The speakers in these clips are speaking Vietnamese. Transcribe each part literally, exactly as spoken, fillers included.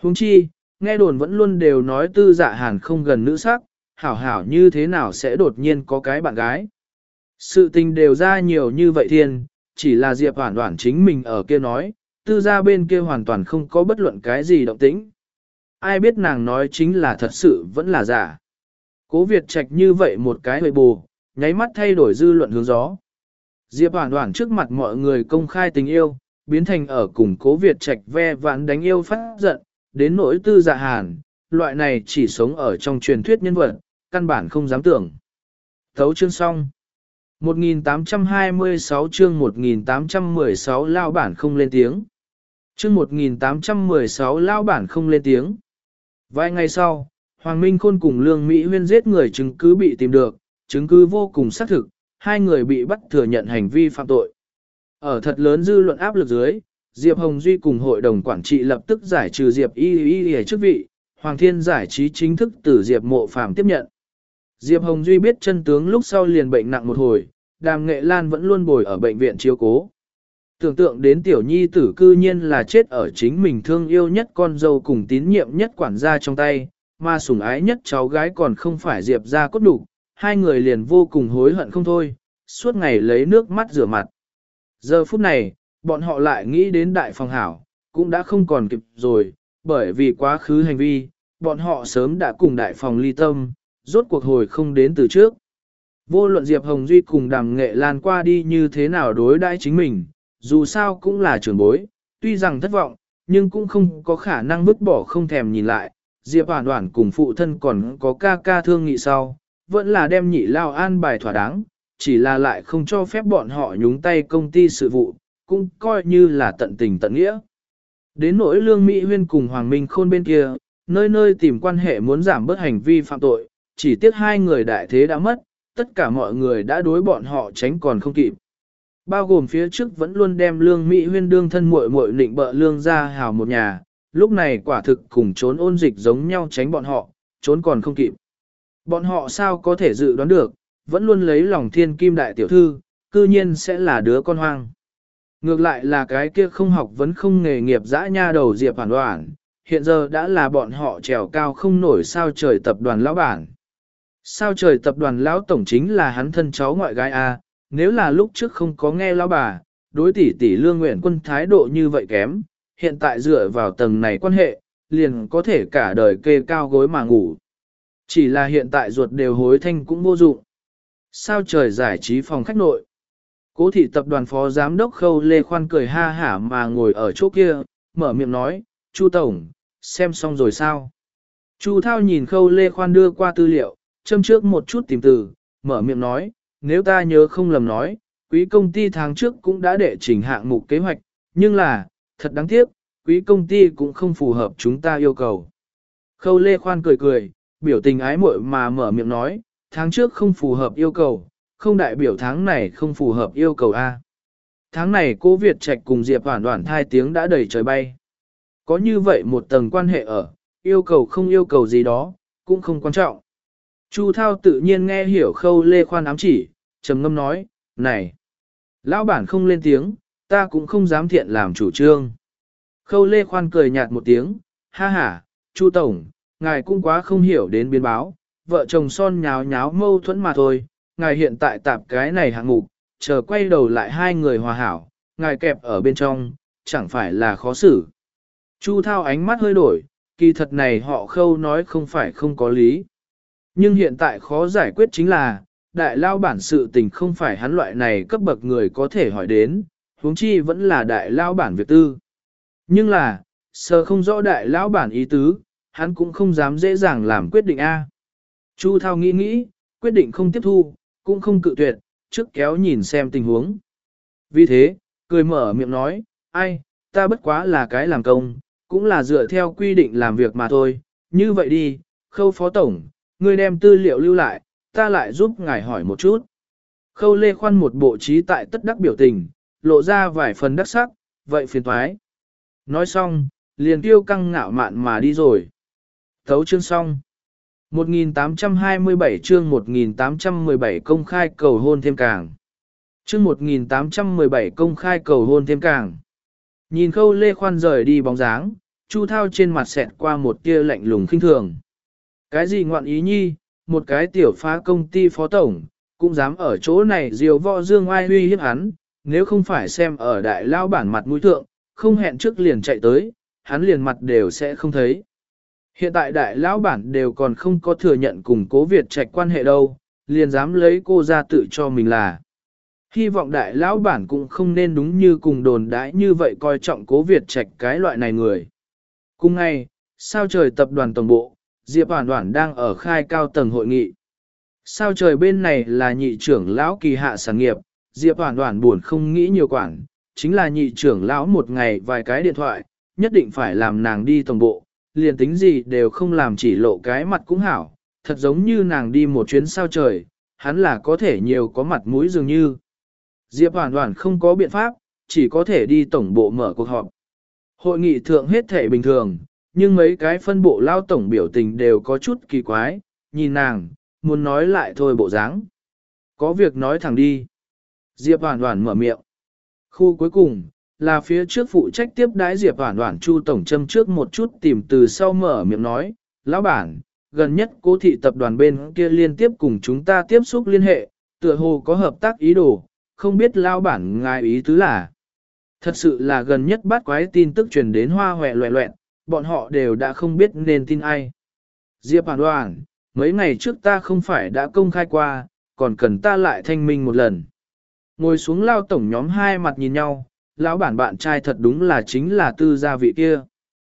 Huống chi, nghe đồn vẫn luôn đều nói tư dạ hàn không gần nữ sắc, hảo hảo như thế nào sẽ đột nhiên có cái bạn gái. Sự tình đều ra nhiều như vậy thiên, chỉ là Diệp Hoản Hoản chính mình ở kia nói, tư gia bên kia hoàn toàn không có bất luận cái gì động tĩnh. Ai biết nàng nói chính là thật sự vẫn là giả. Cố Việt Trạch như vậy một cái hơi bù, nháy mắt thay đổi dư luận hướng gió. Diệp Hoản Hoản trước mặt mọi người công khai tình yêu, biến thành ở cùng Cố Việt Trạch ve vãn đánh yêu phát giận, đến nỗi tư dạ hàn, loại này chỉ sống ở trong truyền thuyết nhân vật, căn bản không dám tưởng. Thấu chương xong. một nghìn tám trăm hai mươi sáu chương một nghìn tám trăm mười sáu lao bản không lên tiếng. Chương một nghìn tám trăm mười sáu lao bản không lên tiếng. Vài ngày sau, Hoàng Minh Khôn cùng Lương Mỹ Huyên giết người chứng cứ bị tìm được, chứng cứ vô cùng xác thực, hai người bị bắt thừa nhận hành vi phạm tội. Ở thật lớn dư luận áp lực dưới, Diệp Hồng Duy cùng hội đồng quản trị lập tức giải trừ Diệp Y Y Y chức vị, Hoàng Thiên giải trí chính thức từ Diệp Mộ Phàm tiếp nhận. Diệp Hồng Duy biết chân tướng lúc sau liền bệnh nặng một hồi, Đàm Nghệ Lan vẫn luôn bồi ở bệnh viện chiếu cố. Tưởng tượng đến tiểu nhi tử cư nhiên là chết ở chính mình thương yêu nhất con dâu cùng tín nhiệm nhất quản gia trong tay, mà sủng ái nhất cháu gái còn không phải Diệp ra cốt đủ, hai người liền vô cùng hối hận không thôi, suốt ngày lấy nước mắt rửa mặt. Giờ phút này, bọn họ lại nghĩ đến đại phòng hảo, cũng đã không còn kịp rồi, bởi vì quá khứ hành vi, bọn họ sớm đã cùng đại phòng ly tâm, rốt cuộc hồi không đến từ trước. Vô luận Diệp Hồng Duy cùng Đàm Nghệ Lan qua đi như thế nào đối đãi chính mình, dù sao cũng là trưởng bối, tuy rằng thất vọng, nhưng cũng không có khả năng vứt bỏ không thèm nhìn lại. Diệp Hoản Hoản cùng phụ thân còn có ca ca thương nghị sau, vẫn là đem nhị lao an bài thỏa đáng, chỉ là lại không cho phép bọn họ nhúng tay công ty sự vụ, cũng coi như là tận tình tận nghĩa. Đến nỗi Lương Mỹ Huyên cùng Hoàng Minh Khôn bên kia, nơi nơi tìm quan hệ muốn giảm bớt hành vi phạm tội, chỉ tiếc hai người đại thế đã mất, tất cả mọi người đã đối bọn họ tránh còn không kịp. Bao gồm phía trước vẫn luôn đem Lương Mỹ Huyên đương thân muội muội nịnh bợ Lương gia hào một nhà, lúc này quả thực cùng trốn ôn dịch giống nhau tránh bọn họ, trốn còn không kịp. Bọn họ sao có thể dự đoán được, vẫn luôn lấy lòng thiên kim đại tiểu thư, cư nhiên sẽ là đứa con hoang. Ngược lại là cái kia không học vẫn không nghề nghiệp dã nha đầu Diệp Hoản Hoản, hiện giờ đã là bọn họ trèo cao không nổi sao trời tập đoàn lão bản. Sao trời tập đoàn lão tổng chính là hắn thân cháu ngoại gái A, nếu là lúc trước không có nghe lão bà, đối tỷ tỷ Lương Nguyện Quân thái độ như vậy kém, hiện tại dựa vào tầng này quan hệ, liền có thể cả đời kê cao gối mà ngủ. Chỉ là hiện tại ruột đều hối thanh cũng vô dụng. Sao trời giải trí phòng khách nội. Cố thị tập đoàn phó giám đốc Khâu Lê Khoan cười ha hả mà ngồi ở chỗ kia, mở miệng nói, Chu Tổng, xem xong rồi sao? Chu Thao nhìn Khâu Lê Khoan đưa qua tư liệu, châm trước một chút tìm từ, mở miệng nói, nếu ta nhớ không lầm nói, quý công ty tháng trước cũng đã đệ trình hạng mục kế hoạch, nhưng là, thật đáng tiếc, quý công ty cũng không phù hợp chúng ta yêu cầu. Khâu Lê Khoan cười cười, biểu tình ái muội mà mở miệng nói, tháng trước không phù hợp yêu cầu, không đại biểu tháng này không phù hợp yêu cầu A. Tháng này Cố Việt Trạch cùng Diệp Hoản Hoản thai tiếng đã đầy trời bay. Có như vậy một tầng quan hệ ở, yêu cầu không yêu cầu gì đó, cũng không quan trọng. Chu Thao tự nhiên nghe hiểu Khâu Lê Khoan ám chỉ, trầm ngâm nói, này, lão bản không lên tiếng, ta cũng không dám thiện làm chủ trương. Khâu Lê Khoan cười nhạt một tiếng, ha ha, Chu Tổng, ngài cũng quá không hiểu đến biến báo, vợ chồng son nháo nháo mâu thuẫn mà thôi, ngài hiện tại tạp cái này hạng mục, chờ quay đầu lại hai người hòa hảo, ngài kẹp ở bên trong, chẳng phải là khó xử. Chu Thao ánh mắt hơi đổi, kỳ thật này họ Khâu nói không phải không có lý. Nhưng hiện tại khó giải quyết chính là, đại lao bản sự tình không phải hắn loại này cấp bậc người có thể hỏi đến, huống chi vẫn là đại lao bản việc tư. Nhưng là, sờ không rõ đại lao bản ý tứ, hắn cũng không dám dễ dàng làm quyết định A. Chu Thao nghĩ nghĩ, quyết định không tiếp thu, cũng không cự tuyệt, trước kéo nhìn xem tình huống. Vì thế, cười mở miệng nói, ai, ta bất quá là cái làm công, cũng là dựa theo quy định làm việc mà thôi, như vậy đi, Khâu phó tổng, ngươi đem tư liệu lưu lại, ta lại giúp ngài hỏi một chút. Khâu Lê Khoan một bộ trí tại tất đắc biểu tình, lộ ra vài phần đắc sắc, vậy phiền thoái. Nói xong, liền tiêu căng ngạo mạn mà đi rồi. Thấu chương xong. một nghìn tám trăm hai mươi bảy chương một nghìn tám trăm mười bảy công khai cầu hôn thêm càng. Chương một nghìn tám trăm mười bảy công khai cầu hôn thêm càng. Nhìn Khâu Lê Khoan rời đi bóng dáng, Chu Thao trên mặt xẹt qua một tia lạnh lùng khinh thường. Cái gì ngoạn ý nhi, một cái tiểu phá công ty phó tổng, cũng dám ở chỗ này diều võ dương oai huy hiếp hắn, nếu không phải xem ở đại lao bản mặt mũi thượng, không hẹn trước liền chạy tới, hắn liền mặt đều sẽ không thấy. Hiện tại đại lão bản đều còn không có thừa nhận cùng Cố Việt Trạch quan hệ đâu, liền dám lấy cô ra tự cho mình là. Hy vọng đại lão bản cũng không nên đúng như cùng đồn đãi như vậy coi trọng Cố Việt Trạch cái loại này người. Cùng ngày, sao trời tập đoàn tổng bộ, Diệp Hoản Hoản đang ở khai cao tầng hội nghị. Sao trời bên này là nhị trưởng lão kỳ hạ sản nghiệp, Diệp Hoản Hoản buồn không nghĩ nhiều quản, chính là nhị trưởng lão một ngày vài cái điện thoại, nhất định phải làm nàng đi tổng bộ, liền tính gì đều không làm chỉ lộ cái mặt cũng hảo, thật giống như nàng đi một chuyến sao trời, hắn là có thể nhiều có mặt mũi dường như. Diệp Hoản Hoản không có biện pháp, chỉ có thể đi tổng bộ mở cuộc họp. Hội nghị thượng hết thể bình thường, nhưng mấy cái phân bộ lao tổng biểu tình đều có chút kỳ quái, nhìn nàng, muốn nói lại thôi bộ dáng. Có việc nói thẳng đi. Diệp Hoản Hoản mở miệng. Khu cuối cùng, là phía trước phụ trách tiếp đái Diệp Hoản Hoản Chu tổng châm trước một chút tìm từ sau mở miệng nói, lão bản, gần nhất Cố thị tập đoàn bên kia liên tiếp cùng chúng ta tiếp xúc liên hệ, tựa hồ có hợp tác ý đồ, không biết lão bản ngài ý tứ là. Thật sự là gần nhất bắt quái tin tức truyền đến hoa hoẹ loẹ loẹn, bọn họ đều đã không biết nên tin ai. Diệp Hoản Hoản, mấy ngày trước ta không phải đã công khai qua, còn cần ta lại thanh minh một lần. Ngồi xuống lao tổng nhóm hai mặt nhìn nhau, lão bản bạn trai thật đúng là chính là tư gia vị kia.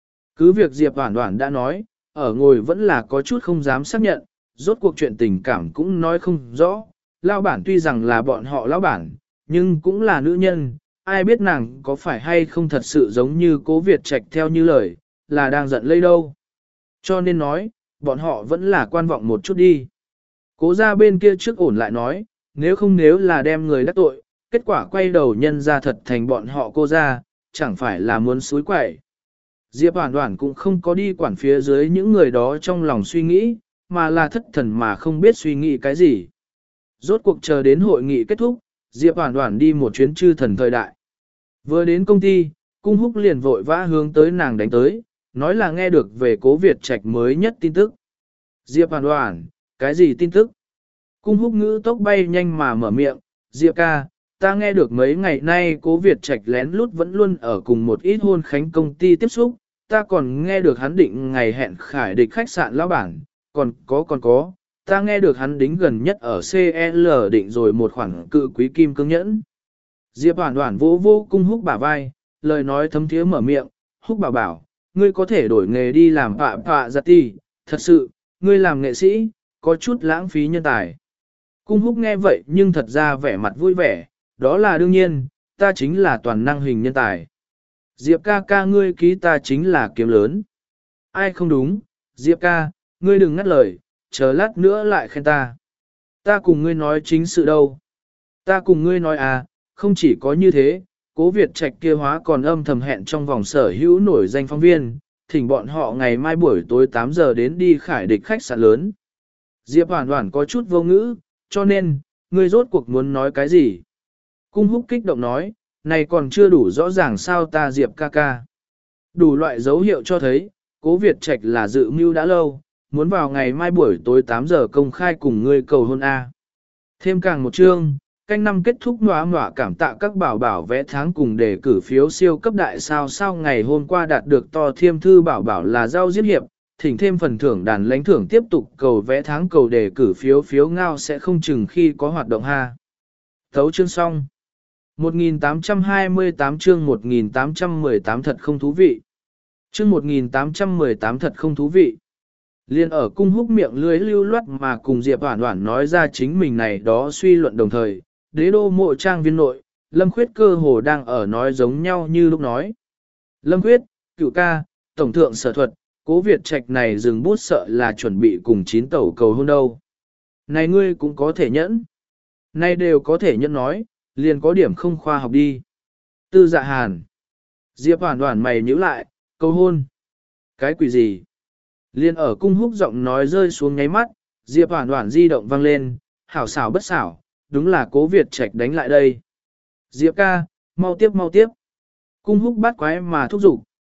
Cứ việc Diệp Hoản Hoản đã nói, ở ngồi vẫn là có chút không dám xác nhận, rốt cuộc chuyện tình cảm cũng nói không rõ. Lão bản tuy rằng là bọn họ lão bản, nhưng cũng là nữ nhân, ai biết nàng có phải hay không thật sự giống như Cố Việt Trạch theo như lời, là đang giận lây đâu. Cho nên nói, bọn họ vẫn là quan vọng một chút đi. Cố gia bên kia trước ổn lại nói, nếu không nếu là đem người đắc tội, kết quả quay đầu nhân ra thật thành bọn họ cô gia, chẳng phải là muốn suối quẩy. Diệp Hoản Hoản cũng không có đi quản phía dưới những người đó trong lòng suy nghĩ, mà là thất thần mà không biết suy nghĩ cái gì. Rốt cuộc chờ đến hội nghị kết thúc, Diệp Hoản Hoản đi một chuyến chư thần thời đại. Vừa đến công ty, Cung Húc liền vội vã hướng tới nàng đánh tới, nói là nghe được về Cố Việt Trạch mới nhất tin tức. Diệp Hoản Hoản, cái gì tin tức? Cung Húc ngữ tốc bay nhanh mà mở miệng, Diệp ca, ta nghe được mấy ngày nay Cố Việt Trạch lén lút vẫn luôn ở cùng một ít hôn khánh công ty tiếp xúc, ta còn nghe được hắn định ngày hẹn khải địch khách sạn lão bản, còn có còn có, ta nghe được hắn đính gần nhất ở xê lờ định rồi một khoản cự quý kim cương nhẫn. Diệp Hoản Hoản vỗ vô Cung Húc bả vai, lời nói thấm thiế mở miệng, Húc bảo bảo, ngươi có thể đổi nghề đi làm pạ pạ giặt ti, thật sự, ngươi làm nghệ sĩ, có chút lãng phí nhân tài. Cung Húc nghe vậy nhưng thật ra vẻ mặt vui vẻ, đó là đương nhiên, ta chính là toàn năng hình nhân tài. Diệp ca ca ngươi ký ta chính là kiếm lớn. Ai không đúng, Diệp ca, ngươi đừng ngắt lời, chờ lát nữa lại khen ta. Ta cùng ngươi nói chính sự đâu. Ta cùng ngươi nói à, không chỉ có như thế, Cố Việt Trạch kia hóa còn âm thầm hẹn trong vòng sở hữu nổi danh phóng viên, thỉnh bọn họ ngày mai buổi tối tám giờ đến đi khải địch khách sạn lớn. Diệp Hoản Hoản có chút vô ngữ, cho nên, ngươi rốt cuộc muốn nói cái gì? Cung Húc kích động nói, này còn chưa đủ rõ ràng sao ta Diệp ca ca. Đủ loại dấu hiệu cho thấy, Cố Việt Trạch là dự mưu đã lâu, muốn vào ngày mai buổi tối tám giờ công khai cùng ngươi cầu hôn A. Thêm càng một chương, canh năm kết thúc nhoá nhoá cảm tạ các bảo bảo vẽ tháng cùng đề cử phiếu siêu cấp đại sao sao ngày hôm qua đạt được to thiêm thư bảo bảo là rau diếp hiệp, thỉnh thêm phần thưởng đàn lãnh thưởng tiếp tục cầu vẽ tháng cầu đề cử phiếu phiếu ngao sẽ không chừng khi có hoạt động ha. Thấu chương xong. một nghìn tám trăm hai mươi tám chương một nghìn tám trăm mười tám thật không thú vị. Chương một nghìn tám trăm mười tám thật không thú vị. Liên ở Cung Húc miệng lưới lưu loát mà cùng Diệp Hoản Hoản nói ra chính mình này đó suy luận đồng thời, đế đô mộ trang viên nội, Lâm Khuyết cơ hồ đang ở nói giống nhau như lúc nói. Lâm Khuyết, cựu ca, tổng thượng sở thuật, Cố Việt Trạch này dừng bút sợ là chuẩn bị cùng chín tẩu cầu hôn đâu. Này ngươi cũng có thể nhẫn. Này đều có thể nhẫn nói, liền có điểm không khoa học đi. Tư Dạ Hàn. Diệp Hoản Hoản mày nhíu lại, cầu hôn. Cái quỷ gì? Liên ở Cung Húc giọng nói rơi xuống nháy mắt, Diệp Hoản Hoản di động vang lên, hảo xảo bất xảo, đúng là Cố Việt Trạch đánh lại đây. Diệp ca, mau tiếp mau tiếp. Cung Húc bắt quái mà thúc giục,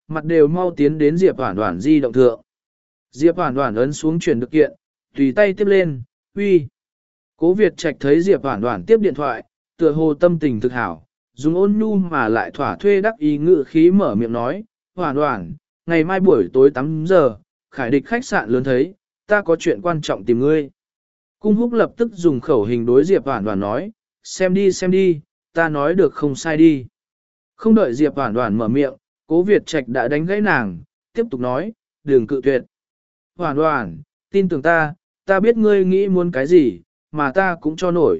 mặt đều mau tiến đến Diệp Hoản Hoản di động thượng. Diệp Hoản Hoản ấn xuống chuyển được kiện, tùy tay tiếp lên, uy. Cố Việt Trạch thấy Diệp Hoản Hoản tiếp điện thoại, tựa hồ tâm tình thực hảo, dùng ôn nhu mà lại thỏa thuê đắc ý ngự khí mở miệng nói, Hoản Hoản, ngày mai buổi tối tám giờ, Khải Địch khách sạn lớn thấy, ta có chuyện quan trọng tìm ngươi. Cung Húc lập tức dùng khẩu hình đối Diệp Hoản Hoản nói, xem đi xem đi, ta nói được không sai đi. Không đợi Diệp Hoản Hoản mở miệng, Cố Việt Trạch đã đánh gãy nàng, tiếp tục nói, đừng cự tuyệt. Hoản Hoản, tin tưởng ta, ta biết ngươi nghĩ muốn cái gì, mà ta cũng cho nổi.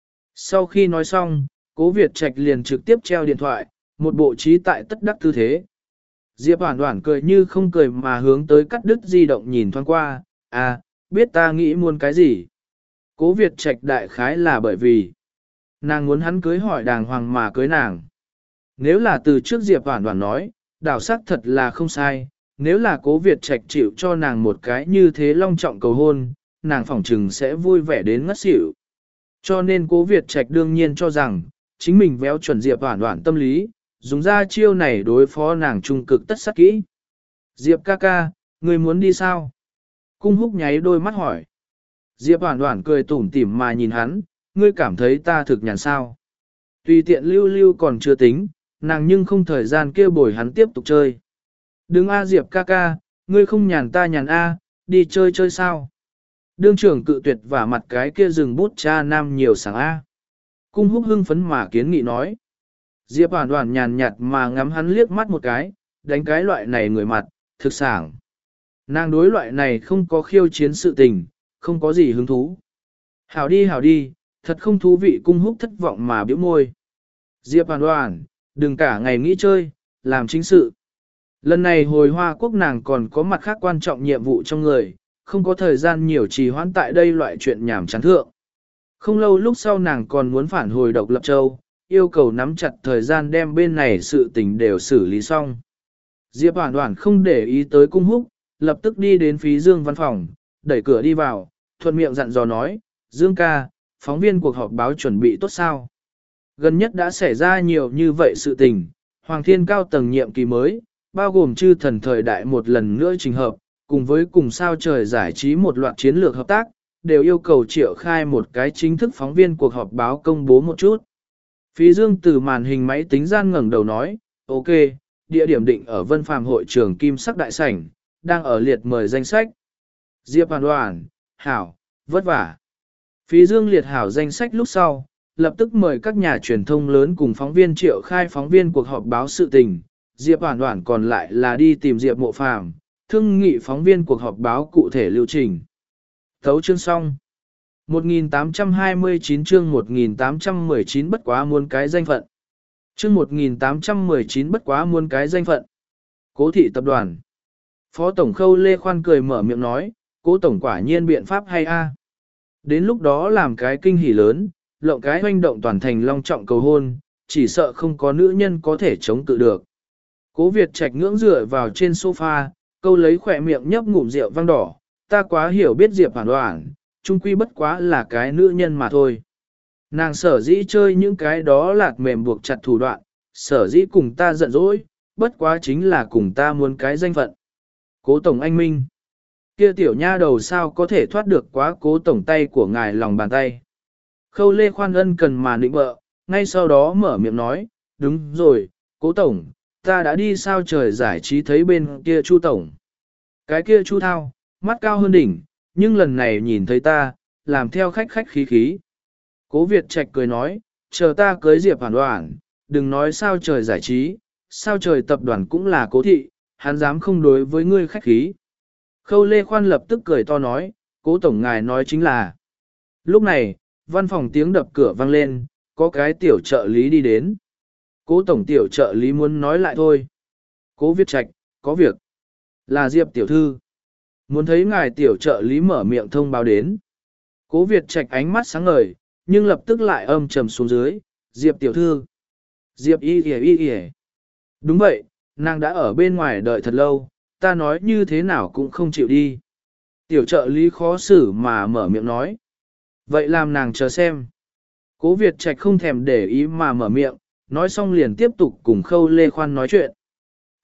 Sau khi nói xong, Cố Việt Trạch liền trực tiếp treo điện thoại, một bộ trí tại tất đắc tư thế. Diệp Hoản Hoản cười như không cười mà hướng tới cắt đứt di động nhìn thoáng qua, à, biết ta nghĩ muốn cái gì. Cố Việt Trạch đại khái là bởi vì nàng muốn hắn cưới hỏi đàng hoàng mà cưới nàng. Nếu là từ trước Diệp Hoản Hoản nói, đảo sắc thật là không sai, nếu là Cố Việt Trạch chịu cho nàng một cái như thế long trọng cầu hôn, nàng phỏng trừng sẽ vui vẻ đến ngất xỉu. Cho nên Cố Việt Trạch đương nhiên cho rằng, chính mình véo chuẩn Diệp Hoản Hoản tâm lý, dùng ra chiêu này đối phó nàng trung cực tất sắc kỹ. Diệp ca ca, người muốn đi sao? Cung Húc nháy đôi mắt hỏi. Diệp Hoản Hoản cười tủm tỉm mà nhìn hắn, ngươi cảm thấy ta thực nhàn sao? Tùy tiện lưu lưu còn chưa tính, nàng nhưng không thời gian kêu bồi hắn tiếp tục chơi. Đừng a Diệp ca ca, ngươi không nhàn ta nhàn a, đi chơi chơi sao? Đương trưởng cự tuyệt và mặt cái kia rừng bút cha nam nhiều sáng a. Cung Húc hưng phấn mà kiến nghị nói. Diệp Hoản Hoản nhàn nhạt mà ngắm hắn liếc mắt một cái, đánh cái loại này người mặt, thực sảng. Nàng đối loại này không có khiêu chiến sự tình, không có gì hứng thú. Hảo đi hảo đi, thật không thú vị. Cung Húc thất vọng mà bĩu môi. Diệp Hoản Hoản, đừng cả ngày nghĩ chơi, làm chính sự. Lần này hồi Hoa Quốc nàng còn có mặt khác quan trọng nhiệm vụ trong người, không có thời gian nhiều trì hoãn tại đây loại chuyện nhảm chán thượng. Không lâu lúc sau nàng còn muốn phản hồi Độc Lập Châu, yêu cầu nắm chặt thời gian đem bên này sự tình đều xử lý xong. Diệp Hoản Hoản không để ý tới Cung Húc, lập tức đi đến Phí Dương văn phòng, đẩy cửa đi vào, thuận miệng dặn dò nói, Dương ca, phóng viên cuộc họp báo chuẩn bị tốt sao? Gần nhất đã xảy ra nhiều như vậy sự tình, Hoàng Thiên cao tầng nhiệm kỳ mới, bao gồm chư thần thời đại một lần nữa trình hợp, cùng với cùng sao trời giải trí một loạt chiến lược hợp tác, đều yêu cầu triệu khai một cái chính thức phóng viên cuộc họp báo công bố một chút. Phí Dương từ màn hình máy tính gian ngẩng đầu nói, ok, địa điểm định ở Vân Phàm hội trường Kim Sắc Đại Sảnh, đang ở liệt mời danh sách. Diệp Hoản Hoản, hảo, vất vả. Phí Dương liệt hảo danh sách lúc sau, lập tức mời các nhà truyền thông lớn cùng phóng viên triệu khai phóng viên cuộc họp báo sự tình. Diệp Hoản Hoản còn lại là đi tìm Diệp Mộ Phàm, thương nghị phóng viên cuộc họp báo cụ thể lưu trình. Thấu chương xong. một nghìn tám trăm hai mươi chín chương một nghìn tám trăm mười chín bất quá muôn cái danh phận. Chương một nghìn tám trăm mười chín bất quá muôn cái danh phận. Cố thị tập đoàn. Phó Tổng Khâu Lê Khoan cười mở miệng nói, Cố Tổng quả nhiên biện pháp hay a. Đến lúc đó làm cái kinh hỉ lớn, lộng cái hoành động toàn thành long trọng cầu hôn, chỉ sợ không có nữ nhân có thể chống cự được. Cố Việt Trạch ngưỡng dựa vào trên sofa, câu lấy khỏe miệng nhấp ngụm rượu vang đỏ, ta quá hiểu biết Diệp Hoản Hoản, chung quy bất quá là cái nữ nhân mà thôi. Nàng sở dĩ chơi những cái đó lạt mềm buộc chặt thủ đoạn, sở dĩ cùng ta giận dỗi, bất quá chính là cùng ta muốn cái danh phận. Cố Tổng anh minh, kia tiểu nha đầu sao có thể thoát được quá Cố Tổng tay của ngài lòng bàn tay. Khâu Lê Khoan ân cần mà nịnh bợ, ngay sau đó mở miệng nói, đúng rồi, Cố Tổng, ta đã đi sao trời giải trí thấy bên kia Chu Tổng. Cái kia Chu Thao, mắt cao hơn đỉnh, nhưng lần này nhìn thấy ta, làm theo khách khách khí khí. Cố Việt Trạch cười nói, chờ ta cưới Diệp Hoản Hoản, đừng nói sao trời giải trí, sao trời tập đoàn cũng là Cố thị, hắn dám không đối với ngươi khách khí. Khâu Lê Khoan lập tức cười to nói, Cố Tổng ngài nói chính là. Lúc này, văn phòng tiếng đập cửa vang lên, có cái tiểu trợ lý đi đến. Cố Tổng tiểu trợ lý muốn nói lại thôi. Cố Việt Trạch, có việc. Là Diệp tiểu thư. Muốn thấy ngài tiểu trợ lý mở miệng thông báo đến. Cố Việt Trạch ánh mắt sáng ngời, nhưng lập tức lại âm trầm xuống dưới. Diệp tiểu thư. Diệp y y y y. Đúng vậy, nàng đã ở bên ngoài đợi thật lâu, ta nói như thế nào cũng không chịu đi. Tiểu trợ lý khó xử mà mở miệng nói. Vậy làm nàng chờ xem. Cố Việt Trạch không thèm để ý mà mở miệng, nói xong liền tiếp tục cùng Khâu Lê Khoan nói chuyện.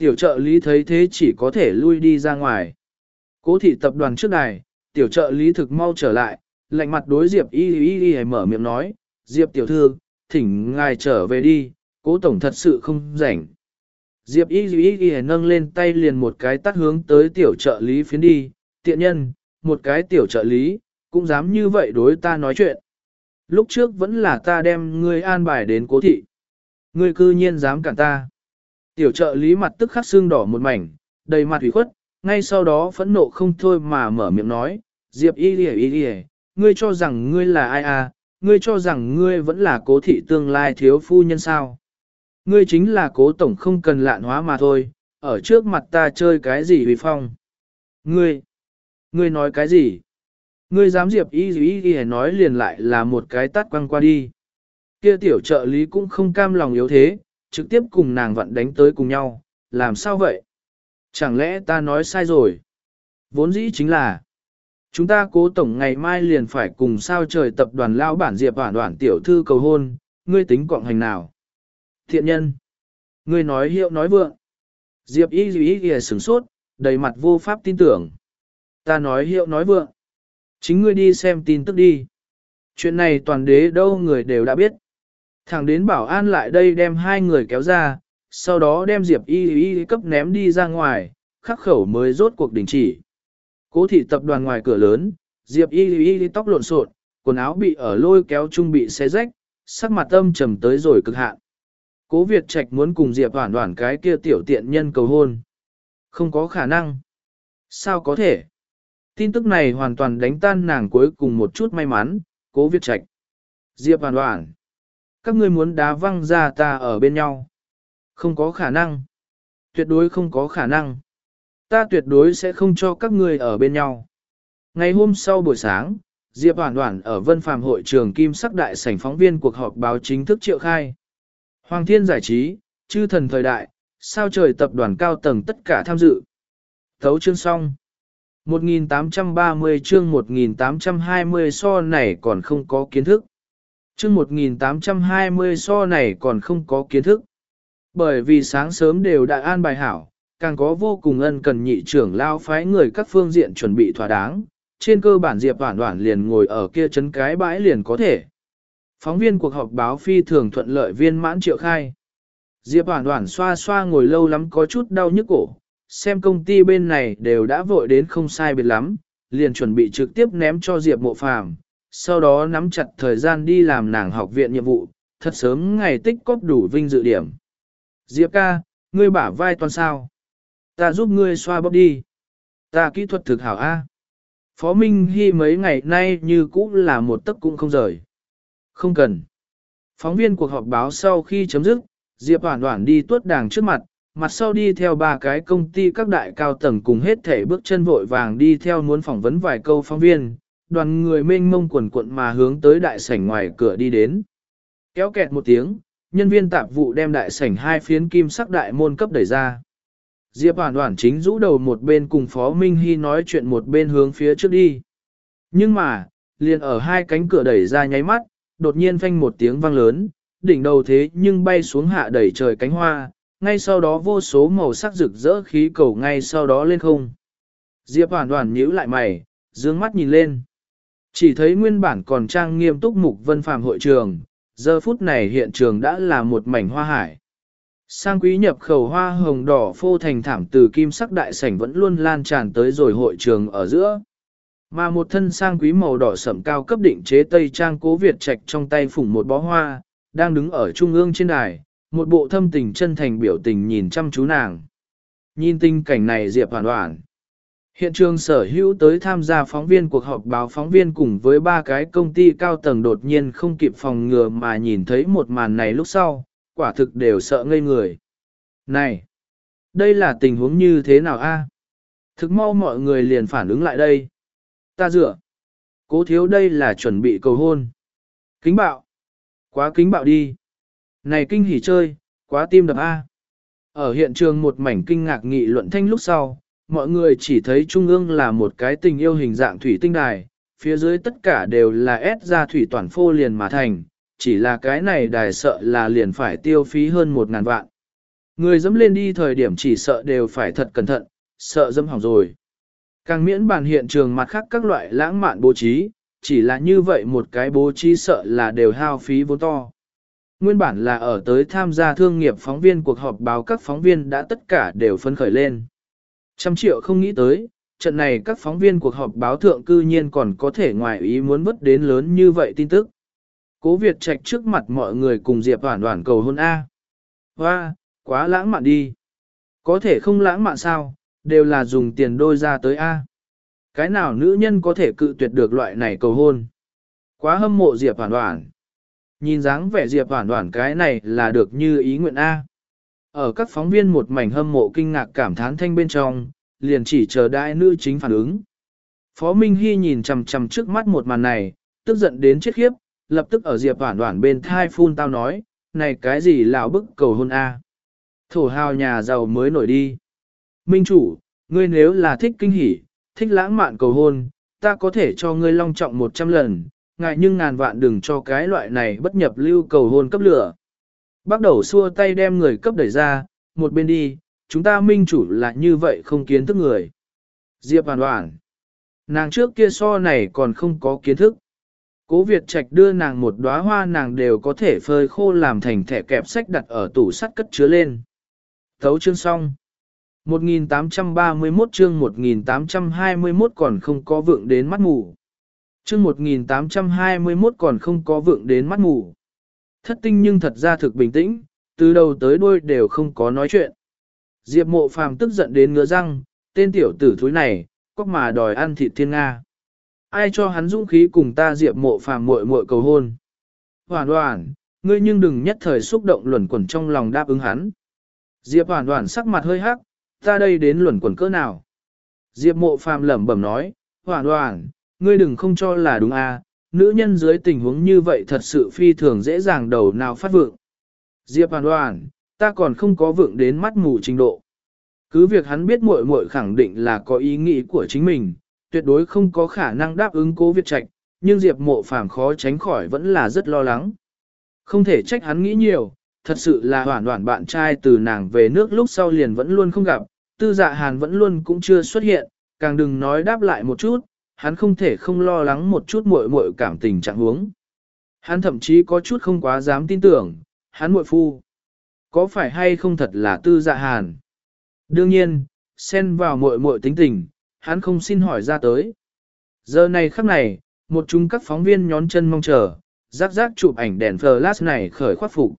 Tiểu trợ lý thấy thế chỉ có thể lui đi ra ngoài. Cố thị tập đoàn trước đài, tiểu trợ lý thực mau trở lại, lạnh mặt đối Diệp y y y mở miệng nói, Diệp tiểu thư, thỉnh ngài trở về đi, cố tổng thật sự không rảnh. Diệp y y y nâng lên tay liền một cái tắt hướng tới tiểu trợ lý phiến đi, tiện nhân, một cái tiểu trợ lý, cũng dám như vậy đối ta nói chuyện. Lúc trước vẫn là ta đem ngươi an bài đến cố thị. Ngươi cư nhiên dám cản ta. Tiểu trợ lý mặt tức khắc xương đỏ một mảnh, đầy mặt ủy khuất, ngay sau đó phẫn nộ không thôi mà mở miệng nói, Diệp y y y y, ngươi cho rằng ngươi là ai à, ngươi cho rằng ngươi vẫn là cố thị tương lai thiếu phu nhân sao. Ngươi chính là cố tổng không cần lạn hóa mà thôi, ở trước mặt ta chơi cái gì huy phong. Ngươi, ngươi nói cái gì? Ngươi dám Diệp y y y nói liền lại là một cái tát quăng qua đi. Kia tiểu trợ lý cũng không cam lòng yếu thế, trực tiếp cùng nàng vặn đánh tới cùng nhau, làm sao vậy? Chẳng lẽ ta nói sai rồi? Vốn dĩ chính là, chúng ta cố tổng ngày mai liền phải cùng sao trời tập đoàn lao bản Diệp Hoản Hoản tiểu thư cầu hôn, ngươi tính cộng hành nào? Thiện nhân, ngươi nói hiệu nói vượng. Diệp y y y sửng sốt, đầy mặt vô pháp tin tưởng. Ta nói hiệu nói vượng. Chính ngươi đi xem tin tức đi. Chuyện này toàn đế đâu người đều đã biết. Thẳng đến bảo an lại đây đem hai người kéo ra, sau đó đem Diệp y y cấp ném đi ra ngoài, khắc khẩu mới rốt cuộc đình chỉ. Cố thị tập đoàn ngoài cửa lớn, Diệp y y tóc lộn xộn, quần áo bị ở lôi kéo chung bị xé rách, sắc mặt âm trầm tới rồi cực hạn. Cố Việt Trạch muốn cùng Diệp Hoản Hoản cái kia tiểu tiện nhân cầu hôn. Không có khả năng. Sao có thể? Tin tức này hoàn toàn đánh tan nàng cuối cùng một chút may mắn, Cố Việt Trạch. Diệp Hoản Hoản. Các ngươi muốn đá văng ra ta ở bên nhau. Không có khả năng. Tuyệt đối không có khả năng. Ta tuyệt đối sẽ không cho các ngươi ở bên nhau. Ngày hôm sau buổi sáng, Diệp Hoản Hoản ở Vân Phàm hội trường Kim Sắc Đại sảnh phóng viên cuộc họp báo chính thức triệu khai. Hoàng Thiên giải trí, chư thần thời đại, sao trời tập đoàn cao tầng tất cả tham dự. Thấu chương xong. một nghìn tám trăm ba mươi chương một nghìn tám trăm hai mươi so này còn không có kiến thức. Chương một nghìn tám trăm hai mươi so này còn không có kiến thức. Bởi vì sáng sớm đều đã an bài hảo, càng có vô cùng ân cần nhị trưởng lao phái người các phương diện chuẩn bị thỏa đáng, trên cơ bản Diệp Hoản Hoản liền ngồi ở kia chấn cái bãi liền có thể. Phóng viên cuộc họp báo phi thường thuận lợi viên mãn triệu khai. Diệp Hoản Hoản xoa xoa ngồi lâu lắm có chút đau nhức cổ, xem công ty bên này đều đã vội đến không sai biệt lắm, liền chuẩn bị trực tiếp ném cho Diệp Mộ Phàm, sau đó nắm chặt thời gian đi làm nàng học viện nhiệm vụ, thật sớm ngày tích cóp đủ vinh dự điểm. Diệp ca, ngươi bả vai toàn sao? Ta giúp ngươi xoa bóp đi. Ta kỹ thuật thực hảo A. Phó Minh Hy mấy ngày nay như cũ là một tấc cũng không rời. Không cần. Phóng viên cuộc họp báo sau khi chấm dứt, Diệp Hoản Hoản đi tuốt đàng trước mặt, mặt sau đi theo ba cái công ty các đại cao tầng cùng hết thể bước chân vội vàng đi theo muốn phỏng vấn vài câu phóng viên, đoàn người mênh mông quần cuộn mà hướng tới đại sảnh ngoài cửa đi đến. Kéo kẹt một tiếng, nhân viên tạp vụ đem đại sảnh hai phiến kim sắc đại môn cấp đẩy ra. Diệp Hoản Hoản chính rũ đầu một bên cùng Phó Minh Hy nói chuyện một bên hướng phía trước đi. Nhưng mà, liền ở hai cánh cửa đẩy ra nháy mắt, đột nhiên phanh một tiếng vang lớn, đỉnh đầu thế nhưng bay xuống hạ đẩy trời cánh hoa, ngay sau đó vô số màu sắc rực rỡ khí cầu ngay sau đó lên không. Diệp Hoản Hoản nhíu lại mày, dương mắt nhìn lên. Chỉ thấy nguyên bản còn trang nghiêm túc mục Vân Phàm hội trường, giờ phút này hiện trường đã là một mảnh hoa hải. Sang quý nhập khẩu hoa hồng đỏ phô thành thảm từ kim sắc đại sảnh vẫn luôn lan tràn tới rồi hội trường ở giữa. Mà một thân sang quý màu đỏ sẫm cao cấp định chế tây trang Cố Việt Trạch trong tay phủng một bó hoa, đang đứng ở trung ương trên đài, một bộ thâm tình chân thành biểu tình nhìn chăm chú nàng. Nhìn tình cảnh này Diệp Hoản Hoản. Hiện trường sở hữu tới tham gia phóng viên cuộc họp báo phóng viên cùng với ba cái công ty cao tầng đột nhiên không kịp phòng ngừa mà nhìn thấy một màn này lúc sau, quả thực đều sợ ngây người. Này! Đây là tình huống như thế nào a? Thực mau mọi người liền phản ứng lại đây. Ta dựa! Cố thiếu đây là chuẩn bị cầu hôn. Kính bạo! Quá kính bạo đi! Này kinh hỉ chơi, quá tim đập a! Ở hiện trường một mảnh kinh ngạc nghị luận thanh lúc sau, mọi người chỉ thấy trung ương là một cái tình yêu hình dạng thủy tinh đài, phía dưới tất cả đều là ép ra thủy toàn phô liền mà thành, chỉ là cái này đài sợ là liền phải tiêu phí hơn một ngàn vạn. Người dẫm lên đi thời điểm chỉ sợ đều phải thật cẩn thận, sợ dẫm hỏng rồi. Càng miễn bàn hiện trường mặt khác các loại lãng mạn bố trí, chỉ là như vậy một cái bố trí sợ là đều hao phí vốn to. Nguyên bản là ở tới tham gia thương nghiệp phóng viên cuộc họp báo, các phóng viên đã tất cả đều phấn khởi lên. Trăm triệu không nghĩ tới, trận này các phóng viên cuộc họp báo thượng cư nhiên còn có thể ngoài ý muốn vớt đến lớn như vậy tin tức. Cố Việt Trạch trước mặt mọi người cùng Diệp Hoản Hoản cầu hôn A. Hoa, quá lãng mạn đi. Có thể không lãng mạn sao, đều là dùng tiền đôi ra tới A. Cái nào nữ nhân có thể cự tuyệt được loại này cầu hôn. Quá hâm mộ Diệp Hoản Hoản. Nhìn dáng vẻ Diệp Hoản Hoản cái này là được như ý nguyện A. Ở các phóng viên một mảnh hâm mộ kinh ngạc cảm thán thanh bên trong, liền chỉ chờ đại nữ chính phản ứng. Phó Minh Hy nhìn chằm chằm trước mắt một màn này, tức giận đến chết khiếp, lập tức ở Diệp Hoản Hoản bên thai phun tao nói, này cái gì lão bức cầu hôn A. Thổ hào nhà giàu mới nổi đi. Minh chủ, ngươi nếu là thích kinh hỉ, thích lãng mạn cầu hôn, ta có thể cho ngươi long trọng một trăm lần, ngại nhưng ngàn vạn đừng cho cái loại này bất nhập lưu cầu hôn cấp lửa. Bắt đầu xua tay đem người cấp đẩy ra, một bên đi, chúng ta minh chủ là như vậy không kiến thức người. Diệp Hoản Hoản, nàng trước kia so này còn không có kiến thức. Cố Việt Trạch đưa nàng một đóa hoa, nàng đều có thể phơi khô làm thành thẻ kẹp sách đặt ở tủ sắt cất chứa lên. Thấu chương xong. một nghìn tám trăm ba mươi mốt chương một nghìn tám trăm hai mươi mốt còn không có vượng đến mắt mù. Chương một nghìn tám trăm hai mươi mốt còn không có vượng đến mắt mù. Thất tinh nhưng thật ra thực bình tĩnh, từ đầu tới đuôi đều không có nói chuyện. Diệp Mộ Phàm tức giận đến ngứa răng, tên tiểu tử thúi này, cóc mà đòi ăn thịt thiên Nga. Ai cho hắn dũng khí cùng ta Diệp Mộ Phàm muội muội cầu hôn. Hoản Hoản, ngươi nhưng đừng nhất thời xúc động luẩn quẩn trong lòng đáp ứng hắn. Diệp Hoản Hoản sắc mặt hơi hắc, ta đây đến luẩn quẩn cỡ nào. Diệp Mộ Phàm lẩm bẩm nói, Hoản Hoản, ngươi đừng không cho là đúng à, nữ nhân dưới tình huống như vậy thật sự phi thường dễ dàng đầu nào phát vượng. Diệp Hoản Hoản, ta còn không có vượng đến mắt mù trình độ. Cứ việc hắn biết muội muội khẳng định là có ý nghĩ của chính mình, tuyệt đối không có khả năng đáp ứng Cố Việt Trạch, nhưng Diệp Mộ Phàm khó tránh khỏi vẫn là rất lo lắng. Không thể trách hắn nghĩ nhiều, thật sự là Hoản Hoản bạn trai từ nàng về nước lúc sau liền vẫn luôn không gặp, Tư Dạ Hàn vẫn luôn cũng chưa xuất hiện, càng đừng nói đáp lại một chút, hắn không thể không lo lắng một chút muội muội cảm tình trạng huống. Hắn thậm chí có chút không quá dám tin tưởng, hắn muội phu có phải hay không thật là Tư Dạ Hàn. Đương nhiên, xen vào muội muội tính tình, hắn không xin hỏi ra tới. Giờ này khắc này, một chúng các phóng viên nhón chân mong chờ, rác rác chụp ảnh đèn flash này khởi khoát phục.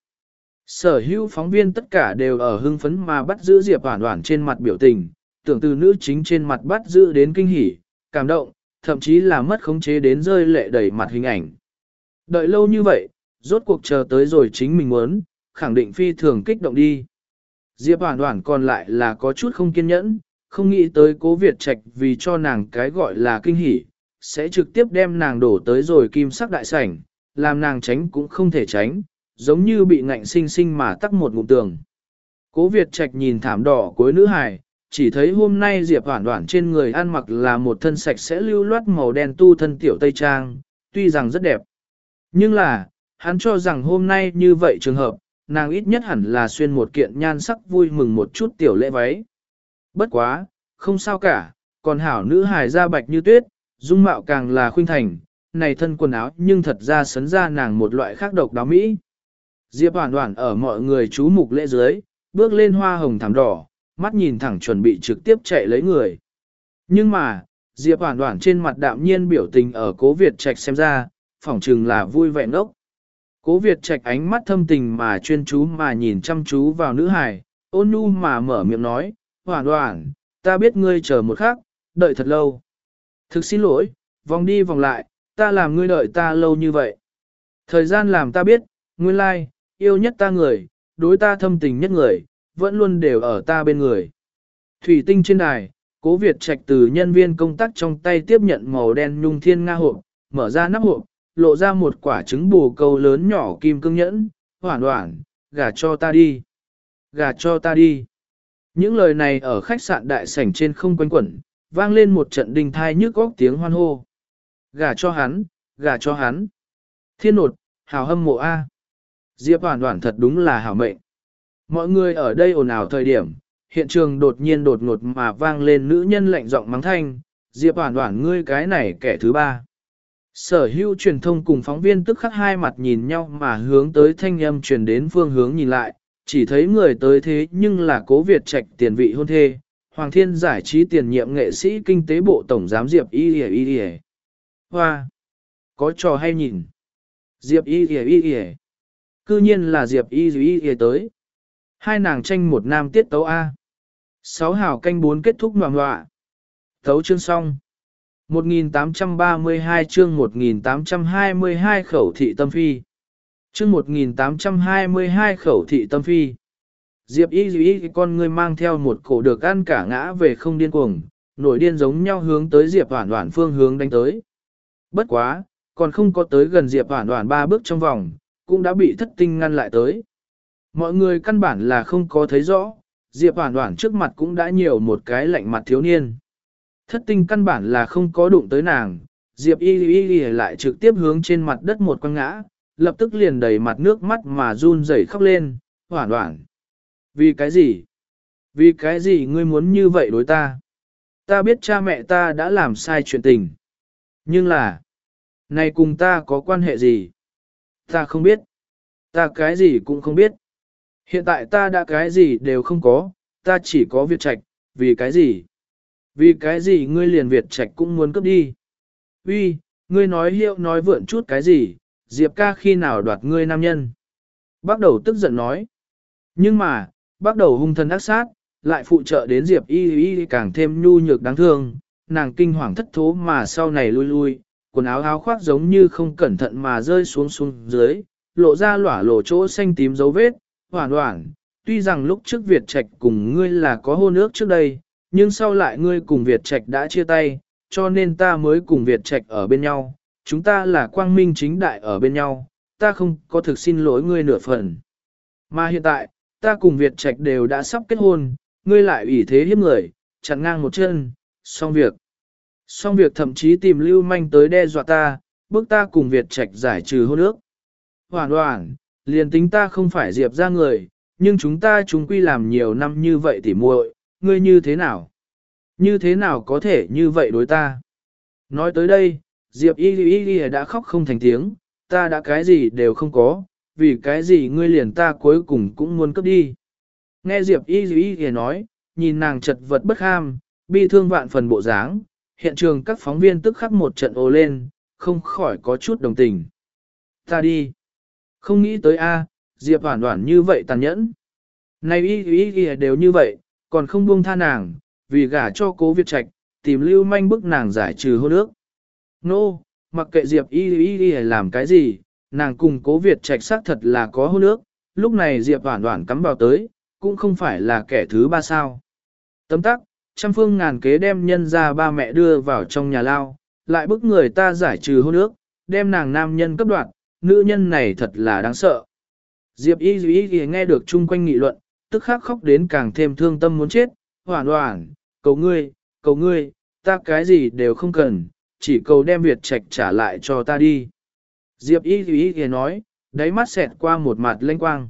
Sở hữu phóng viên tất cả đều ở hưng phấn mà bắt giữ Diệp Hoản Hoản trên mặt biểu tình, tưởng từ nữ chính trên mặt bắt giữ đến kinh hỉ, cảm động, thậm chí là mất khống chế đến rơi lệ đầy mặt hình ảnh. Đợi lâu như vậy, rốt cuộc chờ tới rồi chính mình muốn, khẳng định phi thường kích động đi. Diệp Hoản Hoản còn lại là có chút không kiên nhẫn, không nghĩ tới Cố Việt Trạch vì cho nàng cái gọi là kinh hỉ, sẽ trực tiếp đem nàng đổ tới rồi kim sắc đại sảnh, làm nàng tránh cũng không thể tránh, giống như bị ngạnh sinh sinh mà tắc một ngụm tường. Cố Việt Trạch nhìn thảm đỏ cuối nữ hài, chỉ thấy hôm nay Diệp Hoản Hoản trên người ăn mặc là một thân sạch sẽ lưu loát màu đen tu thân tiểu tây trang, tuy rằng rất đẹp. Nhưng là, hắn cho rằng hôm nay như vậy trường hợp, nàng ít nhất hẳn là xuyên một kiện nhan sắc vui mừng một chút tiểu lễ váy. Bất quá, không sao cả, còn hảo nữ hài da bạch như tuyết, dung mạo càng là khuynh thành, này thân quần áo nhưng thật ra sấn ra nàng một loại khác độc đáo mỹ. Diệp Hoản Hoản ở mọi người chú mục lễ dưới, bước lên hoa hồng thảm đỏ, mắt nhìn thẳng chuẩn bị trực tiếp chạy lấy người. Nhưng mà, Diệp Hoản Hoản trên mặt đạm nhiên biểu tình ở Cố Việt Trạch xem ra, phỏng chừng là vui vẻ ngốc. Cố Việt Trạch ánh mắt thâm tình mà chuyên chú mà nhìn chăm chú vào nữ hài, ôn nhu mà mở miệng nói, Hoản Hoản, ta biết ngươi chờ một khắc, đợi thật lâu. Thực xin lỗi, vòng đi vòng lại, ta làm ngươi đợi ta lâu như vậy. Thời gian làm ta biết, nguyên lai, yêu nhất ta người, đối ta thâm tình nhất người, vẫn luôn đều ở ta bên người. Thủy tinh trên đài, Cố Việt Trạch từ nhân viên công tác trong tay tiếp nhận màu đen nhung thiên nga hộp, mở ra nắp hộp, lộ ra một quả trứng bồ câu lớn nhỏ kim cương nhẫn, Hoản Hoản, gả cho ta đi. Gả cho ta đi. Những lời này ở khách sạn đại sảnh trên không quanh quẩn, vang lên một trận đình thai nhức góc tiếng hoan hô. Gả cho hắn, gả cho hắn. Thiên nột, hào hâm mộ A. Diệp Hoản Hoản thật đúng là hảo mệnh. Mọi người ở đây ồn ào thời điểm, hiện trường đột nhiên đột ngột mà vang lên nữ nhân lạnh giọng mắng thanh, Diệp Oản Oản ngươi cái này kẻ thứ ba. Sở hữu truyền thông cùng phóng viên tức khắc hai mặt nhìn nhau mà hướng tới thanh âm truyền đến phương hướng nhìn lại, chỉ thấy người tới thế nhưng là Cố Việt Trạch tiền vị hôn thê, Hoàng Thiên giải trí tiền nhiệm nghệ sĩ kinh tế bộ tổng giám Diệp Y Y Y Y. Hoa! Có trò hay nhìn. Diệp Y Y Y Y. Cư nhiên là Diệp Y Y Y tới. Hai nàng tranh một nam tiết tấu A. Sáu hào canh bốn kết thúc ngoạm ngoạ. Tấu chương xong. một nghìn tám trăm ba mươi hai chương một nghìn tám trăm hai mươi hai khẩu thị tâm phi. Chương một nghìn tám trăm hai mươi hai khẩu thị tâm phi. Diệp Y Y con người mang theo một cổ được ăn cả ngã về không điên cuồng, nổi điên giống nhau hướng tới Diệp Oản Oản phương hướng đánh tới. Bất quá, còn không có tới gần Diệp Oản Oản ba bước trong vòng, cũng đã bị thất tinh ngăn lại tới. Mọi người căn bản là không có thấy rõ, Diệp Oản Oản trước mặt cũng đã nhiều một cái lạnh mặt thiếu niên. Thất tinh căn bản là không có đụng tới nàng, Diệp Y Y Y lại trực tiếp hướng trên mặt đất một quăng ngã, lập tức liền đầy mặt nước mắt mà run rẩy khóc lên, Oản Oản. Vì cái gì? Vì cái gì ngươi muốn như vậy đối ta? Ta biết cha mẹ ta đã làm sai chuyện tình. Nhưng là, này cùng ta có quan hệ gì? Ta không biết. Ta cái gì cũng không biết. Hiện tại ta đã cái gì đều không có, ta chỉ có Việt Trạch, vì cái gì? Vì cái gì ngươi liền Việt Trạch cũng muốn cướp đi? Uy, ngươi nói hiệu nói vượn chút cái gì, Diệp ca khi nào đoạt ngươi nam nhân? Bác đầu tức giận nói. Nhưng mà, bác đầu hung thần ác sát, lại phụ trợ đến Diệp Y Y càng thêm nhu nhược đáng thương, nàng kinh hoàng thất thố mà sau này lui lui, quần áo áo khoác giống như không cẩn thận mà rơi xuống xuống dưới, lộ ra lỏa lộ chỗ xanh tím dấu vết, Hoản Hoản, tuy rằng lúc trước Việt Trạch cùng ngươi là có hôn ước trước đây, nhưng sau lại ngươi cùng Việt Trạch đã chia tay, cho nên ta mới cùng Việt Trạch ở bên nhau, chúng ta là quang minh chính đại ở bên nhau, ta không có thực xin lỗi ngươi nửa phần. Mà hiện tại, ta cùng Việt Trạch đều đã sắp kết hôn, ngươi lại ủy thế hiếp người, chặn ngang một chân, xong việc. Xong việc thậm chí tìm lưu manh tới đe dọa ta, bước ta cùng Việt Trạch giải trừ hôn ước. Hoản Hoản, liền tính ta không phải Diệp ra người, nhưng chúng ta chúng quy làm nhiều năm như vậy tỉ muội, ngươi như thế nào? Như thế nào có thể như vậy đối ta? Nói tới đây, Diệp Y Y Y đã khóc không thành tiếng, ta đã cái gì đều không có, vì cái gì ngươi liền ta cuối cùng cũng muốn cướp đi. Nghe Diệp Y Y Y nói, nhìn nàng chật vật bất ham, bi thương vạn phần bộ dáng, hiện trường các phóng viên tức khắc một trận ồ lên, không khỏi có chút đồng tình. Ta đi. Không nghĩ tới a, Diệp Oản Oản như vậy tàn nhẫn. Này Y Y Y đều như vậy, còn không buông tha nàng, vì gả cho Cố Việt Trạch, tìm lưu manh bức nàng giải trừ hôn ước. Nô, no, mặc kệ Diệp Y Y Y làm cái gì, nàng cùng Cố Việt Trạch xác thật là có hôn ước, lúc này Diệp Oản Oản cắm vào tới, cũng không phải là kẻ thứ ba sao. Tấm tắc, trăm phương ngàn kế đem nhân ra ba mẹ đưa vào trong nhà lao, lại bức người ta giải trừ hôn ước, đem nàng nam nhân cấp đoạt, nữ nhân này thật là đáng sợ. Diệp Y Y Y nghe được chung quanh nghị luận, tức khắc khóc đến càng thêm thương tâm muốn chết, Hoản Hoản, cầu ngươi, cầu ngươi, ta cái gì đều không cần, chỉ cầu đem Việt Trạch trả lại cho ta đi. Diệp Y Y Y nói, đáy mắt xẹt qua một mặt lanh quang.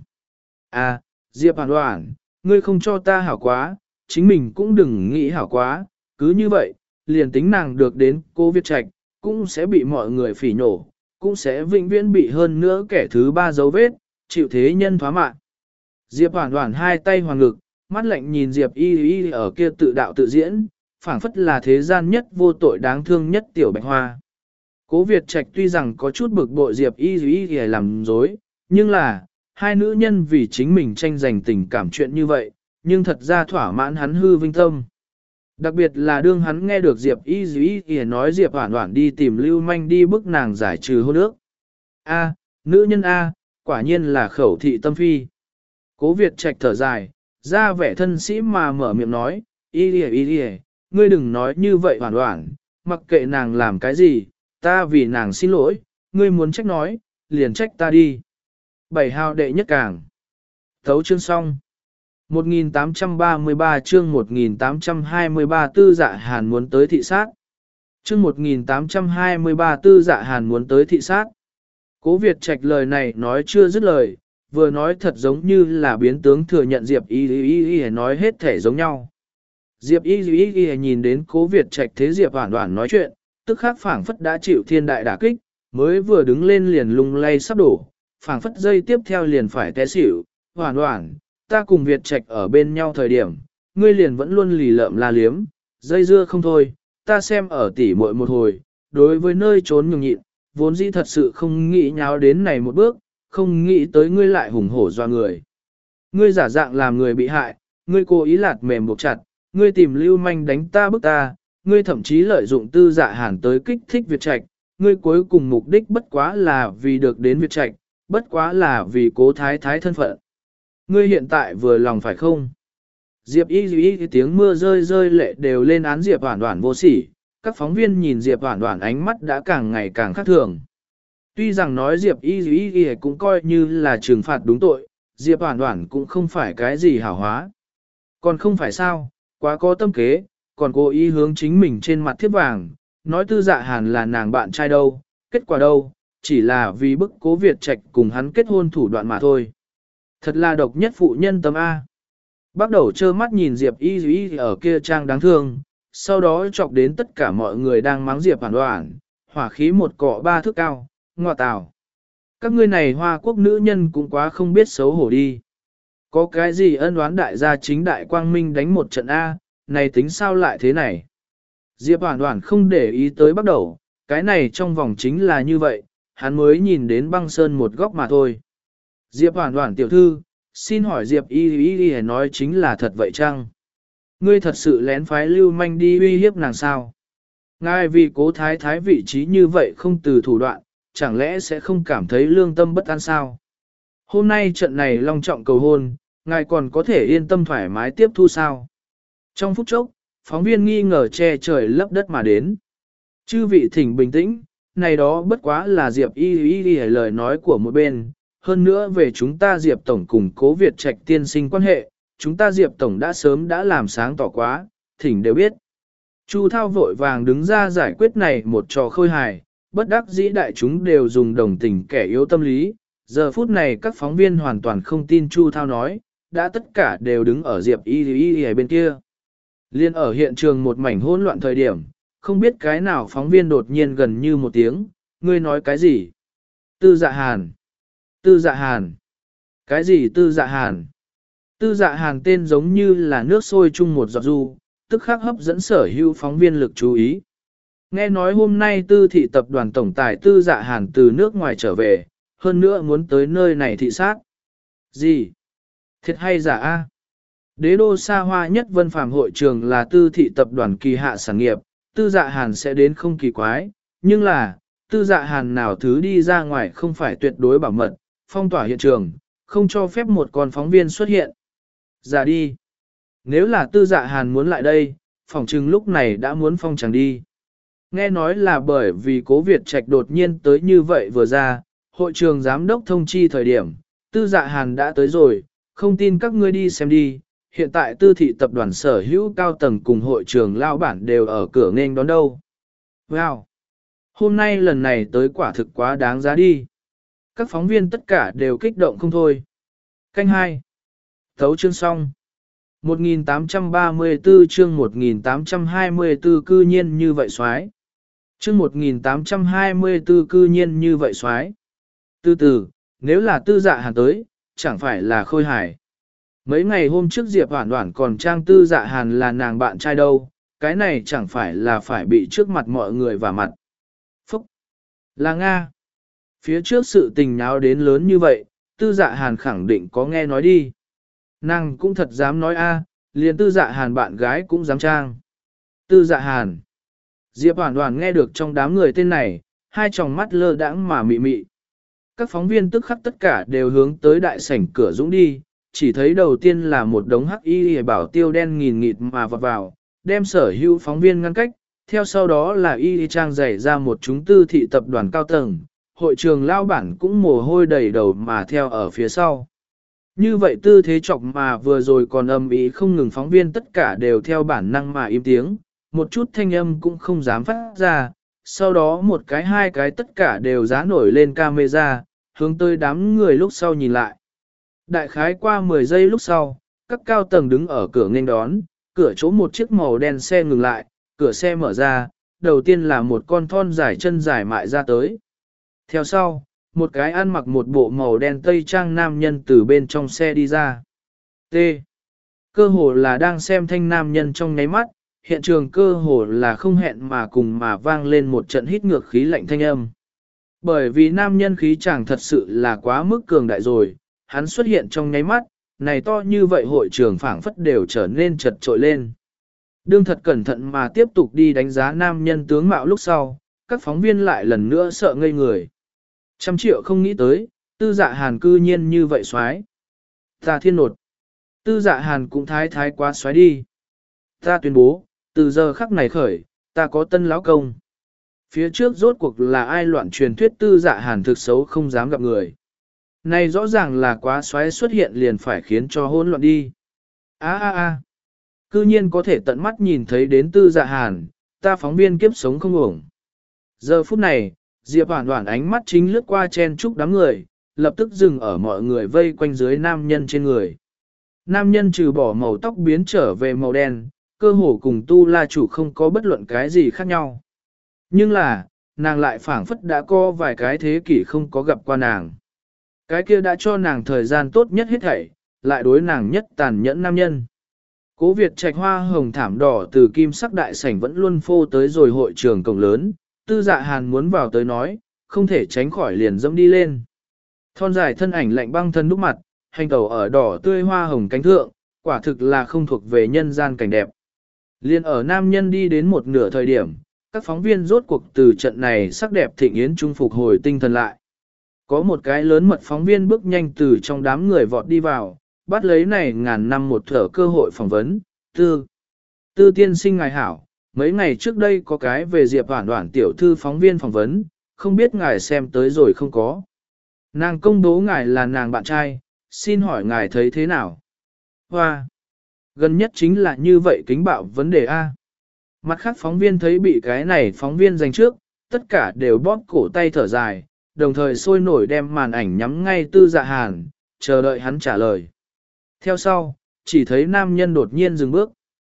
À, Diệp Hoản Hoản, ngươi không cho ta hảo quá, chính mình cũng đừng nghĩ hảo quá, cứ như vậy, liền tính nàng được đến cô Việt Trạch, cũng sẽ bị mọi người phỉ nhổ, cũng sẽ vĩnh viễn bị hơn nữa kẻ thứ ba dấu vết, chịu thế nhân thoá mạng. Diệp Hoản Hoản hai tay hoàng ngực, mắt lạnh nhìn Diệp Y Y ở kia tự đạo tự diễn, phảng phất là thế gian nhất vô tội đáng thương nhất tiểu bạch hoa. Cố Việt Trạch tuy rằng có chút bực bội Diệp Y Y Y làm dối, nhưng là, hai nữ nhân vì chính mình tranh giành tình cảm chuyện như vậy, nhưng thật ra thỏa mãn hắn hư vinh tâm. Đặc biệt là đương hắn nghe được Diệp Y Y Y nói Diệp Hoản Hoản đi tìm lưu manh đi bức nàng giải trừ hôn ước. A, nữ nhân A, quả nhiên là khẩu thị tâm phi. Cố Việt Trạch thở dài, ra vẻ thân sĩ mà mở miệng nói, Y Y Y Y, ngươi đừng nói như vậy Hoản Hoản, mặc kệ nàng làm cái gì, ta vì nàng xin lỗi, ngươi muốn trách nói, liền trách ta đi. Bảy hào đệ nhất càng. Thấu chương xong. một nghìn tám trăm ba mươi ba chương một nghìn tám trăm hai mươi ba Tư Dạ Hàn muốn tới thị sát. Chương một nghìn tám trăm hai mươi ba Tư Dạ Hàn muốn tới thị sát. Cố Việt Trạch lời này nói chưa dứt lời, vừa nói thật giống như là biến tướng thừa nhận Diệp Y Y Y nói hết thể giống nhau. Diệp Y Y Y nhìn đến Cố Việt Trạch thế Diệp Hoản Hoản nói chuyện, tức khắc phảng phất đã chịu thiên đại đả kích, mới vừa đứng lên liền lung lay sắp đổ, phảng phất dây tiếp theo liền phải té xỉu. Hoản Hoản, ta cùng Việt Trạch ở bên nhau thời điểm, ngươi liền vẫn luôn lì lợm la liếm, dây dưa không thôi, ta xem ở tỉ muội một hồi, đối với nơi trốn nhường nhịn, vốn dĩ thật sự không nghĩ nháo đến này một bước, không nghĩ tới ngươi lại hùng hổ doa người. Ngươi giả dạng làm người bị hại, ngươi cố ý lạt mềm buộc chặt, ngươi tìm lưu manh đánh ta bức ta, ngươi thậm chí lợi dụng tư dạ hàn tới kích thích Việt Trạch, ngươi cuối cùng mục đích bất quá là vì được đến Việt Trạch, bất quá là vì Cố thái thái thân phận. Ngươi hiện tại vừa lòng phải không? Diệp Y Y tiếng mưa rơi rơi lệ đều lên án Diệp Hoản Hoản vô sỉ, các phóng viên nhìn Diệp Hoản Hoản ánh mắt đã càng ngày càng khác thường. Tuy rằng nói Diệp Y Y cũng coi như là trừng phạt đúng tội, Diệp Hoản Hoản cũng không phải cái gì hảo hóa. Còn không phải sao, quá có tâm kế, còn cố ý hướng chính mình trên mặt thiếp vàng, nói tư dạ hàn là nàng bạn trai đâu, kết quả đâu, chỉ là vì bức Cố Việt Trạch cùng hắn kết hôn thủ đoạn mà thôi. Thật là độc nhất phụ nhân tâm A. Bắt đầu trơ mắt nhìn Diệp Y Y ở kia trang đáng thương, sau đó chọc đến tất cả mọi người đang mắng Diệp Hoản Hoản, hỏa khí một cọ ba thước cao, ngọa tào. Các ngươi này Hoa Quốc nữ nhân cũng quá không biết xấu hổ đi. Có cái gì ân oán đại gia chính đại quang minh đánh một trận A, này tính sao lại thế này? Diệp Hoản Hoản không để ý tới bắt đầu, cái này trong vòng chính là như vậy, hắn mới nhìn đến băng sơn một góc mà thôi. Diệp Hoản Hoản tiểu thư, xin hỏi Diệp Y Y Y nói chính là thật vậy chăng? Ngươi thật sự lén phái lưu manh đi uy hiếp nàng sao? Ngài vì Cố thái thái vị trí như vậy không từ thủ đoạn, chẳng lẽ sẽ không cảm thấy lương tâm bất an sao? Hôm nay trận này long trọng cầu hôn, ngài còn có thể yên tâm thoải mái tiếp thu sao? Trong phút chốc, phóng viên nghi ngờ che trời lấp đất mà đến. Chư vị thỉnh bình tĩnh, này đó bất quá là Diệp Y Y Y lời nói của một bên. Hơn nữa về chúng ta Diệp Tổng cùng Cố Việt Trạch tiên sinh quan hệ, chúng ta Diệp Tổng đã sớm đã làm sáng tỏ quá, thỉnh đều biết. Chu Thao vội vàng đứng ra giải quyết này một trò khôi hài, bất đắc dĩ đại chúng đều dùng đồng tình kẻ yếu tâm lý. Giờ phút này các phóng viên hoàn toàn không tin Chu Thao nói, đã tất cả đều đứng ở Diệp Y Y Y bên kia. Liên ở hiện trường một mảnh hỗn loạn thời điểm, không biết cái nào phóng viên đột nhiên gần như một tiếng, ngươi nói cái gì? Tư Dạ Hàn. Tư Dạ Hàn. Cái gì Tư Dạ Hàn? Tư Dạ Hàn tên giống như là nước sôi chung một giọt du, tức khắc hấp dẫn sở hữu phóng viên lực chú ý. Nghe nói hôm nay Tư thị tập đoàn tổng tài Tư Dạ Hàn từ nước ngoài trở về, hơn nữa muốn tới nơi này thị sát. Gì? Thiệt hay giả a? Đế đô xa hoa nhất Vân Phàm hội trường là Tư thị tập đoàn kỳ hạ sản nghiệp, Tư Dạ Hàn sẽ đến không kỳ quái, nhưng là, Tư Dạ Hàn nào thứ đi ra ngoài không phải tuyệt đối bảo mật, phong tỏa hiện trường, không cho phép một con phóng viên xuất hiện. Dạ đi. Nếu là Tư Dạ Hàn muốn lại đây, phỏng chừng lúc này đã muốn phong chẳng đi. Nghe nói là bởi vì Cố Việt Trạch đột nhiên tới như vậy vừa ra, hội trường giám đốc thông chi thời điểm, Tư Dạ Hàn đã tới rồi, không tin các ngươi đi xem đi. Hiện tại Tư thị tập đoàn sở hữu cao tầng cùng hội trường lao bản đều ở cửa nghênh đón đâu. Wow! Hôm nay lần này tới quả thực quá đáng giá đi. Các phóng viên tất cả đều kích động không thôi. Canh hai. Thấu chương xong. một nghìn tám trăm ba mươi tư chương một nghìn tám trăm hai mươi tư cư nhiên như vậy xoái. Chương một nghìn tám trăm hai mươi tư cư nhiên như vậy xoái. Từ từ, nếu là Tư Dạ Hàn tới, chẳng phải là khôi hài. Mấy ngày hôm trước Diệp Hoản Hoản còn trang Tư Dạ Hàn là nàng bạn trai đâu, cái này chẳng phải là phải bị trước mặt mọi người vả mặt. Phúc! Là Nga! Phía trước sự tình náo đến lớn như vậy, Tư Dạ Hàn khẳng định có nghe nói đi. Nàng cũng thật dám nói a, liền Tư Dạ Hàn bạn gái cũng dám trang. Tư Dạ Hàn! Diệp Hoản Hoản nghe được trong đám người tên này, hai tròng mắt lơ đãng mà mị mị. Các phóng viên tức khắc tất cả đều hướng tới đại sảnh cửa dũng đi, chỉ thấy đầu tiên là một đống hắc y bảo tiêu đen nghìn nghịt mà vọt vào, đem sở hữu phóng viên ngăn cách, theo sau đó là y trang dày ra một chúng tư thị tập đoàn cao tầng, hội trường lao bản cũng mồ hôi đầy đầu mà theo ở phía sau. Như vậy tư thế chọc mà vừa rồi còn âm ý không ngừng, phóng viên tất cả đều theo bản năng mà im tiếng, một chút thanh âm cũng không dám phát ra, sau đó một cái hai cái tất cả đều giá nổi lên camera, hướng tới đám người lúc sau nhìn lại. Đại khái qua mười giây lúc sau, các cao tầng đứng ở cửa nghênh đón, cửa chỗ một chiếc màu đen xe ngừng lại, cửa xe mở ra, đầu tiên là một con thon dài chân dài mại ra tới. Theo sau, một cái ăn mặc một bộ màu đen tây trang nam nhân từ bên trong xe đi ra. T. Cơ hồ là đang xem thanh nam nhân trong nháy mắt, hiện trường cơ hồ là không hẹn mà cùng mà vang lên một trận hít ngược khí lạnh thanh âm. Bởi vì nam nhân khí chàng thật sự là quá mức cường đại rồi, hắn xuất hiện trong nháy mắt, này to như vậy hội trường phảng phất đều trở nên chật trội lên. Đương thật cẩn thận mà tiếp tục đi đánh giá nam nhân tướng mạo lúc sau, các phóng viên lại lần nữa sợ ngây người. Trăm triệu không nghĩ tới, tư dạ hàn cư nhiên như vậy xoái. Ta thiên nột. Tư dạ hàn cũng thái thái quá xoái đi. Ta tuyên bố, từ giờ khắc này khởi, ta có tân lão công. Phía trước rốt cuộc là ai loạn truyền thuyết tư dạ hàn thực xấu không dám gặp người. Này rõ ràng là quá xoáy xuất hiện liền phải khiến cho hỗn loạn đi. A a a. Cư nhiên có thể tận mắt nhìn thấy đến tư dạ hàn, ta phóng viên kiếp sống không ổng. Giờ phút này, Diệp Hoản Hoản ánh mắt chính lướt qua chen chúc đám người, lập tức dừng ở mọi người vây quanh dưới nam nhân trên người. Nam nhân trừ bỏ màu tóc biến trở về màu đen, cơ hồ cùng tu la chủ không có bất luận cái gì khác nhau. Nhưng là, nàng lại phảng phất đã có vài cái thế kỷ không có gặp qua nàng. Cái kia đã cho nàng thời gian tốt nhất hết thảy, lại đối nàng nhất tàn nhẫn nam nhân. Cố Việt trạch hoa hồng thảm đỏ từ kim sắc đại sảnh vẫn luôn phô tới rồi hội trường cổng lớn, tư dạ hàn muốn vào tới nói, không thể tránh khỏi liền dẫm đi lên. Thon dài thân ảnh lạnh băng thân đúc mặt, hành tẩu ở đỏ tươi hoa hồng cánh thượng, quả thực là không thuộc về nhân gian cảnh đẹp. Liên ở nam nhân đi đến một nửa thời điểm, các phóng viên rốt cuộc từ trận này sắc đẹp thịnh yến trung phục hồi tinh thần lại. Có một cái lớn mật phóng viên bước nhanh từ trong đám người vọt đi vào, bắt lấy này ngàn năm một thở cơ hội phỏng vấn, tư. Tư tiên sinh ngài hảo, mấy ngày trước đây có cái về Diệp Hoản Hoản tiểu thư phóng viên phỏng vấn, không biết ngài xem tới rồi không có. Nàng công bố ngài là nàng bạn trai, xin hỏi ngài thấy thế nào? Hoa! Gần nhất chính là như vậy kính bạo vấn đề A. Mặt khác phóng viên thấy bị cái này phóng viên giành trước, tất cả đều bóp cổ tay thở dài, đồng thời sôi nổi đem màn ảnh nhắm ngay tư dạ hàn, chờ đợi hắn trả lời. Theo sau, chỉ thấy nam nhân đột nhiên dừng bước.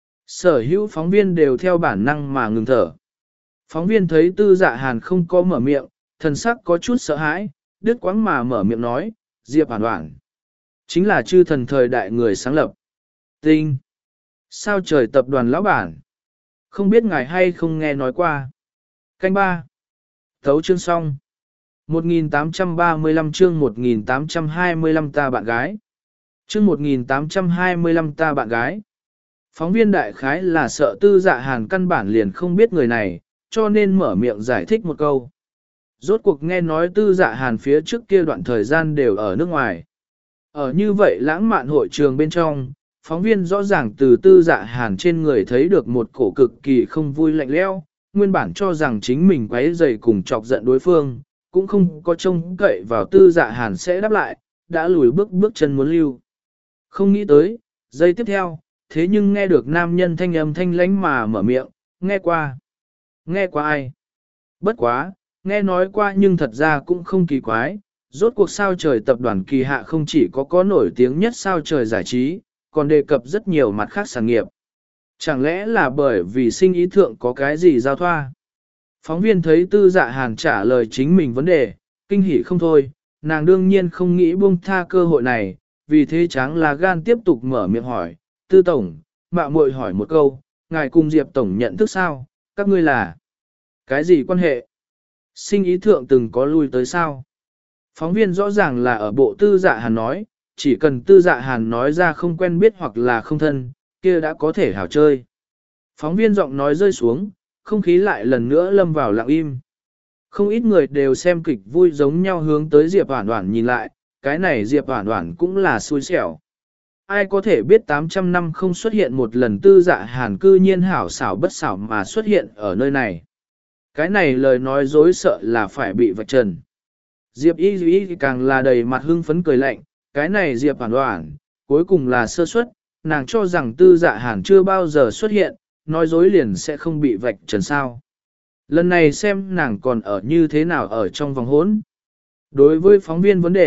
Sở hữu phóng viên đều theo bản năng mà ngừng thở. Phóng viên thấy tư dạ hàn không có mở miệng, thần sắc có chút sợ hãi, đứt quãng mà mở miệng nói, Diệp Hoản Hoản. Chính là chư thần thời đại người sáng lập. Tinh. Sao trời tập đoàn lão bản. Không biết ngài hay không nghe nói qua. Canh ba. Thấu chương xong. một nghìn tám trăm ba mươi lăm chương một nghìn tám trăm hai mươi lăm ta bạn gái. Chương một nghìn tám trăm hai mươi lăm ta bạn gái. Phóng viên đại khái là sợ tư dạ hàn căn bản liền không biết người này, cho nên mở miệng giải thích một câu. Rốt cuộc nghe nói tư dạ hàn phía trước kia đoạn thời gian đều ở nước ngoài. Ở như vậy lãng mạn hội trường bên trong, phóng viên rõ ràng từ tư dạ hàn trên người thấy được một cổ cực kỳ không vui lạnh lẽo, nguyên bản cho rằng chính mình quấy rầy cùng chọc giận đối phương, cũng không có trông cậy vào tư dạ hàn sẽ đáp lại, đã lùi bước bước chân muốn lưu. Không nghĩ tới, giây tiếp theo, thế nhưng nghe được nam nhân thanh âm thanh lãnh mà mở miệng, nghe qua. Nghe qua ai? Bất quá, nghe nói qua nhưng thật ra cũng không kỳ quái, rốt cuộc sao trời tập đoàn kỳ hạ không chỉ có có nổi tiếng nhất sao trời giải trí, còn đề cập rất nhiều mặt khác sản nghiệp. Chẳng lẽ là bởi vì sinh ý thượng có cái gì giao thoa? Phóng viên thấy tư dạ hàn trả lời chính mình vấn đề, kinh hỉ không thôi, nàng đương nhiên không nghĩ buông tha cơ hội này, vì thế tráng là gan tiếp tục mở miệng hỏi, tư tổng, mạo muội hỏi một câu, ngài cùng Diệp tổng nhận thức sao, các ngươi là cái gì quan hệ? Sinh ý thượng từng có lui tới sao? Phóng viên rõ ràng là ở bộ tư dạ hàn nói, chỉ cần tư dạ hàn nói ra không quen biết hoặc là không thân, kia đã có thể hảo chơi. Phóng viên giọng nói rơi xuống, không khí lại lần nữa lâm vào lặng im. Không ít người đều xem kịch vui giống nhau hướng tới Diệp Hoản Hoản nhìn lại, cái này Diệp Hoản Hoản cũng là xui xẻo. Ai có thể biết tám trăm năm không xuất hiện một lần tư dạ hàn cư nhiên hảo xảo bất xảo mà xuất hiện ở nơi này. Cái này lời nói dối sợ là phải bị vạch trần. Diệp Y Y càng là đầy mặt hưng phấn cười lạnh, cái này Diệp Hoản Hoản, cuối cùng là sơ suất, nàng cho rằng tư dạ hàn chưa bao giờ xuất hiện, nói dối liền sẽ không bị vạch trần sao. Lần này xem nàng còn ở như thế nào ở trong vòng hỗn. Đối với phóng viên vấn đề,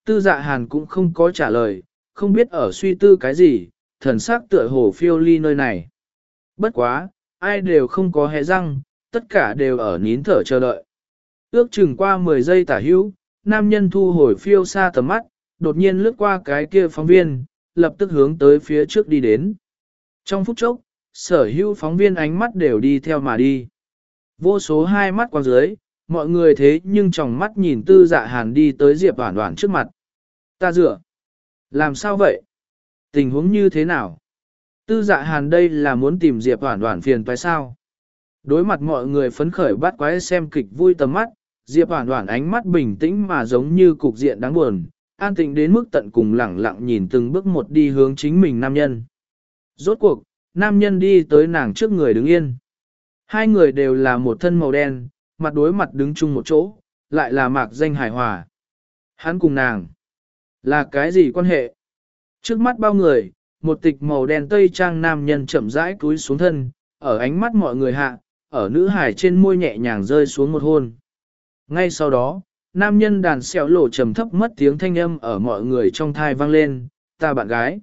tư dạ hàn cũng không có trả lời, không biết ở suy tư cái gì, thần sắc tựa hồ phiêu ly nơi này. Bất quá, ai đều không có hé răng, tất cả đều ở nín thở chờ đợi. Ước chừng qua mười giây tả hữu, nam nhân thu hồi phiêu xa tầm mắt, đột nhiên lướt qua cái kia phóng viên, lập tức hướng tới phía trước đi đến. Trong phút chốc, sở hữu phóng viên ánh mắt đều đi theo mà đi. Vô số hai mắt quang dưới, mọi người thế nhưng tròng mắt nhìn tư dạ hàn đi tới Diệp Oản Oản trước mặt. Ta dựa. Làm sao vậy? Tình huống như thế nào? Tư dạ hàn đây là muốn tìm Diệp Oản Oản phiền toái sao? Đối mặt mọi người phấn khởi bắt quái xem kịch vui tầm mắt, Diệp Oản Oản ánh mắt bình tĩnh mà giống như cục diện đáng buồn, an tĩnh đến mức tận cùng lẳng lặng nhìn từng bước một đi hướng chính mình nam nhân. Rốt cuộc, nam nhân đi tới nàng trước người đứng yên. Hai người đều là một thân màu đen, mặt đối mặt đứng chung một chỗ, lại là mạc danh hài hòa. Hắn cùng nàng, là cái gì quan hệ? Trước mắt bao người, một tịch màu đen tây trang nam nhân chậm rãi cúi xuống thân, ở ánh mắt mọi người hạ, ở nữ hải trên môi nhẹ nhàng rơi xuống một hôn. Ngay sau đó, nam nhân đàn xẻo lộ trầm thấp mất tiếng thanh âm ở mọi người trong thai vang lên, ta bạn gái.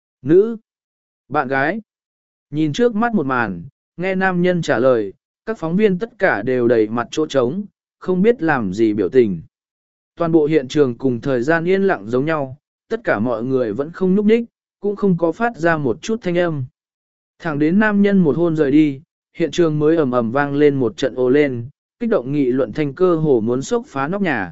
Nữ. Bạn gái. Nhìn trước mắt một màn, nghe nam nhân trả lời, các phóng viên tất cả đều đầy mặt chỗ trống, không biết làm gì biểu tình. Toàn bộ hiện trường cùng thời gian yên lặng giống nhau, tất cả mọi người vẫn không nhúc nhích, cũng không có phát ra một chút thanh âm. Thẳng đến nam nhân một hôn rời đi, hiện trường mới ầm ầm vang lên một trận ồ lên, kích động nghị luận thành cơ hồ muốn sốc phá nóc nhà.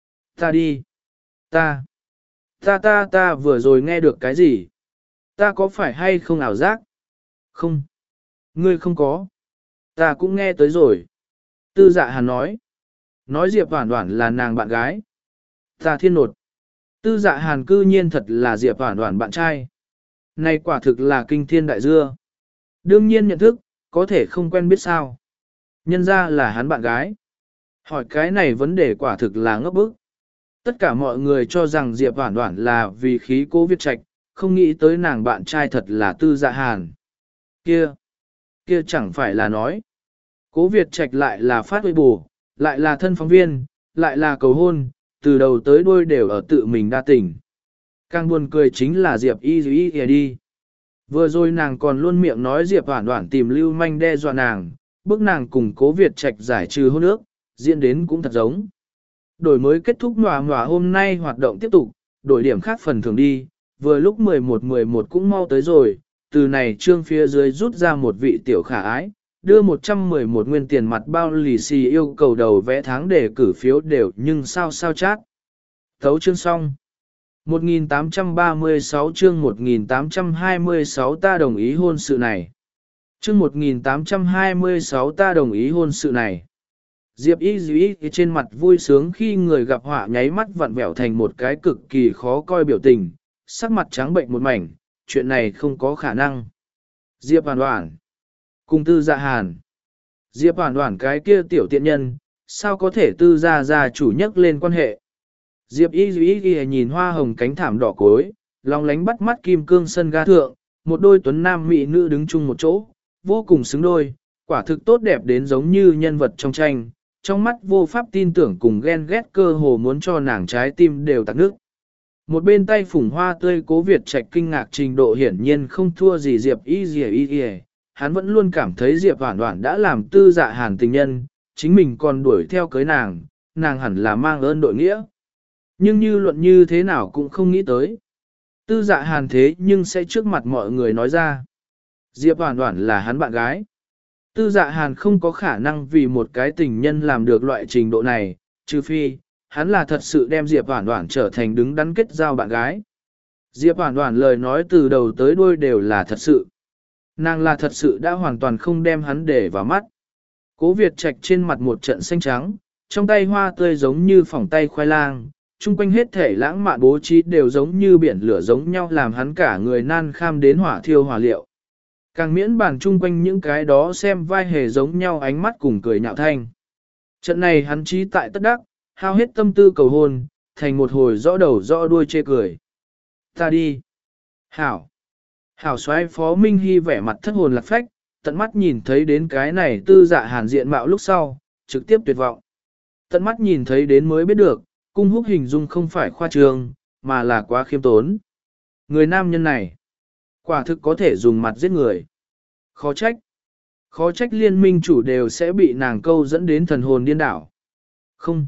Ta đi. Ta. Ta ta ta vừa rồi nghe được cái gì? Ta có phải hay không ảo giác? Không. Ngươi không có. Ta cũng nghe tới rồi. Tư dạ hàn nói. Nói Diệp Oản Oản là nàng bạn gái. Ta thiên nột. Tư dạ hàn cư nhiên thật là Diệp Oản Oản bạn trai. Này quả thực là kinh thiên đại dưa. Đương nhiên nhận thức, có thể không quen biết sao. Nhân ra là hắn bạn gái. Hỏi cái này vấn đề quả thực là ngốc bức. Tất cả mọi người cho rằng Diệp Oản Oản là vì khí Cố Việt Trạch, không nghĩ tới nàng bạn trai thật là Tư Dạ Hàn. Kia, kia chẳng phải là nói. Cố Việt Trạch lại là phát huy bù, lại là thân phóng viên, lại là cầu hôn, từ đầu tới đuôi đều ở tự mình đa tình. Càng buồn cười chính là Diệp Y Y Y đi. Vừa rồi nàng còn luôn miệng nói Diệp Oản Oản tìm lưu manh đe dọa nàng, bức nàng cùng Cố Việt Trạch giải trừ hôn ước, diễn đến cũng thật giống. Đổi mới kết thúc nhòa nhòa hôm nay hoạt động tiếp tục, đổi điểm khác phần thưởng đi, vừa lúc mười một mười một cũng mau tới rồi, từ này trương phía dưới rút ra một vị tiểu khả ái, đưa một trăm mười một nguyên tiền mặt bao lì xì yêu cầu đầu vẽ tháng để cử phiếu đều nhưng sao sao chát. Thấu chương xong. một nghìn tám trăm ba mươi sáu chương một nghìn tám trăm hai mươi sáu ta đồng ý hôn sự này. Chương một nghìn tám trăm hai mươi sáu ta đồng ý hôn sự này. Diệp Y Dĩ trên mặt vui sướng khi người gặp họa nháy mắt vặn vẹo thành một cái cực kỳ khó coi biểu tình, sắc mặt trắng bệnh một mảnh, chuyện này không có khả năng. Diệp Oản Oản cùng Tư Dạ Hàn. Diệp Oản Oản cái kia tiểu tiện nhân, sao có thể Tư gia gia chủ nhắc lên quan hệ. Diệp Y Dĩ nhìn hoa hồng cánh thảm đỏ cối, long lánh bắt mắt kim cương sân ga thượng, một đôi tuấn nam mỹ nữ đứng chung một chỗ, vô cùng xứng đôi, quả thực tốt đẹp đến giống như nhân vật trong tranh, trong mắt vô pháp tin tưởng cùng ghen ghét cơ hồ muốn cho nàng trái tim đều tắc nước. Một bên tay phủng hoa tươi Cố Việt Trạch kinh ngạc trình độ hiển nhiên không thua gì Diệp Y Dì Y Y, hắn vẫn luôn cảm thấy Diệp Oản Oản đã làm Tư Dạ Hàn tình nhân, chính mình còn đuổi theo cưới nàng, nàng hẳn là mang ơn đội nghĩa. Nhưng như luận như thế nào cũng không nghĩ tới. Tư Dạ Hàn thế nhưng sẽ trước mặt mọi người nói ra. Diệp Oản Oản là hắn bạn gái. Tư Dạ Hàn không có khả năng vì một cái tình nhân làm được loại trình độ này, trừ phi, hắn là thật sự đem Diệp Oản Oản trở thành đứng đắn kết giao bạn gái. Diệp Oản Oản lời nói từ đầu tới đuôi đều là thật sự. Nàng là thật sự đã hoàn toàn không đem hắn để vào mắt. Cố Việt Trạch trên mặt một trận xanh trắng, trong tay hoa tươi giống như phỏng tay khoai lang, chung quanh hết thể lãng mạn bố trí đều giống như biển lửa giống nhau làm hắn cả người nan kham đến hỏa thiêu hỏa liệu. Càng miễn bàn chung quanh những cái đó xem vai hề giống nhau ánh mắt cùng cười nhạo thanh. Trận này hắn trí tại tất đắc, hao hết tâm tư cầu hôn, thành một hồi rõ đầu rõ đuôi chê cười. Ta đi. Hảo. Hảo xoay Phó Minh Hy vẻ mặt thất hồn lạc phách, tận mắt nhìn thấy đến cái này Tư Dạ Hàn diện mạo lúc sau, trực tiếp tuyệt vọng. Tận mắt nhìn thấy đến mới biết được, cung húc hình dung không phải khoa trương, mà là quá khiêm tốn. Người nam nhân này, quả thực có thể dùng mặt giết người. Khó trách. Khó trách liên minh chủ đều sẽ bị nàng câu dẫn đến thần hồn điên đảo. Không.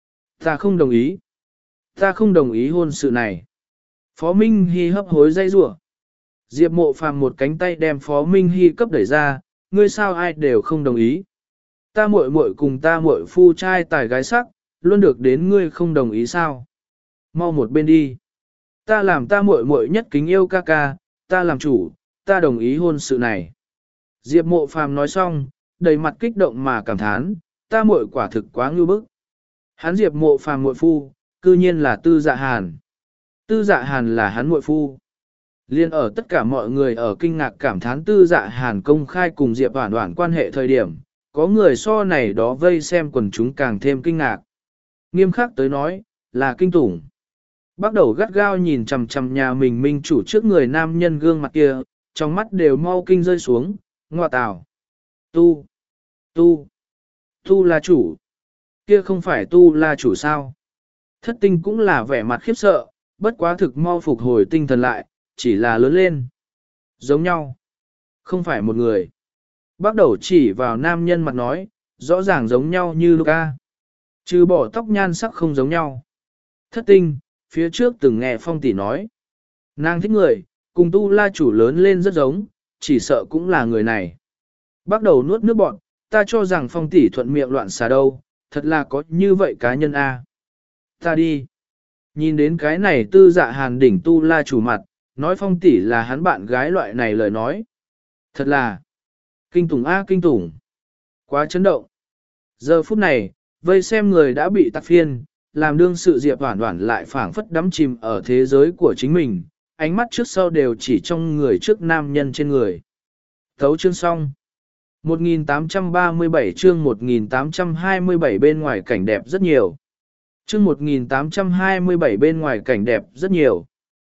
Ta không đồng ý. Ta không đồng ý hôn sự này. Phó Minh Hy hấp hối dây rủa. Diệp Mộ Phàm một cánh tay đem Phó Minh Hy cấp đẩy ra, ngươi sao ai đều không đồng ý. Ta muội muội cùng ta muội phu trai tài gái sắc, luôn được đến ngươi không đồng ý sao? Mau một bên đi. Ta làm ta muội muội nhất kính yêu ca ca, ta làm chủ, ta đồng ý hôn sự này. Diệp Mộ Phàm nói xong, đầy mặt kích động mà cảm thán, ta muội quả thực quá ngưu bức. Hắn Diệp Mộ Phàm muội phu, cư nhiên là Tư Dạ Hàn. Tư Dạ Hàn là hắn muội phu. Liên ở tất cả mọi người ở kinh ngạc cảm thán Tư Dạ Hàn công khai cùng Diệp Hoản Hoản quan hệ thời điểm, có người so này đó vây xem quần chúng càng thêm kinh ngạc. Nghiêm khắc tới nói, là kinh tủng. Bắt đầu gắt gao nhìn chằm chằm nhà mình minh chủ trước người nam nhân gương mặt kia, trong mắt đều mau kinh rơi xuống, ngọa tào. Tu, tu, tu là chủ. Kia không phải tu là chủ sao? Thất tinh cũng là vẻ mặt khiếp sợ, bất quá thực mau phục hồi tinh thần lại, chỉ là lớn lên. Giống nhau. Không phải một người. Bắt đầu chỉ vào nam nhân mặt nói, rõ ràng giống nhau như Luca. Trừ bỏ tóc nhan sắc không giống nhau. Thất tinh, phía trước từng nghe Phong tỷ nói. Nàng thích người, cùng tu la chủ lớn lên rất giống, chỉ sợ cũng là người này. Bắt đầu nuốt nước bọn, ta cho rằng Phong tỷ thuận miệng loạn xà đâu, thật là có như vậy cá nhân A. Ta đi. Nhìn đến cái này Tư Dạ Hàn đỉnh tu la chủ mặt, nói Phong tỷ là hắn bạn gái loại này lời nói. Thật là kinh tủng A kinh tủng. Quá chấn động. Giờ phút này, vây xem người đã bị tạc phiên, làm đương sự Diệp Hoản Hoản lại phảng phất đắm chìm ở thế giới của chính mình, ánh mắt trước sau đều chỉ trong người trước nam nhân trên người. Thấu chương xong. một nghìn tám trăm ba mươi bảy chương một nghìn tám trăm hai mươi bảy bên ngoài cảnh đẹp rất nhiều. Chương một nghìn tám trăm hai mươi bảy bên ngoài cảnh đẹp rất nhiều.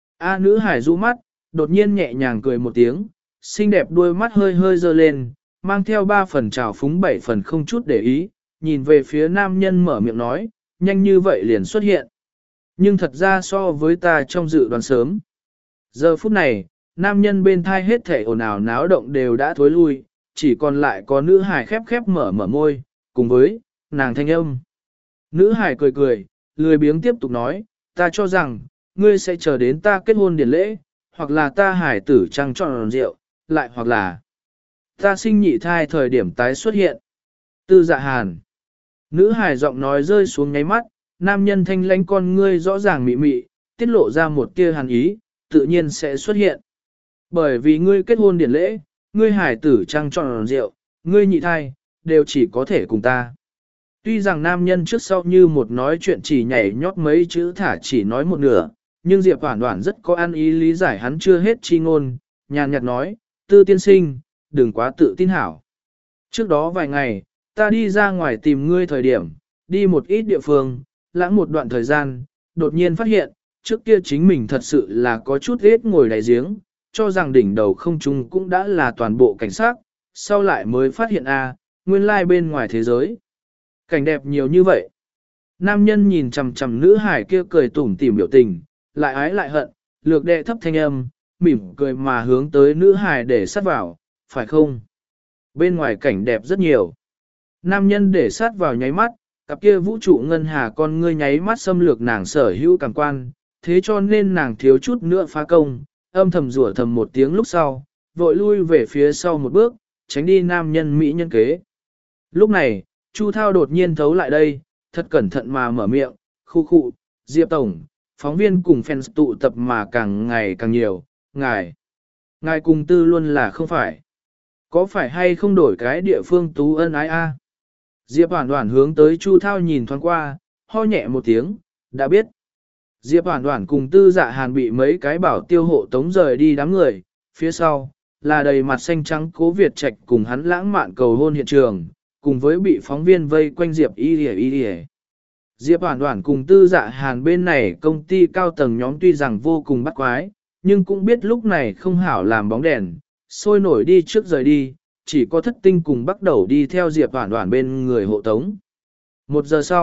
A nữ hải rũ mắt, đột nhiên nhẹ nhàng cười một tiếng, xinh đẹp đuôi mắt hơi hơi dơ lên, mang theo ba phần trào phúng bảy phần không chút để ý, nhìn về phía nam nhân mở miệng nói, nhanh như vậy liền xuất hiện. Nhưng thật ra so với ta trong dự đoán sớm. Giờ phút này, nam nhân bên thai hết thể ồn ào náo động đều đã thối lui, chỉ còn lại có nữ hải khép khép mở mở môi, cùng với, nàng thanh âm. Nữ hải cười cười, lười biếng tiếp tục nói, ta cho rằng, ngươi sẽ chờ đến ta kết hôn điển lễ, hoặc là ta hải tử trăng trọn rượu, lại hoặc là ta sinh nhị thai thời điểm tái xuất hiện. Tư Dạ Hàn. Nữ hải giọng nói rơi xuống nháy mắt, nam nhân thanh lãnh con ngươi rõ ràng mị mị, tiết lộ ra một tia hàn ý, tự nhiên sẽ xuất hiện. Bởi vì ngươi kết hôn điển lễ, ngươi hải tử trăng trọn rượu, ngươi nhị thai, đều chỉ có thể cùng ta. Tuy rằng nam nhân trước sau như một nói chuyện chỉ nhảy nhót mấy chữ thả chỉ nói một nửa, nhưng Diệp Hoản Hoản rất có ăn ý lý giải hắn chưa hết chi ngôn, nhàn nhạt nói, Tư tiên sinh, đừng quá tự tin hảo. Trước đó vài ngày, ta đi ra ngoài tìm ngươi thời điểm, đi một ít địa phương, lãng một đoạn thời gian, đột nhiên phát hiện, trước kia chính mình thật sự là có chút ghét ngồi đáy giếng, cho rằng đỉnh đầu không trung cũng đã là toàn bộ cảnh sát, sau lại mới phát hiện a, nguyên lai bên ngoài thế giới. Cảnh đẹp nhiều như vậy. Nam nhân nhìn chằm chằm nữ hải kia cười tủm tỉm biểu tình, lại ái lại hận, lược đệ thấp thanh âm, mỉm cười mà hướng tới nữ hải để sát vào, phải không? Bên ngoài cảnh đẹp rất nhiều. Nam nhân để sát vào nháy mắt, cặp kia vũ trụ ngân hà con ngươi nháy mắt xâm lược nàng sở hữu cảm quan, thế cho nên nàng thiếu chút nữa phá công, âm thầm rủa thầm một tiếng lúc sau, vội lui về phía sau một bước, tránh đi nam nhân mỹ nhân kế. Lúc này, Chu Thao đột nhiên thấu lại đây, thật cẩn thận mà mở miệng, khu khu, Diệp Tổng, phóng viên cùng fans tụ tập mà càng ngày càng nhiều, ngài. Ngài cùng tư luôn là không phải. Có phải hay không đổi cái địa phương tú ân ái a? Diệp Hoản Hoản hướng tới Chu Thao nhìn thoáng qua, ho nhẹ một tiếng, đã biết. Diệp Hoản Hoản cùng Tư Dạ Hàn bị mấy cái bảo tiêu hộ tống rời đi đám người, phía sau, là đầy mặt xanh trắng Cố Việt Trạch cùng hắn lãng mạn cầu hôn hiện trường, cùng với bị phóng viên vây quanh Diệp y lìa y lìa. Diệp Hoản Hoản cùng Tư Dạ Hàn bên này công ty cao tầng nhóm tuy rằng vô cùng bắt quái, nhưng cũng biết lúc này không hảo làm bóng đèn, sôi nổi đi trước rời đi, chỉ có thất tinh cùng bắt đầu đi theo Diệp Hoản Hoản bên người hộ tống. Một giờ sau,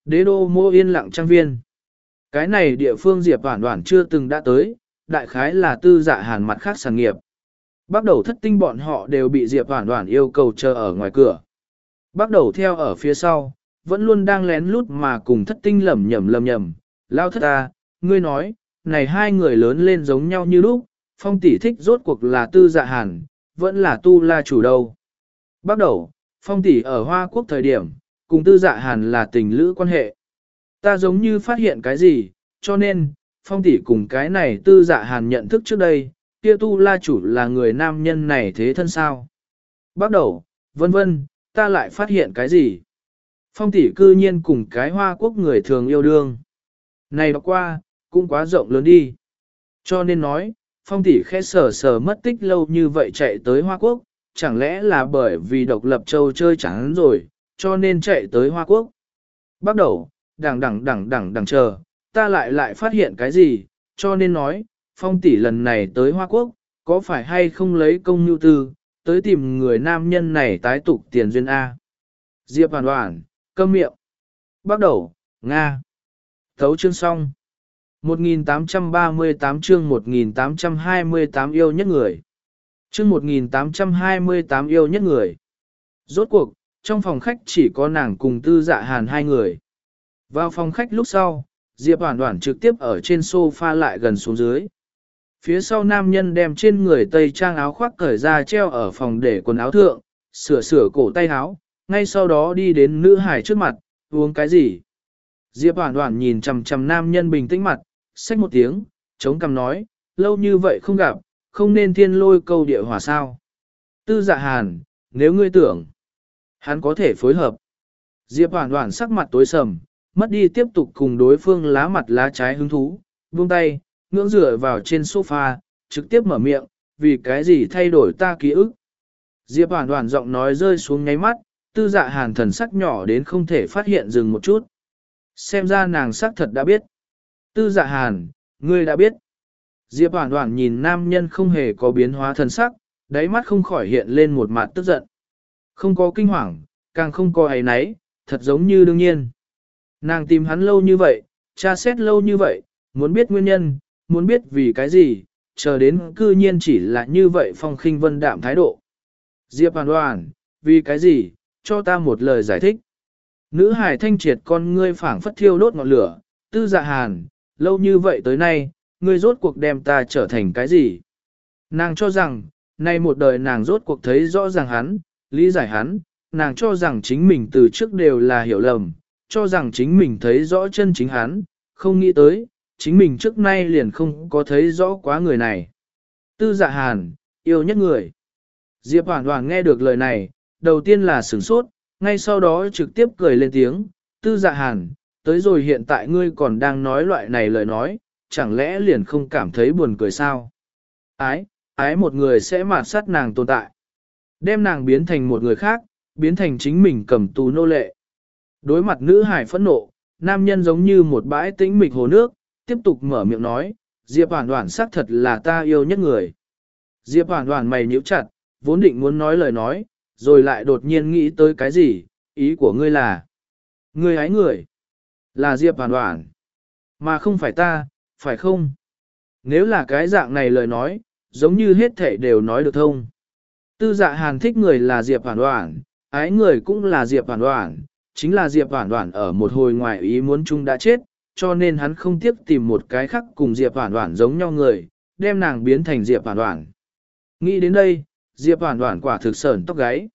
Đế đô mô yên lặng trang viên. Cái này địa phương Diệp Hoản Hoản chưa từng đã tới, đại khái là Tư Dạ Hàn mặt khác sản nghiệp. Bắt đầu thất tinh bọn họ đều bị Diệp Hoản Hoản yêu cầu chờ ở ngoài cửa. Bắt đầu theo ở phía sau, vẫn luôn đang lén lút mà cùng thất tinh lẩm nhẩm lẩm nhẩm. Lao thất ta, ngươi nói, này hai người lớn lên giống nhau như lúc, Phong tỷ thích rốt cuộc là Tư Dạ Hàn, vẫn là Tu La chủ đâu. Bắt đầu, Phong tỷ ở Hoa Quốc thời điểm, cùng Tư Dạ Hàn là tình lữ quan hệ. Ta giống như phát hiện cái gì, cho nên, Phong tỷ cùng cái này Tư Dạ Hàn nhận thức trước đây, kia Tu La chủ là người nam nhân này thế thân sao. Bắt đầu, vân vân, ta lại phát hiện cái gì. Phong tỷ cư nhiên cùng cái Hoa Quốc người thường yêu đương. Này đọc qua, cũng quá rộng lớn đi. Cho nên nói, Phong tỷ khẽ sở sở mất tích lâu như vậy chạy tới Hoa Quốc, chẳng lẽ là bởi vì độc lập châu chơi chán rồi, cho nên chạy tới Hoa Quốc. Bắt đầu, đằng đằng đằng đằng đằng chờ, ta lại lại phát hiện cái gì, cho nên nói, Phong tỷ lần này tới Hoa Quốc, có phải hay không lấy công nhu tư, tới tìm người nam nhân này tái tục tiền duyên A. Diệp Hoàn Hoàn, câm miệng. Bắt đầu, Nga. Thấu chương xong. một nghìn tám trăm ba mươi tám chương một nghìn tám trăm hai mươi tám yêu nhất người. Chương một nghìn tám trăm hai mươi tám yêu nhất người. Rốt cuộc, trong phòng khách chỉ có nàng cùng Tư Dạ Hàn hai người. Vào phòng khách lúc sau, Diệp Hoản Hoản trực tiếp ở trên sofa lại gần xuống dưới. Phía sau nam nhân đem trên người tây trang áo khoác cởi ra treo ở phòng để quần áo thượng, sửa sửa cổ tay áo, ngay sau đó đi đến nữ hải trước mặt, uống cái gì? Diệp Hoản Hoản nhìn chằm chằm nam nhân bình tĩnh mặt, xách một tiếng, chống cằm nói, lâu như vậy không gặp, không nên thiên lôi câu địa hỏa sao. Tư Dạ Hàn, nếu ngươi tưởng, hắn có thể phối hợp. Diệp Hoản Hoản sắc mặt tối sầm, mất đi tiếp tục cùng đối phương lá mặt lá trái hứng thú, buông tay, ngưỡng dựa vào trên sofa, trực tiếp mở miệng, vì cái gì thay đổi ta ký ức. Diệp Hoản Hoản giọng nói rơi xuống nháy mắt, Tư Dạ Hàn thần sắc nhỏ đến không thể phát hiện dừng một chút. Xem ra nàng sắc thật đã biết. Tư Dạ Hàn, ngươi đã biết. Diệp Hoản Hoản nhìn nam nhân không hề có biến hóa thần sắc, đáy mắt không khỏi hiện lên một mặt tức giận. Không có kinh hoàng, càng không có áy náy, thật giống như đương nhiên. Nàng tìm hắn lâu như vậy, tra xét lâu như vậy, muốn biết nguyên nhân, muốn biết vì cái gì, chờ đến cư nhiên chỉ là như vậy phong khinh vân đạm thái độ. Diệp Hoản Hoản, vì cái gì, cho ta một lời giải thích. Nữ hải thanh triệt con ngươi phảng phất thiêu đốt ngọn lửa, Tư Dạ Hàn, lâu như vậy tới nay, ngươi rốt cuộc đem ta trở thành cái gì? Nàng cho rằng, nay một đời nàng rốt cuộc thấy rõ ràng hắn, lý giải hắn, nàng cho rằng chính mình từ trước đều là hiểu lầm, cho rằng chính mình thấy rõ chân chính hắn, không nghĩ tới, chính mình trước nay liền không có thấy rõ quá người này. Tư Dạ Hàn, yêu nhất người. Diệp Hoản Hoản nghe được lời này, đầu tiên là sửng sốt, ngay sau đó trực tiếp cười lên tiếng, Tư Dạ Hàn, tới rồi hiện tại ngươi còn đang nói loại này lời nói, chẳng lẽ liền không cảm thấy buồn cười sao? Ái, ái một người sẽ mạt sát nàng tồn tại. Đem nàng biến thành một người khác, biến thành chính mình cầm tù nô lệ. Đối mặt nữ hải phẫn nộ, nam nhân giống như một bãi tĩnh mịch hồ nước, tiếp tục mở miệng nói, Diệp Hoản Hoản xác thật là ta yêu nhất người. Diệp Hoản Hoản mày nhíu chặt, vốn định muốn nói lời nói, rồi lại đột nhiên nghĩ tới cái gì, ý của ngươi là, ngươi hái người, là Diệp Hoản Hoản, mà không phải ta, phải không? Nếu là cái dạng này lời nói, giống như hết thể đều nói được thông. Tư Dạ Hàn thích người là Diệp Hoản Hoản, ái người cũng là Diệp Hoản Hoản, chính là Diệp Hoản Hoản ở một hồi ngoài ý muốn chung đã chết, cho nên hắn không tiếc tìm một cái khác cùng Diệp Hoản Hoản giống nhau người, đem nàng biến thành Diệp Hoản Hoản. Nghĩ đến đây, Diệp Hoản Hoản quả thực sởn tóc gáy.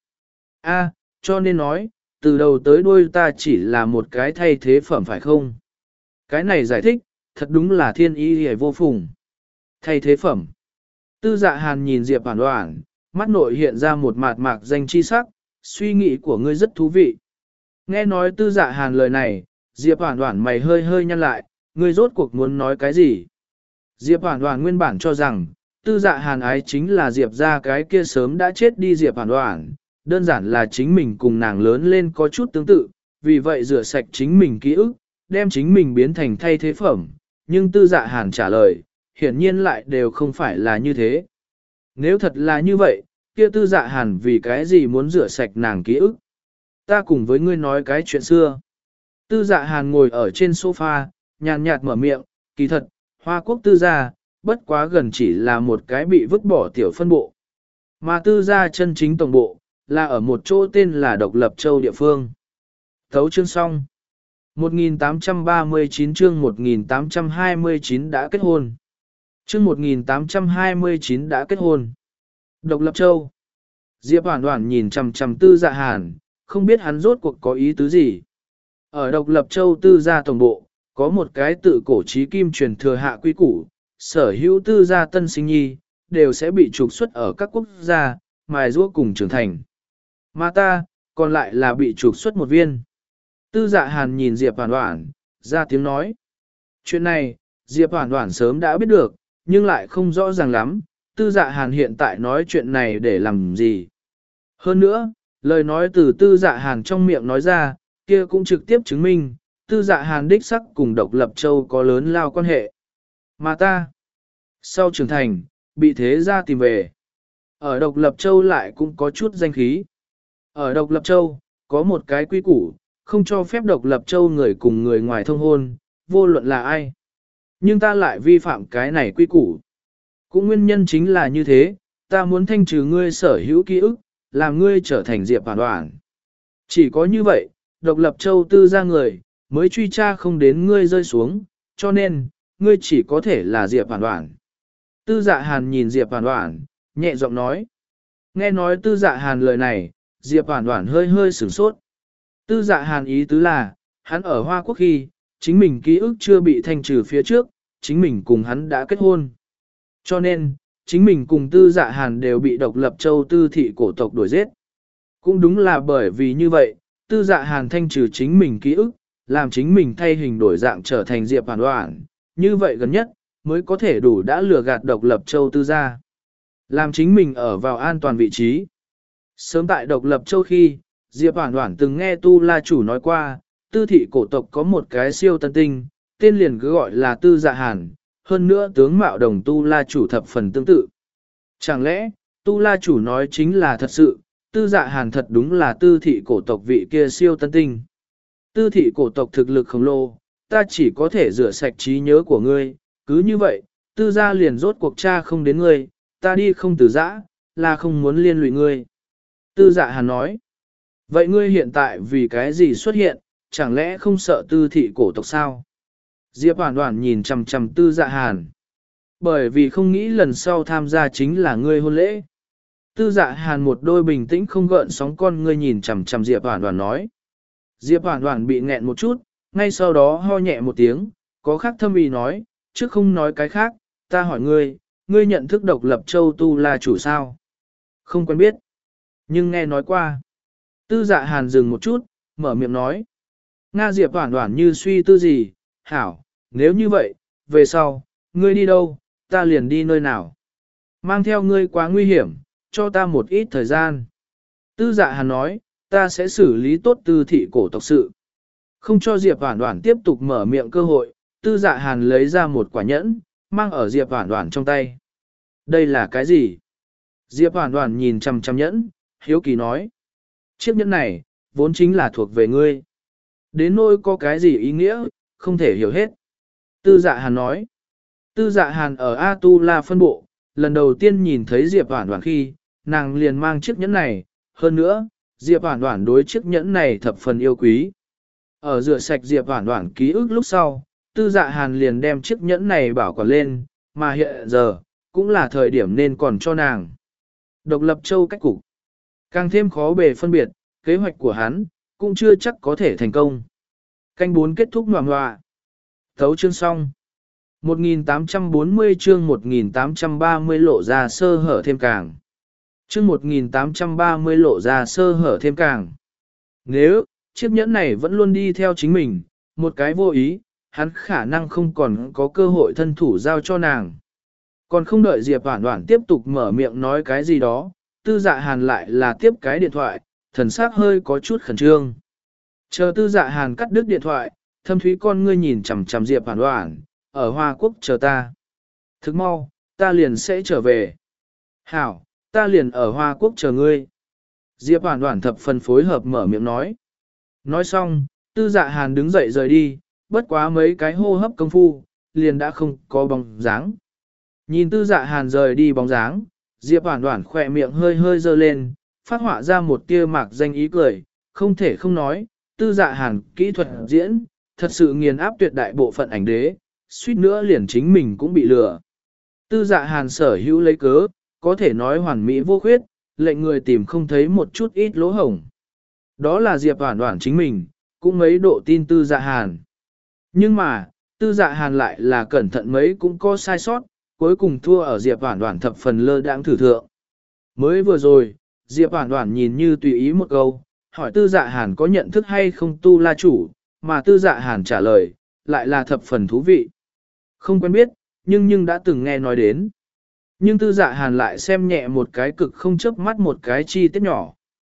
A, cho nên nói, từ đầu tới đuôi ta chỉ là một cái thay thế phẩm phải không? Cái này giải thích, thật đúng là thiên ý hề vô phùng. Thay thế phẩm. Tư Dạ Hàn nhìn Diệp Hoản Hoản, mắt nội hiện ra một mạt mạc danh chi sắc, suy nghĩ của ngươi rất thú vị. Nghe nói Tư Dạ Hàn lời này, Diệp Hoản Hoản mày hơi hơi nhăn lại, ngươi rốt cuộc muốn nói cái gì? Diệp Hoản Hoản nguyên bản cho rằng, Tư Dạ Hàn ái chính là Diệp ra cái kia sớm đã chết đi Diệp Hoản Hoản, đơn giản là chính mình cùng nàng lớn lên có chút tương tự, vì vậy rửa sạch chính mình ký ức, đem chính mình biến thành thay thế phẩm, nhưng Tư Dạ Hàn trả lời, hiển nhiên lại đều không phải là như thế. Nếu thật là như vậy, kia Tư Dạ Hàn vì cái gì muốn rửa sạch nàng ký ức? Ta cùng với ngươi nói cái chuyện xưa. Tư Dạ Hàn ngồi ở trên sofa, nhàn nhạt mở miệng, kỳ thật, Hoa Quốc tư gia, bất quá gần chỉ là một cái bị vứt bỏ tiểu phân bộ. Mà tư gia chân chính tổng bộ, là ở một chỗ tên là Độc Lập Châu địa phương. Thấu chương xong. một nghìn tám trăm ba mươi chín chương một nghìn tám trăm hai mươi chín đã kết hôn. Chương một nghìn tám trăm hai mươi chín đã kết hôn. Độc Lập Châu. Diệp Hoản Hoản nhìn chằm chằm Tư Dạ Hàn, không biết hắn rốt cuộc có ý tứ gì. Ở Độc Lập Châu tư gia tổng bộ, có một cái tự cổ chí kim truyền thừa hạ quy củ, sở hữu tư gia tân sinh nhi, đều sẽ bị trục xuất ở các quốc gia, mài giũa cùng trưởng thành. Mà ta, còn lại là bị trục xuất một viên. Tư Dạ Hàn nhìn Diệp Hoản Hoản, ra tiếng nói. Chuyện này, Diệp Hoản Hoản sớm đã biết được, nhưng lại không rõ ràng lắm, Tư Dạ Hàn hiện tại nói chuyện này để làm gì. Hơn nữa, lời nói từ Tư Dạ Hàn trong miệng nói ra, kia cũng trực tiếp chứng minh, Tư Dạ Hàn đích sắc cùng Độc Lập Châu có lớn lao quan hệ. Mà ta, sau trưởng thành, bị thế gia tìm về. Ở Độc Lập Châu lại cũng có chút danh khí. Ở Độc Lập Châu, có một cái quy củ, không cho phép Độc Lập Châu người cùng người ngoài thông hôn, vô luận là ai. Nhưng ta lại vi phạm cái này quy củ. Cũng nguyên nhân chính là như thế, ta muốn thanh trừ ngươi sở hữu ký ức, làm ngươi trở thành Diệp Hoản Hoản. Chỉ có như vậy, Độc Lập Châu tư gia người, mới truy tra không đến ngươi rơi xuống, cho nên, ngươi chỉ có thể là Diệp Hoản Hoản. Tư Dạ Hàn nhìn Diệp Hoản Hoản, nhẹ giọng nói. Nghe nói Tư Dạ Hàn lời này, Diệp Hoản Hoản hơi hơi sửng sốt. Tư Dạ Hàn ý tứ là, hắn ở Hoa Quốc khi, chính mình ký ức chưa bị thanh trừ phía trước, chính mình cùng hắn đã kết hôn. Cho nên, chính mình cùng Tư Dạ Hàn đều bị Độc Lập Châu tư thị cổ tộc đuổi giết. Cũng đúng là bởi vì như vậy, Tư Dạ Hàn thanh trừ chính mình ký ức, làm chính mình thay hình đổi dạng trở thành Diệp Hoản Hoản, như vậy gần nhất, mới có thể đủ đã lừa gạt Độc Lập Châu tư gia. Làm chính mình ở vào an toàn vị trí. Sớm tại Độc Lập Châu khi, Diệp Hoản Hoản từng nghe Tu La chủ nói qua, tư thị cổ tộc có một cái siêu tân tinh, tên liền cứ gọi là Tư Dạ Hàn, hơn nữa tướng mạo đồng Tu La chủ thập phần tương tự. Chẳng lẽ, Tu La chủ nói chính là thật sự, Tư Dạ Hàn thật đúng là tư thị cổ tộc vị kia siêu tân tinh. Tư thị cổ tộc thực lực khổng lồ, ta chỉ có thể rửa sạch trí nhớ của ngươi, cứ như vậy, tư gia liền rốt cuộc cha không đến ngươi, ta đi không từ giã, là không muốn liên lụy ngươi. Tư Dạ Hàn nói, vậy ngươi hiện tại vì cái gì xuất hiện, chẳng lẽ không sợ tư thị cổ tộc sao? Diệp Hoản Hoản nhìn chằm chằm Tư Dạ Hàn. Bởi vì không nghĩ lần sau tham gia chính là ngươi hôn lễ. Tư Dạ Hàn một đôi bình tĩnh không gợn sóng con ngươi nhìn chằm chằm Diệp Hoản Hoản nói. Diệp Hoản Hoản bị nghẹn một chút, ngay sau đó ho nhẹ một tiếng, có khác thâm ý nói, chứ không nói cái khác, ta hỏi ngươi, ngươi nhận thức Độc Lập Châu Tu La chủ sao? Không quen biết, nhưng nghe nói qua. Tư Dạ Hàn dừng một chút, mở miệng nói. Nga Diệp Hoản Hoản như suy tư gì, hảo, nếu như vậy, về sau, ngươi đi đâu, ta liền đi nơi nào. Mang theo ngươi quá nguy hiểm, cho ta một ít thời gian. Tư Dạ Hàn nói, ta sẽ xử lý tốt tư thị cổ tộc sự. Không cho Diệp Hoản Hoản tiếp tục mở miệng cơ hội, Tư Dạ Hàn lấy ra một quả nhẫn, mang ở Diệp Hoản Hoản trong tay. Đây là cái gì? Diệp Hoản Hoản nhìn chằm chằm nhẫn, hiếu kỳ nói. Chiếc nhẫn này, vốn chính là thuộc về ngươi. Đến nỗi có cái gì ý nghĩa, không thể hiểu hết. Tư Dạ Hàn nói. Tư Dạ Hàn ở A Tu La phân bộ, lần đầu tiên nhìn thấy Diệp Hoản Hoản khi, nàng liền mang chiếc nhẫn này, hơn nữa, Diệp Hoản Hoản đối chiếc nhẫn này thập phần yêu quý. Ở rửa sạch Diệp Hoản Hoản ký ức lúc sau, Tư Dạ Hàn liền đem chiếc nhẫn này bảo quản lên, mà hiện giờ, cũng là thời điểm nên còn cho nàng. Độc Lập Châu cách cục. Càng thêm khó bề phân biệt, kế hoạch của hắn, cũng chưa chắc có thể thành công. Canh bốn kết thúc ngoạm ngoạ. Thấu chương xong. một nghìn tám trăm bốn mươi chương một nghìn tám trăm ba mươi lộ ra sơ hở thêm càng. Chương một nghìn tám trăm ba mươi lộ ra sơ hở thêm càng. Nếu, chiếc nhẫn này vẫn luôn đi theo chính mình, một cái vô ý, hắn khả năng không còn có cơ hội thân thủ giao cho nàng. Còn không đợi Diệp Hoản Hoản tiếp tục mở miệng nói cái gì đó, Tư Dạ Hàn lại là tiếp cái điện thoại, thần sắc hơi có chút khẩn trương. Chờ Tư Dạ Hàn cắt đứt điện thoại, thâm thúy con ngươi nhìn chằm chằm Diệp Hoản Hoản, ở Hoa Quốc chờ ta. Thức mau, ta liền sẽ trở về. Hảo, ta liền ở Hoa Quốc chờ ngươi. Diệp Hoản Hoản thập phần phối hợp mở miệng nói. Nói xong, Tư Dạ Hàn đứng dậy rời đi, bất quá mấy cái hô hấp công phu, liền đã không có bóng dáng. Nhìn Tư Dạ Hàn rời đi bóng dáng, Diệp Hoản Hoản khỏe miệng hơi hơi dơ lên, phát họa ra một tia mạc danh ý cười, không thể không nói, Tư Dạ Hàn kỹ thuật diễn, thật sự nghiền áp tuyệt đại bộ phận ảnh đế, suýt nữa liền chính mình cũng bị lừa. Tư Dạ Hàn sở hữu lấy cớ, có thể nói hoàn mỹ vô khuyết, lệnh người tìm không thấy một chút ít lỗ hổng. Đó là Diệp Hoản Hoản chính mình, cũng mấy độ tin Tư Dạ Hàn. Nhưng mà, Tư Dạ Hàn lại là cẩn thận mấy cũng có sai sót, cuối cùng thua ở Diệp Hoản Hoản thập phần lơ đãng thử thượng. Mới vừa rồi, Diệp Hoản Hoản nhìn như tùy ý một câu, hỏi Tư Dạ Hàn có nhận thức hay không Tu La chủ, mà Tư Dạ Hàn trả lời, lại là thập phần thú vị. Không quen biết, nhưng nhưng đã từng nghe nói đến. Nhưng Tư Dạ Hàn lại xem nhẹ một cái cực không chớp mắt một cái chi tiết nhỏ.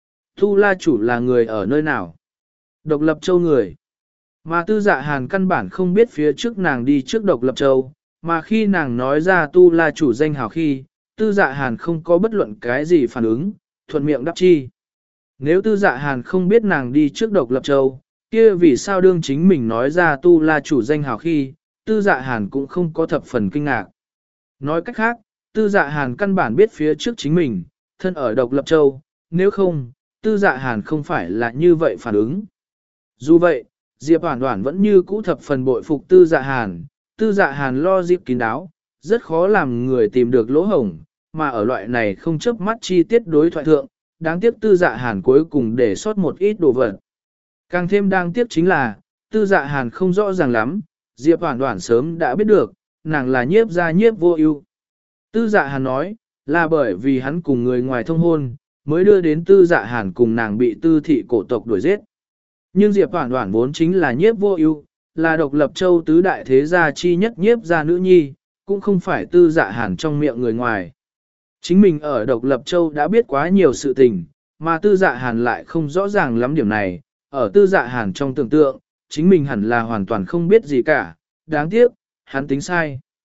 Tu La chủ là người ở nơi nào? Độc Lập Châu người. Mà Tư Dạ Hàn căn bản không biết phía trước nàng đi trước Độc Lập Châu, mà khi nàng nói ra Tu La chủ danh hào khi, Tư Dạ Hàn không có bất luận cái gì phản ứng, thuận miệng đáp chi. Nếu Tư Dạ Hàn không biết nàng đi trước Độc Lập Châu, kia vì sao đương chính mình nói ra Tu La chủ danh hào khi, Tư Dạ Hàn cũng không có thập phần kinh ngạc. Nói cách khác, Tư Dạ Hàn căn bản biết phía trước chính mình, thân ở Độc Lập Châu, nếu không, Tư Dạ Hàn không phải là như vậy phản ứng. Dù vậy, Diệp Hoản Hoản vẫn như cũ thập phần bội phục Tư Dạ Hàn, Tư Dạ Hàn lo dịp kín đáo, rất khó làm người tìm được lỗ hổng, mà ở loại này không chớp mắt chi tiết đối thoại thượng, đáng tiếc Tư Dạ Hàn cuối cùng để sót một ít đồ vật. Càng thêm đáng tiếc chính là, Tư Dạ Hàn không rõ ràng lắm, Diệp Hoản Hoản sớm đã biết được, nàng là nhiếp gia nhiếp vô ưu. Tư Dạ Hàn nói, là bởi vì hắn cùng người ngoài thông hôn, mới đưa đến Tư Dạ Hàn cùng nàng bị Tư thị cổ tộc đuổi giết. Nhưng Diệp Hoản Hoản vốn chính là nhiếp vô ưu, là Độc Lập Châu tứ đại thế gia chi nhất nhiếp gia nữ nhi, cũng không phải Tư Dạ Hàn trong miệng người ngoài. Chính mình ở Độc Lập Châu đã biết quá nhiều sự tình, mà Tư Dạ Hàn lại không rõ ràng lắm điểm này, ở Tư Dạ Hàn trong tưởng tượng, chính mình hẳn là hoàn toàn không biết gì cả, đáng tiếc, hắn tính sai.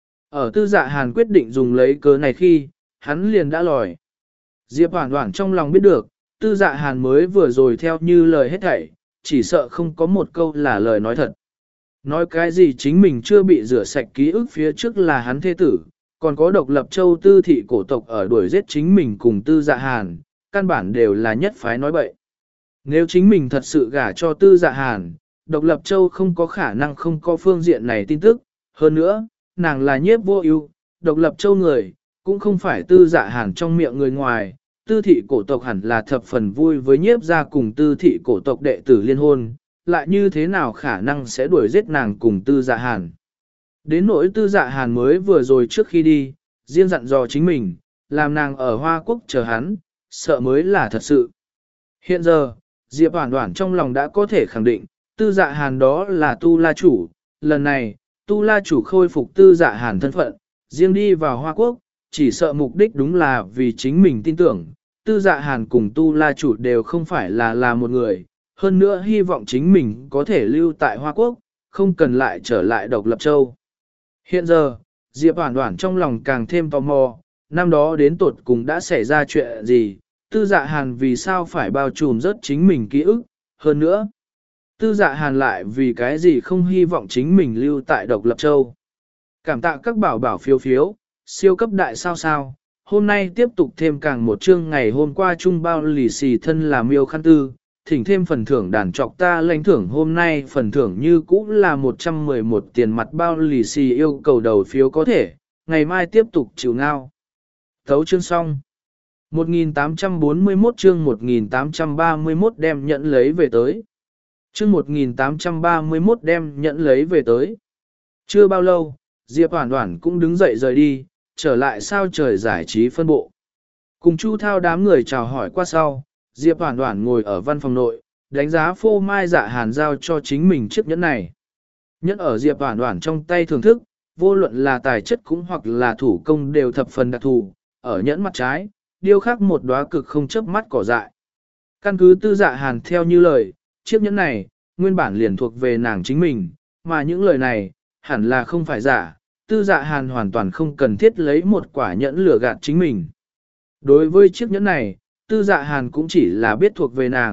Ở Tư Dạ Hàn quyết định dùng lấy cớ này khi, hắn liền đã lòi. Diệp Hoản Hoản trong lòng biết được, Tư Dạ Hàn mới vừa rồi theo như lời hết thảy, chỉ sợ không có một câu là lời nói thật. Nói cái gì chính mình chưa bị rửa sạch ký ức phía trước là hắn thế tử, còn có Độc Lập Châu tư thị cổ tộc ở đuổi giết chính mình cùng Tư Dạ Hàn, căn bản đều là nhất phái nói bậy. Nếu chính mình thật sự gả cho Tư Dạ Hàn, Độc Lập Châu không có khả năng không có phương diện này tin tức, hơn nữa, nàng là nhiếp vô ưu, Độc Lập Châu người, cũng không phải Tư Dạ Hàn trong miệng người ngoài, tư thị cổ tộc hẳn là thập phần vui với nhiếp gia cùng tư thị cổ tộc đệ tử liên hôn, lại như thế nào khả năng sẽ đuổi giết nàng cùng Tư Dạ Hàn. Đến nỗi Tư Dạ Hàn mới vừa rồi trước khi đi, riêng dặn dò chính mình, làm nàng ở Hoa Quốc chờ hắn, sợ mới là thật sự. Hiện giờ, Diệp Hoản Hoản trong lòng đã có thể khẳng định, Tư Dạ Hàn đó là Tu La chủ, lần này, Tu La chủ khôi phục Tư Dạ Hàn thân phận, riêng đi vào Hoa Quốc, chỉ sợ mục đích đúng là vì chính mình tin tưởng, Tư Dạ Hàn cùng Tu La chủ đều không phải là là một người, hơn nữa hy vọng chính mình có thể lưu tại Hoa Quốc, không cần lại trở lại Độc Lập Châu. Hiện giờ, Diệp Hoản Hoản trong lòng càng thêm tò mò, năm đó đến tột cùng đã xảy ra chuyện gì, Tư Dạ Hàn vì sao phải bao trùm rớt chính mình ký ức, hơn nữa, Tư Dạ Hàn lại vì cái gì không hy vọng chính mình lưu tại Độc Lập Châu. Cảm tạ các bảo bảo phiếu phiếu, siêu cấp đại sao sao, hôm nay tiếp tục thêm càng một chương ngày hôm qua trung bao lì xì thân là miêu khăn tư, thỉnh thêm phần thưởng đàn trọc ta lãnh thưởng hôm nay phần thưởng như cũ là một trăm mười một tiền mặt bao lì xì yêu cầu đầu phiếu có thể, ngày mai tiếp tục chịu ngao. Thấu chương xong. một nghìn tám trăm bốn mươi mốt chương một nghìn tám trăm ba mươi mốt đem nhận lấy về tới. Chương một nghìn tám trăm ba mươi mốt đem nhận lấy về tới. Chưa bao lâu, Diệp Hoản Hoản cũng đứng dậy rời đi, trở lại sao trời giải trí phân bộ. Cùng Chu Thao đám người chào hỏi qua sau, Diệp Hoản Hoản ngồi ở văn phòng nội, đánh giá Phô Mai Dạ Hàn giao cho chính mình chiếc nhẫn này. Nhẫn ở Diệp Hoản Hoản trong tay thưởng thức, vô luận là tài chất cũng hoặc là thủ công đều thập phần đặc thù, ở nhẫn mặt trái, điêu khắc một đóa cực không chớp mắt cỏ dại. Căn cứ Tư Dạ Hàn theo như lời, chiếc nhẫn này, nguyên bản liền thuộc về nàng chính mình, mà những lời này, hẳn là không phải giả, Tư Dạ Hàn hoàn toàn không cần thiết lấy một quả nhẫn lừa gạt chính mình. Đối với chiếc nhẫn này, Tư Dạ Hàn cũng chỉ là biết thuộc về nàng,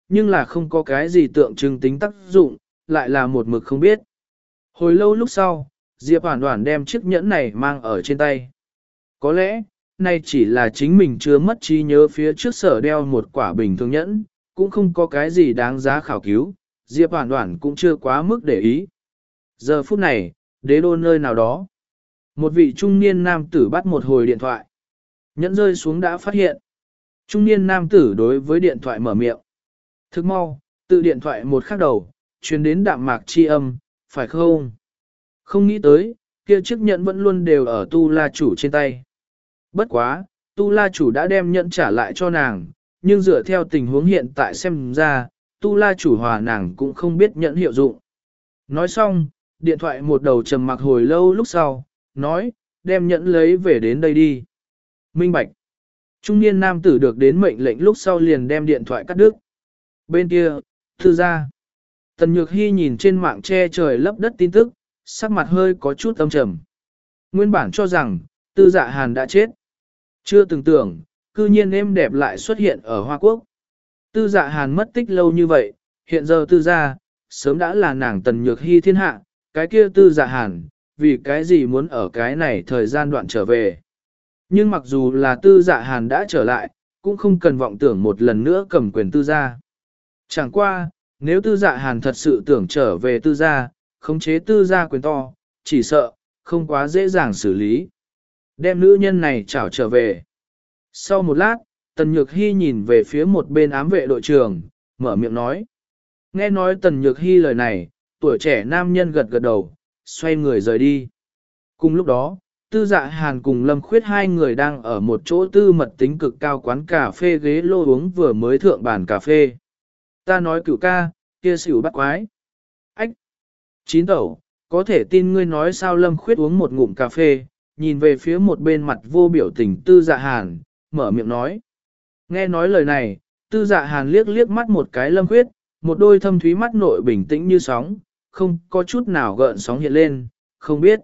nhưng là không có cái gì tượng trưng tính tác dụng, lại là một mực không biết. Hồi lâu lúc sau, Diệp Hoản Hoản đem chiếc nhẫn này mang ở trên tay. Có lẽ, nay chỉ là chính mình chưa mất trí nhớ phía trước sở đeo một quả bình thường nhẫn, cũng không có cái gì đáng giá khảo cứu, Diệp Hoản Hoản cũng chưa quá mức để ý. Giờ phút này, đế đô nơi nào đó, một vị trung niên nam tử bắt một hồi điện thoại. Nhẫn rơi xuống đã phát hiện. Trung niên nam tử đối với điện thoại mở miệng. Thức mau, tự điện thoại một khắc đầu, truyền đến đạm mạc chi âm, phải không? Không nghĩ tới, kia chiếc nhẫn vẫn luôn đều ở tu la chủ trên tay. Bất quá, tu la chủ đã đem nhẫn trả lại cho nàng, nhưng dựa theo tình huống hiện tại xem ra, tu la chủ hòa nàng cũng không biết nhẫn hiệu dụng. Nói xong, điện thoại một đầu trầm mặc hồi lâu lúc sau, nói, đem nhẫn lấy về đến đây đi. Minh bạch. Trung niên nam tử được đến mệnh lệnh lúc sau liền đem điện thoại cắt đứt. Bên kia, thư ra. Tần Nhược Hy nhìn trên mạng che trời lấp đất tin tức, sắc mặt hơi có chút âm trầm. Nguyên bản cho rằng, tư dạ hàn đã chết. Chưa từng tưởng, cư nhiên êm đẹp lại xuất hiện ở Hoa Quốc. Tư dạ hàn mất tích lâu như vậy, hiện giờ tư gia, sớm đã là nàng Tần Nhược Hy thiên hạ, cái kia tư dạ hàn, vì cái gì muốn ở cái này thời gian đoạn trở về. Nhưng mặc dù là tư dạ hàn đã trở lại, cũng không cần vọng tưởng một lần nữa cầm quyền tư gia. Chẳng qua, nếu tư dạ hàn thật sự tưởng trở về tư gia, khống chế tư gia quyền to, chỉ sợ, không quá dễ dàng xử lý. Đem nữ nhân này trảo trở về. Sau một lát, Tần Nhược Hy nhìn về phía một bên ám vệ đội trưởng, mở miệng nói. Nghe nói Tần Nhược Hy lời này, tuổi trẻ nam nhân gật gật đầu, xoay người rời đi. Cùng lúc đó, Tư Dạ Hàn cùng Lâm Khuyết hai người đang ở một chỗ tư mật tính cực cao quán cà phê ghế lô uống vừa mới thượng bàn cà phê. Ta nói cửu ca, kia xỉu bắt quái. Ách! Chín tẩu, có thể tin ngươi nói sao? Lâm Khuyết uống một ngụm cà phê, nhìn về phía một bên mặt vô biểu tình Tư Dạ Hàn, mở miệng nói. Nghe nói lời này, Tư Dạ Hàn liếc liếc mắt một cái Lâm Khuyết, một đôi thâm thúy mắt nội bình tĩnh như sóng, không có chút nào gợn sóng hiện lên, không biết.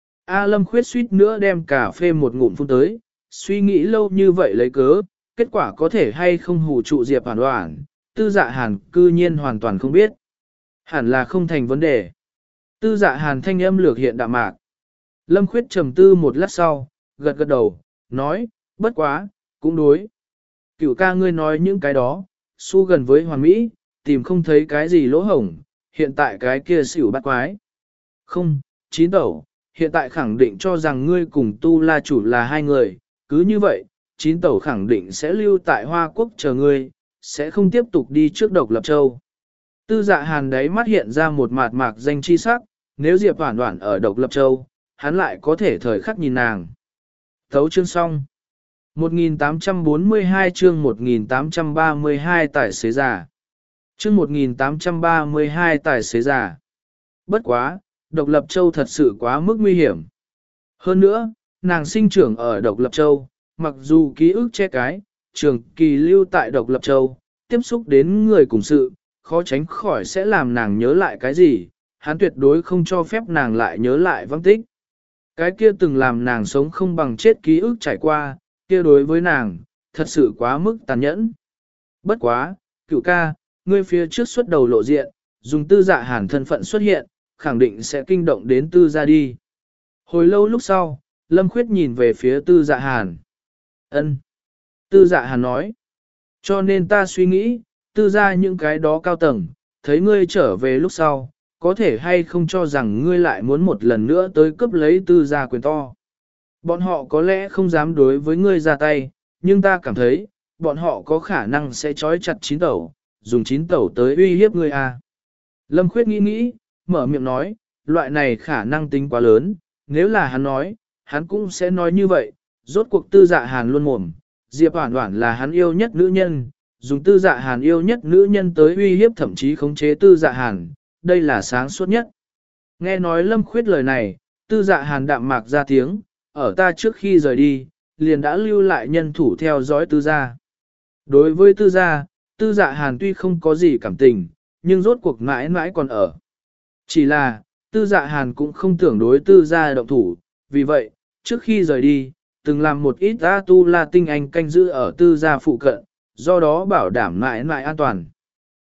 A Lâm Khuyết suýt nữa đem cà phê một ngụm phun tới, suy nghĩ lâu như vậy lấy cớ, kết quả có thể hay không hù trụ Diệp Hoàn Hoàn, Tư Dạ Hàn cư nhiên hoàn toàn không biết. Hẳn là không thành vấn đề. Tư Dạ Hàn thanh âm lược hiện đạm mạc. Lâm Khuyết trầm tư một lát sau, gật gật đầu, nói, bất quá, cũng đối. Cửu ca ngươi nói những cái đó, su gần với hoàn mỹ, tìm không thấy cái gì lỗ hổng, hiện tại cái kia xỉu bắt quái. Không, chín tẩu, hiện tại khẳng định cho rằng ngươi cùng tu la chủ là hai người, cứ như vậy, chín tẩu khẳng định sẽ lưu tại Hoa Quốc chờ ngươi, sẽ không tiếp tục đi trước Độc Lập Châu. Tư Dạ Hàn đấy mắt hiện ra một mạt mạc danh chi sắc, nếu Diệp Hoản Hoản ở Độc Lập Châu, hắn lại có thể thời khắc nhìn nàng. Thấu chương xong. một nghìn tám trăm bốn mươi hai chương một nghìn tám trăm ba mươi hai tài xế giả. Chương một nghìn tám trăm ba mươi hai tài xế giả. Bất quá, Độc Lập Châu thật sự quá mức nguy hiểm. Hơn nữa, nàng sinh trưởng ở Độc Lập Châu, mặc dù ký ức che cái, trường kỳ lưu tại Độc Lập Châu, tiếp xúc đến người cùng sự, khó tránh khỏi sẽ làm nàng nhớ lại cái gì, hắn tuyệt đối không cho phép nàng lại nhớ lại vắng tích. Cái kia từng làm nàng sống không bằng chết ký ức trải qua, kia đối với nàng, thật sự quá mức tàn nhẫn. Bất quá, cựu ca, ngươi phía trước xuất đầu lộ diện, dùng Tư Dạ Hàn thân phận xuất hiện, khẳng định sẽ kinh động đến Tư gia đi. Hồi lâu lúc sau, Lâm Khuyết nhìn về phía Tư Dạ Hàn. Ân. Tư Dạ Hàn nói. Cho nên ta suy nghĩ, Tư gia những cái đó cao tầng, thấy ngươi trở về lúc sau, có thể hay không cho rằng ngươi lại muốn một lần nữa tới cướp lấy Tư gia quyền to. Bọn họ có lẽ không dám đối với ngươi ra tay, nhưng ta cảm thấy, bọn họ có khả năng sẽ trói chặt chín tẩu, dùng chín tẩu tới uy hiếp ngươi à. Lâm Khuyết nghĩ nghĩ, mở miệng nói, loại này khả năng tính quá lớn, nếu là hắn nói, hắn cũng sẽ nói như vậy, rốt cuộc Tư Dạ Hàn luôn mồm, Diệp Hoản Hoản là hắn yêu nhất nữ nhân, dùng Tư Dạ Hàn yêu nhất nữ nhân tới uy hiếp thậm chí khống chế Tư Dạ Hàn, đây là sáng suốt nhất. Nghe nói Lâm Khuyết lời này, Tư Dạ Hàn đạm mạc ra tiếng, ở ta trước khi rời đi, liền đã lưu lại nhân thủ theo dõi Tư gia. Đối với Tư gia, Tư Dạ Hàn tuy không có gì cảm tình, nhưng rốt cuộc mãi mãi còn ở. Chỉ là, Tư Dạ Hàn cũng không tưởng đối Tư gia động thủ, vì vậy, trước khi rời đi, từng làm một ít A Tu La tinh anh canh giữ ở Tư gia phụ cận, do đó bảo đảm mãi mãi an toàn.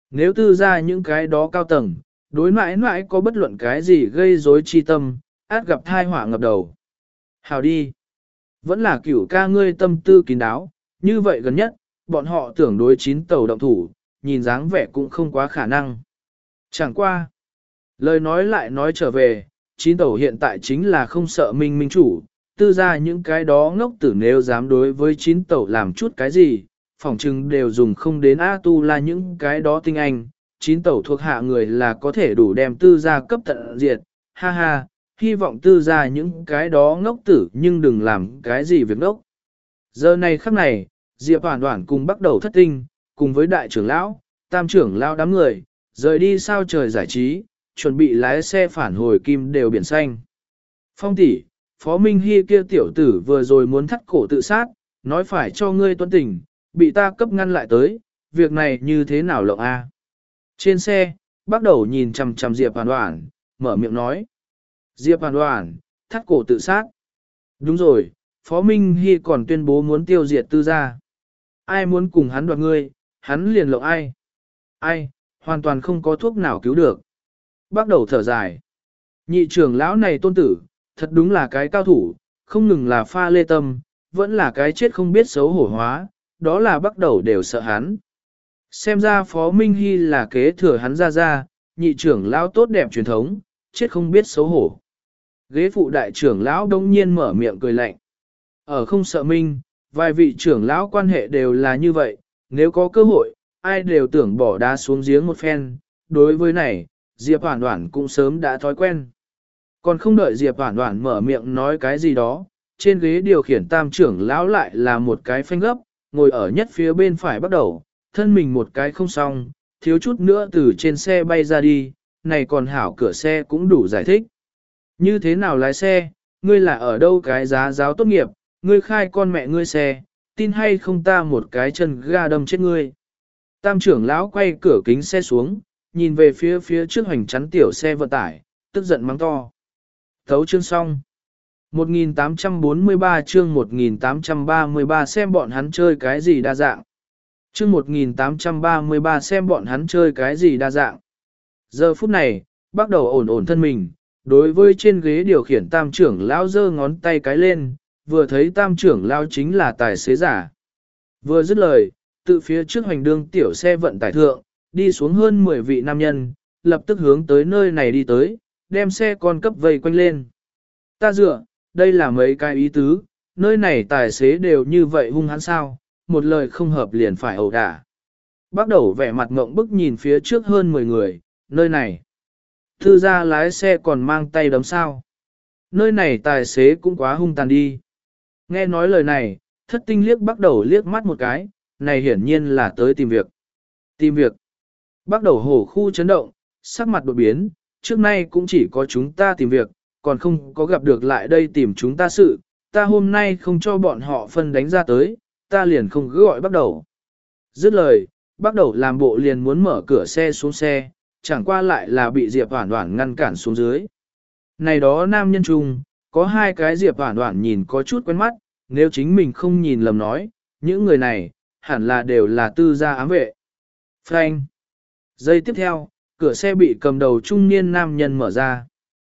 Nếu tư ra những cái đó cao tầng, đối mãi mãi có bất luận cái gì gây rối chi tâm, át gặp thai họa ngập đầu. Hào đi. Vẫn là cửu ca ngươi tâm tư kín đáo, như vậy gần nhất, bọn họ tưởng đối chín tàu động thủ, nhìn dáng vẻ cũng không quá khả năng. Chẳng qua. Lời nói lại nói trở về, chín tàu hiện tại chính là không sợ minh minh chủ, tư ra những cái đó ngốc tử nếu dám đối với chín tàu làm chút cái gì, phỏng chừng đều dùng không đến A tu là những cái đó tinh anh, chín tàu thuộc hạ người là có thể đủ đem tư ra cấp tận diệt, ha ha, hy vọng tư ra những cái đó ngốc tử nhưng đừng làm cái gì việc ngốc. Giờ này khắc này, Diệp Hoàn Hoàn cùng bắt đầu thất tinh, cùng với đại trưởng lão, tam trưởng lão đám người, rời đi sao trời giải trí, chuẩn bị lái xe phản hồi kim đều biển xanh. Phong tỷ, Phó Minh Hy kia tiểu tử vừa rồi muốn thắt cổ tự sát, nói phải cho ngươi tuân tình, bị ta cấp ngăn lại tới, việc này như thế nào lộng a? Trên xe, bắt đầu nhìn chằm chằm Diệp Hoàn Hoàn, mở miệng nói. Diệp Hoàn Hoàn, thắt cổ tự sát. Đúng rồi, Phó Minh Hy còn tuyên bố muốn tiêu diệt tư gia. Ai muốn cùng hắn đoạt ngươi, hắn liền lộng ai. Ai, hoàn toàn không có thuốc nào cứu được. Bắt đầu thở dài. Nhị trưởng lão này tôn tử, thật đúng là cái cao thủ, không ngừng là pha lê tâm, vẫn là cái chết không biết xấu hổ hóa, đó là bắt đầu đều sợ hắn. Xem ra Phó Minh Hy là kế thừa hắn ra ra, nhị trưởng lão tốt đẹp truyền thống, chết không biết xấu hổ. Ghế phụ đại trưởng lão đông nhiên mở miệng cười lạnh. Ở không sợ Minh, vài vị trưởng lão quan hệ đều là như vậy, nếu có cơ hội, ai đều tưởng bỏ đá xuống giếng một phen, đối với này, Diệp Hoàn Hoàn cũng sớm đã thói quen. Còn không đợi Diệp Hoàn Hoàn mở miệng nói cái gì đó, trên ghế điều khiển tam trưởng lão lại là một cái phanh gấp, ngồi ở nhất phía bên phải bắt đầu, thân mình một cái không xong, thiếu chút nữa từ trên xe bay ra đi, này còn hảo cửa xe cũng đủ giải thích. Như thế nào lái xe, ngươi là ở đâu cái giá giáo tốt nghiệp, ngươi khai con mẹ ngươi xe, tin hay không ta một cái chân ga đâm chết ngươi. Tam trưởng lão quay cửa kính xe xuống, nhìn về phía phía trước hoành chắn tiểu xe vận tải, tức giận mắng to. Thấu chương xong. một nghìn tám trăm bốn mươi ba chương một nghìn tám trăm ba mươi ba xem bọn hắn chơi cái gì đa dạng. Chương một nghìn tám trăm ba mươi ba xem bọn hắn chơi cái gì đa dạng. Giờ phút này, bắt đầu ổn ổn thân mình, đối với trên ghế điều khiển tam trưởng lão giơ ngón tay cái lên, vừa thấy tam trưởng lão chính là tài xế giả. Vừa dứt lời, tự phía trước hoành đương tiểu xe vận tải thượng, đi xuống hơn mười vị nam nhân, lập tức hướng tới nơi này đi tới, đem xe con cấp vây quanh lên. Ta dựa, đây là mấy cái ý tứ, nơi này tài xế đều như vậy hung hãn sao, một lời không hợp liền phải ẩu đả. Bắt đầu vẻ mặt ngộng bức nhìn phía trước hơn mười người, nơi này. Thư gia lái xe còn mang tay đấm sao. Nơi này tài xế cũng quá hung tàn đi. Nghe nói lời này, thất tinh liếc bắt đầu liếc mắt một cái, này hiển nhiên là tới tìm việc. Tìm việc. Bắt đầu hổ khu chấn động, sắc mặt đột biến, trước nay cũng chỉ có chúng ta tìm việc, còn không có gặp được lại đây tìm chúng ta sự, ta hôm nay không cho bọn họ phân đánh ra tới, ta liền không cứ gọi bắt đầu. Dứt lời, bắt đầu làm bộ liền muốn mở cửa xe xuống xe, chẳng qua lại là bị Diệp Hoản Hoản ngăn cản xuống dưới. Này đó nam nhân trung, có hai cái Diệp Hoản Hoản nhìn có chút quen mắt, nếu chính mình không nhìn lầm nói, những người này, hẳn là đều là tư gia ám vệ. Frank. Giây tiếp theo, cửa xe bị cầm đầu trung niên nam nhân mở ra.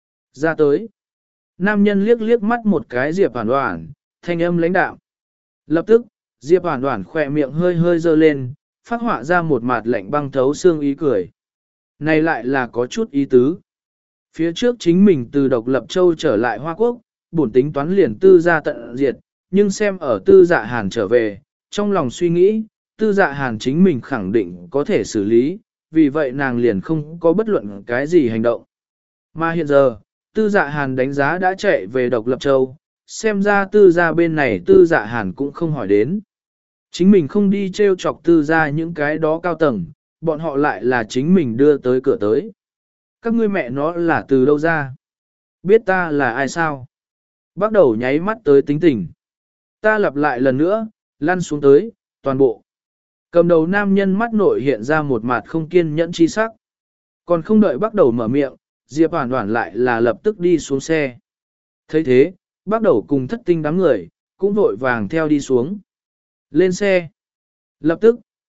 Ra tới. Nam nhân liếc liếc mắt một cái Diệp Hoản Hoản, thanh âm lãnh đạm. Lập tức, Diệp Hoản Hoản khỏe miệng hơi hơi dơ lên, phát họa ra một mặt lạnh băng thấu xương ý cười. Này lại là có chút ý tứ. Phía trước chính mình từ độc lập châu trở lại Hoa Quốc, bổn tính toán liền tư gia tận diệt, nhưng xem ở tư dạ hàn trở về, trong lòng suy nghĩ, tư dạ hàn chính mình khẳng định có thể xử lý, vì vậy nàng liền không có bất luận cái gì hành động. Mà hiện giờ, tư dạ hàn đánh giá đã chạy về độc lập châu, xem ra tư gia bên này tư dạ hàn cũng không hỏi đến. Chính mình không đi treo chọc tư gia những cái đó cao tầng, bọn họ lại là chính mình đưa tới cửa tới. Các ngươi mẹ nó là từ đâu ra? Biết ta là ai sao? Bắt đầu nháy mắt tới tính tình. Ta lặp lại lần nữa, lăn xuống tới, toàn bộ. Cầm đầu nam nhân mắt nội hiện ra một mặt không kiên nhẫn chi sắc. Còn không đợi bắt đầu mở miệng, Diệp Hoản Hoản lại là lập tức đi xuống xe. thấy thế, bắt đầu cùng thất tinh đám người, cũng vội vàng theo đi xuống. Lên xe. Lập tức,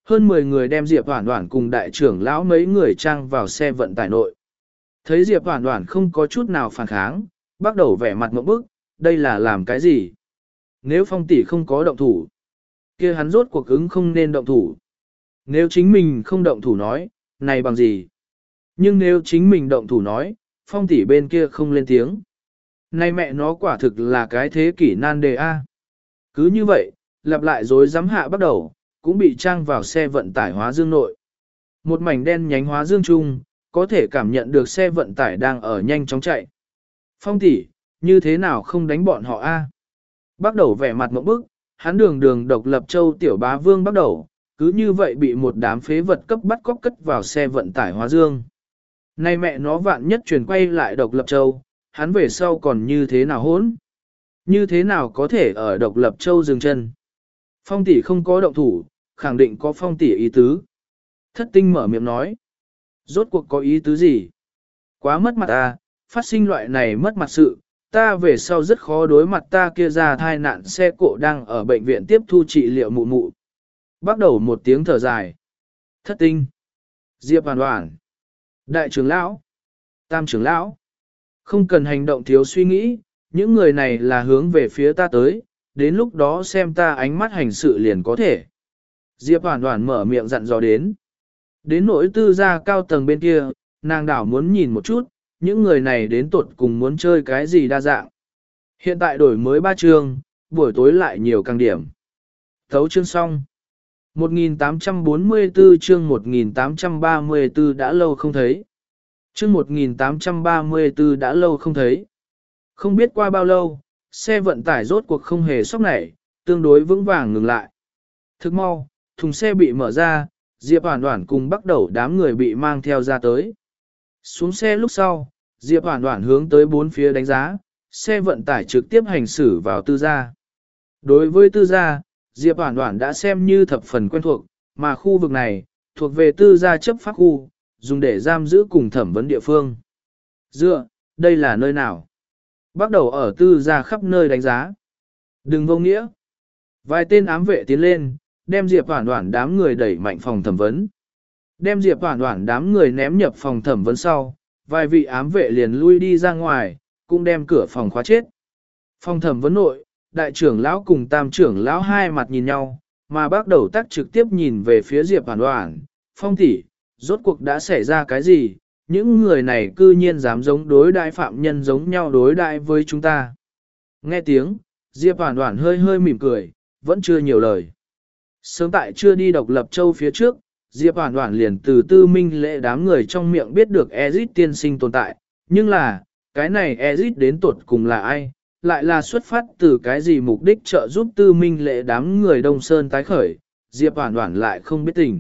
hơn mười người đem Diệp Hoản Hoản cùng đại trưởng lão mấy người trang vào xe vận tải nội. Thấy Diệp Hoản Hoản không có chút nào phản kháng, bắt đầu vẻ mặt ngộp bức, đây là làm cái gì? Nếu Phong tỷ không có động thủ, kia hắn rốt cuộc ứng không nên động thủ. Nếu chính mình không động thủ nói, này bằng gì? Nhưng nếu chính mình động thủ nói, Phong tỷ bên kia không lên tiếng. Này mẹ nó quả thực là cái thế kỷ nan đề A. Cứ như vậy, lặp lại dối dám hạ bắt đầu, cũng bị trang vào xe vận tải hóa dương nội. Một mảnh đen nhánh hóa dương chung, có thể cảm nhận được xe vận tải đang ở nhanh chóng chạy. Phong tỷ, như thế nào không đánh bọn họ A? Bắt đầu vẻ mặt mộng bức, hắn đường đường độc lập châu tiểu bá vương bắt đầu, cứ như vậy bị một đám phế vật cấp bắt cóc cất vào xe vận tải hóa dương. Này mẹ nó vạn nhất truyền quay lại độc lập châu, hắn về sau còn như thế nào hỗn? Như thế nào có thể ở độc lập châu dừng chân? Phong tỷ không có động thủ, khẳng định có phong tỷ ý tứ. Thất tinh mở miệng nói. Rốt cuộc có ý tứ gì? Quá mất mặt ta, phát sinh loại này mất mặt sự, ta về sau rất khó đối mặt ta kia ra thai nạn xe cộ đang ở bệnh viện tiếp thu trị liệu mụ mụ. Bắt đầu một tiếng thở dài. Thất tinh. Diệp Hoàn Hoàn. Đại trưởng lão. Tam trưởng lão. Không cần hành động thiếu suy nghĩ, những người này là hướng về phía ta tới, đến lúc đó xem ta ánh mắt hành sự liền có thể. Diệp Hoàn Hoàn mở miệng dặn dò đến. Đến nỗi tư gia cao tầng bên kia, nàng đảo muốn nhìn một chút, những người này đến tuột cùng muốn chơi cái gì đa dạng. Hiện tại đổi mới ba chương, buổi tối lại nhiều càng điểm. Thấu chương xong. một nghìn tám trăm bốn mươi tư chương một nghìn tám trăm ba mươi tư đã lâu không thấy. Chương một nghìn tám trăm ba mươi tư đã lâu không thấy. Không biết qua bao lâu, xe vận tải rốt cuộc không hề sốc nảy, tương đối vững vàng ngừng lại. Thức mau, thùng xe bị mở ra, Diệp Hoàn Hoàn cùng bắt đầu đám người bị mang theo ra tới. Xuống xe lúc sau, Diệp Hoàn Hoàn hướng tới bốn phía đánh giá, xe vận tải trực tiếp hành xử vào tư gia. Đối với tư gia, Diệp Hoàn Hoàn đã xem như thập phần quen thuộc, mà khu vực này, thuộc về tư gia chấp pháp khu, dùng để giam giữ cùng thẩm vấn địa phương. Dựa, đây là nơi nào? Bắt đầu ở tư gia khắp nơi đánh giá. Đừng vô nghĩa. Vài tên ám vệ tiến lên, đem Diệp Hoàn Hoàn đám người đẩy mạnh phòng thẩm vấn. Đem Diệp Hoàn Hoàn đám người ném nhập phòng thẩm vấn sau, vài vị ám vệ liền lui đi ra ngoài, cũng đem cửa phòng khóa chết. Phòng thẩm vấn nội, đại trưởng lão cùng tam trưởng lão hai mặt nhìn nhau, mà bác đầu tác trực tiếp nhìn về phía Diệp Hoàn Hoàn. Phong tỷ, rốt cuộc đã xảy ra cái gì? Những người này cư nhiên dám giống đối đại phạm nhân giống nhau đối đại với chúng ta. Nghe tiếng, Diệp Hoàn Hoàn hơi hơi mỉm cười, vẫn chưa nhiều lời. Sớm tại chưa đi độc lập châu phía trước, Diệp Hoàn Hoàn liền từ tư minh lễ đám người trong miệng biết được Ezit tiên sinh tồn tại, nhưng là, cái này Ezit đến tuột cùng là ai, lại là xuất phát từ cái gì mục đích trợ giúp tư minh lễ đám người Đông Sơn tái khởi, Diệp Hoàn Hoàn lại không biết tình.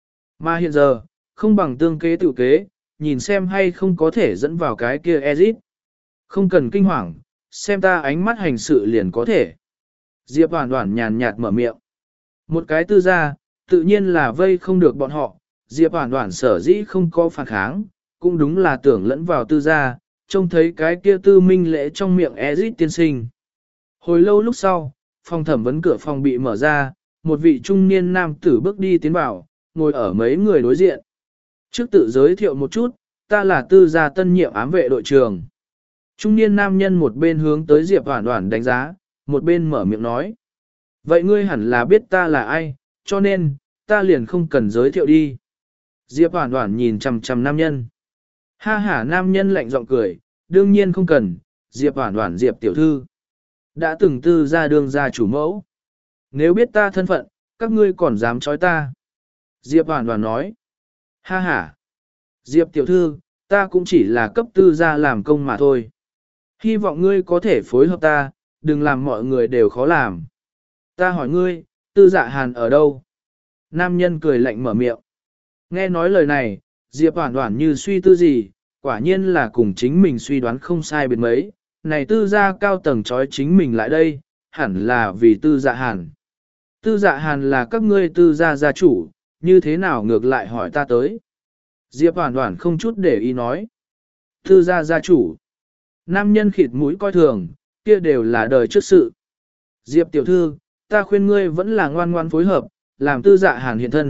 Mà hiện giờ, không bằng tương kế tự kế, nhìn xem hay không có thể dẫn vào cái kia Ezit. Không cần kinh hoàng, xem ta ánh mắt hành sự liền có thể. Diệp Hoàn Hoàn nhàn nhạt mở miệng. Một cái tư gia, tự nhiên là vây không được bọn họ, Diệp Hoàn Hoàn sở dĩ không có phản kháng, cũng đúng là tưởng lẫn vào tư gia, trông thấy cái kia tư minh lễ trong miệng Ezit tiên sinh. Hồi lâu lúc sau, phòng thẩm vấn cửa phòng bị mở ra, một vị trung niên nam tử bước đi tiến vào, ngồi ở mấy người đối diện. Trước tự giới thiệu một chút, ta là tư gia tân nhiệm ám vệ đội trưởng. Trung niên nam nhân một bên hướng tới Diệp Hoàn Hoàn đánh giá, một bên mở miệng nói. Vậy ngươi hẳn là biết ta là ai, cho nên, ta liền không cần giới thiệu đi. Diệp Hoàn Hoàn nhìn chằm chằm nam nhân. Ha ha, nam nhân lạnh giọng cười, đương nhiên không cần, Diệp Hoàn Hoàn Diệp tiểu thư. Đã từng tư gia đương gia chủ mẫu. Nếu biết ta thân phận, các ngươi còn dám trói ta. Diệp Hoàn Hoàn nói. Ha ha. Diệp tiểu thư, ta cũng chỉ là cấp tư gia làm công mà thôi. Hy vọng ngươi có thể phối hợp ta, đừng làm mọi người đều khó làm. Ta hỏi ngươi, tư dạ hàn ở đâu? Nam nhân cười lạnh mở miệng. Nghe nói lời này, Diệp Hoàn Hoàn như suy tư gì, quả nhiên là cùng chính mình suy đoán không sai biệt mấy. Này tư gia cao tầng trói chính mình lại đây, hẳn là vì tư dạ hàn. Tư dạ hàn là các ngươi tư gia gia chủ, như thế nào ngược lại hỏi ta tới? Diệp Hoàn Hoàn không chút để ý nói. Tư gia gia chủ. Nam nhân khịt mũi coi thường, kia đều là đời trước sự. Diệp tiểu thư, ta khuyên ngươi vẫn là ngoan ngoan phối hợp, làm tư dạ hàn hiện thân,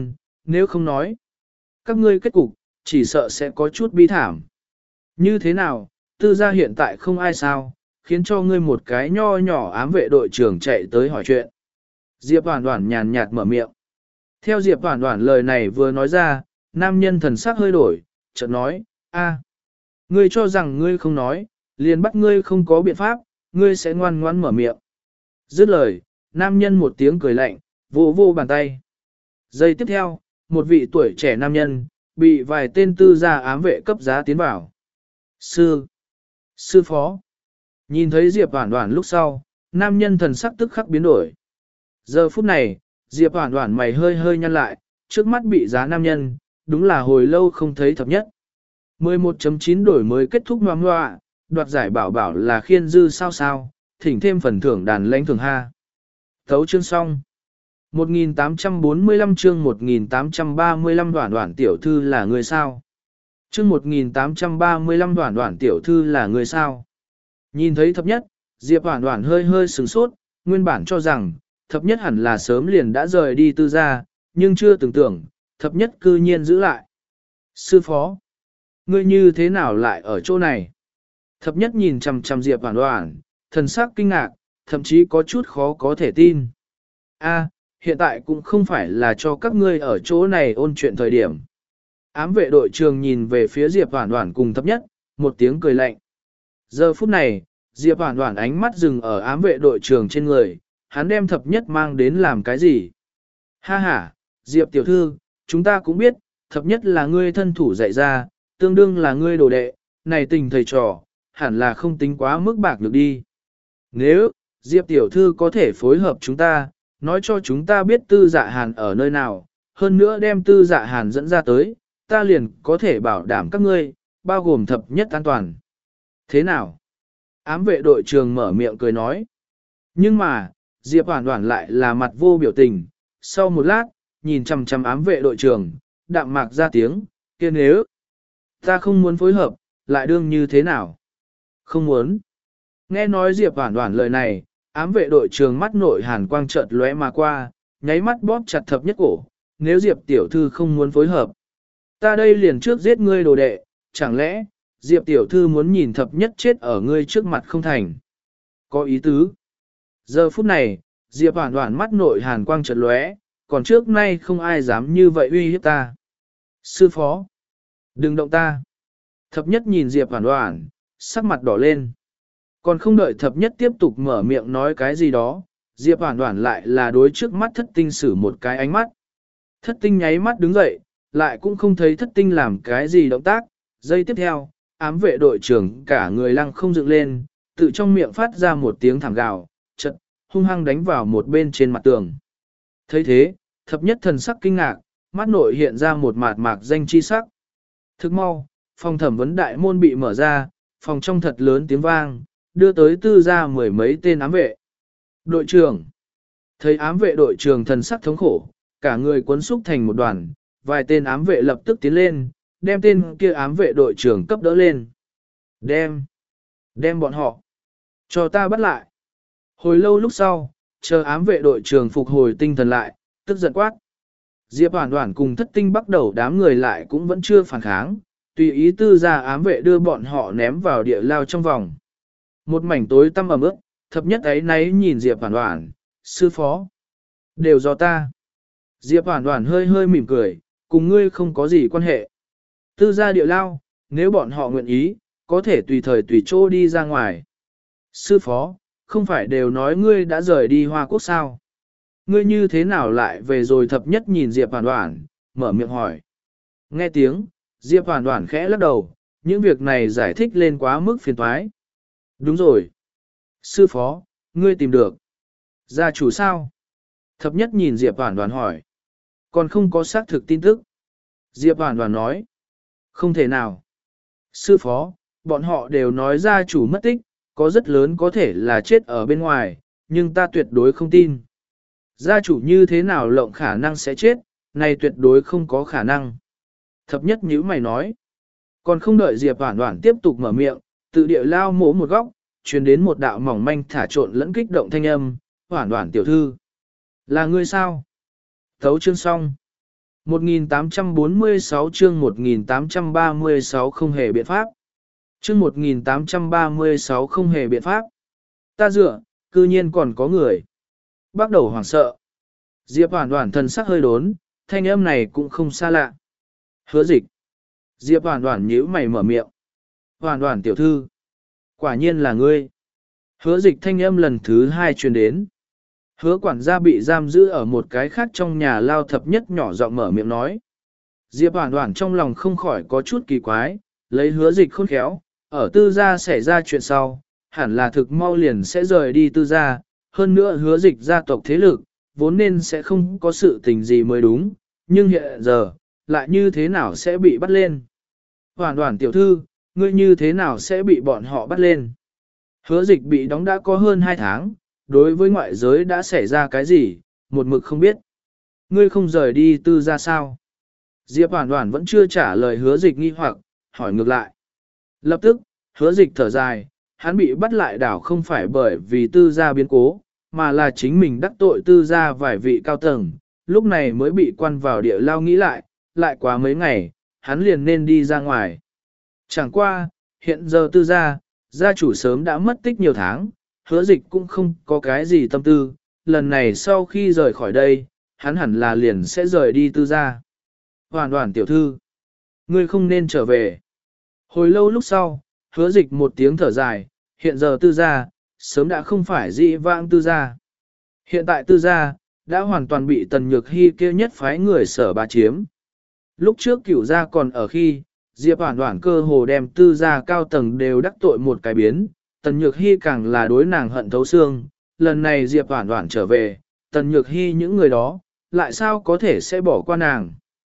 nếu không nói. Các ngươi kết cục, chỉ sợ sẽ có chút bi thảm. Như thế nào, tư gia hiện tại không ai sao, khiến cho ngươi một cái nho nhỏ ám vệ đội trưởng chạy tới hỏi chuyện. Diệp Hoàn Hoàn nhàn nhạt mở miệng. Theo Diệp Hoàn Hoàn lời này vừa nói ra, nam nhân thần sắc hơi đổi, chợt nói, a, ngươi cho rằng ngươi không nói, liền bắt ngươi không có biện pháp, ngươi sẽ ngoan ngoãn mở miệng. Dứt lời, nam nhân một tiếng cười lạnh, vỗ vô bàn tay. Giây tiếp theo, một vị tuổi trẻ nam nhân, bị vài tên tư gia ám vệ cấp giá tiến vào. Sư, sư phó. Nhìn thấy Diệp Hoàn Hoàn lúc sau, nam nhân thần sắc tức khắc biến đổi. Giờ phút này, Diệp Hoàn Hoàn mày hơi hơi nhăn lại, trước mắt bị giá nam nhân, đúng là hồi lâu không thấy thập nhất. mười một chấm chín đổi mới kết thúc ngoan ngoạ, đoạt giải bảo bảo là khiên dư sao sao, thỉnh thêm phần thưởng đàn lãnh thường ha. Thấu chương xong. một nghìn tám trăm bốn mươi lăm chương một nghìn tám trăm ba mươi lăm Đoạn Đoạn tiểu thư là người sao? Chương một nghìn tám trăm ba mươi lăm Đoạn Đoạn tiểu thư là người sao? Nhìn thấy thập nhất, Diệp Đoạn Đoạn hơi hơi sửng sốt, nguyên bản cho rằng, thập nhất hẳn là sớm liền đã rời đi tư gia, nhưng chưa từng tưởng, thập nhất cư nhiên giữ lại. Sư phó, ngươi như thế nào lại ở chỗ này? Thập nhất nhìn chằm chằm Diệp Đoạn Đoạn, thần sắc kinh ngạc, thậm chí có chút khó có thể tin. A, hiện tại cũng không phải là cho các ngươi ở chỗ này ôn chuyện thời điểm. Ám vệ đội trường nhìn về phía Diệp Đoạn Đoạn cùng thập nhất, một tiếng cười lạnh. Giờ phút này, Diệp Đoạn Đoạn ánh mắt dừng ở ám vệ đội trường trên người, hắn đem thập nhất mang đến làm cái gì? Ha ha, Diệp tiểu thư, chúng ta cũng biết, thập nhất là ngươi thân thủ dạy ra, tương đương là ngươi đồ đệ, này tình thầy trò, hẳn là không tính quá mức bạc được đi. Nếu, Diệp tiểu thư có thể phối hợp chúng ta, nói cho chúng ta biết tư dạ hàn ở nơi nào, hơn nữa đem tư dạ hàn dẫn ra tới, ta liền có thể bảo đảm các ngươi, bao gồm thập nhất an toàn. Thế nào? Ám vệ đội trường mở miệng cười nói. Nhưng mà, Diệp Hoàn Hoàn lại là mặt vô biểu tình, sau một lát, nhìn chằm chằm ám vệ đội trường, đạm mạc ra tiếng, kia nếu ta không muốn phối hợp, lại đương như thế nào? Không muốn. Nghe nói Diệp Hoàn Hoàn lời này, ám vệ đội trường mắt nội hàn quang chợt lóe mà qua, nháy mắt bóp chặt thập nhất cổ, nếu Diệp tiểu thư không muốn phối hợp, ta đây liền trước giết ngươi đồ đệ, chẳng lẽ, Diệp tiểu thư muốn nhìn thập nhất chết ở ngươi trước mặt không thành? Có ý tứ. Giờ phút này, Diệp Hoàn Hoàn mắt nội hàn quang chợt lóe, còn trước nay không ai dám như vậy uy hiếp ta. Sư phó, đừng động ta. Thập nhất nhìn Diệp Hoàn Hoàn, sắc mặt đỏ lên. Còn không đợi thập nhất tiếp tục mở miệng nói cái gì đó, Diệp Hoàn Hoàn lại là đối trước mắt thất tinh sử một cái ánh mắt. Thất tinh nháy mắt đứng dậy, lại cũng không thấy thất tinh làm cái gì động tác. Giây tiếp theo, ám vệ đội trưởng cả người lăng không dựng lên, tự trong miệng phát ra một tiếng thảm gào, chật, hung hăng đánh vào một bên trên mặt tường. thấy thế, thập nhất thần sắc kinh ngạc, mắt nội hiện ra một mạt mạc danh chi sắc. Thức mau, phòng thẩm vấn đại môn bị mở ra, phòng trong thật lớn tiếng vang, đưa tới tư ra mười mấy tên ám vệ. Đội trưởng. Thấy ám vệ đội trưởng thần sắc thống khổ, cả người cuốn xúc thành một đoàn, vài tên ám vệ lập tức tiến lên, đem tên kia ám vệ đội trưởng cấp đỡ lên. Đem. Đem bọn họ. Cho ta bắt lại. Hồi lâu lúc sau, chờ ám vệ đội trưởng phục hồi tinh thần lại, tức giận quát. Diệp Hoàn Hoàn cùng thất tinh bắt đầu đám người lại cũng vẫn chưa phản kháng, tùy ý tư ra ám vệ đưa bọn họ ném vào địa lao trong vòng. Một mảnh tối tăm ẩm ướt, thập nhất ấy náy nhìn Diệp Hoàn Hoàn, sư phó. Đều do ta. Diệp Hoàn Hoàn hơi hơi mỉm cười, cùng ngươi không có gì quan hệ. Tư ra địa lao, nếu bọn họ nguyện ý, có thể tùy thời tùy chỗ đi ra ngoài. Sư phó, không phải đều nói ngươi đã rời đi Hoa Quốc sao? Ngươi như thế nào lại về rồi thập nhất nhìn Diệp Hoàn Hoàn, mở miệng hỏi. Nghe tiếng, Diệp Hoàn Hoàn khẽ lắc đầu, những việc này giải thích lên quá mức phiền toái. Đúng rồi. Sư phó, ngươi tìm được. Gia chủ sao? Thập nhất nhìn Diệp Hoàn Hoàn hỏi. Còn không có xác thực tin tức. Diệp Hoàn Hoàn nói. Không thể nào. Sư phó, bọn họ đều nói gia chủ mất tích, có rất lớn có thể là chết ở bên ngoài, nhưng ta tuyệt đối không tin. Gia chủ như thế nào lộng khả năng sẽ chết, này tuyệt đối không có khả năng. Thập nhất nhíu mày nói. Còn không đợi Diệp Hoàn Hoàn tiếp tục mở miệng, tự địa lao mổ một góc, truyền đến một đạo mỏng manh thả trộn lẫn kích động thanh âm, Hoàn Hoàn tiểu thư. Là ngươi sao? Thấu chương xong. một nghìn tám trăm bốn mươi sáu chương một nghìn tám trăm ba mươi sáu không hề biện pháp. Chương một nghìn tám trăm ba mươi sáu không hề biện pháp. Ta dựa, cư nhiên còn có người. Bắt đầu hoảng sợ. Diệp Hoản Hoản thần sắc hơi đốn, thanh âm này cũng không xa lạ. Hứa Dịch. Diệp Hoản Hoản nhíu mày mở miệng. Hoản Hoản tiểu thư. Quả nhiên là ngươi. Hứa Dịch thanh âm lần thứ hai truyền đến. Hứa quản gia bị giam giữ ở một cái khác trong nhà lao thập nhất nhỏ giọng mở miệng nói. Diệp Hoản Hoản trong lòng không khỏi có chút kỳ quái, lấy Hứa Dịch khôn khéo, ở tư gia xảy ra chuyện sau, hẳn là thực mau liền sẽ rời đi tư gia, hơn nữa Hứa Dịch gia tộc thế lực, vốn nên sẽ không có sự tình gì mới đúng, nhưng hiện giờ, lại như thế nào sẽ bị bắt lên. Hoản Hoản tiểu thư, ngươi như thế nào sẽ bị bọn họ bắt lên? Hứa Dịch bị đóng đã có hơn hai tháng, đối với ngoại giới đã xảy ra cái gì, một mực không biết. Ngươi không rời đi tư gia sao? Diệp Hoản Hoản vẫn chưa trả lời Hứa Dịch nghi hoặc, hỏi ngược lại. Lập tức, Hứa Dịch thở dài, hắn bị bắt lại đảo không phải bởi vì tư gia biến cố, mà là chính mình đắc tội tư gia vài vị cao tầng, lúc này mới bị quan vào địa lao nghĩ lại, lại quá mấy ngày, hắn liền nên đi ra ngoài. Chẳng qua, hiện giờ tư gia, gia chủ sớm đã mất tích nhiều tháng, Hứa Dịch cũng không có cái gì tâm tư, lần này sau khi rời khỏi đây, hắn hẳn là liền sẽ rời đi tư gia. Hoản Hoản tiểu thư, ngươi không nên trở về. Hồi lâu lúc sau, Hứa Dịch một tiếng thở dài, hiện giờ tư gia, sớm đã không phải dị vãng tư gia. Hiện tại tư gia, đã hoàn toàn bị Tần Nhược Hy kia nhất phái người sở bá chiếm. Lúc trước cửu gia còn ở khi, Diệp Hoản Hoản cơ hồ đem tư gia cao tầng đều đắc tội một cái biến, Tần Nhược Hy càng là đối nàng hận thấu xương, lần này Diệp Hoản Hoản trở về, Tần Nhược Hy những người đó, lại sao có thể sẽ bỏ qua nàng.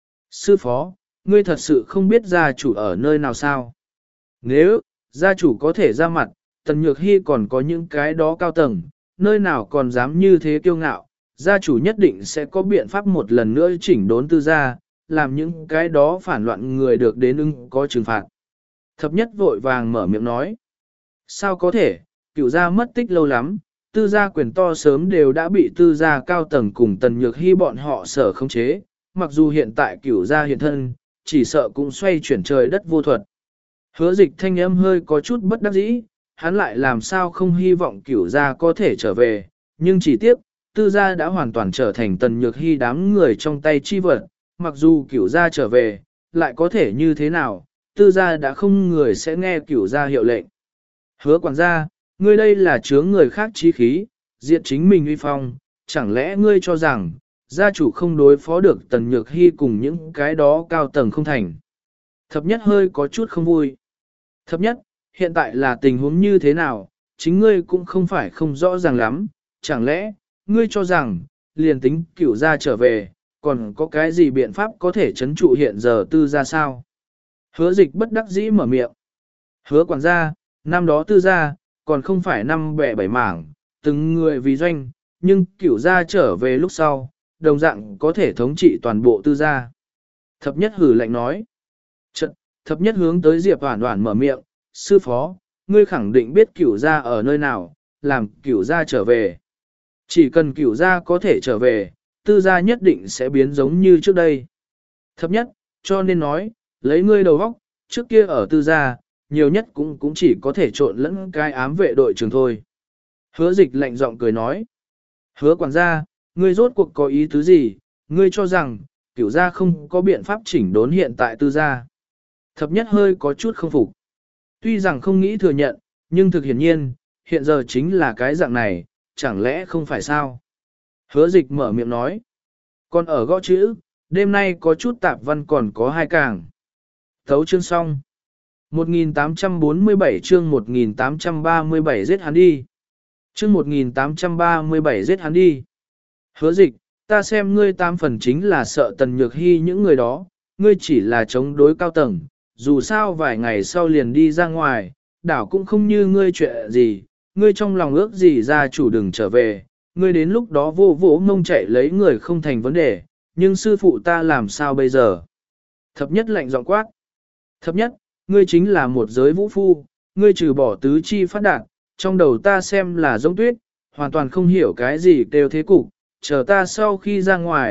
Sư phó, ngươi thật sự không biết gia chủ ở nơi nào sao? Nếu, gia chủ có thể ra mặt, Tần Nhược Hy còn có những cái đó cao tầng, nơi nào còn dám như thế kiêu ngạo, gia chủ nhất định sẽ có biện pháp một lần nữa chỉnh đốn tư gia, làm những cái đó phản loạn người được đến ưng có trừng phạt. Thập nhất vội vàng mở miệng nói. Sao có thể, cửu gia mất tích lâu lắm, tư gia quyền to sớm đều đã bị tư gia cao tầng cùng Tần Nhược Hy bọn họ sở khống chế, mặc dù hiện tại cửu gia hiện thân, chỉ sợ cũng xoay chuyển trời đất vô thuật. Hứa Dịch thanh âm hơi có chút bất đắc dĩ, hắn lại làm sao không hy vọng cửu gia có thể trở về, nhưng chỉ tiếc, tư gia đã hoàn toàn trở thành Tần Nhược Hy đám người trong tay chi vật, mặc dù cửu gia trở về, lại có thể như thế nào, tư gia đã không người sẽ nghe cửu gia hiệu lệnh. Hứa quản gia, ngươi đây là chướng người khác chí khí, diệt chính mình uy phong, chẳng lẽ ngươi cho rằng, gia chủ không đối phó được Tần Nhược Hy cùng những cái đó cao tầng không thành. Thập nhất hơi có chút không vui. Thập nhất, hiện tại là tình huống như thế nào, chính ngươi cũng không phải không rõ ràng lắm, chẳng lẽ, ngươi cho rằng, liền tính cửu gia trở về, còn có cái gì biện pháp có thể chấn trụ hiện giờ tư gia sao? Hứa Dịch bất đắc dĩ mở miệng. Hứa quản gia, năm đó tư gia, còn không phải năm bẻ bảy mảng, từng người vì doanh, nhưng cửu gia trở về lúc sau, đồng dạng có thể thống trị toàn bộ tư gia. Thập nhất hử lạnh nói. Chật, thập nhất hướng tới Diệp Hoản Hoản mở miệng, sư phó, ngươi khẳng định biết cửu gia ở nơi nào, làm cửu gia trở về. Chỉ cần cửu gia có thể trở về, tư gia nhất định sẽ biến giống như trước đây. Thập nhất, cho nên nói, lấy ngươi đầu óc, trước kia ở tư gia, nhiều nhất cũng cũng chỉ có thể trộn lẫn cái ám vệ đội trưởng thôi. Hứa Dịch lạnh giọng cười nói. Hứa quản gia, ngươi rốt cuộc có ý tứ gì, ngươi cho rằng, cửu gia không có biện pháp chỉnh đốn hiện tại tư gia. Thập nhất hơi có chút không phục. Tuy rằng không nghĩ thừa nhận, nhưng thực hiển nhiên, hiện giờ chính là cái dạng này, chẳng lẽ không phải sao? Hứa Dịch mở miệng nói. Còn ở gõ chữ, đêm nay có chút tạp văn còn có hai càng. Thấu chương xong. một nghìn tám trăm bốn mươi bảy chương một nghìn tám trăm ba mươi bảy giết hắn đi. Chương một nghìn tám trăm ba mươi bảy giết hắn đi. Hứa Dịch, ta xem ngươi tam phần chính là sợ Tần Nhược Hy những người đó, ngươi chỉ là chống đối cao tầng, dù sao vài ngày sau liền đi ra ngoài, đảo cũng không như ngươi chuyện gì, ngươi trong lòng ước gì gia chủ đừng trở về, ngươi đến lúc đó vô vỗ mông chạy lấy người không thành vấn đề, nhưng sư phụ ta làm sao bây giờ? Thập nhất lạnh giọng quát. Thập nhất, ngươi chính là một giới vũ phu, ngươi trừ bỏ tứ chi phát đạt, trong đầu ta xem là giống tuyết, hoàn toàn không hiểu cái gì kêu thế cục, chờ ta sau khi ra ngoài,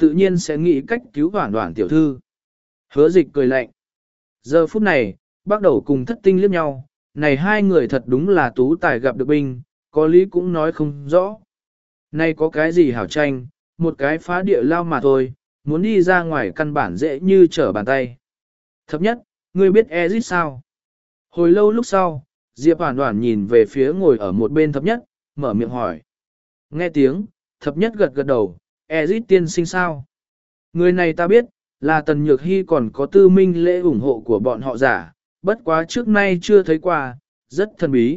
tự nhiên sẽ nghĩ cách cứu Hoản Hoản tiểu thư. Hứa dịch cười lạnh. Giờ phút này, bắt đầu cùng thất tinh liếc nhau, này hai người thật đúng là tú tài gặp được binh, có lý cũng nói không rõ. Này có cái gì hảo tranh, một cái phá địa lao mà thôi, muốn đi ra ngoài căn bản dễ như trở bàn tay. Thập nhất, ngươi biết Ezit sao? Hồi lâu lúc sau, Diệp Hoản Hoản nhìn về phía ngồi ở một bên thập nhất, mở miệng hỏi. Nghe tiếng, thập nhất gật gật đầu, Ezit tiên sinh sao? Người này ta biết, là Tần Nhược Hy còn có tư minh lễ ủng hộ của bọn họ giả, bất quá trước nay chưa thấy qua, rất thần bí.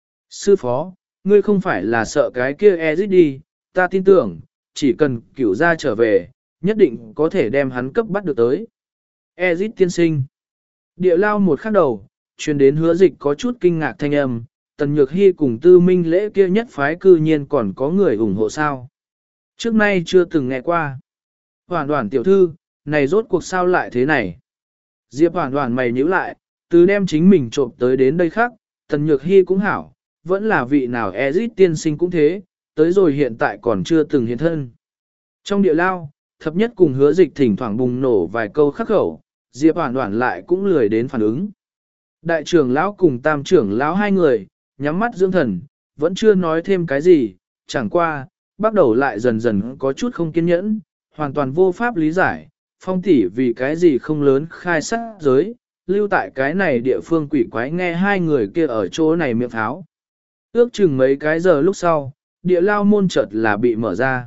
Sư phó, ngươi không phải là sợ cái kia Ezit đi, ta tin tưởng, chỉ cần cửu gia trở về, nhất định có thể đem hắn cấp bắt được tới. Ezit tiên sinh. Địa lao một khắc đầu, truyền đến Hứa Dịch có chút kinh ngạc thanh âm, Tần Nhược Hy cùng tư minh lễ kia nhất phái cư nhiên còn có người ủng hộ sao. Trước nay chưa từng nghe qua. Hoản Hoản tiểu thư, này rốt cuộc sao lại thế này? Diệp Hoản Hoản mày nhíu lại, từ đem chính mình trộm tới đến đây khác, Tần Nhược Hy cũng hảo, vẫn là vị nào Ezit tiên sinh cũng thế, tới rồi hiện tại còn chưa từng hiện thân. Trong địa lao, thập nhất cùng Hứa Dịch thỉnh thoảng bùng nổ vài câu khắc khẩu, Diệp Hoản Hoản lại cũng lười đến phản ứng. Đại trưởng lão cùng tam trưởng lão hai người, nhắm mắt dưỡng thần, vẫn chưa nói thêm cái gì, chẳng qua, bắt đầu lại dần dần có chút không kiên nhẫn, hoàn toàn vô pháp lý giải, phong tỷ vì cái gì không lớn khai sát giới, lưu tại cái này địa phương quỷ quái nghe hai người kia ở chỗ này miệng pháo. Ước chừng mấy cái giờ lúc sau, địa lao môn chợt là bị mở ra.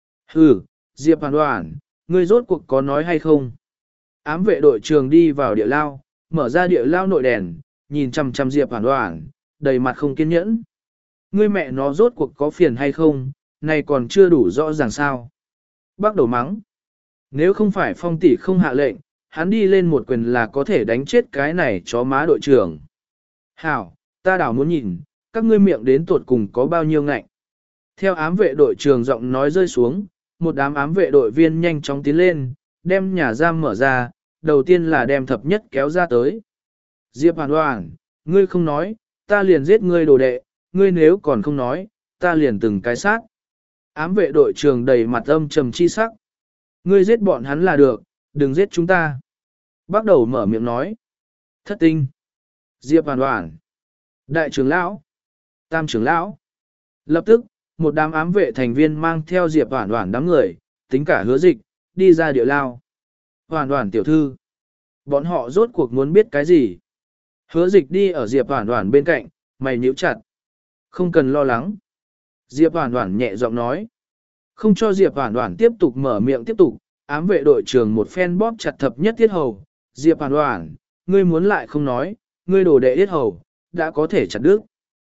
Hừ, Diệp Hoản Hoản, ngươi rốt cuộc có nói hay không? Ám vệ đội trường đi vào địa lao, mở ra địa lao nội đèn, nhìn chằm chằm Diệp Hoản Hoản, đầy mặt không kiên nhẫn. Ngươi mẹ nó rốt cuộc có phiền hay không, này còn chưa đủ rõ ràng sao? Bác đầu mắng. Nếu không phải phong tỷ không hạ lệnh, hắn đi lên một quyền là có thể đánh chết cái này chó má đội trưởng. Hảo, ta đảo muốn nhìn, các ngươi miệng đến tuột cùng có bao nhiêu ngạnh. Theo ám vệ đội trưởng giọng nói rơi xuống, một đám ám vệ đội viên nhanh chóng tiến lên, đem nhà giam mở ra, đầu tiên là đem thập nhất kéo ra tới. Diệp Hoản Hoản, ngươi không nói, ta liền giết ngươi đồ đệ, ngươi nếu còn không nói, ta liền từng cái sát. Ám vệ đội trưởng đầy mặt âm trầm chi sắc. Ngươi giết bọn hắn là được, đừng giết chúng ta. Bắt đầu mở miệng nói. Thất tinh. Diệp Hoản Hoản. Đại trưởng lão. Tam trưởng lão. Lập tức, một đám ám vệ thành viên mang theo Diệp Hoản Hoản đám người, tính cả Hứa Dịch, đi ra địa lao. Hoản Hoản tiểu thư. Bọn họ rốt cuộc muốn biết cái gì? Hứa Dịch đi ở Diệp Hoản Hoản bên cạnh, mày nhíu chặt. Không cần lo lắng. Diệp Hoản Hoản nhẹ giọng nói. Không cho Diệp Hoản Hoản tiếp tục mở miệng tiếp tục, ám vệ đội trưởng một phen bóp chặt thập nhất tiết hầu. Diệp Hoản Hoản, ngươi muốn lại không nói, ngươi đồ đệ tiết hầu, đã có thể chặt đứt.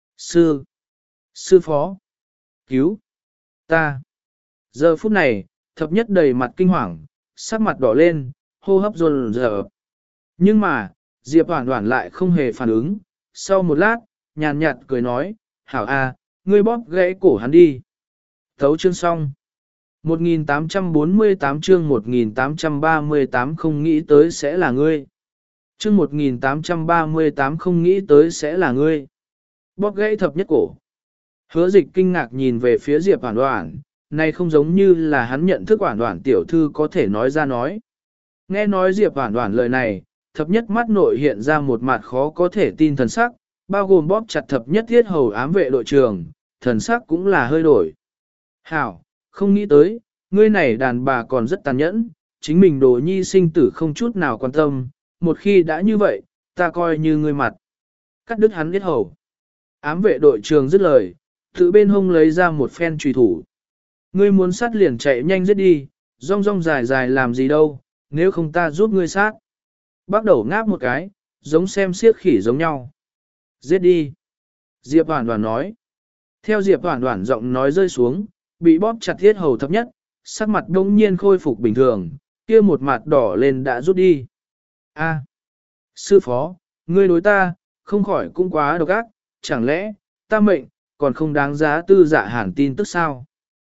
Sư. Sư phó. Cứu. Ta. Giờ phút này, thập nhất đầy mặt kinh hoàng, sắc mặt đỏ lên, hô hấp dồn dập. Nhưng mà, Diệp Hoản Hoản lại không hề phản ứng. Sau một lát, nhàn nhạt cười nói, hảo a, ngươi bóp gãy cổ hắn đi. Thấu chương xong. một nghìn tám trăm bốn mươi tám chương một nghìn tám trăm ba mươi tám không nghĩ tới sẽ là ngươi. Chương một nghìn tám trăm ba mươi tám không nghĩ tới sẽ là ngươi. Bóp gãy thập nhất cổ. Hứa Dịch kinh ngạc nhìn về phía Diệp Hoản Hoản, này không giống như là hắn nhận thức Hoản Hoản tiểu thư có thể nói ra nói. Nghe nói Diệp Hoản Hoản lời này, thập nhất mắt nội hiện ra một mặt khó có thể tin thần sắc, bao gồm bóp chặt thập nhất thiết hầu ám vệ đội trưởng, thần sắc cũng là hơi đổi. Hảo, không nghĩ tới, ngươi này đàn bà còn rất tàn nhẫn, chính mình đồ nhi sinh tử không chút nào quan tâm, một khi đã như vậy, ta coi như ngươi mặt. Cắt đứt hắn thiết hầu. Ám vệ đội trưởng dứt lời, tự bên hông lấy ra một phen trùy thủ. Ngươi muốn sát liền chạy nhanh giết đi, rong rong dài dài làm gì đâu, nếu không ta giúp ngươi sát. Bắt đầu ngáp một cái, giống xem siếc khỉ giống nhau. Giết đi. Diệp Hoản Hoản nói. Theo Diệp Hoản Hoản giọng nói rơi xuống, bị bóp chặt thiết hầu thập nhất, sắc mặt đông nhiên khôi phục bình thường, kia một mặt đỏ lên đã rút đi. A, sư phó, ngươi đối ta, không khỏi cũng quá độc ác, chẳng lẽ, ta mệnh, còn không đáng giá tư dạ hàn tin tức sao?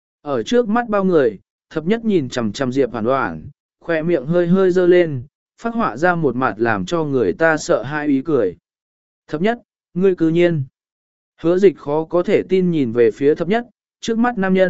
Ở trước mắt bao người, thập nhất nhìn chằm chằm Diệp Hoản Hoản, khỏe miệng hơi hơi dơ lên, phát họa ra một mặt làm cho người ta sợ hãi ý cười. Thập nhất, ngươi cư nhiên. Hứa Dịch khó có thể tin nhìn về phía thập nhất, trước mắt nam nhân,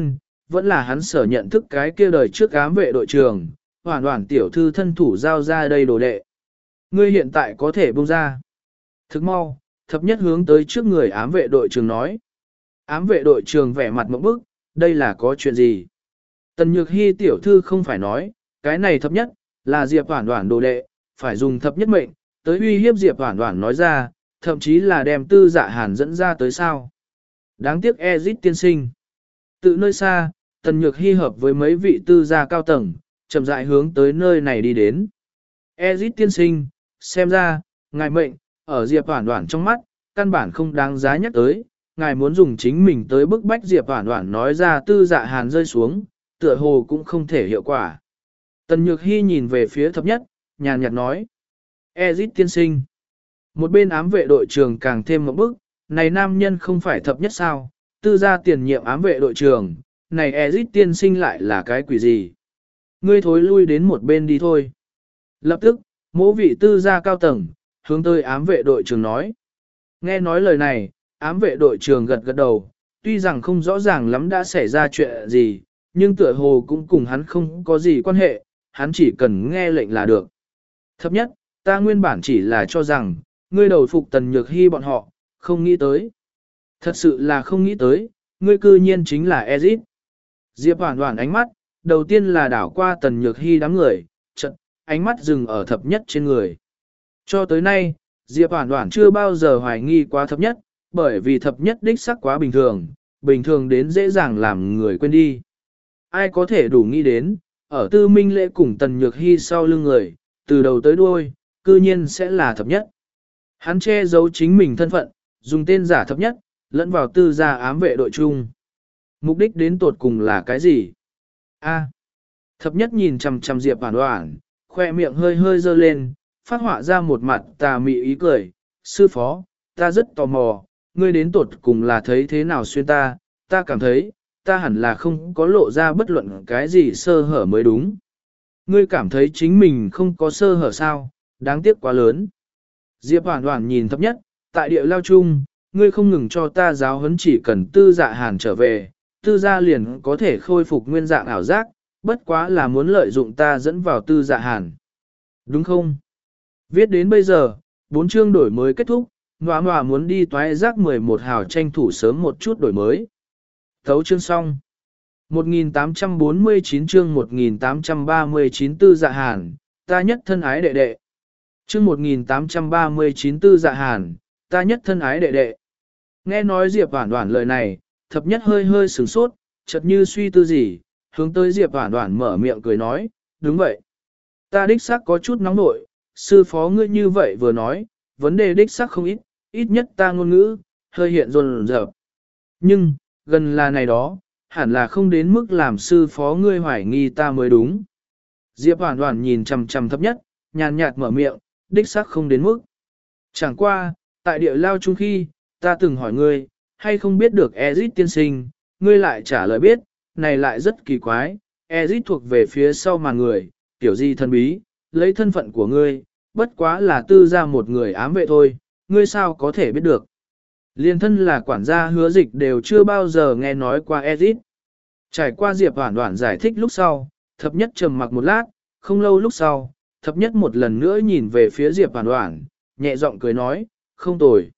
vẫn là hắn sở nhận thức cái kia đời trước ám vệ đội trưởng, hoàn hoàn tiểu thư thân thủ giao ra đây đồ đệ. Ngươi hiện tại có thể buông ra. Thức mau, thập nhất hướng tới trước người ám vệ đội trưởng nói. Ám vệ đội trưởng vẻ mặt mộng bức, đây là có chuyện gì? Tần Nhược Hy tiểu thư không phải nói, cái này thập nhất, là Diệp Hoản Hoản đồ đệ, phải dùng thập nhất mệnh, tới uy hiếp Diệp Hoản Hoản nói ra, thậm chí là đem Tư Dạ Hàn dẫn ra tới sao. Đáng tiếc Ezit tiên sinh. Từ nơi xa, Tần Nhược Hy hợp với mấy vị tư gia cao tầng, chậm rãi hướng tới nơi này đi đến. Ezit tiên sinh, xem ra, ngài mệnh, ở Diệp Hoản Hoản trong mắt, căn bản không đáng giá nhắc tới, ngài muốn dùng chính mình tới bức bách Diệp Hoản Hoản nói ra Tư Dạ Hàn rơi xuống, tựa hồ cũng không thể hiệu quả. Tần Nhược Hy nhìn về phía thập nhất, nhàn nhạt nói. Ezit tiên sinh. Một bên ám vệ đội trưởng càng thêm một bức, này nam nhân không phải thập nhất sao, tư gia tiền nhiệm ám vệ đội trưởng, này Ezit tiên sinh lại là cái quỷ gì. Ngươi thối lui đến một bên đi thôi. Lập tức, mỗi vị tư gia cao tầng, hướng tới ám vệ đội trưởng nói. Nghe nói lời này, ám vệ đội trưởng gật gật đầu, tuy rằng không rõ ràng lắm đã xảy ra chuyện gì, nhưng tựa hồ cũng cùng hắn không có gì quan hệ, hắn chỉ cần nghe lệnh là được. Thấp nhất, ta nguyên bản chỉ là cho rằng, ngươi đầu phục Tần Nhược Hy bọn họ, không nghĩ tới. Thật sự là không nghĩ tới, ngươi cư nhiên chính là Ezit. Diệp Hoản Hoản ánh mắt, đầu tiên là đảo qua Tần Nhược Hy đám người, chợt ánh mắt dừng ở thập nhất trên người. Cho tới nay, Diệp Hoản Hoản chưa bao giờ hoài nghi quá thập nhất, bởi vì thập nhất đích sắc quá bình thường, bình thường đến dễ dàng làm người quên đi. Ai có thể đủ nghĩ đến, ở Tư Minh Lễ cùng Tần Nhược Hy sau lưng người, từ đầu tới đuôi, cư nhiên sẽ là thập nhất. Hắn che giấu chính mình thân phận, dùng tên giả thập nhất, lẫn vào tư gia ám vệ đội chung. Mục đích đến tột cùng là cái gì? A. Thập nhất nhìn chằm chằm Diệp Hoản Hoản, khoe miệng hơi hơi dơ lên, phát họa ra một mặt tà mị ý cười. Sư phó, ta rất tò mò, ngươi đến tột cùng là thấy thế nào xuyên ta, ta cảm thấy, ta hẳn là không có lộ ra bất luận cái gì sơ hở mới đúng. Ngươi cảm thấy chính mình không có sơ hở sao, đáng tiếc quá lớn. Diệp Hoản Hoản nhìn thập nhất, tại địa lao chung, ngươi không ngừng cho ta giáo huấn, chỉ cần Tư Dạ Hàn trở về, tư gia liền có thể khôi phục nguyên dạng ảo giác, bất quá là muốn lợi dụng ta dẫn vào Tư Dạ Hàn. Đúng không? Viết đến bây giờ, bốn chương đổi mới kết thúc, Ngoà Ngoà muốn đi toái giác mười một hào tranh thủ sớm một chút đổi mới. Thấu chương xong. một nghìn tám trăm bốn mươi chín chương một nghìn tám trăm ba mươi chín Tư Dạ Hàn, ta nhất thân ái đệ đệ. Chương một nghìn tám trăm ba mươi chín Tư Dạ Hàn, ta nhất thân ái đệ đệ. Nghe nói Diệp Hoản Hoản lời này, thập nhất hơi hơi sửng sốt, chợt như suy tư gì, hướng tới Diệp Hoản Hoản mở miệng cười nói, đúng vậy. Ta đích xác có chút nóng nội, sư phó ngươi như vậy vừa nói, vấn đề đích xác không ít, ít nhất ta ngôn ngữ, hơi hiện rồn rợp. Nhưng, gần là này đó, hẳn là không đến mức làm sư phó ngươi hoài nghi ta mới đúng. Diệp Hoản Hoản nhìn chằm chằm thập nhất, nhàn nhạt mở miệng, đích xác không đến mức. Chẳng qua, tại địa lao chung khi, ta từng hỏi ngươi, hay không biết được Ezit tiên sinh, ngươi lại trả lời biết, này lại rất kỳ quái, Ezit thuộc về phía sau màn người, tiểu gì thân bí, lấy thân phận của ngươi, bất quá là tư ra một người ám vệ thôi, ngươi sao có thể biết được. Liên thân là quản gia Hứa Dịch đều chưa bao giờ nghe nói qua Ezit. Trải qua Diệp Hoản Hoản giải thích lúc sau, thập nhất trầm mặc một lát, không lâu lúc sau, thập nhất một lần nữa nhìn về phía Diệp Hoản Hoản, nhẹ giọng cười nói, không tồi.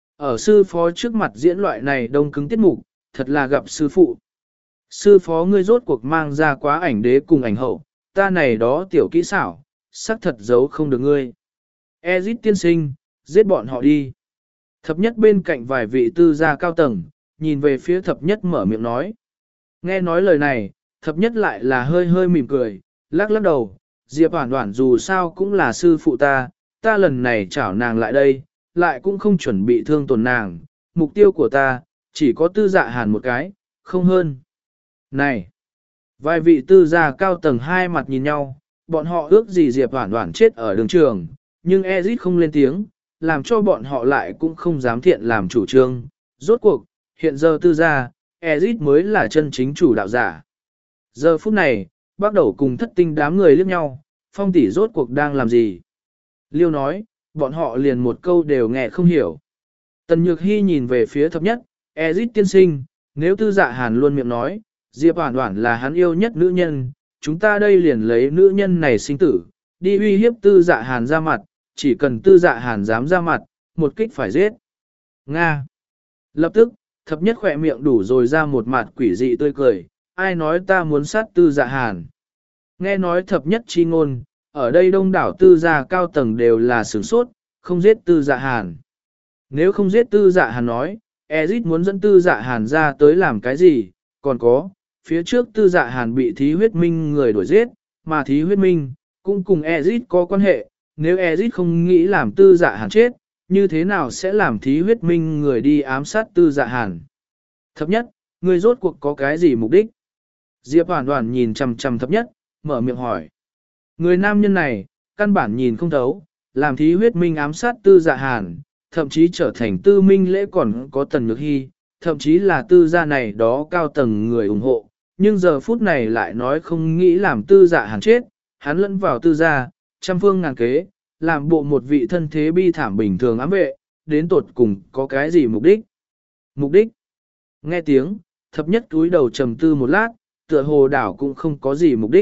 Ở sư phó trước mặt diễn loại này đông cứng tiết mục, thật là gặp sư phụ. Sư phó ngươi rốt cuộc mang ra quá ảnh đế cùng ảnh hậu, ta này đó tiểu kỹ xảo, sắc thật giấu không được ngươi. Ezit tiên sinh, giết bọn họ đi. Thập nhất bên cạnh vài vị tư gia cao tầng, nhìn về phía thập nhất mở miệng nói. Nghe nói lời này, thập nhất lại là hơi hơi mỉm cười, lắc lắc đầu, Diệp Hoản Hoản dù sao cũng là sư phụ ta, ta lần này chảo nàng lại đây, lại cũng không chuẩn bị thương tổn nàng, mục tiêu của ta, chỉ có Tư Dạ Hàn một cái, không hơn. Này! Vài vị tư gia cao tầng hai mặt nhìn nhau, bọn họ ước gì Diệp Hoản Hoản chết ở đường trường, nhưng Ezit không lên tiếng, làm cho bọn họ lại cũng không dám thiện làm chủ trương. Rốt cuộc, hiện giờ tư gia, Ezit mới là chân chính chủ đạo giả. Giờ phút này, bắt đầu cùng thất tinh đám người liếc nhau, Phong tỷ rốt cuộc đang làm gì? Liêu nói, bọn họ liền một câu đều nghe không hiểu. Tần Nhược Hy nhìn về phía thập nhất, Ezit tiên sinh, nếu Tư Dạ Hàn luôn miệng nói, Diệp Oản Oản là hắn yêu nhất nữ nhân, chúng ta đây liền lấy nữ nhân này sinh tử, đi uy hiếp Tư Dạ Hàn ra mặt, chỉ cần Tư Dạ Hàn dám ra mặt, một kích phải giết. Nga. Lập tức, thập nhất khỏe miệng đủ rồi ra một mặt quỷ dị tươi cười, ai nói ta muốn sát Tư Dạ Hàn. Nghe nói thập nhất chi ngôn, ở đây đông đảo tư gia cao tầng đều là sửng sốt, không giết Tư Dạ Hàn. Nếu không giết Tư Dạ Hàn nói, Ezit muốn dẫn Tư Dạ Hàn ra tới làm cái gì, còn có, phía trước Tư Dạ Hàn bị Thí Huyết Minh người đuổi giết, mà Thí Huyết Minh cũng cùng Ezit có quan hệ, nếu Ezit không nghĩ làm Tư Dạ Hàn chết, như thế nào sẽ làm Thí Huyết Minh người đi ám sát Tư Dạ Hàn? Thập nhất, người rốt cuộc có cái gì mục đích? Diệp Oản Oản nhìn chằm chằm thập nhất, mở miệng hỏi. Người nam nhân này, căn bản nhìn không thấu, làm Thí Huyết Minh ám sát Tư Dạ Hàn, thậm chí trở thành Tư Minh Lễ còn có Tần Nhược Hi, thậm chí là Tư gia này đó cao tầng người ủng hộ, nhưng giờ phút này lại nói không nghĩ làm Tư Dạ Hàn chết, hắn lẫn vào Tư gia, trăm phương ngàn kế, làm bộ một vị thân thế bi thảm bình thường ám vệ, đến tột cùng có cái gì mục đích? Mục đích? Nghe tiếng, thập nhất túi đầu trầm tư một lát, tựa hồ đảo cũng không có gì mục đích.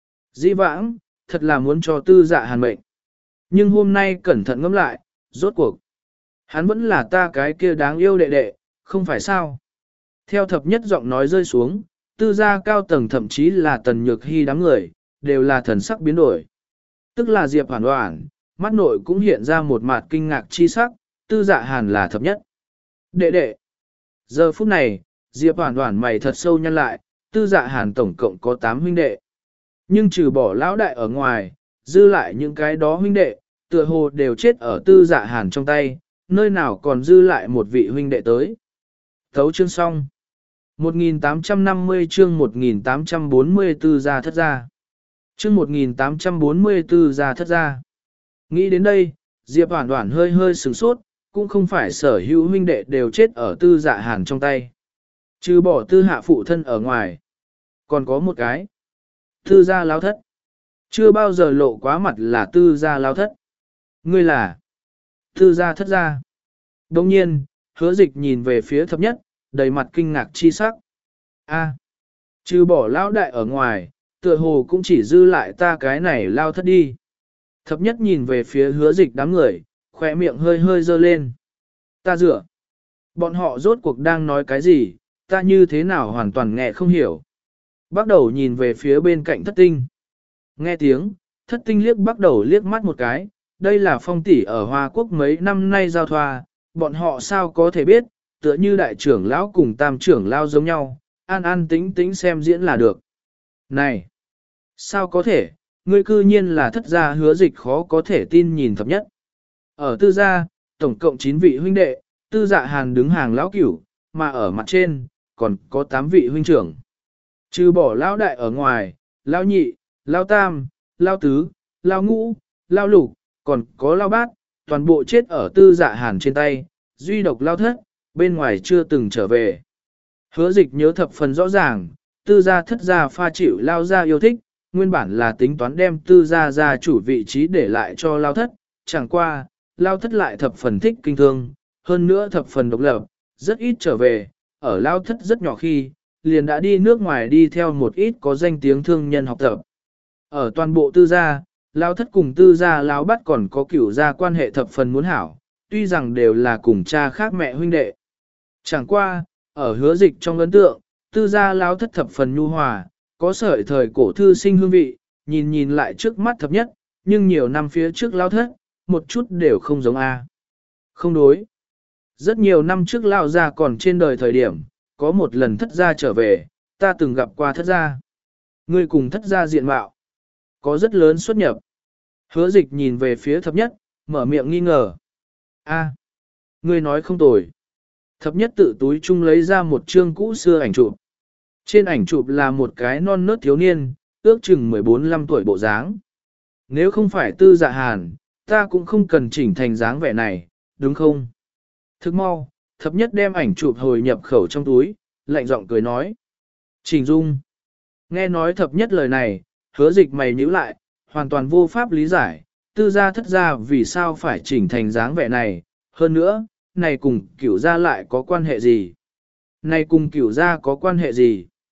Dĩ vãng, thật là muốn cho Tư Dạ Hàn mệnh. Nhưng hôm nay cẩn thận ngẫm lại, rốt cuộc. Hắn vẫn là ta cái kia đáng yêu đệ đệ, không phải sao? Theo thập nhất giọng nói rơi xuống, Tư gia cao tầng thậm chí là Tần Nhược Hi đám người, đều là thần sắc biến đổi. Tức là Diệp Oản Oản, mắt nội cũng hiện ra một mặt kinh ngạc chi sắc, Tư Dạ Hàn là thập nhất. Đệ đệ. Giờ phút này, Diệp Oản Oản mày thật sâu nhăn lại, Tư Dạ Hàn tổng cộng có tám huynh đệ. Nhưng trừ bỏ lão đại ở ngoài, dư lại những cái đó huynh đệ, tựa hồ đều chết ở Tư Dạ Hàn trong tay, nơi nào còn dư lại một vị huynh đệ tới. Thấu chương xong. một nghìn tám trăm năm mươi chương một nghìn tám trăm bốn mươi tư gia thất gia. Chương một nghìn tám trăm bốn mươi tư gia thất gia. Nghĩ đến đây, Diệp Oản Oản hơi hơi sửng sốt, cũng không phải sở hữu huynh đệ đều chết ở Tư Dạ Hàn trong tay. Trừ bỏ Tư hạ phụ thân ở ngoài. Còn có một cái. Tư gia lão thất. Chưa bao giờ lộ quá mặt là Tư gia lão thất. Ngươi là Tư gia thất gia. Đồng nhiên, Hứa Dịch nhìn về phía thập nhất, đầy mặt kinh ngạc chi sắc. A, trừ bỏ lão đại ở ngoài, tựa hồ cũng chỉ dư lại ta cái này lao thất đi. Thập nhất nhìn về phía Hứa Dịch đám người, khóe miệng hơi hơi dơ lên. Ta dựa. Bọn họ rốt cuộc đang nói cái gì, ta như thế nào hoàn toàn nghe không hiểu. Bắt đầu nhìn về phía bên cạnh thất tinh. Nghe tiếng, thất tinh liếc bắt đầu liếc mắt một cái, đây là phong tỷ ở Hoa Quốc mấy năm nay giao thoa, bọn họ sao có thể biết, tựa như đại trưởng lão cùng tam trưởng lão giống nhau, an an tĩnh tĩnh xem diễn là được. Này! Sao có thể, ngươi cư nhiên là thất gia Hứa Dịch khó có thể tin nhìn thập nhất. Ở tư gia, tổng cộng chín vị huynh đệ, Tư Dạ Hàn đứng hàng lão cửu, mà ở mặt trên, còn có tám vị huynh trưởng. Trừ bỏ lão đại ở ngoài, lão nhị, lão tam, lão tứ, lão ngũ, lão lục, còn có lão bát, toàn bộ chết ở Tư Dạ Hàn trên tay, duy độc lão thất, bên ngoài chưa từng trở về. Hứa Dịch nhớ thập phần rõ ràng, Tư gia thất gia pha chịu lão gia yêu thích, nguyên bản là tính toán đem Tư gia gia chủ vị trí để lại cho lão thất, chẳng qua, lão thất lại thập phần thích kinh thương, hơn nữa thập phần độc lập, rất ít trở về, ở lão thất rất nhỏ khi, liền đã đi nước ngoài đi theo một ít có danh tiếng thương nhân học tập. Ở toàn bộ Tư gia, lão thất cùng Tư gia lão bắt còn có cửu gia quan hệ thập phần muốn hảo, tuy rằng đều là cùng cha khác mẹ huynh đệ. Chẳng qua, ở Hứa Dịch trong ấn tượng, Tư gia lão thất thập phần nhu hòa, có sợi thời cổ thư sinh hương vị, nhìn nhìn lại trước mắt thập nhất, nhưng nhiều năm phía trước lão thất, một chút đều không giống A. Không đối. Rất nhiều năm trước lão gia còn trên đời thời điểm, có một lần thất gia trở về, ta từng gặp qua thất gia. Ngươi cùng thất gia diện mạo, có rất lớn xuất nhập. Hứa Dịch nhìn về phía thập nhất, mở miệng nghi ngờ. A, ngươi nói không tồi. Thập nhất tự túi chung lấy ra một chương cũ xưa ảnh chụp. Trên ảnh chụp là một cái non nớt thiếu niên, ước chừng mười bốn lăm tuổi bộ dáng. Nếu không phải Tư Dạ Hàn, ta cũng không cần chỉnh thành dáng vẻ này, đúng không? Thức mau, thập nhất đem ảnh chụp hồi nhập khẩu trong túi, lạnh giọng cười nói. Trình Dung. Nghe nói thập nhất lời này, Hứa Dịch mày nhíu lại, hoàn toàn vô pháp lý giải, Tư gia thất gia vì sao phải chỉnh thành dáng vẻ này, hơn nữa, này cùng cửu gia lại có quan hệ gì? Này cùng cửu gia có quan hệ gì?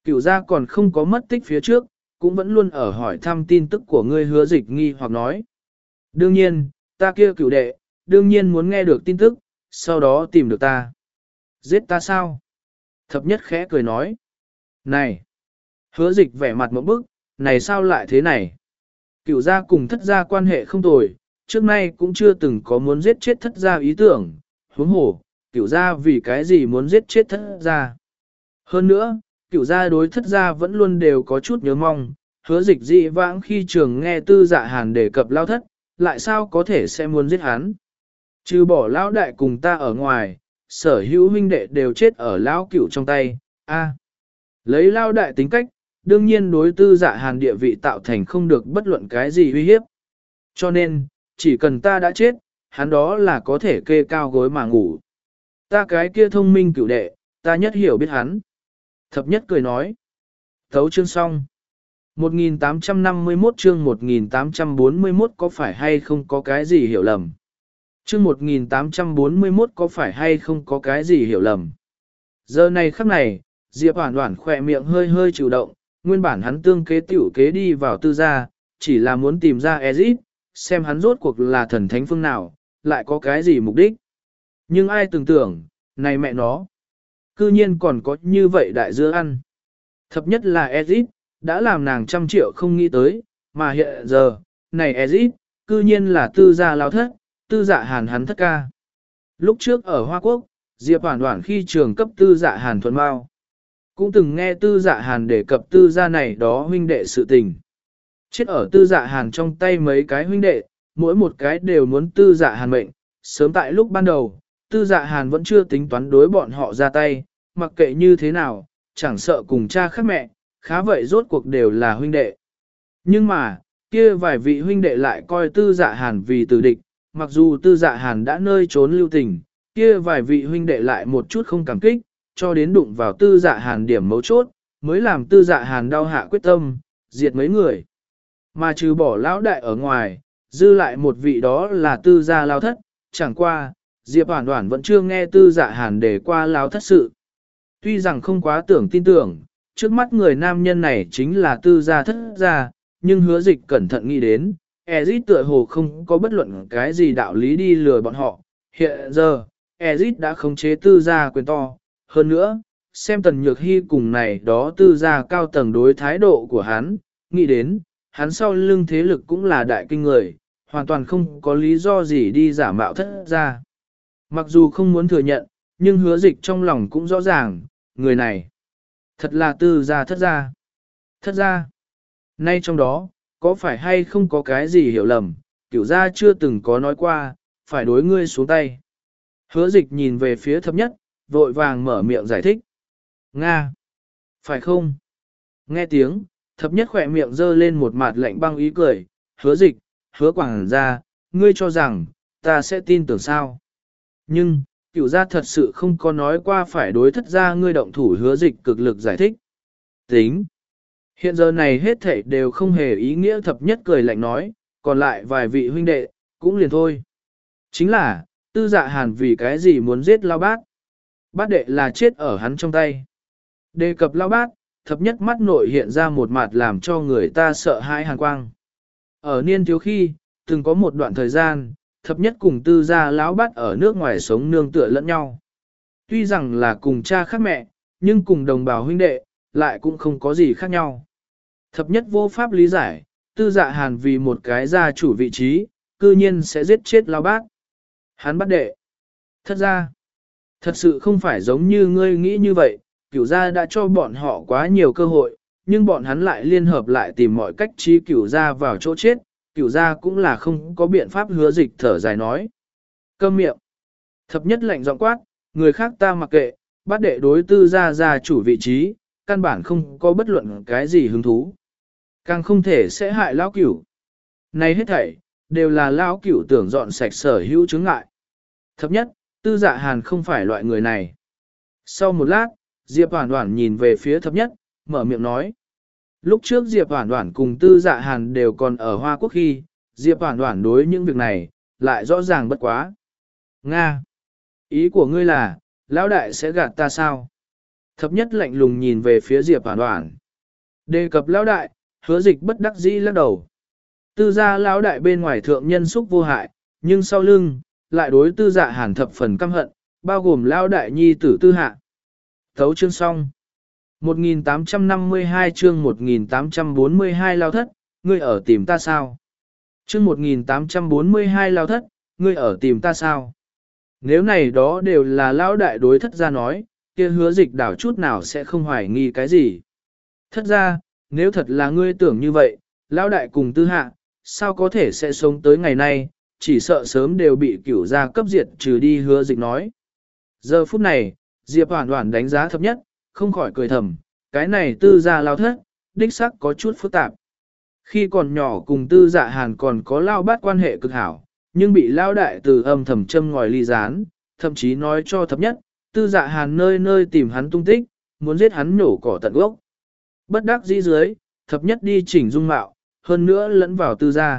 Cửu gia còn không có mất tích phía trước, cũng vẫn luôn ở hỏi thăm tin tức của ngươi hứa dịch nghi hoặc nói. Đương nhiên, ta kia cửu đệ, đương nhiên muốn nghe được tin tức, sau đó tìm được ta. Giết ta sao? Thập nhất khẽ cười nói. Này! Hứa dịch vẻ mặt một bức, này sao lại thế này? Cửu gia cùng thất gia quan hệ không tồi, trước nay cũng chưa từng có muốn giết chết thất gia ý tưởng, huống hồ, cửu gia vì cái gì muốn giết chết thất gia. Hơn nữa, cửu gia đối thất gia vẫn luôn đều có chút nhớ mong, hứa dịch dị vãng khi trường nghe tư dạ hàn đề cập lao thất, lại sao có thể sẽ muốn giết hắn. Trừ bỏ lão đại cùng ta ở ngoài, sở hữu huynh đệ đều chết ở lão cửu trong tay, a lấy lao đại tính cách, đương nhiên đối tư dạ hàn địa vị tạo thành không được bất luận cái gì uy hiếp. Cho nên, chỉ cần ta đã chết, hắn đó là có thể kê cao gối mà ngủ. Ta cái kia thông minh cửu đệ, ta nhất hiểu biết hắn. Thập nhất cười nói. Thấu chương xong. một nghìn tám trăm năm mươi mốt chương một nghìn tám trăm bốn mươi mốt có phải hay không có cái gì hiểu lầm. Chương một nghìn tám trăm bốn mươi mốt có phải hay không có cái gì hiểu lầm. Giờ này khắc này, Diệp Hoản Hoản khỏe miệng hơi hơi chịu động, nguyên bản hắn tương kế tiểu kế đi vào tư gia, chỉ là muốn tìm ra Ezit, xem hắn rốt cuộc là thần thánh phương nào, lại có cái gì mục đích. Nhưng ai tưởng tưởng, này mẹ nó, cư nhiên còn có như vậy đại dưa ăn. Thập nhất là Ezit, đã làm nàng trăm triệu không nghĩ tới, mà hiện giờ, này Ezit, cư nhiên là tư gia lao thất, tư dạ hàn hắn thất ca. Lúc trước ở Hoa Quốc, Diệp Hoản Hoản khi trường cấp tư dạ hàn thuần bao, cũng từng nghe tư dạ hàn đề cập tư gia này đó huynh đệ sự tình. Chết ở tư dạ hàn trong tay mấy cái huynh đệ, mỗi một cái đều muốn tư dạ hàn mệnh, sớm tại lúc ban đầu, tư dạ hàn vẫn chưa tính toán đối bọn họ ra tay, mặc kệ như thế nào, chẳng sợ cùng cha khác mẹ, khá vậy rốt cuộc đều là huynh đệ. Nhưng mà, kia vài vị huynh đệ lại coi tư dạ hàn vì tử địch, mặc dù tư dạ hàn đã nơi trốn lưu tình, kia vài vị huynh đệ lại một chút không cảm kích, cho đến đụng vào tư dạ hàn điểm mấu chốt, mới làm tư dạ hàn đau hạ quyết tâm, diệt mấy người. Mà trừ bỏ lão đại ở ngoài, dư lại một vị đó là tư gia lao thất, chẳng qua, Diệp Hoản Hoản vẫn chưa nghe tư dạ hàn để qua lao thất sự. Tuy rằng không quá tưởng tin tưởng, trước mắt người nam nhân này chính là tư gia thất gia, nhưng hứa dịch cẩn thận nghĩ đến, Ezit tựa hồ không có bất luận cái gì đạo lý đi lừa bọn họ. Hiện giờ, Ezit đã khống chế tư gia quyền to, hơn nữa, xem Tần Nhược Hy cùng này đó tư gia cao tầng đối thái độ của hắn, nghĩ đến, hắn sau lưng thế lực cũng là đại kinh người, hoàn toàn không có lý do gì đi giả mạo thất gia. Mặc dù không muốn thừa nhận, nhưng hứa dịch trong lòng cũng rõ ràng, người này, thật là tư gia thất gia. Thất gia, nay trong đó, có phải hay không có cái gì hiểu lầm, kiểu gia chưa từng có nói qua, phải đối ngươi xuống tay. Hứa dịch nhìn về phía thập nhất, vội vàng mở miệng giải thích. Nga! Phải không? Nghe tiếng, thập nhất khỏe miệng dơ lên một mặt lạnh băng ý cười, hứa dịch, hứa quảng ra, ngươi cho rằng, ta sẽ tin tưởng sao. Nhưng, cửu gia thật sự không có nói qua phải đối thất gia ngươi động thủ hứa dịch cực lực giải thích. Tính! Hiện giờ này hết thảy đều không hề ý nghĩa thập nhất cười lạnh nói, còn lại vài vị huynh đệ, cũng liền thôi. Chính là, tư dạ hàn vì cái gì muốn giết lao bát. Bát đệ là chết ở hắn trong tay. Đề cập lao bát, thập nhất mắt nội hiện ra một mặt làm cho người ta sợ hãi hàn quang. Ở niên thiếu khi, từng có một đoạn thời gian, thập nhất cùng tư gia lão bát ở nước ngoài sống nương tựa lẫn nhau. Tuy rằng là cùng cha khác mẹ, nhưng cùng đồng bào huynh đệ, lại cũng không có gì khác nhau. Thập nhất vô pháp lý giải, tư dạ hàn vì một cái gia chủ vị trí, cư nhiên sẽ giết chết lao bát. Hắn bắt đệ. Thật ra, thật sự không phải giống như ngươi nghĩ như vậy, cửu gia đã cho bọn họ quá nhiều cơ hội, nhưng bọn hắn lại liên hợp lại tìm mọi cách trí cửu gia vào chỗ chết, cửu gia cũng là không có biện pháp hứa dịch thở dài nói. Câm miệng. Thập nhất lạnh giọng quát, người khác ta mặc kệ, bắt đệ đối tư gia gia chủ vị trí, căn bản không có bất luận cái gì hứng thú. Càng không thể sẽ hại lão cửu. Này hết thảy, đều là lão cửu tưởng dọn sạch sở hữu chứng ngại. Thập nhất, tư dạ hàn không phải loại người này. Sau một lát, Diệp Hoản Hoản nhìn về phía thập nhất, mở miệng nói. Lúc trước Diệp Hoản Hoản cùng tư dạ hàn đều còn ở Hoa Quốc khi, Diệp Hoản Hoản đối những việc này, lại rõ ràng bất quá. Nga! Ý của ngươi là, lão đại sẽ gạt ta sao? Thập nhất lạnh lùng nhìn về phía Diệp Hoản Hoản. Đề cập lão đại, Hứa Dịch bất đắc dĩ lắc đầu. Tư gia lão đại bên ngoài thượng nhân xúc vô hại, nhưng sau lưng, lại đối tư dạ hàn thập phần căm hận, bao gồm lão đại nhi tử tư hạ. Thấu chương xong. một nghìn tám trăm năm mươi hai chương một nghìn tám trăm bốn mươi hai lao thất, ngươi ở tìm ta sao? Chương một nghìn tám trăm bốn mươi hai lao thất, ngươi ở tìm ta sao? Nếu này đó đều là lão đại đối thất gia nói, kia Hứa Dịch đảo chút nào sẽ không hoài nghi cái gì. Thất gia, nếu thật là ngươi tưởng như vậy, lão đại cùng tư hạ, sao có thể sẽ sống tới ngày nay, chỉ sợ sớm đều bị cửu gia cấp diệt trừ đi. Hứa Dịch nói. Giờ phút này, Diệp Hoản Hoản đánh giá thấp nhất, không khỏi cười thầm, cái này tư gia lao thất, đích sắc có chút phức tạp. Khi còn nhỏ cùng tư dạ hàn còn có lao bát quan hệ cực hảo, nhưng bị lao đại từ âm thầm châm ngòi ly gián, thậm chí nói cho thấp nhất, tư dạ hàn nơi nơi tìm hắn tung tích, muốn giết hắn nhổ cỏ tận gốc. Bất đắc dĩ dưới, thập nhất đi chỉnh dung mạo, hơn nữa lẫn vào tư gia.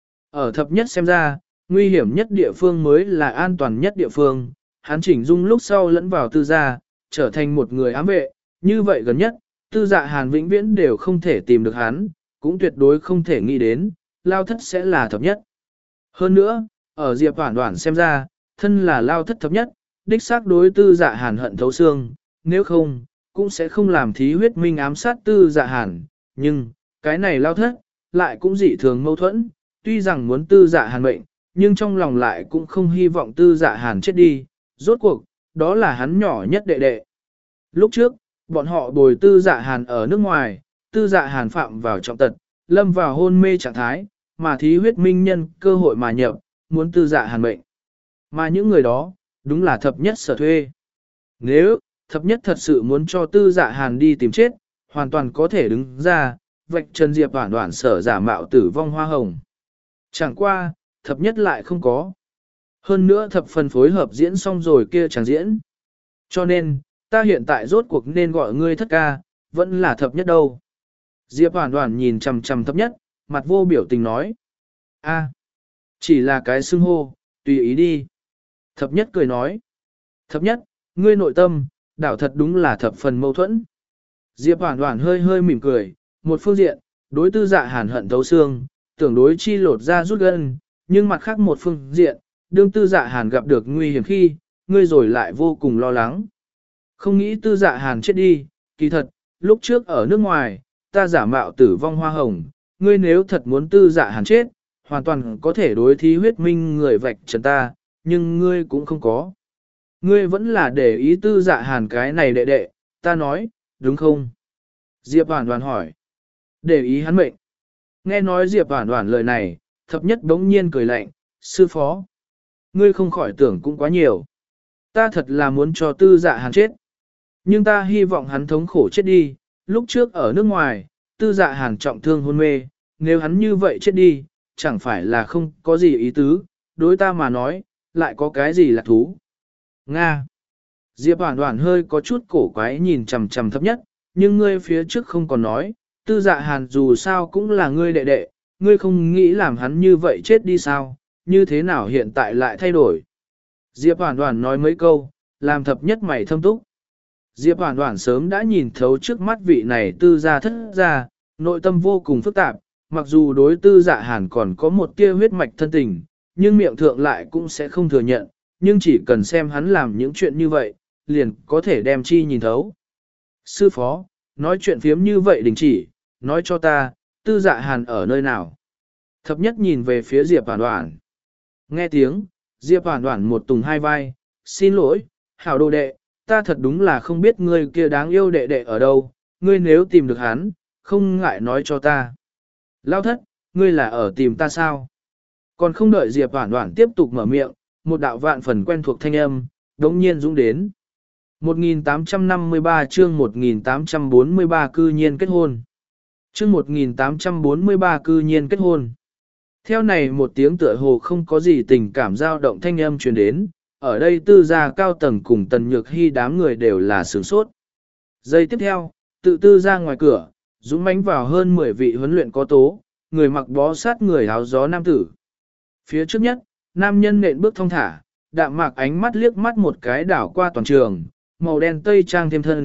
Ở thập nhất xem ra, nguy hiểm nhất địa phương mới là an toàn nhất địa phương, hắn chỉnh dung lúc sau lẫn vào tư gia, trở thành một người ám vệ, như vậy gần nhất, tư dạ hàn vĩnh viễn đều không thể tìm được hắn, cũng tuyệt đối không thể nghĩ đến, lao thất sẽ là thập nhất. Hơn nữa, ở Diệp Hoản Hoản xem ra, thân là lao thất thập nhất, đích xác đối tư dạ hàn hận thấu xương, nếu không, cũng sẽ không làm thí huyết minh ám sát tư dạ hàn, nhưng, cái này lao thất, lại cũng dị thường mâu thuẫn, tuy rằng muốn tư dạ hàn mệnh, nhưng trong lòng lại cũng không hy vọng tư dạ hàn chết đi, rốt cuộc, đó là hắn nhỏ nhất đệ đệ. Lúc trước, bọn họ bồi tư dạ hàn ở nước ngoài, tư dạ hàn phạm vào trọng tật, lâm vào hôn mê trạng thái, mà thí huyết minh nhân cơ hội mà nhập, muốn tư dạ hàn mệnh. Mà những người đó, đúng là thập nhất sở thuê. Nếu, thập nhất thật sự muốn cho tư dạ hàn đi tìm chết, hoàn toàn có thể đứng ra, vạch trần Diệp Hoản Hoản sở giả mạo tử vong hoa hồng. Chẳng qua, thập nhất lại không có. Hơn nữa thập phần phối hợp diễn xong rồi kia chẳng diễn. Cho nên, ta hiện tại rốt cuộc nên gọi ngươi thất ca, vẫn là thập nhất đâu. Diệp Hoản Hoản nhìn chằm chằm thập nhất, mặt vô biểu tình nói. A, chỉ là cái xưng hô, tùy ý đi. Thập nhất cười nói. Thập nhất, ngươi nội tâm, đảo thật đúng là thập phần mâu thuẫn. Diệp Hoản Hoản hơi hơi mỉm cười, một phương diện, đối tư dạ hàn hận thấu xương, tưởng đối chi lột ra rút gân, nhưng mặt khác một phương diện, đương tư dạ hàn gặp được nguy hiểm khi, ngươi rồi lại vô cùng lo lắng. Không nghĩ tư dạ hàn chết đi, kỳ thật, lúc trước ở nước ngoài, ta giả mạo tử vong hoa hồng, ngươi nếu thật muốn tư dạ hàn chết, hoàn toàn có thể đối thí huyết minh người vạch trần ta, nhưng ngươi cũng không có. Ngươi vẫn là để ý tư dạ hàn cái này đệ đệ, ta nói, đúng không? Diệp Hoản Hoản hỏi. Để ý hắn mệnh. Nghe nói Diệp Hoản Hoản lời này, thập nhất đống nhiên cười lạnh, sư phó. Ngươi không khỏi tưởng cũng quá nhiều. Ta thật là muốn cho tư dạ hàn chết. Nhưng ta hy vọng hắn thống khổ chết đi, lúc trước ở nước ngoài, tư dạ hàn trọng thương hôn mê, nếu hắn như vậy chết đi, chẳng phải là không có gì ý tứ, đối ta mà nói, lại có cái gì là thú. Nga. Diệp Hoản Hoản hơi có chút cổ quái nhìn chằm chằm thấp nhất, nhưng ngươi phía trước không còn nói, tư dạ hàn dù sao cũng là ngươi đệ đệ, ngươi không nghĩ làm hắn như vậy chết đi sao, như thế nào hiện tại lại thay đổi. Diệp Hoản Hoản nói mấy câu, làm thập nhất mày thâm túc. Diệp Hoản Hoản sớm đã nhìn thấu trước mắt vị này tư gia thất gia, nội tâm vô cùng phức tạp, mặc dù đối tư dạ hàn còn có một tia huyết mạch thân tình, nhưng miệng thượng lại cũng sẽ không thừa nhận, nhưng chỉ cần xem hắn làm những chuyện như vậy, liền có thể đem chi nhìn thấu. Sư phó, nói chuyện phiếm như vậy đình chỉ, nói cho ta, tư dạ hàn ở nơi nào. Thập nhất nhìn về phía Diệp Hoản Hoản. Nghe tiếng, Diệp Hoản Hoản một tùng hai vai, xin lỗi, hảo đồ đệ, ta thật đúng là không biết ngươi kia đáng yêu đệ đệ ở đâu, ngươi nếu tìm được hắn, không ngại nói cho ta. Lao thất, ngươi là ở tìm ta sao? Còn không đợi Diệp Hoản Hoản tiếp tục mở miệng, một đạo vạn phần quen thuộc thanh âm, đống nhiên dũng đến. một nghìn tám trăm năm mươi ba chương một nghìn tám trăm bốn mươi ba cư nhiên kết hôn. Chương một nghìn tám trăm bốn mươi ba cư nhiên kết hôn. Theo này một tiếng tựa hồ không có gì tình cảm dao động thanh âm truyền đến, ở đây tư gia cao tầng cùng Tần Nhược Hy đám người đều là sửng sốt. Giây tiếp theo, tự tư ra ngoài cửa, dũng mãnh vào hơn mười vị huấn luyện có tố, người mặc bó sát người áo gió nam tử. Phía trước nhất, nam nhân nện bước thong thả, đạm mạc ánh mắt liếc mắt một cái đảo qua toàn trường, màu đen tây trang thêm thân,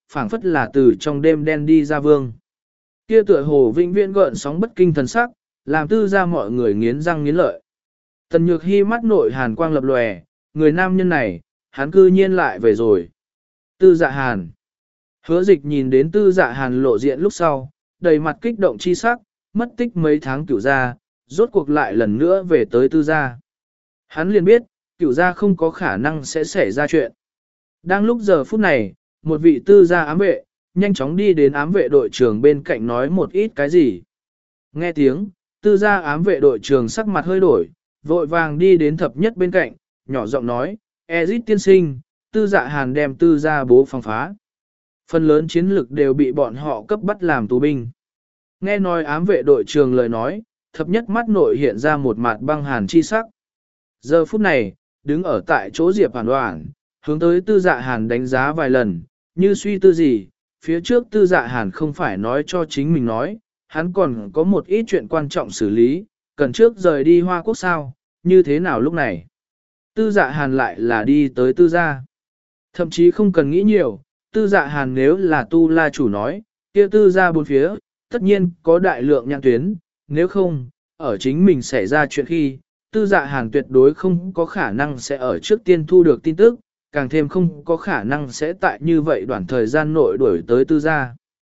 phảng phất là từ trong đêm đen đi ra vương. Kia tựa hồ vĩnh viễn gợn sóng bất kinh thần sắc, làm tư ra mọi người nghiến răng nghiến lợi. Tần Nhược Hi mắt nội hàn quang lập lòe, người nam nhân này, hắn cư nhiên lại về rồi. Tư Dạ Hàn. Hứa Dịch nhìn đến Tư Dạ Hàn lộ diện lúc sau, đầy mặt kích động chi sắc, mất tích mấy tháng cửu gia, rốt cuộc lại lần nữa về tới Tư gia. Hắn liền biết, cửu gia không có khả năng sẽ xảy ra chuyện. Đang lúc giờ phút này, một vị Tư gia ám vệ, nhanh chóng đi đến ám vệ đội trưởng bên cạnh nói một ít cái gì. Nghe tiếng, Tư gia ám vệ đội trưởng sắc mặt hơi đổi, vội vàng đi đến thập nhất bên cạnh, nhỏ giọng nói, Ezit tiên sinh, Tư Dạ Hàn đem Tư gia bố phong phá. Phần lớn chiến lực đều bị bọn họ cấp bắt làm tù binh. Nghe nói ám vệ đội trưởng lời nói, thập nhất mắt nội hiện ra một mặt băng hàn chi sắc. Giờ phút này, đứng ở tại chỗ Diệp Phản Đoản, hướng tới Tư Dạ Hàn đánh giá vài lần, như suy tư gì, phía trước Tư Dạ Hàn không phải nói cho chính mình nói, hắn còn có một ít chuyện quan trọng xử lý, cần trước rời đi Hoa Quốc sao, như thế nào lúc này. Tư Dạ Hàn lại là đi tới Tư gia. Thậm chí không cần nghĩ nhiều, Tư Dạ Hàn nếu là Tu La chủ nói, kia Tư gia bốn phía, tất nhiên có đại lượng nhãn tuyến, nếu không, ở chính mình xảy ra chuyện khi, Tư Dạ Hàn tuyệt đối không có khả năng sẽ ở trước tiên thu được tin tức, càng thêm không có khả năng sẽ tại như vậy đoạn thời gian nội đuổi tới Tư gia.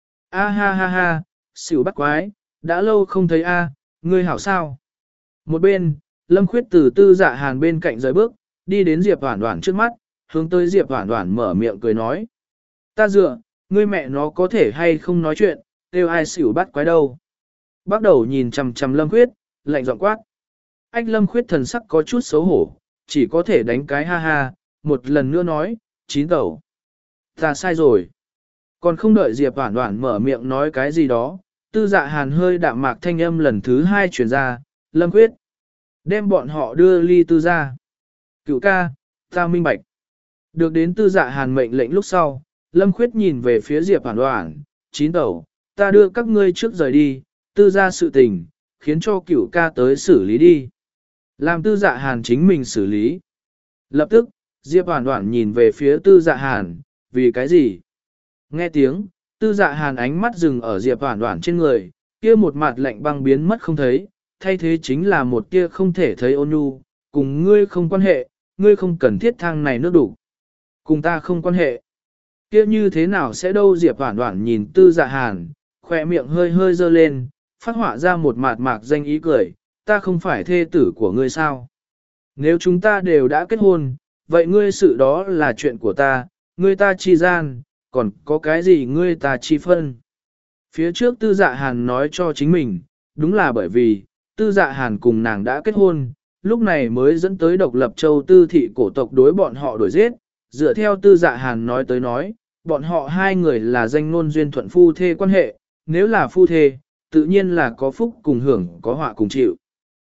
A ha ha ha, xỉu bắt quái, đã lâu không thấy a, ngươi hảo sao? Một bên, Lâm Khuyết từ Tư Dạ Hàn bên cạnh rời bước, đi đến Diệp Hoản Hoản trước mắt, hướng tới Diệp Hoản Hoản mở miệng cười nói. Ta dựa, ngươi mẹ nó có thể hay không nói chuyện, kêu ai xỉu bắt quái đâu. Bắt đầu nhìn chằm chằm Lâm Khuyết, lạnh giọng quát. Anh Lâm Khuyết thần sắc có chút xấu hổ, chỉ có thể đánh cái ha ha, một lần nữa nói, chín tẩu. Ta sai rồi. Còn không đợi Diệp Hoản Hoản mở miệng nói cái gì đó, Tư Dạ Hàn hơi đạm mạc thanh âm lần thứ hai truyền ra, Lâm Khuyết. Đem bọn họ đưa ly Tư ra. Cựu ca, ta minh bạch. Được đến Tư Dạ Hàn mệnh lệnh lúc sau, Lâm Khuyết nhìn về phía Diệp Hoản Hoản, chín tẩu, ta đưa các ngươi trước rời đi, Tư ra sự tình, khiến cho cựu ca tới xử lý đi. Làm Tư Dạ Hàn chính mình xử lý. Lập tức, Diệp Hoản Hoản nhìn về phía Tư Dạ Hàn, vì cái gì? Nghe tiếng, Tư Dạ Hàn ánh mắt dừng ở Diệp Hoản Hoản trên người, kia một mặt lạnh băng biến mất không thấy, thay thế chính là một kia không thể thấy ôn nhu, cùng ngươi không quan hệ, ngươi không cần thiết thang này nước đủ. Cùng ta không quan hệ. Kia như thế nào sẽ đâu? Diệp Hoản Hoản nhìn Tư Dạ Hàn, khỏe miệng hơi hơi dơ lên, phát họa ra một mạt mạc danh ý cười, ta không phải thê tử của ngươi sao? Nếu chúng ta đều đã kết hôn, vậy ngươi sự đó là chuyện của ta, ngươi ta chi gian, còn có cái gì ngươi ta chi phân? Phía trước Tư Dạ Hàn nói cho chính mình, đúng là bởi vì, Tư Dạ Hàn cùng nàng đã kết hôn, lúc này mới dẫn tới độc lập châu tư thị cổ tộc đối bọn họ đuổi giết. Dựa theo Tư Dạ Hàn nói tới nói, bọn họ hai người là danh ngôn duyên thuận phu thê quan hệ, nếu là phu thê, tự nhiên là có phúc cùng hưởng, có họa cùng chịu.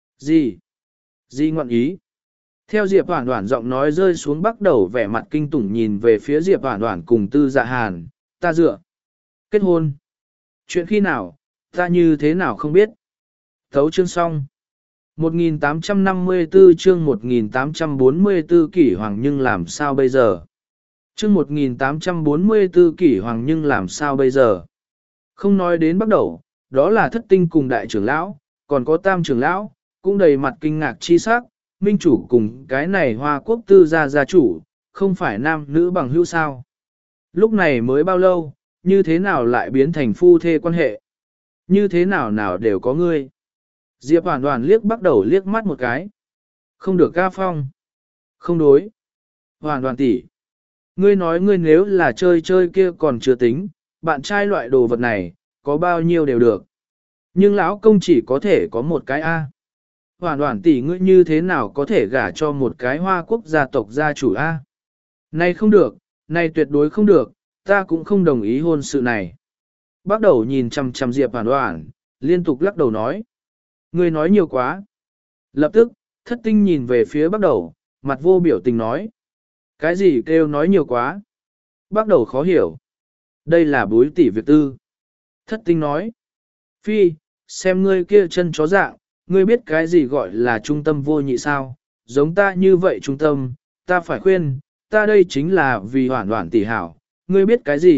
Gì? Gì ngọn ý? Theo Diệp Hoản Hoản giọng nói rơi xuống, bắt đầu vẻ mặt kinh tủng nhìn về phía Diệp Hoản Hoản cùng Tư Dạ Hàn, ta dựa. Kết hôn. Chuyện khi nào, ta như thế nào không biết. Thấu chương xong. một nghìn tám trăm năm mươi tư chương một nghìn tám trăm bốn mươi tư kỷ hoàng nhưng làm sao bây giờ? Chương một nghìn tám trăm bốn mươi tư kỷ hoàng nhưng làm sao bây giờ? Không nói đến bắt đầu, đó là thất tinh cùng đại trưởng lão, còn có tam trưởng lão, cũng đầy mặt kinh ngạc chi sắc, minh chủ cùng cái này Hoa Quốc Tư gia gia chủ, không phải nam nữ bằng hữu sao? Lúc này mới bao lâu, như thế nào lại biến thành phu thê quan hệ? Như thế nào nào đều có ngươi? Diệp Hoản Hoản liếc bắt đầu liếc mắt một cái. Không được ca phong. Không đối. Hoản Hoản tỷ, ngươi nói ngươi nếu là chơi chơi kia còn chưa tính, bạn trai loại đồ vật này, có bao nhiêu đều được. Nhưng lão công chỉ có thể có một cái A. Hoản Hoản tỷ, ngươi như thế nào có thể gả cho một cái Hoa Quốc gia tộc gia chủ A? Này không được, này tuyệt đối không được, ta cũng không đồng ý hôn sự này. Bắt đầu nhìn chằm chằm Diệp Hoản Hoản, liên tục lắc đầu nói. Ngươi nói nhiều quá. Lập tức, thất tinh nhìn về phía bắt đầu, mặt vô biểu tình nói. Cái gì kêu nói nhiều quá? Bắt đầu khó hiểu. Đây là bối tỷ việc tư. Thất tinh nói. Phi, xem ngươi kia chân chó dạng, ngươi biết cái gì gọi là trung tâm vô nhị sao? Giống ta như vậy trung tâm, ta phải khuyên, ta đây chính là vì Hoản Hoản tỷ hảo. Ngươi biết cái gì?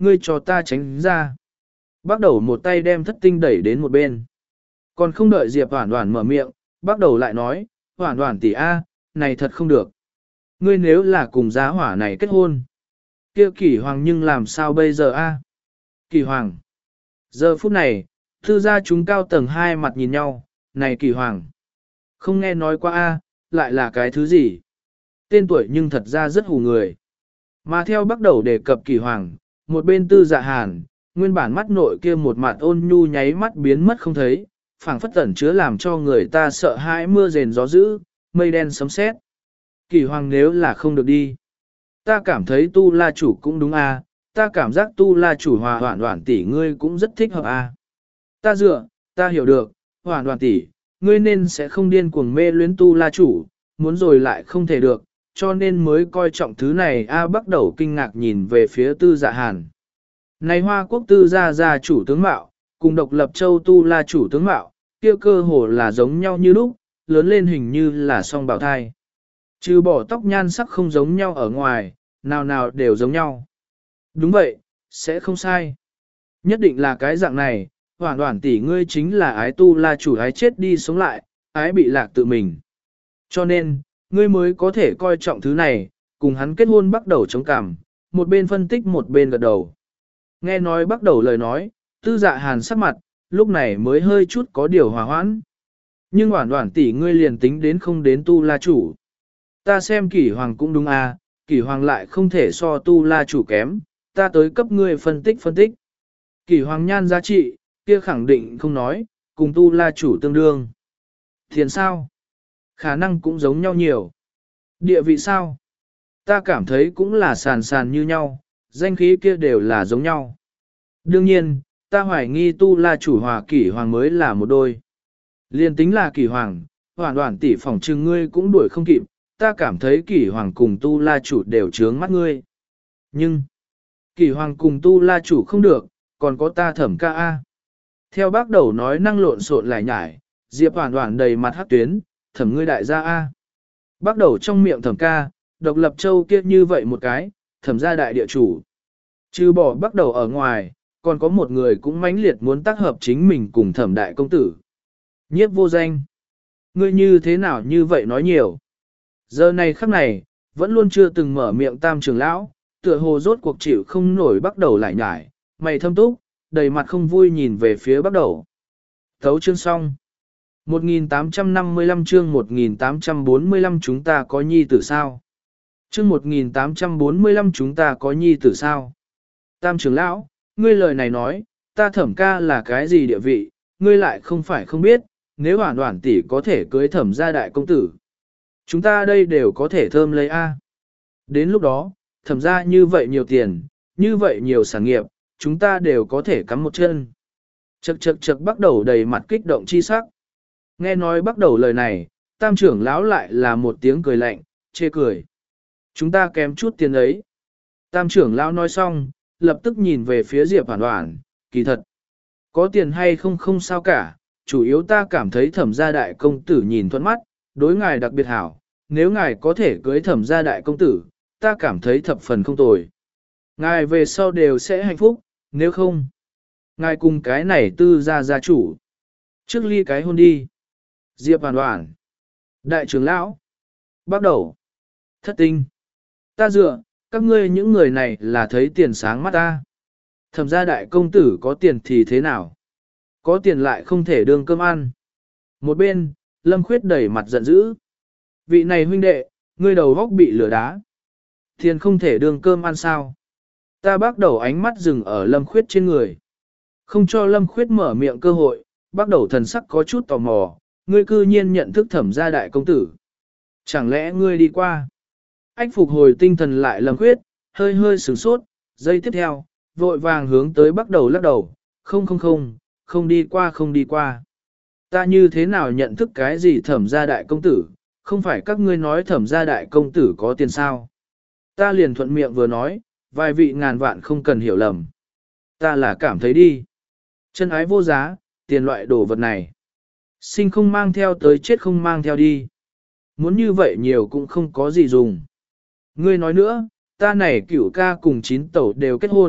ngươi cho ta tránh ra. Bắt đầu một tay đem thất tinh đẩy đến một bên. Còn không đợi Diệp Hoản Hoản mở miệng, bắt đầu lại nói, Hoản Hoản tỷ a, này thật không được. Ngươi nếu là cùng giá hỏa này kết hôn, kia Kỷ Hoàng nhưng làm sao bây giờ a? Kỷ Hoàng. Giờ phút này, thư gia chúng cao tầng hai mặt nhìn nhau, này Kỷ Hoàng. Không nghe nói qua a, lại là cái thứ gì? Tên tuổi nhưng thật ra rất hù người. Mà theo bắt đầu đề cập Kỷ Hoàng, một bên Tư Dạ Hàn, nguyên bản mắt nội kia một mặt ôn nhu nháy mắt biến mất không thấy, phảng phất tẩn chứa làm cho người ta sợ hãi mưa rền gió dữ, mây đen sấm sét. Kỷ Hoàng nếu là không được đi, ta cảm thấy Tu La chủ cũng đúng a, ta cảm giác Tu La chủ Hòa Hoản Hoản tỷ ngươi cũng rất thích hợp a. Ta dựa, ta hiểu được, Hoản Hoản tỷ, ngươi nên sẽ không điên cuồng mê luyến Tu La chủ, muốn rồi lại không thể được, cho nên mới coi trọng thứ này a. Bắt đầu kinh ngạc nhìn về phía Tư Dạ Hàn. Này Hoa Quốc Tư gia gia chủ tướng mạo, cùng độc lập châu Tu La chủ tướng mạo, kia cơ hồ là giống nhau như lúc, lớn lên hình như là song bào thai. Trừ bỏ tóc nhan sắc không giống nhau ở ngoài, nào nào đều giống nhau. Đúng vậy, sẽ không sai. Nhất định là cái dạng này, Hoản Hoản tỷ ngươi chính là ái Tu La chủ ái chết đi sống lại, ái bị lạc tự mình. Cho nên, ngươi mới có thể coi trọng thứ này, cùng hắn kết hôn bắt đầu chống cằm, một bên phân tích một bên gật đầu. Nghe nói bắt đầu lời nói, Tư Dạ Hàn sắc mặt, lúc này mới hơi chút có điều hòa hoãn. Nhưng Hoản Hoản tỷ ngươi liền tính đến không đến Tu La chủ. Ta xem Kỷ Hoàng cũng đúng à, Kỷ Hoàng lại không thể so Tu La chủ kém, ta tới cấp ngươi phân tích phân tích. Kỷ Hoàng nhan giá trị, kia khẳng định không nói, cùng Tu La chủ tương đương. Thiền sao? Khả năng cũng giống nhau nhiều. Địa vị sao? Ta cảm thấy cũng là sàn sàn như nhau, danh khí kia đều là giống nhau. Đương nhiên, ta hoài nghi Tu La chủ Hòa Kỷ Hoàng mới là một đôi. Liên tính là Kỷ Hoàng, Hoản Hoản tỷ phỏng trừng ngươi cũng đuổi không kịp, ta cảm thấy Kỷ Hoàng cùng Tu La chủ đều trướng mắt ngươi. Nhưng, Kỷ Hoàng cùng Tu La chủ không được, còn có ta Thẩm ca a. Theo bác đầu nói năng lộn xộn lại nhải, Diệp Hoản Hoản đầy mặt hắc tuyến, Thẩm ngươi đại gia a. Bác đầu trong miệng Thẩm ca, độc lập châu kia như vậy một cái, Thẩm gia đại địa chủ. Trừ bỏ bác đầu ở ngoài, còn có một người cũng mãnh liệt muốn tác hợp chính mình cùng Thẩm đại công tử. Nhiếp vô danh. Ngươi như thế nào như vậy nói nhiều. Giờ này khắc này, vẫn luôn chưa từng mở miệng Tam trưởng lão, tựa hồ rốt cuộc chịu không nổi bắt đầu lại nhải, mày thâm túc, đầy mặt không vui nhìn về phía bắt đầu. Thấu chương xong. một nghìn tám trăm năm mươi lăm chương một nghìn tám trăm bốn mươi lăm chúng ta có nhi tử sao? Chương một nghìn tám trăm bốn mươi lăm chúng ta có nhi tử sao? Tam trưởng lão, ngươi lời này nói, ta Thẩm ca là cái gì địa vị, ngươi lại không phải không biết, nếu Hoản Hoản tỷ có thể cưới Thẩm gia đại công tử. Chúng ta đây đều có thể thơm lấy A. Đến lúc đó, Thẩm gia như vậy nhiều tiền, như vậy nhiều sản nghiệp, chúng ta đều có thể cắm một chân. Chậc chậc chậc bắt đầu đầy mặt kích động chi sắc. Nghe nói bắt đầu lời này, Tam trưởng lão lại là một tiếng cười lạnh, chê cười. Chúng ta kém chút tiền ấy. Tam trưởng lão nói xong, lập tức nhìn về phía Diệp Hoản Hoản, kỳ thật. Có tiền hay không không sao cả, chủ yếu ta cảm thấy Thẩm gia đại công tử nhìn thuận mắt, đối ngài đặc biệt hảo, nếu ngài có thể cưới Thẩm gia đại công tử, ta cảm thấy thập phần không tồi. Ngài về sau đều sẽ hạnh phúc, nếu không, ngài cùng cái này Tư gia gia chủ. Trước ly cái hôn đi. Diệp Hoản Hoản. Đại trưởng lão. Bắt đầu. Thất tinh. Ta dựa, các ngươi những người này là thấy tiền sáng mắt ta. Thẩm gia đại công tử có tiền thì thế nào? Có tiền lại không thể đương cơm ăn. Một bên, Lâm Khuyết đẩy mặt giận dữ. Vị này huynh đệ, ngươi đầu góc bị lửa đá. Tiền không thể đương cơm ăn sao? Ta bắt đầu ánh mắt dừng ở Lâm Khuyết trên người. Không cho Lâm Khuyết mở miệng cơ hội, bắt đầu thần sắc có chút tò mò, ngươi cư nhiên nhận thức Thẩm gia đại công tử. Chẳng lẽ ngươi đi qua? Anh phục hồi tinh thần lại Lâm Khuyết, hơi hơi sửng sốt, giây tiếp theo, vội vàng hướng tới bắt đầu lắc đầu, không không không, không đi qua không đi qua. Ta như thế nào nhận thức cái gì Thẩm gia đại công tử, không phải các ngươi nói Thẩm gia đại công tử có tiền sao? Ta liền thuận miệng vừa nói, vài vị ngàn vạn không cần hiểu lầm. Ta là cảm thấy đi. Chân ái vô giá, tiền loại đồ vật này. Sinh không mang theo tới chết không mang theo đi. Muốn như vậy nhiều cũng không có gì dùng. Ngươi nói nữa, ta này cửu ca cùng chín tẩu đều kết hôn,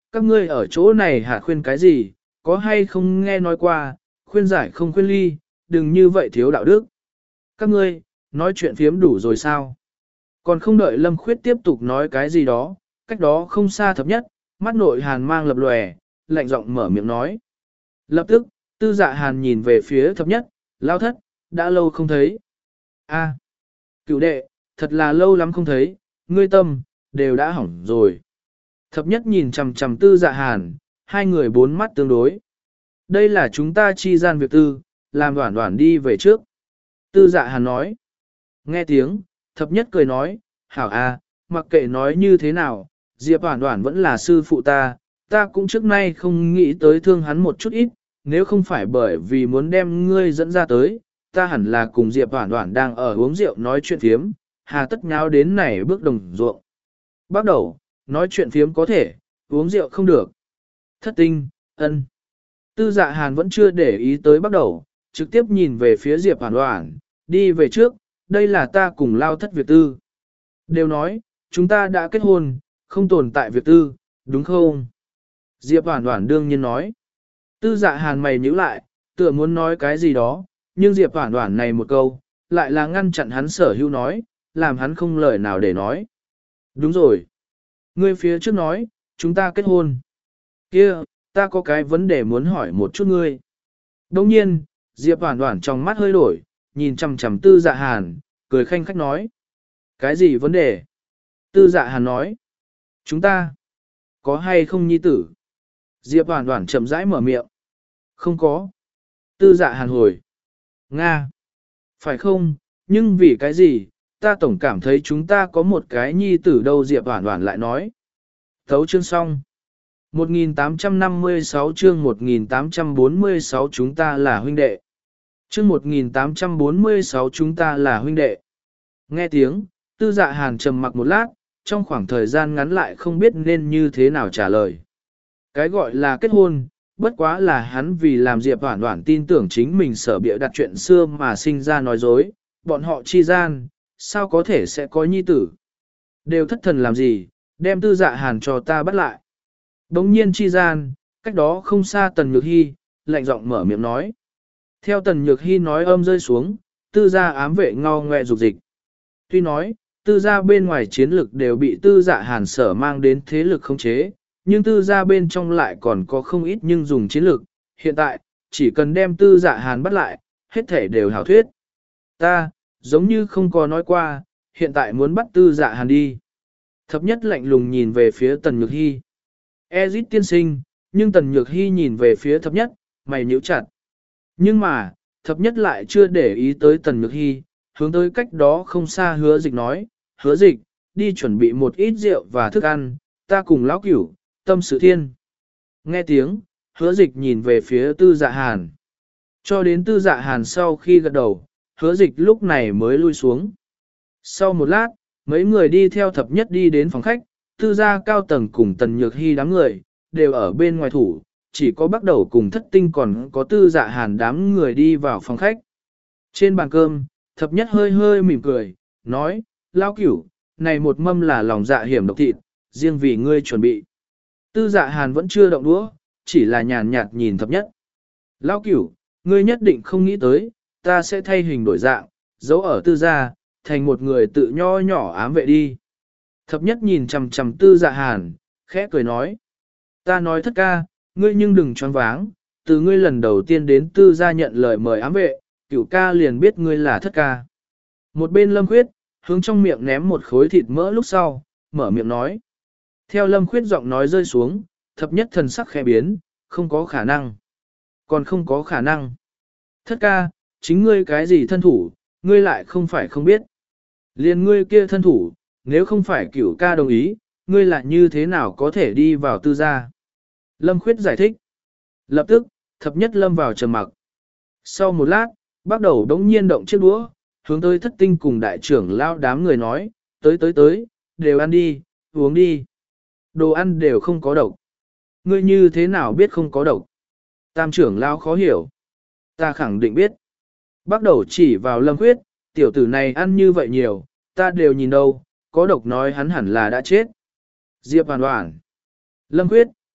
các ngươi ở chỗ này hạt khuyên cái gì, có hay không nghe nói qua, khuyên giải không khuyên ly, đừng như vậy thiếu đạo đức. Các ngươi, nói chuyện phiếm đủ rồi sao? Còn không đợi Lâm Khuyết tiếp tục nói cái gì đó, cách đó không xa thập nhất, mắt nội hàn mang lập lòe, lạnh giọng mở miệng nói. Lập tức, tư dạ hàn nhìn về phía thập nhất, lao thất, đã lâu không thấy. A, cựu đệ, thật là lâu lắm không thấy, ngươi tâm, đều đã hỏng rồi. Thập nhất nhìn chằm chằm tư dạ hàn, hai người bốn mắt tương đối. Đây là chúng ta chi gian việc tư, làm đoản đoản đi về trước. Tư dạ hàn nói. Nghe tiếng, thập nhất cười nói, hảo a, mặc kệ nói như thế nào, Diệp đoản đoản vẫn là sư phụ ta, ta cũng trước nay không nghĩ tới thương hắn một chút ít, nếu không phải bởi vì muốn đem ngươi dẫn ra tới, ta hẳn là cùng Diệp đoản đoản đang ở uống rượu nói chuyện phiếm, hà tất nháo đến này bước đồng ruộng. Bắt đầu, nói chuyện phiếm có thể, uống rượu không được. Thất tinh, ân. Tư dạ hàn vẫn chưa để ý tới bắt đầu, trực tiếp nhìn về phía Diệp đoản đoản, đi về trước, đây là ta cùng lao thất việc tư. Đều nói, chúng ta đã kết hôn, không tồn tại việc tư, đúng không? Diệp đoản đoản đương nhiên nói. Tư dạ hàn mày nhíu lại, tựa muốn nói cái gì đó, nhưng Diệp đoản đoản này một câu, lại là ngăn chặn hắn sở hữu nói, làm hắn không lời nào để nói. Đúng rồi. Ngươi phía trước nói, chúng ta kết hôn. Kia, ta có cái vấn đề muốn hỏi một chút ngươi. Đồng nhiên, Diệp đoản đoản trong mắt hơi đổi, nhìn chằm chằm tư dạ hàn, cười khanh khách nói. Cái gì vấn đề? Tư dạ hàn nói. Chúng ta, có hay không nhi tử? Diệp đoản đoản chậm rãi mở miệng. Không có. Tư dạ hàn hồi. Nga. Phải không, nhưng vì cái gì, ta tổng cảm thấy chúng ta có một cái nhi tử đâu Diệp đoản đoản lại nói. Thấu chương xong. một nghìn tám trăm năm mươi sáu chương một nghìn tám trăm bốn mươi sáu chúng ta là huynh đệ. Chương một nghìn tám trăm bốn mươi sáu chúng ta là huynh đệ. Nghe tiếng, tư dạ hàn trầm mặc một lát, trong khoảng thời gian ngắn lại không biết nên như thế nào trả lời. Cái gọi là kết hôn, bất quá là hắn vì làm Diệp Hoản Hoản tin tưởng chính mình sở bịa đặt chuyện xưa mà sinh ra nói dối, bọn họ chi gian, sao có thể sẽ có nhi tử. Đều thất thần làm gì, đem tư dạ hàn cho ta bắt lại. Đống nhiên chi gian, cách đó không xa Tần Nhược Hy, lạnh giọng mở miệng nói. Theo Tần Nhược Hy nói âm rơi xuống, tư gia ám vệ ngao ngoe dục dịch. Tuy nói, tư gia bên ngoài chiến lực đều bị tư dạ hàn sở mang đến thế lực khống chế, nhưng tư gia bên trong lại còn có không ít nhưng dùng chiến lực. Hiện tại, chỉ cần đem tư dạ hàn bắt lại, hết thể đều hảo thuyết. Ta, giống như không có nói qua, hiện tại muốn bắt tư dạ hàn đi. Thập nhất lạnh lùng nhìn về phía Tần Nhược Hy. Ezit tiên sinh, nhưng Tần Nhược Hy nhìn về phía thập nhất, mày nhíu chặt. Nhưng mà, thập nhất lại chưa để ý tới Tần Nhược Hy, hướng tới cách đó không xa hứa dịch nói, hứa dịch, đi chuẩn bị một ít rượu và thức ăn, ta cùng lão cửu, tâm sự thiên. Nghe tiếng, hứa dịch nhìn về phía tư dạ hàn. Cho đến tư dạ hàn sau khi gật đầu, hứa dịch lúc này mới lui xuống. Sau một lát, mấy người đi theo thập nhất đi đến phòng khách, tư gia cao tầng cùng Tần Nhược Hy đám người, đều ở bên ngoài thủ, chỉ có bắt đầu cùng thất tinh còn có tư dạ hàn đám người đi vào phòng khách. Trên bàn cơm, thập nhất hơi hơi mỉm cười, nói, lao cửu, này một mâm là lòng dạ hiểm độc thịt, riêng vì ngươi chuẩn bị. Tư dạ hàn vẫn chưa động đũa, chỉ là nhàn nhạt nhìn thập nhất. Lao cửu, ngươi nhất định không nghĩ tới, ta sẽ thay hình đổi dạng, giấu ở tư gia, thành một người tự nho nhỏ ám vệ đi. Thập nhất nhìn chằm chằm tư dạ hàn, khẽ cười nói. Ta nói thất ca, ngươi nhưng đừng choáng váng, từ ngươi lần đầu tiên đến tư gia nhận lời mời ám vệ, cửu ca liền biết ngươi là thất ca. Một bên Lâm Khuyết, hướng trong miệng ném một khối thịt mỡ lúc sau, mở miệng nói. Theo Lâm Khuyết giọng nói rơi xuống, thập nhất thần sắc khẽ biến, không có khả năng. Còn không có khả năng. Thất ca, chính ngươi cái gì thân thủ, ngươi lại không phải không biết. Liền ngươi kia thân thủ, nếu không phải cửu ca đồng ý, ngươi lại như thế nào có thể đi vào tư gia. Lâm Khuyết giải thích. Lập tức, thập nhất lâm vào trầm mặc. Sau một lát, bắt đầu đống nhiên động chiếc đũa, hướng tới thất tinh cùng đại trưởng lao đám người nói, tới tới tới, đều ăn đi, uống đi. Đồ ăn đều không có độc. Ngươi như thế nào biết không có độc? Tam trưởng lao khó hiểu. Ta khẳng định biết. Bắt đầu chỉ vào Lâm Khuyết, tiểu tử này ăn như vậy nhiều, ta đều nhìn đâu, có độc nói hắn hẳn là đã chết. Diệp Hoàn Hoàn. Lâm Khuyết,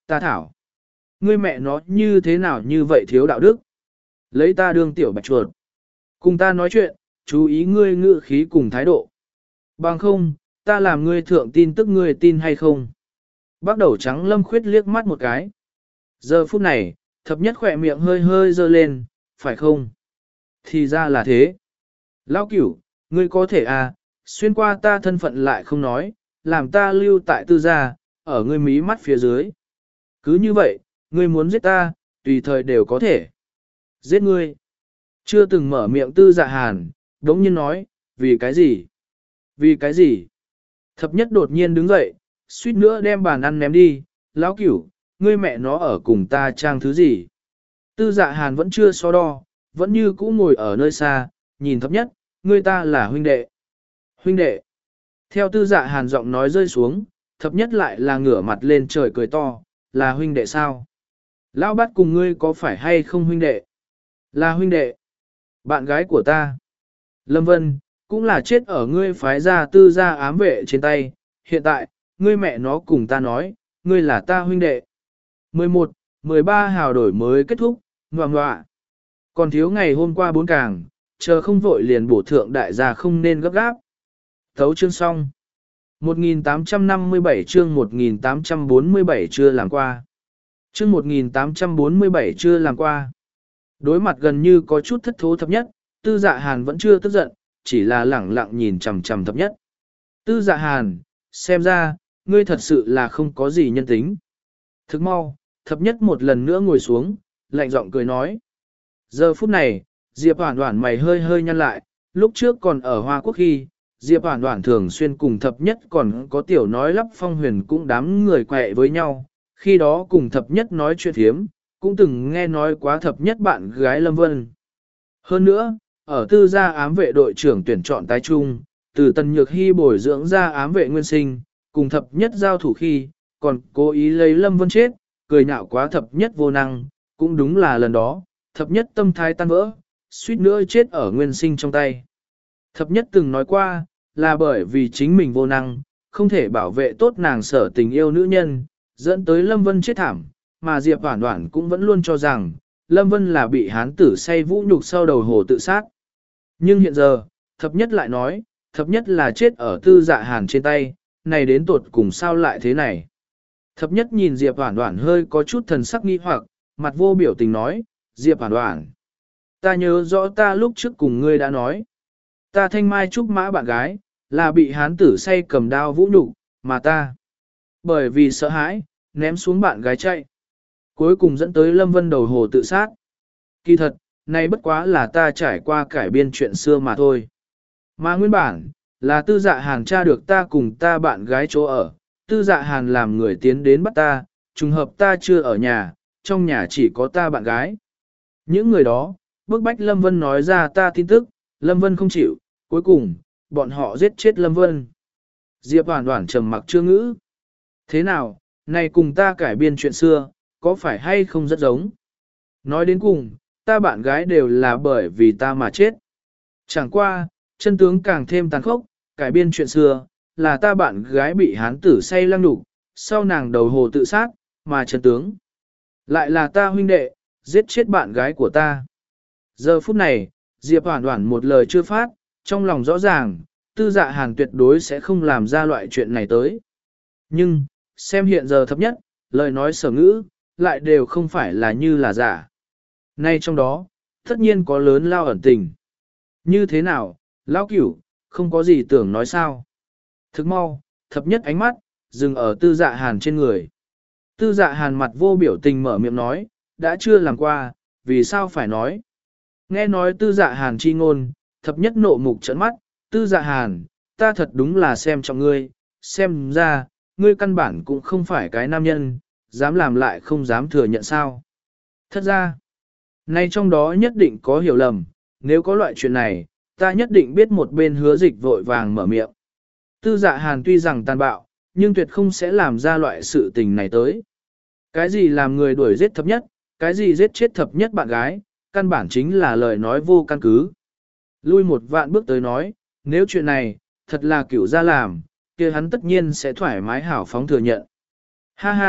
ta thảo. Ngươi mẹ nó như thế nào như vậy thiếu đạo đức. Lấy ta đương tiểu bạch chuột. Cùng ta nói chuyện, chú ý ngươi ngữ khí cùng thái độ. Bằng không, ta làm ngươi thượng tin tức ngươi tin hay không. Bác đầu trắng Lâm Khuyết liếc mắt một cái. Giờ phút này, thập nhất khỏe miệng hơi hơi dơ lên, phải không? Thì ra là thế. Lão cửu, ngươi có thể à, xuyên qua ta thân phận lại không nói, làm ta lưu tại tư gia, ở ngươi mí mắt phía dưới. Cứ như vậy, ngươi muốn giết ta, tùy thời đều có thể. Giết ngươi. Chưa từng mở miệng tư dạ hàn, đống nhiên nói, vì cái gì? Vì cái gì? Thập nhất đột nhiên đứng dậy, suýt nữa đem bàn ăn ném đi, lão cửu, ngươi mẹ nó ở cùng ta trang thứ gì? Tư dạ hàn vẫn chưa so đo, vẫn như cũ ngồi ở nơi xa, nhìn thập nhất, ngươi ta là huynh đệ. Huynh đệ. Theo tư dạ hàn giọng nói rơi xuống, thập nhất lại là ngửa mặt lên trời cười to, là huynh đệ sao? Lão bát cùng ngươi có phải hay không huynh đệ? Là huynh đệ. Bạn gái của ta. Lâm Vân, cũng là chết ở ngươi phái ra tư gia ám vệ trên tay, hiện tại, ngươi mẹ nó cùng ta nói, ngươi là ta huynh đệ. mười một, mười ba hào đổi mới kết thúc, ngoạ ngoạ. Còn thiếu ngày hôm qua bốn càng, chờ không vội liền bổ thượng đại gia không nên gấp gáp. Thấu chương xong. một nghìn tám trăm năm mươi bảy chương một nghìn tám trăm bốn mươi bảy chưa làm qua. Chương một nghìn tám trăm bốn mươi bảy chưa làm qua. Đối mặt gần như có chút thất thố thập nhất, tư dạ hàn vẫn chưa tức giận, chỉ là lẳng lặng nhìn chằm chằm thập nhất. Tư dạ hàn, xem ra, ngươi thật sự là không có gì nhân tính. Thức mau, thập nhất một lần nữa ngồi xuống, lạnh giọng cười nói. Giờ phút này, Diệp Hoản Hoản mày hơi hơi nhăn lại, lúc trước còn ở Hoa Quốc khi, Diệp Hoản Hoản thường xuyên cùng thập nhất còn có tiểu nói lắp phong huyền cũng đám người quẹ với nhau, khi đó cùng thập nhất nói chuyện thiếm, cũng từng nghe nói quá thập nhất bạn gái Lâm Vân. Hơn nữa, ở tư gia ám vệ đội trưởng tuyển chọn tái trung, từ Tần Nhược Hy bồi dưỡng ra ám vệ nguyên sinh, cùng thập nhất giao thủ khi, còn cố ý lấy Lâm Vân chết, cười nhạo quá thập nhất vô năng, cũng đúng là lần đó, thập nhất tâm thái tan vỡ, suýt nữa chết ở nguyên sinh trong tay. Thập nhất từng nói qua, là bởi vì chính mình vô năng, không thể bảo vệ tốt nàng sở tình yêu nữ nhân, dẫn tới Lâm Vân chết thảm, mà Diệp Hoản Hoản cũng vẫn luôn cho rằng, Lâm Vân là bị hán tử say vũ nhục sau đầu hồ tự sát. Nhưng hiện giờ, thập nhất lại nói, thập nhất là chết ở tư dạ hàn trên tay, này đến tột cùng sao lại thế này. Thập nhất nhìn Diệp Hoản Hoản hơi có chút thần sắc nghi hoặc, mặt vô biểu tình nói, Diệp Hoản Hoản, ta nhớ rõ ta lúc trước cùng ngươi đã nói, ta thanh mai trúc mã bạn gái, là bị hán tử say cầm đao vũ nhục, mà ta, bởi vì sợ hãi, ném xuống bạn gái chạy. Cuối cùng dẫn tới Lâm Vân đầu hồ tự sát. Kỳ thật, này bất quá là ta trải qua cải biên chuyện xưa mà thôi. Mà nguyên bản, là tư dạ hàn tra được ta cùng ta bạn gái chỗ ở, tư dạ hàn làm người tiến đến bắt ta, trùng hợp ta chưa ở nhà, trong nhà chỉ có ta bạn gái. Những người đó, bức bách Lâm Vân nói ra ta tin tức, Lâm Vân không chịu, cuối cùng, bọn họ giết chết Lâm Vân. Diệp Hoản Hoản trầm mặc chưa ngữ. Thế nào, này cùng ta cải biên chuyện xưa, có phải hay không rất giống? Nói đến cùng, ta bạn gái đều là bởi vì ta mà chết. Chẳng qua, chân tướng càng thêm tàn khốc, cải biên chuyện xưa, là ta bạn gái bị hán tử say lăng đục, sau nàng đầu hồ tự sát, mà chân tướng. Lại là ta huynh đệ, giết chết bạn gái của ta. Giờ phút này, Diệp Hoản Hoản một lời chưa phát, trong lòng rõ ràng, tư dạ hàn tuyệt đối sẽ không làm ra loại chuyện này tới. Nhưng, xem hiện giờ thấp nhất, lời nói sở ngữ, lại đều không phải là như là giả. Nay trong đó, tất nhiên có lớn lao ẩn tình. Như thế nào, lão cửu, không có gì tưởng nói sao. Thức mau, thập nhất ánh mắt, dừng ở tư dạ hàn trên người. Tư dạ hàn mặt vô biểu tình mở miệng nói, đã chưa làm qua, vì sao phải nói. Nghe nói tư dạ hàn chi ngôn, thập nhất nộ mục trợn mắt, tư dạ hàn, ta thật đúng là xem trọng ngươi, xem ra, ngươi căn bản cũng không phải cái nam nhân, dám làm lại không dám thừa nhận sao. Thật ra, nay trong đó nhất định có hiểu lầm, nếu có loại chuyện này, ta nhất định biết một bên hứa dịch vội vàng mở miệng. Tư dạ hàn tuy rằng tàn bạo, nhưng tuyệt không sẽ làm ra loại sự tình này tới. Cái gì làm người đuổi giết thập nhất, cái gì giết chết thập nhất bạn gái, căn bản chính là lời nói vô căn cứ. Lui một vạn bước tới nói, nếu chuyện này, thật là cửu gia làm, kia hắn tất nhiên sẽ thoải mái hảo phóng thừa nhận. Ha ha,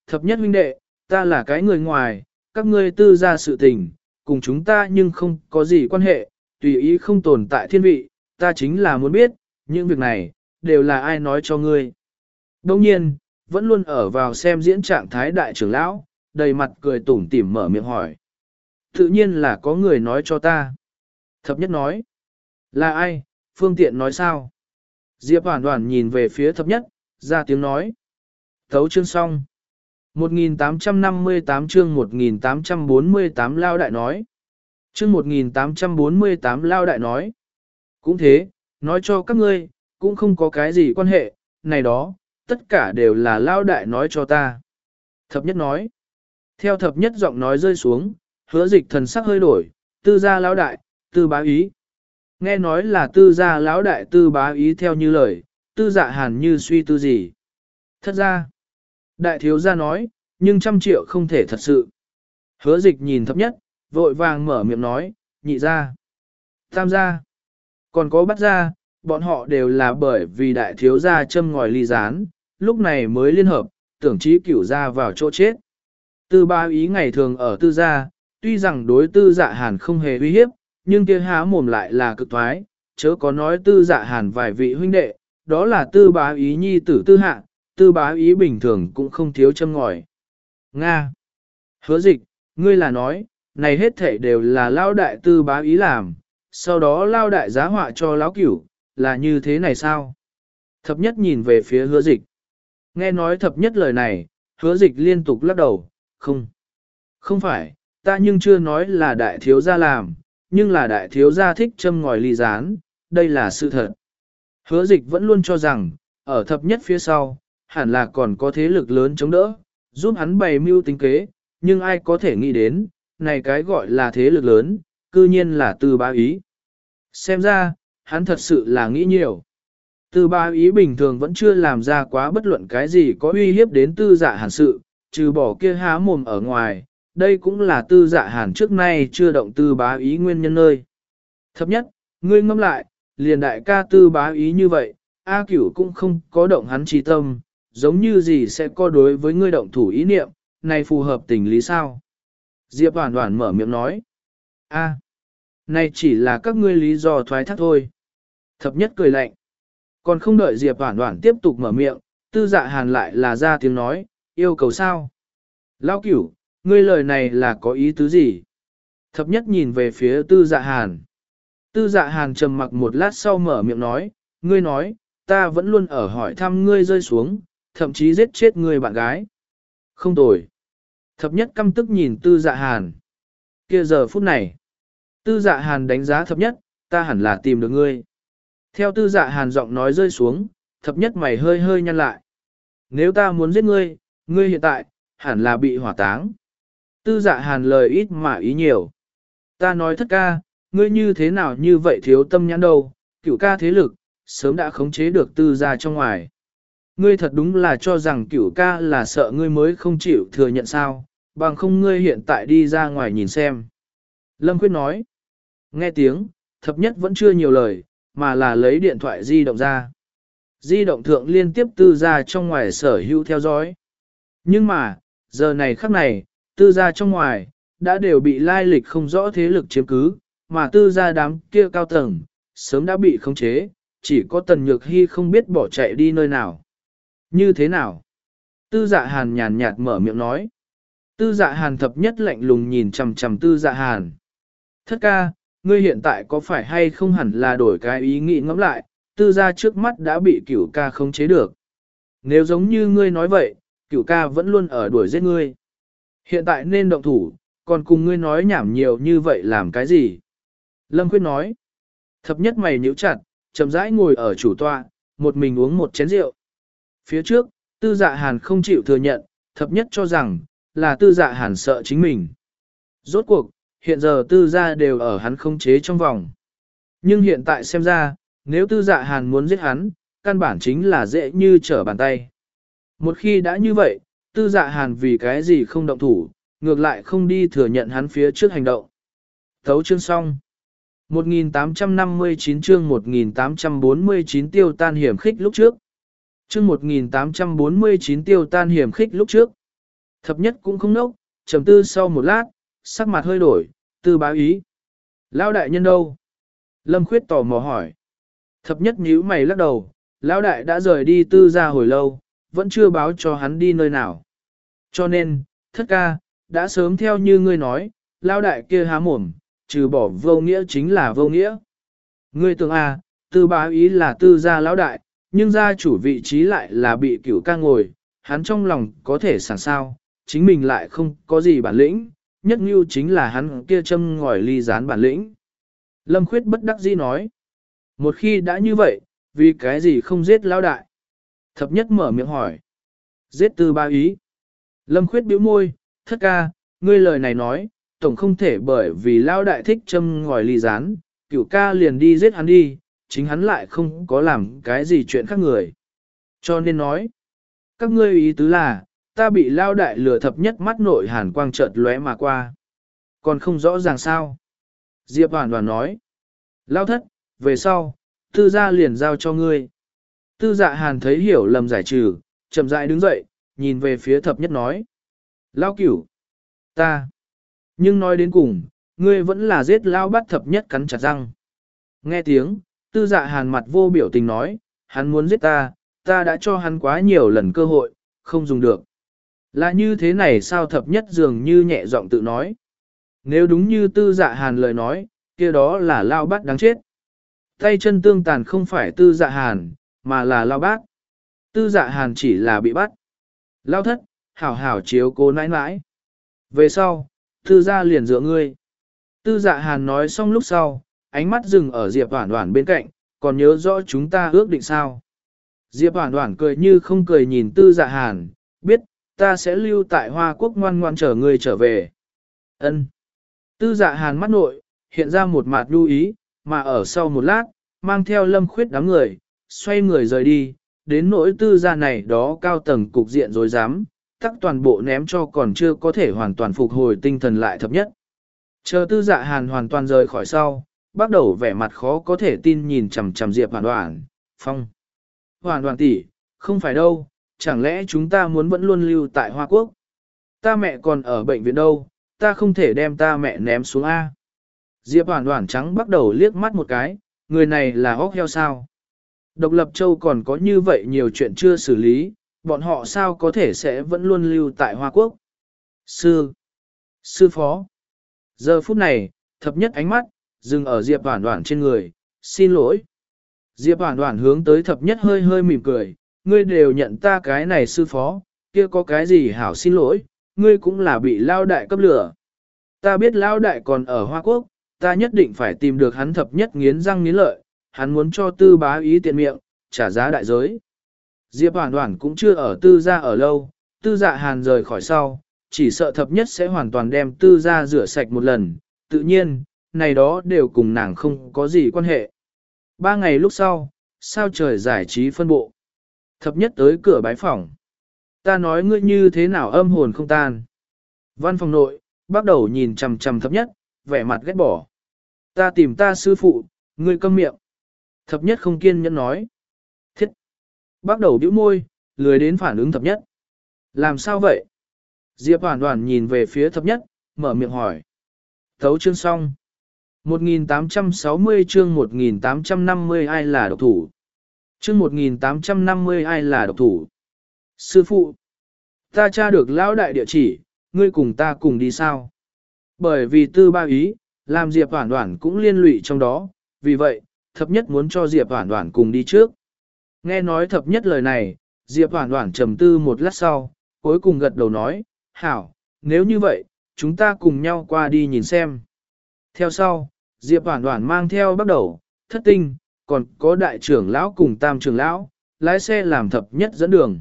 thập nhất huynh đệ, ta là cái người ngoài, các ngươi tư gia sự tình, cùng chúng ta nhưng không có gì quan hệ, tùy ý không tồn tại thiên vị, ta chính là muốn biết, những việc này, đều là ai nói cho ngươi. Đồng nhiên, vẫn luôn ở vào xem diễn trạng thái đại trưởng lão, đầy mặt cười tủm tỉm mở miệng hỏi. Tự nhiên là có người nói cho ta. Thập nhất nói. Là ai, phương tiện nói sao? Diệp Hoàn Hoàn nhìn về phía thập nhất, ra tiếng nói. Thấu chương xong. một nghìn tám trăm năm mươi tám chương một nghìn tám trăm bốn mươi tám Lao Đại nói. Chương một nghìn tám trăm bốn mươi tám Lao Đại nói. Cũng thế, nói cho các ngươi, cũng không có cái gì quan hệ, này đó, tất cả đều là Lao Đại nói cho ta. Thập nhất nói. Theo thập nhất giọng nói rơi xuống, hứa dịch thần sắc hơi đổi, tư gia Lão Đại, tư bá ý. Nghe nói là tư gia Lão Đại tư bá ý theo như lời, tư dạ hàn như suy tư gì. Thật ra, đại thiếu gia nói, nhưng trăm triệu không thể thật sự. Hứa dịch nhìn thập nhất, vội vàng mở miệng nói, nhị gia, tam gia, còn có bắt gia, bọn họ đều là bởi vì đại thiếu gia châm ngòi ly gián, lúc này mới liên hợp, tưởng chí cửu gia vào chỗ chết. Tư ba ý ngày thường ở tư gia, tuy rằng đối tư dạ hàn không hề uy hiếp, nhưng kia há mồm lại là cực thoái, chớ có nói tư dạ hàn vài vị huynh đệ, đó là tư bá ý nhi tử tư hạ, tư bá ý bình thường cũng không thiếu châm ngòi. Nga. Hứa dịch, ngươi là nói, này hết thể đều là lao đại tư bá ý làm, sau đó lao đại giá họa cho lão cửu, là như thế này sao? Thập nhất nhìn về phía hứa dịch. Nghe nói thập nhất lời này, hứa dịch liên tục lắc đầu, không. Không phải, ta nhưng chưa nói là đại thiếu gia làm, nhưng là đại thiếu gia thích châm ngòi ly gián, đây là sự thật. Hứa dịch vẫn luôn cho rằng, ở thập nhất phía sau, hẳn là còn có thế lực lớn chống đỡ, giúp hắn bày mưu tính kế, nhưng ai có thể nghĩ đến, này cái gọi là thế lực lớn, cư nhiên là tư bá ý. Xem ra, hắn thật sự là nghĩ nhiều. Tư bá ý bình thường vẫn chưa làm ra quá bất luận cái gì có uy hiếp đến tư dạ hàn sự, trừ bỏ kia há mồm ở ngoài, đây cũng là tư dạ hàn trước nay chưa động tư bá ý nguyên nhân nơi. Thấp nhất, ngươi ngâm lại, liền đại ca tư bá ý như vậy, A Cửu cũng không có động hắn trí tâm, giống như gì sẽ có đối với ngươi động thủ ý niệm, này phù hợp tình lý sao? Diệp Hoàn Hoàn mở miệng nói. A, này chỉ là các ngươi lý do thoái thác thôi. Thập nhất cười lạnh. Còn không đợi Diệp Hoàn Hoàn tiếp tục mở miệng, tư dạ hàn lại là ra tiếng nói, yêu cầu sao? Lão Cửu, ngươi lời này là có ý tứ gì? Thập nhất nhìn về phía tư dạ hàn. Tư dạ hàn trầm mặc một lát sau mở miệng nói, ngươi nói, ta vẫn luôn ở hỏi thăm ngươi rơi xuống, thậm chí giết chết ngươi bạn gái. Không tồi. Thập nhất căm tức nhìn tư dạ hàn. Kia giờ phút này, tư dạ hàn đánh giá thập nhất, ta hẳn là tìm được ngươi. Theo tư dạ hàn giọng nói rơi xuống, thập nhất mày hơi hơi nhăn lại. Nếu ta muốn giết ngươi, ngươi hiện tại, hẳn là bị hỏa táng. Tư dạ hàn lời ít mà ý nhiều. Ta nói thất ca, ngươi như thế nào như vậy thiếu tâm nhãn đâu, cửu ca thế lực, sớm đã khống chế được tư gia trong ngoài. Ngươi thật đúng là cho rằng cửu ca là sợ ngươi mới không chịu thừa nhận sao, bằng không ngươi hiện tại đi ra ngoài nhìn xem. Lâm Quyết nói, nghe tiếng, thập nhất vẫn chưa nhiều lời, mà là lấy điện thoại di động ra. Di động thượng liên tiếp tư gia trong ngoài sở hữu theo dõi. Nhưng mà, giờ này khắc này, tư gia trong ngoài, đã đều bị lai lịch không rõ thế lực chiếm cứ, mà tư gia đám kia cao tầng, sớm đã bị khống chế, chỉ có Tần Nhược Hy không biết bỏ chạy đi nơi nào. Như thế nào? Tư dạ hàn nhàn nhạt mở miệng nói. Tư dạ hàn thập nhất lạnh lùng nhìn chằm chằm tư dạ hàn. Thất ca, ngươi hiện tại có phải hay không hẳn là đổi cái ý nghĩ ngẫm lại, tư gia trước mắt đã bị cửu ca khống chế được. Nếu giống như ngươi nói vậy, cửu ca vẫn luôn ở đuổi giết ngươi. Hiện tại nên động thủ, còn cùng ngươi nói nhảm nhiều như vậy làm cái gì? Lâm Quyết nói. Thập nhất mày nhíu chặt, chậm rãi ngồi ở chủ tọa, một mình uống một chén rượu. Phía trước, tư dạ hàn không chịu thừa nhận, thập nhất cho rằng, là tư dạ hàn sợ chính mình. Rốt cuộc, hiện giờ tư gia đều ở hắn không chế trong vòng. Nhưng hiện tại xem ra, nếu tư dạ hàn muốn giết hắn, căn bản chính là dễ như trở bàn tay. Một khi đã như vậy, tư dạ hàn vì cái gì không động thủ, ngược lại không đi thừa nhận hắn phía trước hành động. Thấu chương xong. một nghìn tám trăm năm mươi chín chương một nghìn tám trăm bốn mươi chín tiêu tan hiểm khích lúc trước. Chương một nghìn tám trăm bốn mươi chín tiêu tan hiểm khích lúc trước. Thập nhất cũng không nốc, trầm tư sau một lát, sắc mặt hơi đổi, tư bá ý. Lão đại nhân đâu? Lâm Khuyết tò mò hỏi. Thập nhất nhíu mày lắc đầu, lão đại đã rời đi tư gia hồi lâu, vẫn chưa báo cho hắn đi nơi nào. Cho nên, thất ca, đã sớm theo như ngươi nói, lão đại kia há mồm, trừ bỏ vô nghĩa chính là vô nghĩa. Ngươi tưởng à, tư bá ý là tư gia lão đại, nhưng gia chủ vị trí lại là bị cửu ca ngồi, hắn trong lòng có thể sẵn sao, chính mình lại không có gì bản lĩnh, nhất như chính là hắn kia châm ngòi ly gián bản lĩnh. Lâm Khuyết bất đắc dĩ nói, một khi đã như vậy, vì cái gì không giết lão đại? Thập nhất mở miệng hỏi, giết tư bá ý. Lâm Khuyết bĩu môi, thất ca, ngươi lời này nói, tổng không thể bởi vì lão đại thích châm ngòi ly gián, cửu ca liền đi giết hắn đi, chính hắn lại không có làm cái gì chuyện khác người. Cho nên nói, các ngươi ý tứ là, ta bị lao đại lừa. Thập nhất mắt nội hàn quang chợt lóe mà qua. Còn không rõ ràng sao. Diệp Hoàn Hoàn nói, lao thất, về sau, tư gia liền giao cho ngươi. Tư dạ hàn thấy hiểu lầm giải trừ, chậm rãi đứng dậy, nhìn về phía thập nhất nói. Lao cửu, ta. Nhưng nói đến cùng, ngươi vẫn là giết lao bắt. Thập nhất cắn chặt răng. Nghe tiếng, tư dạ hàn mặt vô biểu tình nói, hắn muốn giết ta, ta đã cho hắn quá nhiều lần cơ hội, không dùng được. Là như thế này sao? Thập nhất dường như nhẹ giọng tự nói. Nếu đúng như tư dạ hàn lời nói, kia đó là lao bát đáng chết. Tay chân tương tàn không phải tư dạ hàn, mà là lao bát. Tư dạ hàn chỉ là bị bắt. Lao thất, hảo hảo chiếu cố nãi nãi. Về sau, tư gia liền dựa ngươi. Tư dạ hàn nói xong lúc sau, ánh mắt dừng ở Diệp Hoản Hoản bên cạnh, còn nhớ rõ chúng ta ước định sao. Diệp Hoản Hoản cười như không cười nhìn tư dạ hàn, biết, ta sẽ lưu tại Hoa Quốc ngoan ngoan chờ ngươi trở về. Ân. Tư dạ hàn mắt nội, hiện ra một mặt lưu ý, mà ở sau một lát, mang theo Lâm Khuyết đám người, xoay người rời đi, đến nỗi tư gia này đó cao tầng cục diện rồi dám, tắc toàn bộ ném cho còn chưa có thể hoàn toàn phục hồi tinh thần lại thập nhất. Chờ tư dạ hàn hoàn toàn rời khỏi sau, bắt đầu vẻ mặt khó có thể tin nhìn chằm chằm Diệp Hoàn Hoàn, phong. Hoàn Hoàn tỷ, không phải đâu, chẳng lẽ chúng ta muốn vẫn luôn lưu tại Hoa Quốc? Ta mẹ còn ở bệnh viện đâu, ta không thể đem ta mẹ ném xuống A. Diệp Hoàn Hoàn trắng bắt đầu liếc mắt một cái, người này là óc heo sao? Độc Lập Châu còn có như vậy nhiều chuyện chưa xử lý, bọn họ sao có thể sẽ vẫn luôn lưu tại Hoa Quốc? Sư, sư phó. Giờ phút này, thập nhất ánh mắt, dừng ở Diệp Hoản Hoản trên người, xin lỗi. Diệp Hoản Hoản hướng tới thập nhất hơi hơi mỉm cười, ngươi đều nhận ta cái này sư phó, kia có cái gì hảo xin lỗi, ngươi cũng là bị lao đại cấp lửa. Ta biết lao đại còn ở Hoa Quốc, ta nhất định phải tìm được hắn. Thập nhất nghiến răng nghiến lợi, hắn muốn cho tư bá ý tiện miệng, trả giá đại giới. Diệp Hoản Hoản cũng chưa ở tư gia ở lâu, tư dạ hàn rời khỏi sau, chỉ sợ thập nhất sẽ hoàn toàn đem tư gia rửa sạch một lần, tự nhiên, này đó đều cùng nàng không có gì quan hệ. Ba ngày lúc sau, sao trời giải trí phân bộ. Thập nhất tới cửa bái phòng. Ta nói ngươi như thế nào âm hồn không tan. Văn phòng nội, bắt đầu nhìn chằm chằm thập nhất, vẻ mặt ghét bỏ. Ta tìm ta sư phụ, ngươi câm miệng. Thập nhất không kiên nhẫn nói. Thiết. Bắt đầu bĩu môi, lười đến phản ứng thập nhất. Làm sao vậy? Diệp Hoàn Hoàn nhìn về phía thập nhất, mở miệng hỏi. Thấu chương xong. một nghìn tám trăm sáu mươi chương một nghìn tám trăm năm mươi ai là độc thủ? Chương một nghìn tám trăm năm mươi ai là độc thủ? Sư phụ, ta tra được lão đại địa chỉ, ngươi cùng ta cùng đi sao? Bởi vì tư ba ý, làm Diệp Hoản Hoản cũng liên lụy trong đó, vì vậy, thập nhất muốn cho Diệp Hoản Hoản cùng đi trước. Nghe nói thập nhất lời này, Diệp Hoản Hoản trầm tư một lát sau, cuối cùng gật đầu nói, hảo, nếu như vậy, chúng ta cùng nhau qua đi nhìn xem. Theo sau, Diệp Hoản Hoản mang theo bắt đầu, thất tinh, còn có đại trưởng lão cùng tam trưởng lão, lái xe làm thập nhất dẫn đường.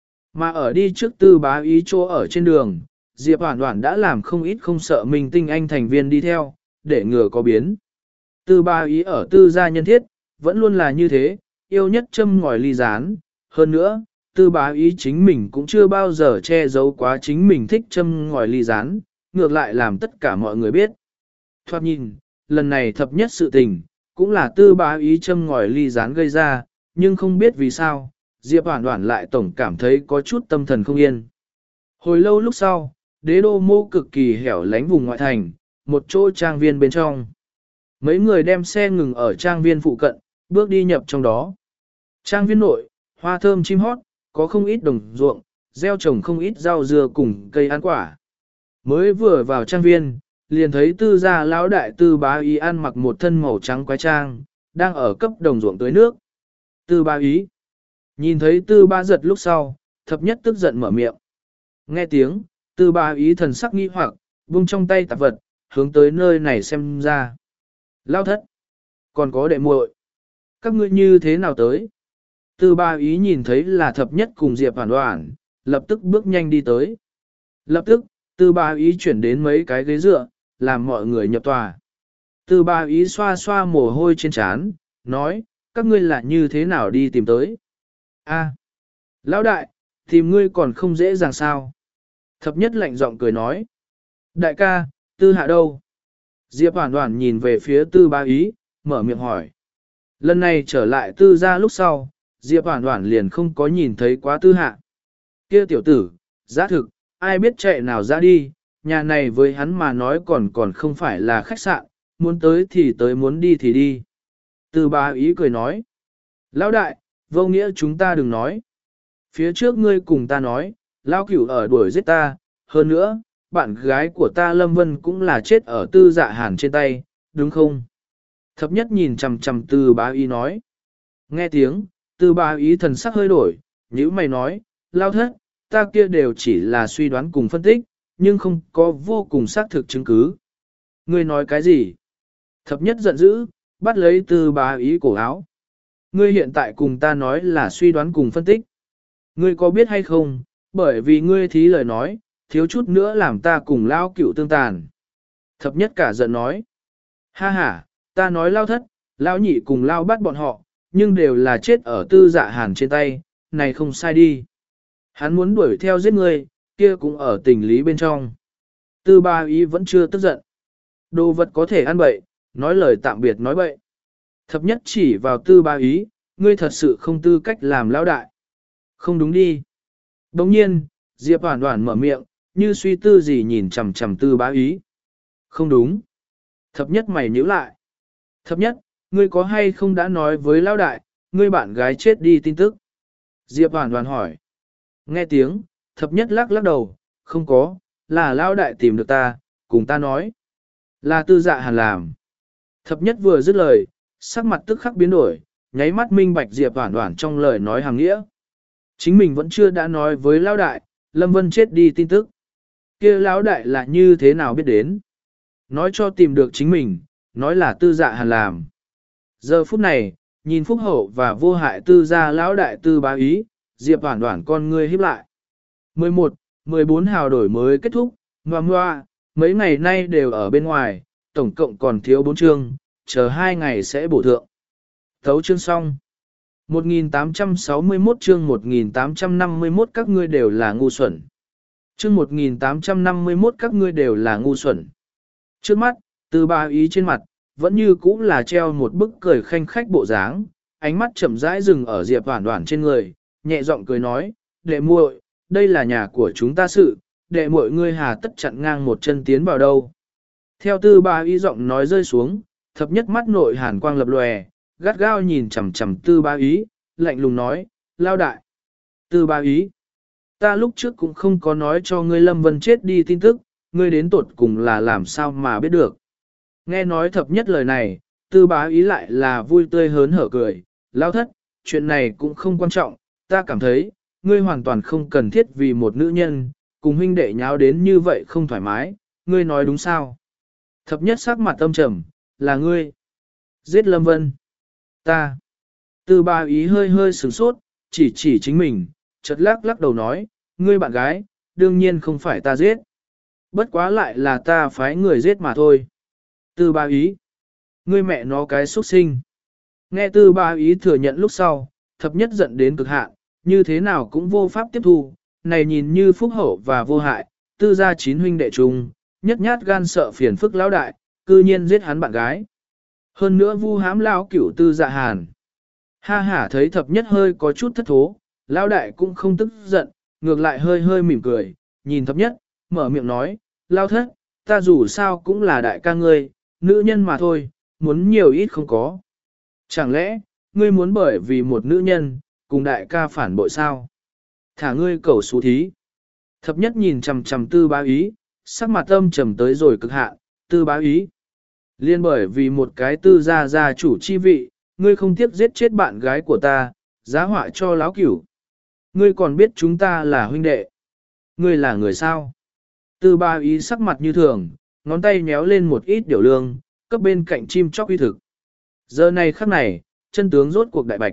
Mà ở đi trước tư bá ý chỗ ở trên đường, Diệp Hoản Hoản đã làm không ít không sợ mình tinh anh thành viên đi theo, để ngừa có biến. Tư bá ý ở tư gia nhân thiết, vẫn luôn là như thế, yêu nhất châm ngòi ly gián. Hơn nữa, tư bá ý chính mình cũng chưa bao giờ che giấu quá chính mình thích châm ngòi ly gián, ngược lại làm tất cả mọi người biết. Thoát nhìn, lần này thập nhất sự tình, cũng là tư bá ý châm ngòi ly gián gây ra, nhưng không biết vì sao, Diệp Hoản Hoản lại tổng cảm thấy có chút tâm thần không yên. Hồi lâu lúc sau, đế đô mô cực kỳ hẻo lánh vùng ngoại thành, một chỗ trang viên bên trong. Mấy người đem xe ngừng ở trang viên phụ cận, bước đi nhập trong đó. Trang viên nội, hoa thơm chim hót, có không ít đồng ruộng, gieo trồng không ít rau dưa cùng cây ăn quả. Mới vừa vào trang viên, liền thấy tư gia lão đại tư bá ý ăn mặc một thân màu trắng quái trang, đang ở cấp đồng ruộng tưới nước. Tư bá ý. Nhìn thấy tư bá giật lúc sau, thập nhất tức giận mở miệng. Nghe tiếng, tư bá ý thần sắc nghi hoặc, buông trong tay tạp vật, hướng tới nơi này xem ra. Lao thất. Còn có đệ muội, các ngươi như thế nào tới? Tư ba ý nhìn thấy là thập nhất cùng Diệp Hoàn Hoàn, lập tức bước nhanh đi tới. Lập tức, tư ba ý chuyển đến mấy cái ghế dựa, làm mọi người nhập tòa. Tư ba ý xoa xoa mồ hôi trên trán, nói, các ngươi là như thế nào đi tìm tới? A, lão đại, tìm ngươi còn không dễ dàng sao? Thập nhất lạnh giọng cười nói. Đại ca, tư hạ đâu? Diệp Hoàn Hoàn nhìn về phía tư ba ý, mở miệng hỏi. Lần này trở lại tư gia lúc sau, Diệp Hoàn Hoàn liền không có nhìn thấy quá tư hạ. Kia tiểu tử, giá thực, ai biết chạy nào ra đi, nhà này với hắn mà nói còn còn không phải là khách sạn, muốn tới thì tới muốn đi thì đi. Tư ba ý cười nói. Lão đại, vô nghĩa chúng ta đừng nói. Phía trước ngươi cùng ta nói, Lão cửu ở đuổi giết ta, hơn nữa, bạn gái của ta Lâm Vân cũng là chết ở tư dạ hàn trên tay, đúng không? Thập nhất nhìn chằm chằm tư bá ý nói. Nghe tiếng, tư bá ý thần sắc hơi đổi, như mày nói, Lao thất, ta kia đều chỉ là suy đoán cùng phân tích, nhưng không có vô cùng xác thực chứng cứ. Ngươi nói cái gì? Thập nhất giận dữ, bắt lấy tư bá ý cổ áo. Ngươi hiện tại cùng ta nói là suy đoán cùng phân tích. Ngươi có biết hay không, bởi vì ngươi thí lời nói, thiếu chút nữa làm ta cùng Lao cựu tương tàn. Thập nhất cả giận nói. Ha ha, ta nói Lao thất, Lao nhị cùng Lao bắt bọn họ, nhưng đều là chết ở tư dạ hàn trên tay, này không sai đi. Hắn muốn đuổi theo giết ngươi, kia cũng ở tình lý bên trong. Tư ba ý vẫn chưa tức giận. Đồ vật có thể ăn bậy, nói lời tạm biệt nói bậy. Thập nhất chỉ vào tư ba ý, ngươi thật sự không tư cách làm lão đại. Không đúng đi. Đồng nhiên, Diệp Hoàn Hoàn mở miệng, như suy tư gì nhìn chằm chằm tư bá ý. Không đúng. Thập nhất mày nhíu lại. Thập nhất, ngươi có hay không đã nói với lão đại, ngươi bạn gái chết đi tin tức? Diệp Hoàn Hoàn hỏi. Nghe tiếng, thập nhất lắc lắc đầu, không có, là lão đại tìm được ta, cùng ta nói. Là tư dạ hàn làm. Thập nhất vừa dứt lời, sắc mặt tức khắc biến đổi, nháy mắt minh bạch Diệp Hoàn Hoàn trong lời nói hàng nghĩa. Chính mình vẫn chưa đã nói với lão đại, Lâm Vân chết đi tin tức. Kia lão đại là như thế nào biết đến? Nói cho tìm được chính mình, nói là tư dạ hàn làm. Giờ phút này, nhìn phúc hậu và vô hại tư gia lão đại tư bá ý, Diệp Hoàn Hoàn con ngươi híp lại. mười một, mười bốn hào đổi mới kết thúc, ngoà ngoa, mấy ngày nay đều ở bên ngoài, tổng cộng còn thiếu bốn chương, chờ hai ngày sẽ bổ thượng. Thấu chương xong. một nghìn tám trăm sáu mươi mốt chương một nghìn tám trăm năm mươi mốt các ngươi đều là ngu xuẩn. Chương một nghìn tám trăm năm mươi mốt các ngươi đều là ngu xuẩn. Trước mắt, tư bá ý trên mặt, vẫn như cũ là treo một bức cười khanh khách bộ dáng, ánh mắt chậm rãi dừng ở Diệp Hoàn Hoàn trên người, nhẹ giọng cười nói, đệ muội, đây là nhà của chúng ta sự, đệ muội ngươi hà tất chặn ngang một chân tiến vào đâu. Theo tư bá ý giọng nói rơi xuống, thập nhất mắt nội hàn quang lập lòe, gắt gao nhìn chằm chằm tư bá ý, lạnh lùng nói, lao đại. Tư bá ý, ta lúc trước cũng không có nói cho ngươi Lâm Vân chết đi tin tức, ngươi đến tột cùng là làm sao mà biết được. Nghe nói thập nhất lời này, tư bá ý lại là vui tươi hớn hở cười, lao thất, chuyện này cũng không quan trọng, ta cảm thấy, ngươi hoàn toàn không cần thiết vì một nữ nhân, cùng huynh đệ nháo đến như vậy không thoải mái, ngươi nói đúng sao? Thập nhất sắc mặt âm trầm, là ngươi. Giết Lâm Vân. Ta. Tư bá ý hơi hơi sửng sốt, chỉ chỉ chính mình, chợt lắc lắc đầu nói, ngươi bạn gái, đương nhiên không phải ta giết. Bất quá lại là ta phái người giết mà thôi. Tư bá ý. Ngươi mẹ nó cái xuất sinh. Nghe tư bá ý thừa nhận lúc sau, thập nhất giận đến cực hạn, như thế nào cũng vô pháp tiếp thu, này nhìn như phúc hậu và vô hại, tư gia chín huynh đệ chung, nhất nhát gan sợ phiền phức lão đại, cư nhiên giết hắn bạn gái. Hơn nữa vu hãm lão cửu tư dạ hàn. Ha hả thấy thập nhất hơi có chút thất thố, lão đại cũng không tức giận, ngược lại hơi hơi mỉm cười, nhìn thập nhất, mở miệng nói, lao thất, ta dù sao cũng là đại ca ngươi, nữ nhân mà thôi, muốn nhiều ít không có. Chẳng lẽ, ngươi muốn bởi vì một nữ nhân, cùng đại ca phản bội sao? Thả ngươi cầu xú thí. Thập nhất nhìn chằm chằm tư bá ý, sắc mặt âm trầm tới rồi cực hạn, tư bá ý. Liên bởi vì một cái tư gia gia chủ chi vị, ngươi không tiếc giết chết bạn gái của ta, giá họa cho láo cửu. Ngươi còn biết chúng ta là huynh đệ. Ngươi là người sao? Tư bá ý sắc mặt như thường, ngón tay nhéo lên một ít điều lương, cấp bên cạnh chim chóc uy thực. Giờ này khắc này, chân tướng rốt cuộc đại bạch.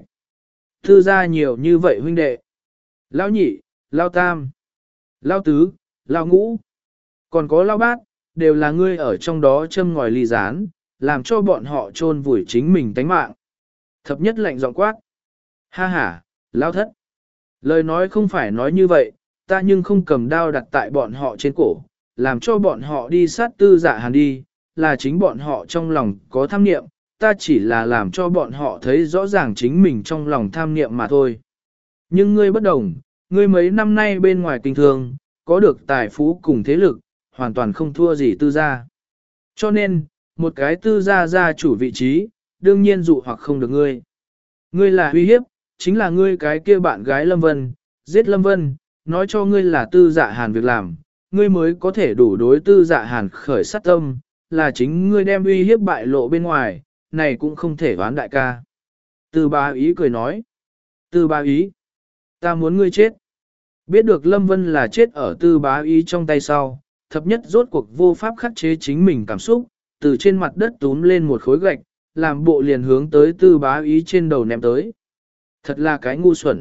Tư gia nhiều như vậy huynh đệ. Lão nhị, lão tam, lão tứ, lão ngũ, còn có lão bát, đều là ngươi ở trong đó châm ngòi ly gián, làm cho bọn họ chôn vùi chính mình tánh mạng. Thập nhất lạnh giọng quát. Ha ha, lão thất. Lời nói không phải nói như vậy, ta nhưng không cầm đao đặt tại bọn họ trên cổ, làm cho bọn họ đi sát tư dạ hàn đi, là chính bọn họ trong lòng có tham niệm, ta chỉ là làm cho bọn họ thấy rõ ràng chính mình trong lòng tham niệm mà thôi. Nhưng ngươi bất đồng, ngươi mấy năm nay bên ngoài kinh thương, có được tài phú cùng thế lực, hoàn toàn không thua gì tư gia. Cho nên, một cái tư gia gia chủ vị trí, đương nhiên dụ hoặc không được ngươi. Ngươi là uy hiếp, chính là ngươi cái kia bạn gái Lâm Vân, giết Lâm Vân, nói cho ngươi là tư dạ hàn việc làm, ngươi mới có thể đủ đối tư dạ hàn khởi sát tâm, là chính ngươi đem uy hiếp bại lộ bên ngoài, này cũng không thể đoán đại ca. Tư bá ý cười nói. Tư bá ý. Ta muốn ngươi chết. Biết được Lâm Vân là chết ở tư bá ý trong tay sau, thập nhất rốt cuộc vô pháp khắc chế chính mình cảm xúc, từ trên mặt đất túm lên một khối gạch, làm bộ liền hướng tới tư bá ý trên đầu ném tới. Thật là cái ngu xuẩn.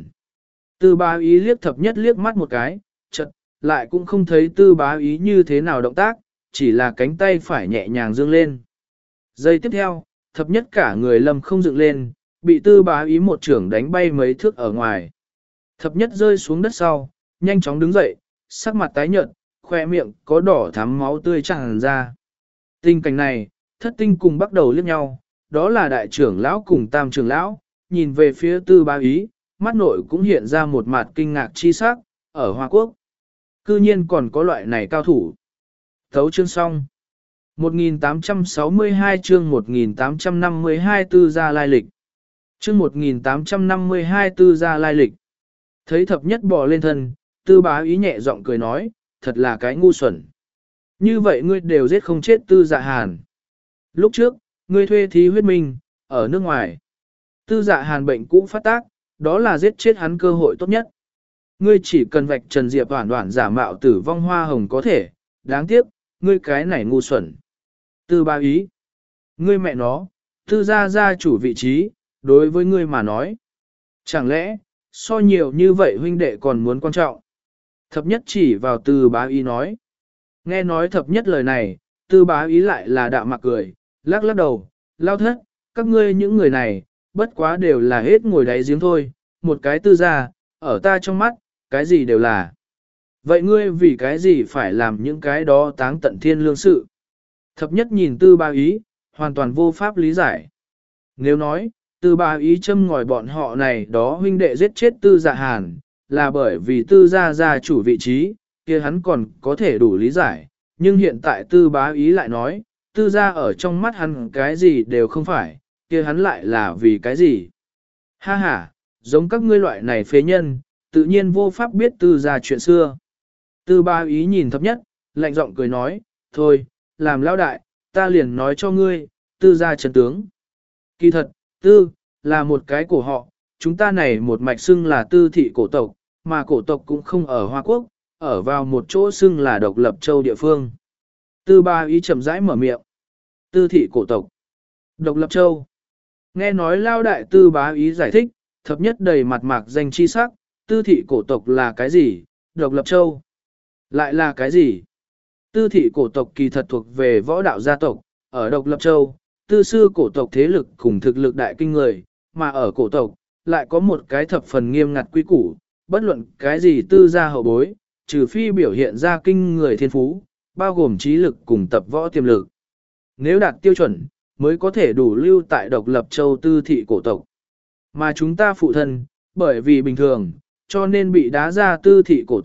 Tư bá ý liếc thập nhất liếc mắt một cái, chật, lại cũng không thấy tư bá ý như thế nào động tác, chỉ là cánh tay phải nhẹ nhàng dương lên. Giây tiếp theo, thập nhất cả người Lâm không dựng lên, bị tư bá ý một trưởng đánh bay mấy thước ở ngoài. Thập nhất rơi xuống đất sau, nhanh chóng đứng dậy, sắc mặt tái nhợt, khoe miệng có đỏ thắm máu tươi tràn ra. Tình cảnh này, thất tinh cùng bắt đầu liếc nhau, đó là đại trưởng lão cùng tam trưởng lão, nhìn về phía tư bá ý, mắt nội cũng hiện ra một mặt kinh ngạc chi sắc, ở Hoa Quốc. Cư nhiên còn có loại này cao thủ. Thấu chương xong. một nghìn tám trăm sáu mươi hai chương một nghìn tám trăm năm mươi hai tư gia lai lịch. Chương một nghìn tám trăm năm mươi hai tư gia lai lịch. Thấy thập nhất bò lên thân, tư bá ý nhẹ giọng cười nói, thật là cái ngu xuẩn. Như vậy ngươi đều giết không chết tư dạ hàn. Lúc trước, ngươi thuê thí huyết minh, ở nước ngoài. Tư dạ hàn bệnh cũ phát tác, đó là giết chết hắn cơ hội tốt nhất. Ngươi chỉ cần vạch trần Diệp Hoản Hoản giả mạo tử vong hoa hồng có thể, đáng tiếc, ngươi cái này ngu xuẩn. Tư bá ý. Ngươi mẹ nó, tư gia gia chủ vị trí, đối với ngươi mà nói. Chẳng lẽ, so nhiều như vậy huynh đệ còn muốn quan trọng. Thập nhất chỉ vào tư bá ý nói. Nghe nói thập nhất lời này, tư bá ý lại là đạm mạc cười, lắc lắc đầu, lao thất, các ngươi những người này, bất quá đều là hết ngồi đáy giếng thôi, một cái tư gia, ở ta trong mắt, cái gì đều là. Vậy ngươi vì cái gì phải làm những cái đó táng tận thiên lương sự? Thập nhất nhìn tư bá ý, hoàn toàn vô pháp lý giải. Nếu nói, tư bá ý châm ngòi bọn họ này đó huynh đệ giết chết tư dạ hàn, là bởi vì tư gia gia chủ vị trí, kia hắn còn có thể đủ lý giải. Nhưng hiện tại tư bá ý lại nói, tư gia ở trong mắt hắn cái gì đều không phải, kia hắn lại là vì cái gì? Ha ha, giống các ngươi loại này phế nhân, tự nhiên vô pháp biết tư gia chuyện xưa. Tư bá ý nhìn thập nhất, lạnh giọng cười nói, thôi, làm lão đại, ta liền nói cho ngươi, tư gia chân tướng. Kỳ thật, tư, là một cái cổ họ, chúng ta này một mạch xưng là tư thị cổ tộc, mà cổ tộc cũng không ở Hoa Quốc, ở vào một chỗ xưng là độc lập châu địa phương. Tư bá ý chậm rãi mở miệng. Tư thị cổ tộc. Độc lập châu. Nghe nói lao đại tư bá ý giải thích, thập nhất đầy mặt mạc danh chi sắc, tư thị cổ tộc là cái gì, độc lập châu. Lại là cái gì? Tư thị cổ tộc kỳ thật thuộc về võ đạo gia tộc, ở độc lập châu, tư sư cổ tộc thế lực cùng thực lực đại kinh người, mà ở cổ tộc, lại có một cái thập phần nghiêm ngặt quy củ, bất luận cái gì tư gia hậu bối, trừ phi biểu hiện ra kinh người thiên phú, bao gồm trí lực cùng tập võ tiềm lực. Nếu đạt tiêu chuẩn, mới có thể đủ lưu tại độc lập châu tư thị cổ tộc. Mà chúng ta phụ thân, bởi vì bình thường, cho nên bị đá ra tư thị cổ tộc,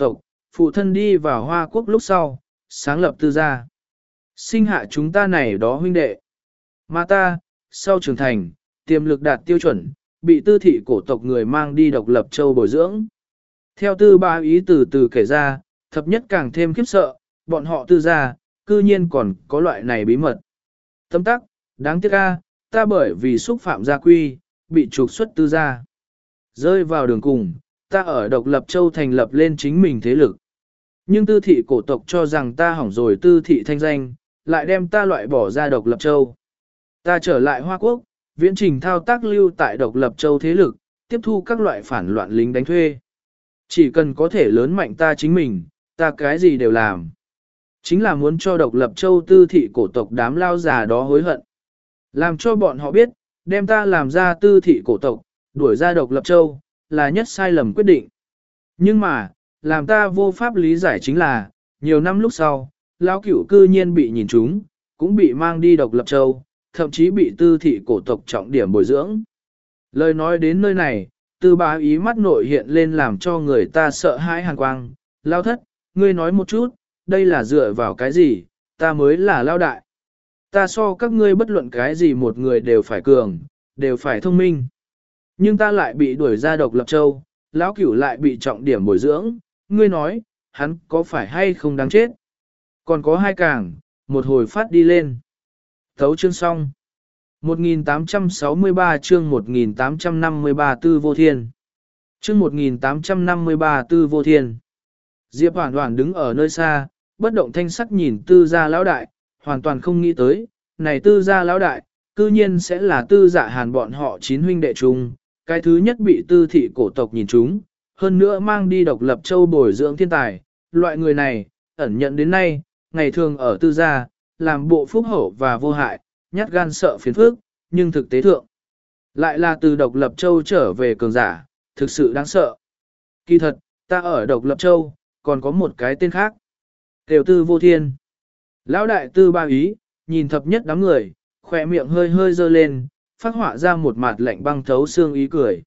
phụ thân đi vào Hoa Quốc lúc sau, sáng lập tư gia. Sinh hạ chúng ta này đó huynh đệ. Mà ta, sau trưởng thành, tiềm lực đạt tiêu chuẩn, bị tư thị cổ tộc người mang đi độc lập châu bồi dưỡng. Theo tư ba ý từ từ kể ra, thập nhất càng thêm khiếp sợ, bọn họ tư gia, cư nhiên còn có loại này bí mật. Tâm tắc, đáng tiếc a, ta bởi vì xúc phạm gia quy, bị trục xuất tư gia. Rơi vào đường cùng, ta ở độc lập châu thành lập lên chính mình thế lực. Nhưng tư thị cổ tộc cho rằng ta hỏng rồi tư thị thanh danh, lại đem ta loại bỏ ra độc lập châu. Ta trở lại Hoa Quốc, viễn trình thao tác lưu tại độc lập châu thế lực, tiếp thu các loại phản loạn lính đánh thuê. Chỉ cần có thể lớn mạnh ta chính mình, ta cái gì đều làm. Chính là muốn cho độc lập châu tư thị cổ tộc đám lao già đó hối hận. Làm cho bọn họ biết, đem ta làm ra tư thị cổ tộc, đuổi ra độc lập châu, là nhất sai lầm quyết định. Nhưng mà, làm ta vô pháp lý giải chính là, nhiều năm lúc sau, lão cửu cư nhiên bị nhìn trúng, cũng bị mang đi độc lập châu, thậm chí bị tư thị cổ tộc trọng điểm bồi dưỡng. Lời nói đến nơi này, tư bá ý mắt nội hiện lên làm cho người ta sợ hãi hàn quang. Lao thất, ngươi nói một chút, đây là dựa vào cái gì, ta mới là lao đại. Ta so các ngươi bất luận cái gì một người đều phải cường, đều phải thông minh. Nhưng ta lại bị đuổi ra độc lập châu, lão cửu lại bị trọng điểm bồi dưỡng, ngươi nói, hắn có phải hay không đáng chết? Còn có hai càng, một hồi phát đi lên. Thấu chương xong. một nghìn tám trăm sáu mươi ba chương một nghìn tám trăm năm mươi ba Tư Vô Thiên. Chương một nghìn tám trăm năm mươi ba Tư Vô Thiên. Diệp Hoản Hoản đứng ở nơi xa, bất động thanh sắc nhìn Tư gia lão đại, hoàn toàn không nghĩ tới, này Tư gia lão đại, cư nhiên sẽ là Tư Dạ Hàn bọn họ chín huynh đệ chung, cái thứ nhất bị Tư thị cổ tộc nhìn trúng, hơn nữa mang đi độc lập châu bồi dưỡng thiên tài, loại người này, ẩn nhận đến nay, ngày thường ở Tư gia, làm bộ phúc hậu và vô hại, nhát gan sợ phiền phức, nhưng thực tế thượng. Lại là từ độc lập châu trở về cường giả, thực sự đáng sợ. Kỳ thật, ta ở độc lập châu, còn có một cái tên khác. Tiểu Tư Vô Thiên. Lão đại tư ba ý, nhìn thập nhất đám người, khỏe miệng hơi hơi dơ lên, phát họa ra một mặt lạnh băng thấu xương ý cười.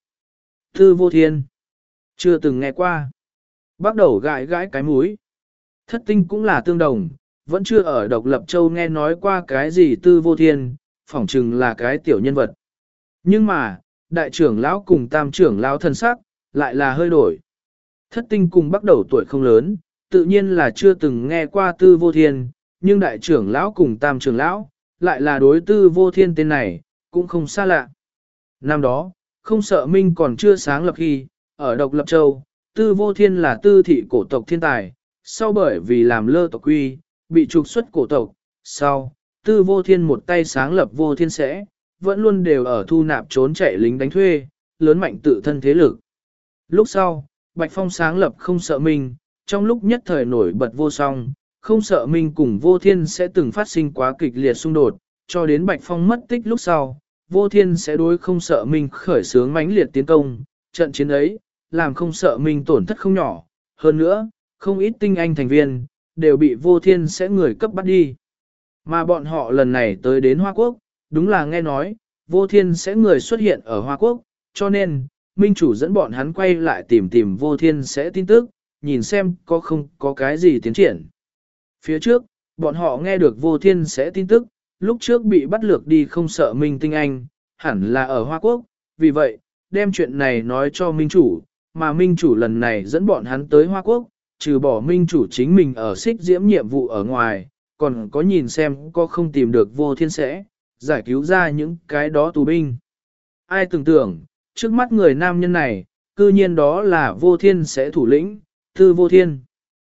Tư Vô Thiên. Chưa từng nghe qua. Bắt đầu gãi gãi cái mũi. Thất tinh cũng là tương đồng, vẫn chưa ở độc lập châu nghe nói qua cái gì Tư Vô Thiên, phỏng chừng là cái tiểu nhân vật. Nhưng mà, đại trưởng lão cùng tam trưởng lão thân sắc, lại là hơi đổi. Thất tinh cùng bắt đầu tuổi không lớn, tự nhiên là chưa từng nghe qua Tư Vô Thiên, nhưng đại trưởng lão cùng tam trưởng lão, lại là đối Tư Vô Thiên tên này, cũng không xa lạ. Năm đó, không sợ Minh còn chưa sáng lập khi, ở độc lập châu, Tư Vô Thiên là tư thị cổ tộc thiên tài, sau bởi vì làm lơ tộc quy, bị trục xuất cổ tộc, sau, Tư Vô Thiên một tay sáng lập Vô Thiên sẽ, vẫn luôn đều ở thu nạp trốn chạy lính đánh thuê, lớn mạnh tự thân thế lực. Lúc sau, Bạch Phong sáng lập Không Sợ Minh, trong lúc nhất thời nổi bật vô song, Không Sợ Minh cùng Vô Thiên sẽ từng phát sinh quá kịch liệt xung đột, cho đến Bạch Phong mất tích lúc sau, Vô Thiên sẽ đối Không Sợ Minh khởi xướng mãnh liệt tiến công, trận chiến ấy, làm Không Sợ Minh tổn thất không nhỏ, hơn nữa, không ít tinh anh thành viên, đều bị Vô Thiên sẽ người cấp bắt đi. Mà bọn họ lần này tới đến Hoa Quốc, đúng là nghe nói, Vô Thiên sẽ người xuất hiện ở Hoa Quốc, cho nên, Minh chủ dẫn bọn hắn quay lại tìm tìm Vô Thiên sẽ tin tức, nhìn xem có không có cái gì tiến triển. Phía trước, bọn họ nghe được Vô Thiên sẽ tin tức, lúc trước bị bắt lược đi Không Sợ Minh tinh anh, hẳn là ở Hoa Quốc, vì vậy, đem chuyện này nói cho Minh chủ, mà Minh chủ lần này dẫn bọn hắn tới Hoa Quốc, trừ bỏ Minh chủ chính mình ở xích diễm nhiệm vụ ở ngoài, còn có nhìn xem có không tìm được Vô Thiên sẽ, giải cứu ra những cái đó tù binh. Ai tưởng tưởng, trước mắt người nam nhân này, cư nhiên đó là Vô Thiên sẽ thủ lĩnh, Tư Vô Thiên.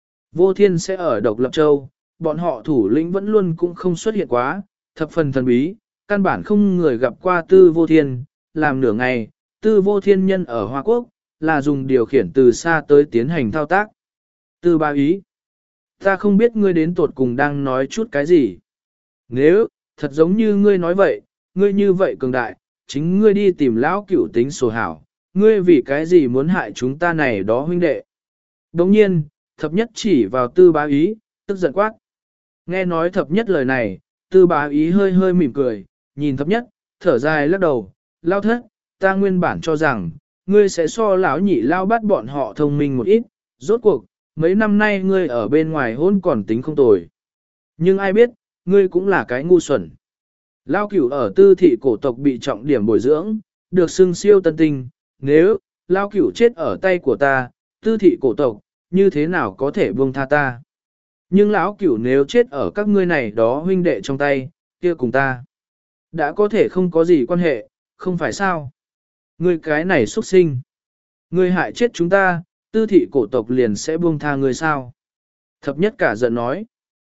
Vô Thiên sẽ ở độc lập châu, bọn họ thủ lĩnh vẫn luôn cũng không xuất hiện quá, thập phần thần bí, căn bản không người gặp qua Tư Vô Thiên, làm nửa ngày, Tư Vô Thiên nhân ở Hoa Quốc, là dùng điều khiển từ xa tới tiến hành thao tác. Tư ba ý. Ta không biết ngươi đến tột cùng đang nói chút cái gì. Nếu, thật giống như ngươi nói vậy, ngươi như vậy cường đại, chính ngươi đi tìm lão cửu tính sổ hảo, ngươi vì cái gì muốn hại chúng ta này đó huynh đệ. Đồng nhiên, thập nhất chỉ vào tư bá ý, tức giận quát. Nghe nói thập nhất lời này, tư bá ý hơi hơi mỉm cười, nhìn thập nhất, thở dài lắc đầu, lao thất, ta nguyên bản cho rằng, ngươi sẽ so lão nhị lao bắt bọn họ thông minh một ít, rốt cuộc, mấy năm nay ngươi ở bên ngoài hôn còn tính không tồi. Nhưng ai biết, ngươi cũng là cái ngu xuẩn. Lao cửu ở tư thị cổ tộc bị trọng điểm bồi dưỡng, được xưng siêu tân tinh, nếu, Lao cửu chết ở tay của ta, tư thị cổ tộc, như thế nào có thể buông tha ta. Nhưng lão cửu nếu chết ở các ngươi này đó huynh đệ trong tay, kia cùng ta, đã có thể không có gì quan hệ, không phải sao. Ngươi cái này xuất sinh. Ngươi hại chết chúng ta, tư thị cổ tộc liền sẽ buông tha ngươi sao. Thập nhất cả giận nói.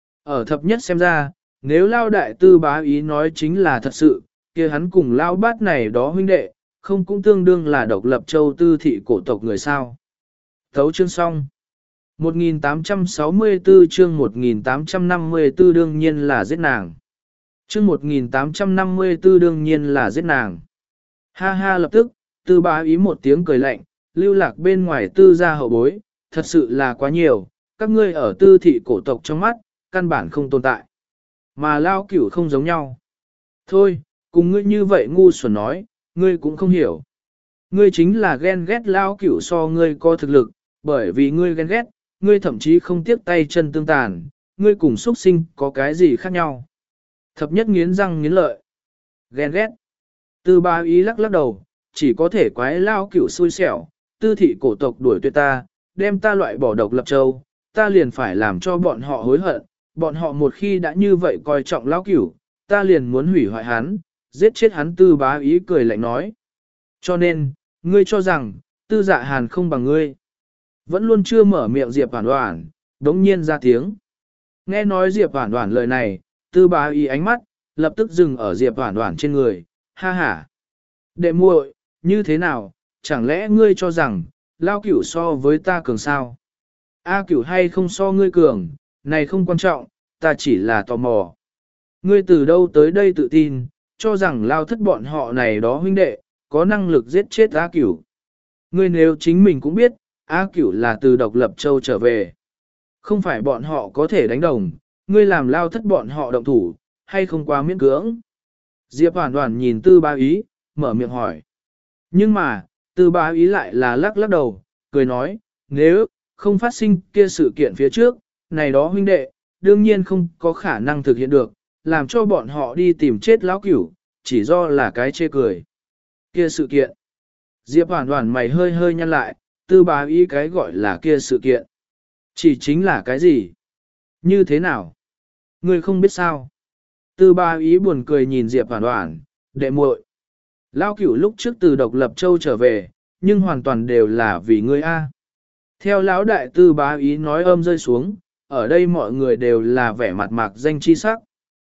Ở thập nhất xem ra, nếu Lao đại tư bá ý nói chính là thật sự, kia hắn cùng Lao bát này đó huynh đệ, không cũng tương đương là độc lập châu tư thị cổ tộc người sao. Thấu chương xong. một nghìn tám trăm sáu mươi tư chương một nghìn tám trăm năm mươi tư đương nhiên là giết nàng. Chương một nghìn tám trăm năm mươi tư đương nhiên là giết nàng. Ha ha lập tức, tư bá ý một tiếng cười lạnh, lưu lạc bên ngoài tư gia hậu bối, thật sự là quá nhiều, các ngươi ở tư thị cổ tộc trong mắt, căn bản không tồn tại. Mà Lao cửu không giống nhau. Thôi, cùng ngươi như vậy ngu xuẩn nói, ngươi cũng không hiểu. Ngươi chính là ghen ghét Lao cửu so ngươi có thực lực, bởi vì ngươi ghen ghét, ngươi thậm chí không tiếc tay chân tương tàn, ngươi cùng xuất sinh có cái gì khác nhau. Thập nhất nghiến răng nghiến lợi. Ghen ghét. Tư ba ý lắc lắc đầu, chỉ có thể quái Lao cửu xui xẻo, tư thị cổ tộc đuổi tuyệt ta, đem ta loại bỏ độc lập châu, ta liền phải làm cho bọn họ hối hận, bọn họ một khi đã như vậy coi trọng Lao cửu, ta liền muốn hủy hoại hắn, giết chết hắn. Tư bá ý cười lạnh nói. Cho nên, ngươi cho rằng, tư dạ hàn không bằng ngươi. Vẫn luôn chưa mở miệng Diệp Hoản Hoản, đống nhiên ra tiếng. Nghe nói Diệp Hoản Hoản lời này, tư bá ý ánh mắt, lập tức dừng ở Diệp Hoản Hoản trên người, ha ha. Đệ muội, như thế nào, chẳng lẽ ngươi cho rằng, Lao cửu so với ta cường sao? A cửu hay không so ngươi cường, này không quan trọng, ta chỉ là tò mò. Ngươi từ đâu tới đây tự tin, cho rằng Lao thất bọn họ này đó huynh đệ, có năng lực giết chết A cửu. Ngươi nếu chính mình cũng biết, A cửu là từ độc lập châu trở về. Không phải bọn họ có thể đánh đồng, ngươi làm Lao thất bọn họ động thủ, hay không quá miễn cưỡng. Diệp Hoản Hoản nhìn tư bá ý, mở miệng hỏi. Nhưng mà, tư bá ý lại là lắc lắc đầu, cười nói, nếu không phát sinh kia sự kiện phía trước, này đó huynh đệ, đương nhiên không có khả năng thực hiện được, làm cho bọn họ đi tìm chết lão cửu, chỉ do là cái chê cười. Kia sự kiện. Diệp Hoản Hoản mày hơi hơi nhăn lại, tư bá ý cái gọi là kia sự kiện. Chỉ chính là cái gì? Như thế nào? Ngươi không biết sao? Tư bá ý buồn cười nhìn Diệp Hoản Hoản, đệ muội. Lão cửu lúc trước từ độc lập châu trở về, nhưng hoàn toàn đều là vì ngươi A. Theo lão đại tư bá ý nói âm rơi xuống, ở đây mọi người đều là vẻ mặt mạc danh chi sắc.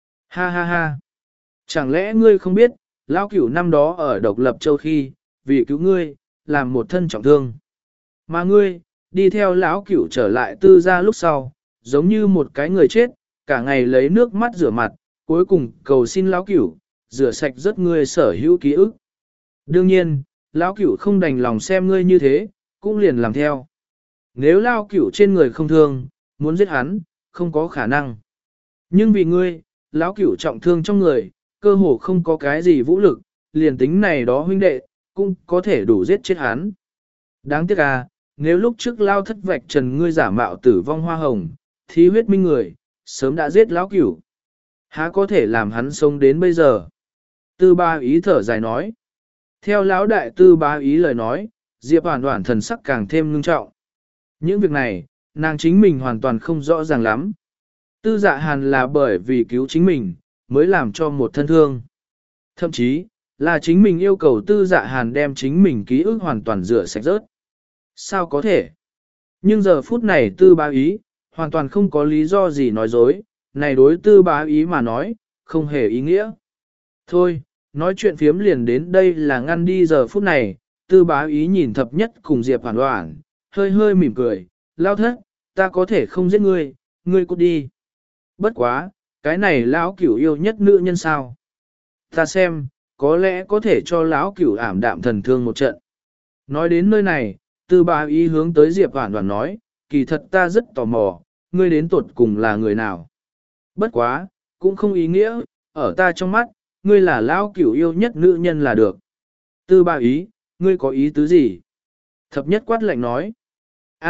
Ha ha ha. Chẳng lẽ ngươi không biết, lão cửu năm đó ở độc lập châu khi, vì cứu ngươi, làm một thân trọng thương. Mà ngươi, đi theo lão cửu trở lại tư gia lúc sau, giống như một cái người chết, cả ngày lấy nước mắt rửa mặt, cuối cùng cầu xin lão cửu, rửa sạch rất ngươi sở hữu ký ức. Đương nhiên, lão cửu không đành lòng xem ngươi như thế, cũng liền làm theo. Nếu lão cửu trên người không thương, muốn giết hắn, không có khả năng. Nhưng vì ngươi, lão cửu trọng thương trong người, cơ hồ không có cái gì vũ lực, liền tính này đó huynh đệ, cũng có thể đủ giết chết hắn. Đáng tiếc à, nếu lúc trước lao thất vạch trần ngươi giả mạo tử vong hoa hồng, thí huyết minh người, sớm đã giết lão cửu. Há có thể làm hắn sống đến bây giờ? Tư ba ý thở dài nói. Theo lão đại tư ba ý lời nói, Diệp Hoản Hoản thần sắc càng thêm ngưng trọng. Những việc này, nàng chính mình hoàn toàn không rõ ràng lắm. Tư dạ hàn là bởi vì cứu chính mình, mới làm cho một thân thương. Thậm chí, là chính mình yêu cầu tư dạ hàn đem chính mình ký ức hoàn toàn rửa sạch rớt. Sao có thể? Nhưng giờ phút này tư bá ý, hoàn toàn không có lý do gì nói dối, này đối tư bá ý mà nói, không hề ý nghĩa. Thôi, nói chuyện phiếm liền đến đây là ngăn đi giờ phút này, tư bá ý nhìn thập nhất cùng Diệp Hoản Hoản, hơi hơi mỉm cười, lao thất, ta có thể không giết ngươi, ngươi cút đi. Bất quá, cái này lão cửu yêu nhất nữ nhân sao? Ta xem, có lẽ có thể cho lão cửu ảm đạm thần thương một trận. Nói đến nơi này, tư bá ý hướng tới Diệp Hoản Hoản nói, kỳ thật ta rất tò mò, ngươi đến tuột cùng là người nào? Bất quá, cũng không ý nghĩa, ở ta trong mắt, ngươi là lão cửu yêu nhất nữ nhân là được. Tư bá ý, ngươi có ý tứ gì? Thập nhất quát lạnh nói, a,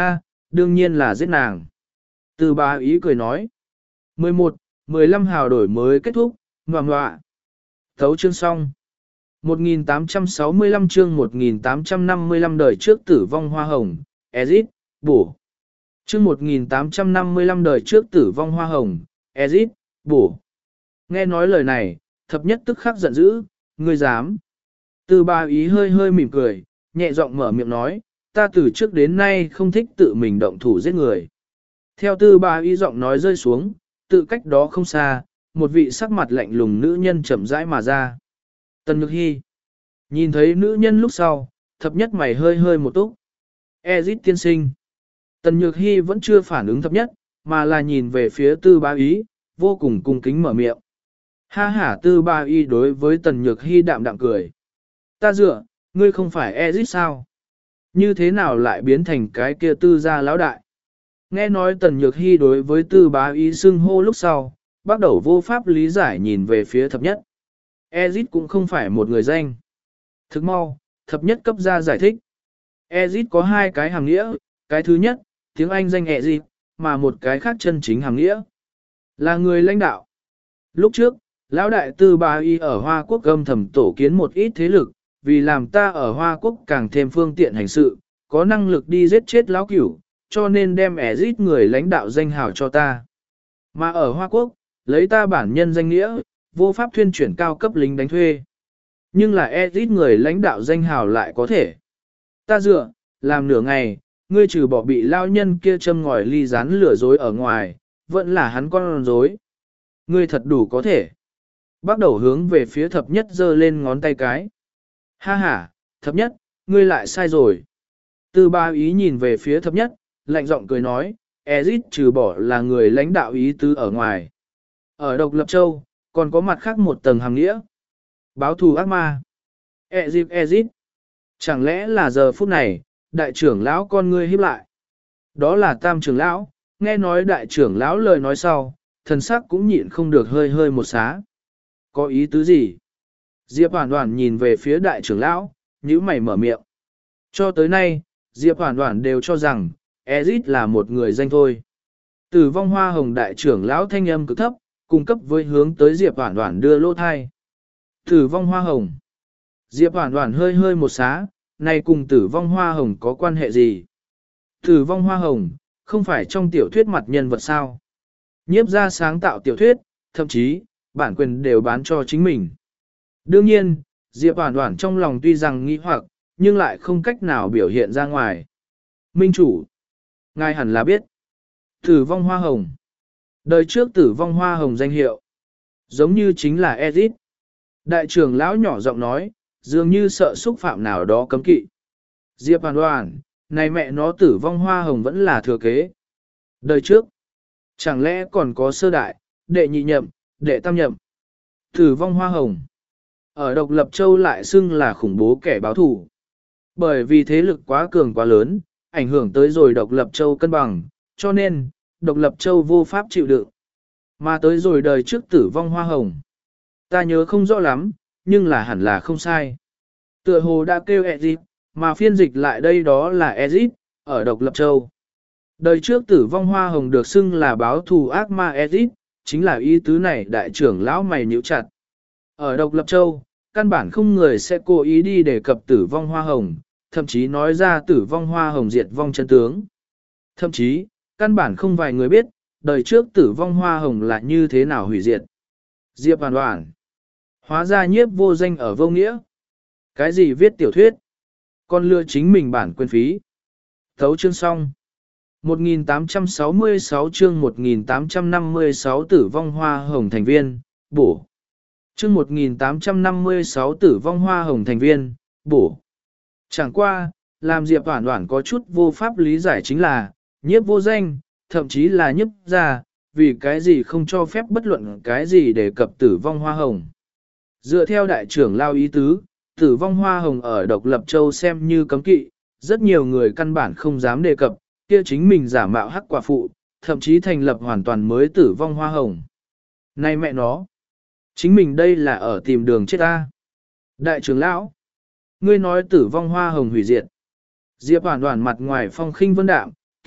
đương nhiên là giết nàng. Tư bá ý cười nói. mười một, mười lăm hào đổi mới kết thúc, ngoạ ngoạ. Thấu chương xong. một nghìn tám trăm sáu mươi lăm chương một nghìn tám trăm năm mươi lăm đời trước tử vong hoa hồng, Ezit, bổ. Chương một nghìn tám trăm năm mươi lăm đời trước tử vong hoa hồng, Ezit, bổ. Nghe nói lời này, thập nhất tức khắc giận dữ, ngươi dám. Từ ba ý hơi hơi mỉm cười, nhẹ giọng mở miệng nói, ta từ trước đến nay không thích tự mình động thủ giết người. Theo tư ba ý giọng nói rơi xuống, tự cách đó không xa, một vị sắc mặt lạnh lùng nữ nhân chậm rãi mà ra. Tần Nhược Hi. Nhìn thấy nữ nhân lúc sau, thập nhất mày hơi hơi một túc. Ezit tiên sinh. Tần Nhược Hi vẫn chưa phản ứng thập nhất, mà là nhìn về phía tư ba ý, vô cùng cung kính mở miệng. Ha ha, tư ba ý đối với Tần Nhược Hi đạm đạm cười. Ta dựa, ngươi không phải Ezit sao? Như thế nào lại biến thành cái kia tư gia lão đại? Nghe nói Tần Nhược Hi đối với tư bá ý xưng hô lúc sau, bắt đầu vô pháp lý giải nhìn về phía thập nhất. Ezit cũng không phải một người danh. Thức mau, thập nhất cấp ra giải thích. Ezit có hai cái hàm nghĩa, cái thứ nhất, tiếng Anh danh Ezit, mà một cái khác chân chính hàm nghĩa. Là người lãnh đạo. Lúc trước, lão đại tư bá y ở Hoa Quốc âm thầm tổ kiến một ít thế lực, vì làm ta ở Hoa Quốc càng thêm phương tiện hành sự, có năng lực đi giết chết lão cửu, cho nên đem Ezit người lãnh đạo danh hào cho ta. Mà ở Hoa Quốc, lấy ta bản nhân danh nghĩa, vô pháp thuyên chuyển cao cấp lính đánh thuê. Nhưng là Ezit người lãnh đạo danh hào lại có thể. Ta dựa, làm nửa ngày, ngươi trừ bỏ bị lao nhân kia châm ngòi ly rán lửa dối ở ngoài, vẫn là hắn con rối. Ngươi thật đủ có thể. Bắt đầu hướng về phía thập nhất giơ lên ngón tay cái. Ha ha, thập nhất, ngươi lại sai rồi. Tư ba ý nhìn về phía thập nhất, lạnh giọng cười nói, Ezit trừ bỏ là người lãnh đạo ý tứ ở ngoài. Ở độc lập châu, còn có mặt khác một tầng hàng nghĩa. Báo thù ác ma. Ezit Ezit. Chẳng lẽ là giờ phút này, đại trưởng lão con ngươi híp lại. Đó là tam trưởng lão, nghe nói đại trưởng lão lời nói sau, thần sắc cũng nhịn không được hơi hơi một xá. Có ý tứ gì? Diệp Hoàn Hoàn nhìn về phía đại trưởng lão, nhíu mày mở miệng. Cho tới nay, Diệp Hoàn Hoàn đều cho rằng, Ezit là một người danh thôi. Tử vong hoa hồng đại trưởng lão thanh âm cực thấp, cung cấp với hướng tới Diệp Hoàn Hoàn đưa lô thai. Tử vong hoa hồng. Diệp Hoàn Hoàn hơi hơi một xá, này cùng tử vong hoa hồng có quan hệ gì? Tử vong hoa hồng, không phải trong tiểu thuyết mặt nhân vật sao? Nhiếp ra sáng tạo tiểu thuyết, thậm chí, bản quyền đều bán cho chính mình. Đương nhiên, Diệp Hoàn Hoàn trong lòng tuy rằng nghi hoặc, nhưng lại không cách nào biểu hiện ra ngoài. Minh chủ, ngài hẳn là biết. Tử vong hoa hồng. Đời trước tử vong hoa hồng danh hiệu. Giống như chính là Ezit. Đại trưởng lão nhỏ giọng nói, dường như sợ xúc phạm nào đó cấm kỵ. Diệp Hoàn Hoàn, này mẹ nó tử vong hoa hồng vẫn là thừa kế. Đời trước, chẳng lẽ còn có sơ đại, đệ nhị nhậm, đệ tam nhậm. Tử vong hoa hồng. Ở độc lập châu lại xưng là khủng bố kẻ báo thù. Bởi vì thế lực quá cường quá lớn, ảnh hưởng tới rồi độc lập châu cân bằng, cho nên, độc lập châu vô pháp chịu đựng. Mà tới rồi đời trước tử vong hoa hồng. Ta nhớ không rõ lắm, nhưng là hẳn là không sai. Tựa hồ đã kêu Ezit, mà phiên dịch lại đây đó là Ezit, ở độc lập châu. Đời trước tử vong hoa hồng được xưng là báo thù ác ma Ezit, chính là ý tứ này đại trưởng lão mày nhíu chặt. Ở độc lập châu, căn bản không người sẽ cố ý đi đề cập tử vong hoa hồng, thậm chí nói ra tử vong hoa hồng diệt vong chân tướng. Thậm chí, căn bản không vài người biết, đời trước tử vong hoa hồng là như thế nào hủy diệt. Diệp Hoàn Hoàn. Hóa ra nhiếp vô danh ở vô nghĩa. Cái gì viết tiểu thuyết? Con lừa chính mình bản quyền phí. Thấu chương xong. một nghìn tám trăm sáu mươi sáu chương một nghìn tám trăm năm mươi sáu tử vong hoa hồng thành viên, bổ. Chương một nghìn tám trăm năm mươi sáu tử vong hoa hồng thành viên, bổ. Chẳng qua, làm Diệp Hoàn Hoàn có chút vô pháp lý giải chính là, nhiếp vô danh, thậm chí là nhiếp gia, vì cái gì không cho phép bất luận cái gì để cập tử vong hoa hồng. Dựa theo đại trưởng lao ý tứ, tử vong hoa hồng ở độc lập châu xem như cấm kỵ, rất nhiều người căn bản không dám đề cập, kia chính mình giả mạo hắc quả phụ, thậm chí thành lập hoàn toàn mới tử vong hoa hồng. Này mẹ nó! Chính mình đây là ở tìm đường chết ta. Đại trưởng lão! Ngươi nói tử vong hoa hồng hủy diệt. Diệp Hoàn Hoàn mặt ngoài phong khinh vân đạm, kỳ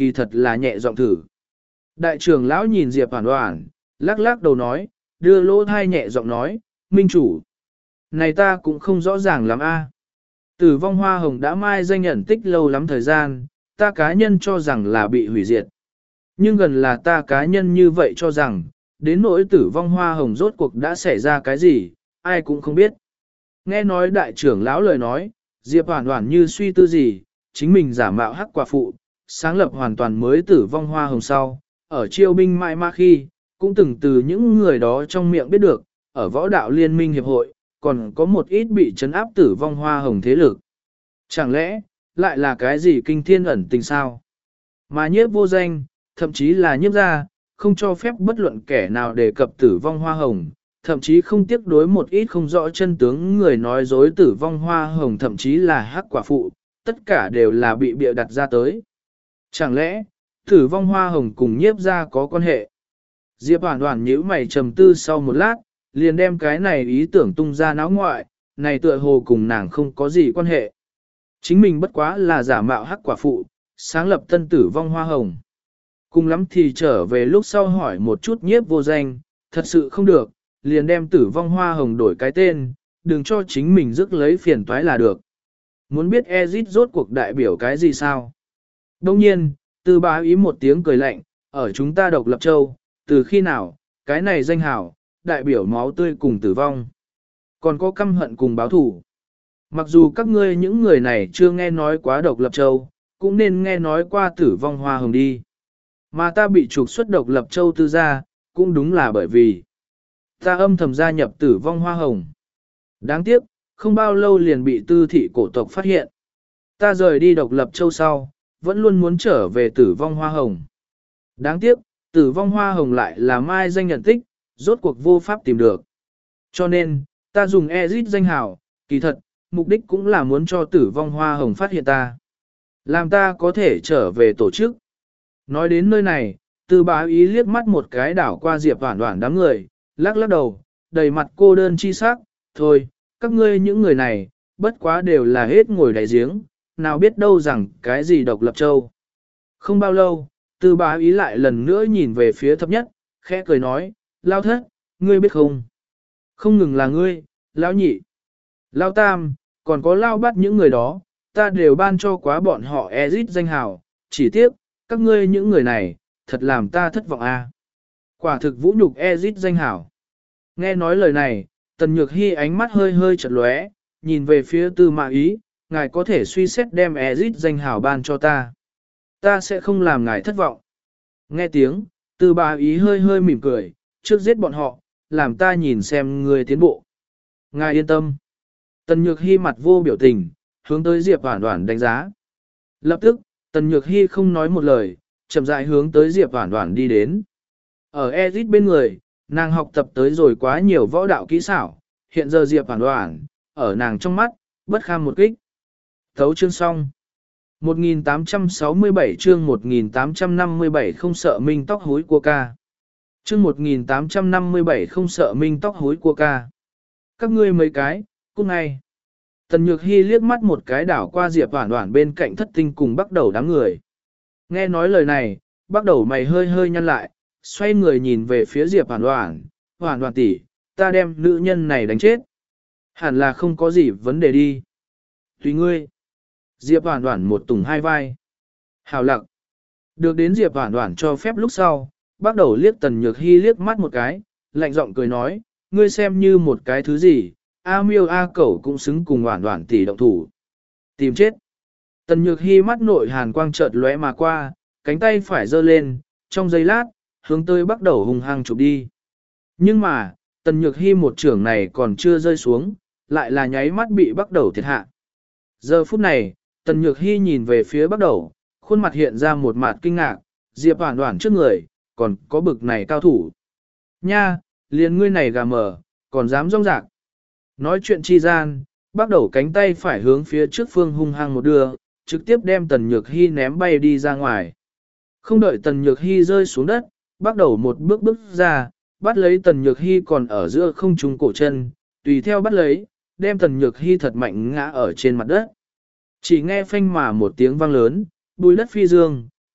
kỳ thật là nhẹ giọng thử. Đại trưởng lão nhìn Diệp Hoản Hoản, lắc lắc đầu nói, đưa lỗ thai nhẹ giọng nói, minh chủ. Này ta cũng không rõ ràng lắm a. Tử vong hoa hồng đã mai danh nhận tích lâu lắm thời gian, ta cá nhân cho rằng là bị hủy diệt. Nhưng gần là ta cá nhân như vậy cho rằng, đến nỗi tử vong hoa hồng rốt cuộc đã xảy ra cái gì, ai cũng không biết. Nghe nói đại trưởng lão lời nói, Diệp Hoản Hoản như suy tư gì, chính mình giả mạo hắc quả phụ, sáng lập hoàn toàn mới tử vong hoa hồng sau, ở chiêu binh mãi ma khi, cũng từng từ những người đó trong miệng biết được, ở võ đạo liên minh hiệp hội, còn có một ít bị trấn áp tử vong hoa hồng thế lực. Chẳng lẽ, lại là cái gì kinh thiên ẩn tình sao? Mà nhiếp vô danh, thậm chí là nhiếp gia, không cho phép bất luận kẻ nào đề cập tử vong hoa hồng, thậm chí không tiếc đối một ít không rõ chân tướng người nói dối tử vong hoa hồng, thậm chí là hắc quả phụ, tất cả đều là bị bịa đặt ra tới. Chẳng lẽ, tử vong hoa hồng cùng nhiếp gia có quan hệ? Diệp Hoản Hoản nhíu mày trầm tư sau một lát, liền đem cái này ý tưởng tung ra náo ngoại, này tựa hồ cùng nàng không có gì quan hệ. Chính mình bất quá là giả mạo hắc quả phụ, sáng lập tân tử vong hoa hồng. Cùng lắm thì trở về lúc sau hỏi một chút nhiếp vô danh, thật sự không được, liền đem tử vong hoa hồng đổi cái tên, đừng cho chính mình rước lấy phiền toái là được. Muốn biết Ezit rốt cuộc đại biểu cái gì sao? Đông nhiên, Tư Bá Ý một tiếng cười lạnh, ở chúng ta độc lập châu, từ khi nào, cái này danh hảo, đại biểu máu tươi cùng tử vong. Còn có căm hận cùng báo thủ. Mặc dù các ngươi những người này chưa nghe nói quá độc lập châu, cũng nên nghe nói qua tử vong hoa hồng đi. Mà ta bị trục xuất độc lập châu tư gia, cũng đúng là bởi vì ta âm thầm gia nhập tử vong hoa hồng. Đáng tiếc, không bao lâu liền bị tư thị cổ tộc phát hiện. Ta rời đi độc lập châu sau, vẫn luôn muốn trở về tử vong hoa hồng. Đáng tiếc, tử vong hoa hồng lại là mai danh nhận tích, rốt cuộc vô pháp tìm được. Cho nên, ta dùng Ezit danh hào, kỳ thật, mục đích cũng là muốn cho tử vong hoa hồng phát hiện ta. Làm ta có thể trở về tổ chức. Nói đến nơi này, Tư Bá Ý liếc mắt một cái đảo qua Diệp Hoản Hoản đám người, lắc lắc đầu, đầy mặt cô đơn chi sắc, thôi, các ngươi những người này, bất quá đều là hết ngồi đại giếng, nào biết đâu rằng cái gì độc lập châu. Không bao lâu, Tư Bá Ý lại lần nữa nhìn về phía thấp nhất, khẽ cười nói, Lao thất, ngươi biết không? Không ngừng là ngươi, Lao nhị, Lao tam, còn có Lao bắt những người đó, ta đều ban cho quá bọn họ Ezit danh hào, chỉ tiếc, các ngươi những người này, thật làm ta thất vọng a. Quả thực vũ nhục Ezit danh hào. Nghe nói lời này, Tần Nhược Hy ánh mắt hơi hơi chợt lóe, nhìn về phía Tư Mã Ý, ngài có thể suy xét đem Ezit danh hào ban cho ta. Ta sẽ không làm ngài thất vọng. Nghe tiếng, Tư Bá Ý hơi hơi mỉm cười, trước giết bọn họ, làm ta nhìn xem người tiến bộ. Ngài yên tâm. Tần Nhược Hy mặt vô biểu tình, hướng tới Diệp Hoản Hoản đánh giá. Lập tức, Tần Nhược Hy không nói một lời, chậm rãi hướng tới Diệp Hoản Hoản đi đến. Ở Ezit bên người, nàng học tập tới rồi quá nhiều võ đạo kỹ xảo, hiện giờ Diệp Hoản Hoản, ở nàng trong mắt, bất kham một kích. Thấu chương xong. một nghìn tám trăm sáu mươi bảy chương một nghìn tám trăm năm mươi bảy không sợ minh tóc hối của ca. Chương một nghìn tám trăm năm mươi bảy không sợ minh tóc hối của ca. Các ngươi mấy cái, cút ngay. Tần Nhược Hy liếc mắt một cái đảo qua Diệp Hoản Hoản bên cạnh thất tinh cùng bắt đầu đám người. Nghe nói lời này, bắt đầu mày hơi hơi nhăn lại, xoay người nhìn về phía Diệp Hoản Hoản, Hoản Hoản tỷ, ta đem nữ nhân này đánh chết. Hẳn là không có gì vấn đề đi. Tùy ngươi. Diệp Hoản Hoản một tùng hai vai. Hào lặng. Được đến Diệp Hoản Hoản cho phép lúc sau, bắt đầu liếc Tần Nhược Hy liếc mắt một cái, lạnh giọng cười nói, ngươi xem như một cái thứ gì, A miêu A cẩu cũng xứng cùng Hoản Hoản tỷ động thủ. Tìm chết. Tần Nhược Hy mắt nội hàn quang chợt lóe mà qua, cánh tay phải giơ lên, trong giây lát, hướng tới bắt đầu hung hăng chụp đi. Nhưng mà, Tần Nhược Hy một trưởng này còn chưa rơi xuống, lại là nháy mắt bị bắt đầu thiệt hạ. Giờ phút này, Tần Nhược Hy nhìn về phía bắt đầu, khuôn mặt hiện ra một mặt kinh ngạc, Diệp Hoản Hoản trước người, còn có bực này cao thủ. Nha, liền ngươi này gà mờ, còn dám rong rạc. Nói chuyện chi gian, bắt đầu cánh tay phải hướng phía trước phương hung hăng một đưa, trực tiếp đem Tần Nhược Hy ném bay đi ra ngoài. Không đợi Tần Nhược Hy rơi xuống đất, bắt đầu một bước bước ra, bắt lấy Tần Nhược Hy còn ở giữa không trung cổ chân, tùy theo bắt lấy, đem Tần Nhược Hy thật mạnh ngã ở trên mặt đất. Chỉ nghe phanh mà một tiếng vang lớn, bùi đất phi dương,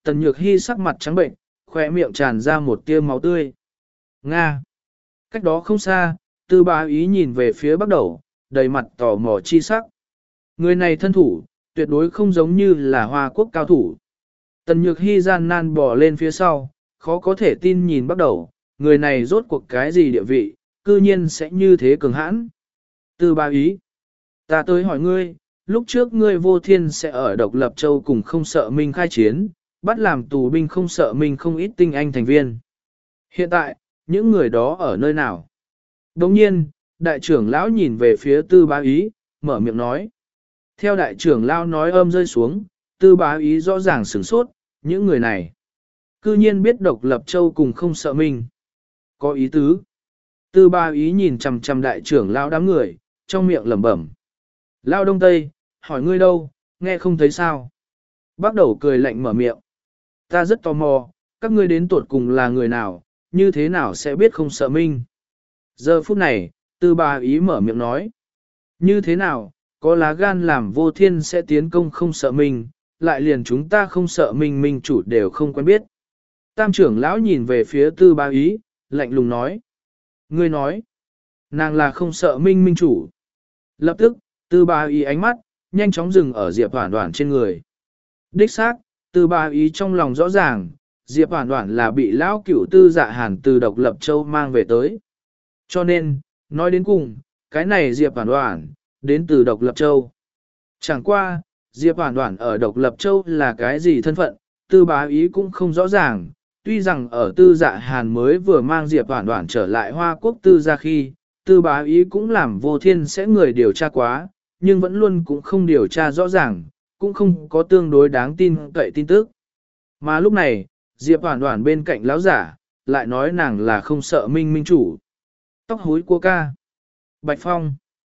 Tần Nhược Hy sắc mặt trắng bệnh, khỏe miệng tràn ra một tia máu tươi. Nga! Cách đó không xa, Tư Bá Ý nhìn về phía Bắc Đầu, đầy mặt tò mò chi sắc. Người này thân thủ, tuyệt đối không giống như là Hoa Quốc cao thủ. Tần Nhược Hy gian nan bò lên phía sau, khó có thể tin nhìn Bắc Đầu, người này rốt cuộc cái gì địa vị, cư nhiên sẽ như thế cường hãn. Tư Bá Ý, ta tới hỏi ngươi, lúc trước ngươi vô thiên sẽ ở độc lập châu cùng không sợ minh khai chiến, bắt làm tù binh không sợ minh không ít tinh anh thành viên. Hiện tại, những người đó ở nơi nào? Đồng nhiên, đại trưởng lão nhìn về phía Tư Bá Ý, mở miệng nói. Theo đại trưởng lão nói âm rơi xuống, Tư Bá Ý rõ ràng sửng sốt, những người này. Cư nhiên biết độc lập châu cùng không sợ minh. Có ý tứ. Tư Bá Ý nhìn chằm chằm đại trưởng lão đám người, trong miệng lẩm bẩm. Lão Đông Tây, hỏi ngươi đâu, nghe không thấy sao? Bắt đầu cười lạnh mở miệng. Ta rất tò mò, các ngươi đến tuột cùng là người nào, như thế nào sẽ biết không sợ minh? Giờ phút này, Tư Bá Ý mở miệng nói. Như thế nào, có lá gan làm vô thiên sẽ tiến công không sợ minh, lại liền chúng ta không sợ minh minh chủ đều không quen biết. Tam trưởng lão nhìn về phía Tư Bá Ý, lạnh lùng nói. Ngươi nói, nàng là không sợ minh minh chủ. Lập tức, Tư Bá Ý ánh mắt, nhanh chóng dừng ở Diệp Hoản Hoản trên người. Đích xác, Tư Bá Ý trong lòng rõ ràng, Diệp Hoản Hoản là bị lão cửu Tư Dạ Hàn từ độc lập châu mang về tới. Cho nên, nói đến cùng, cái này Diệp Hoản Hoản, đến từ độc lập châu. Chẳng qua, Diệp Hoản Hoản ở độc lập châu là cái gì thân phận, Tư Bá Ý cũng không rõ ràng. Tuy rằng ở Tư Dạ Hàn mới vừa mang Diệp Hoản Hoản trở lại Hoa Quốc Tư gia khi, Tư Bá Ý cũng làm vô thiên sẽ người điều tra quá, nhưng vẫn luôn cũng không điều tra rõ ràng, cũng không có tương đối đáng tin cậy tin tức. Mà lúc này, Diệp Hoản Hoản bên cạnh lão giả, lại nói nàng là không sợ minh minh chủ. Tóc húi cua ca. Bạch Phong.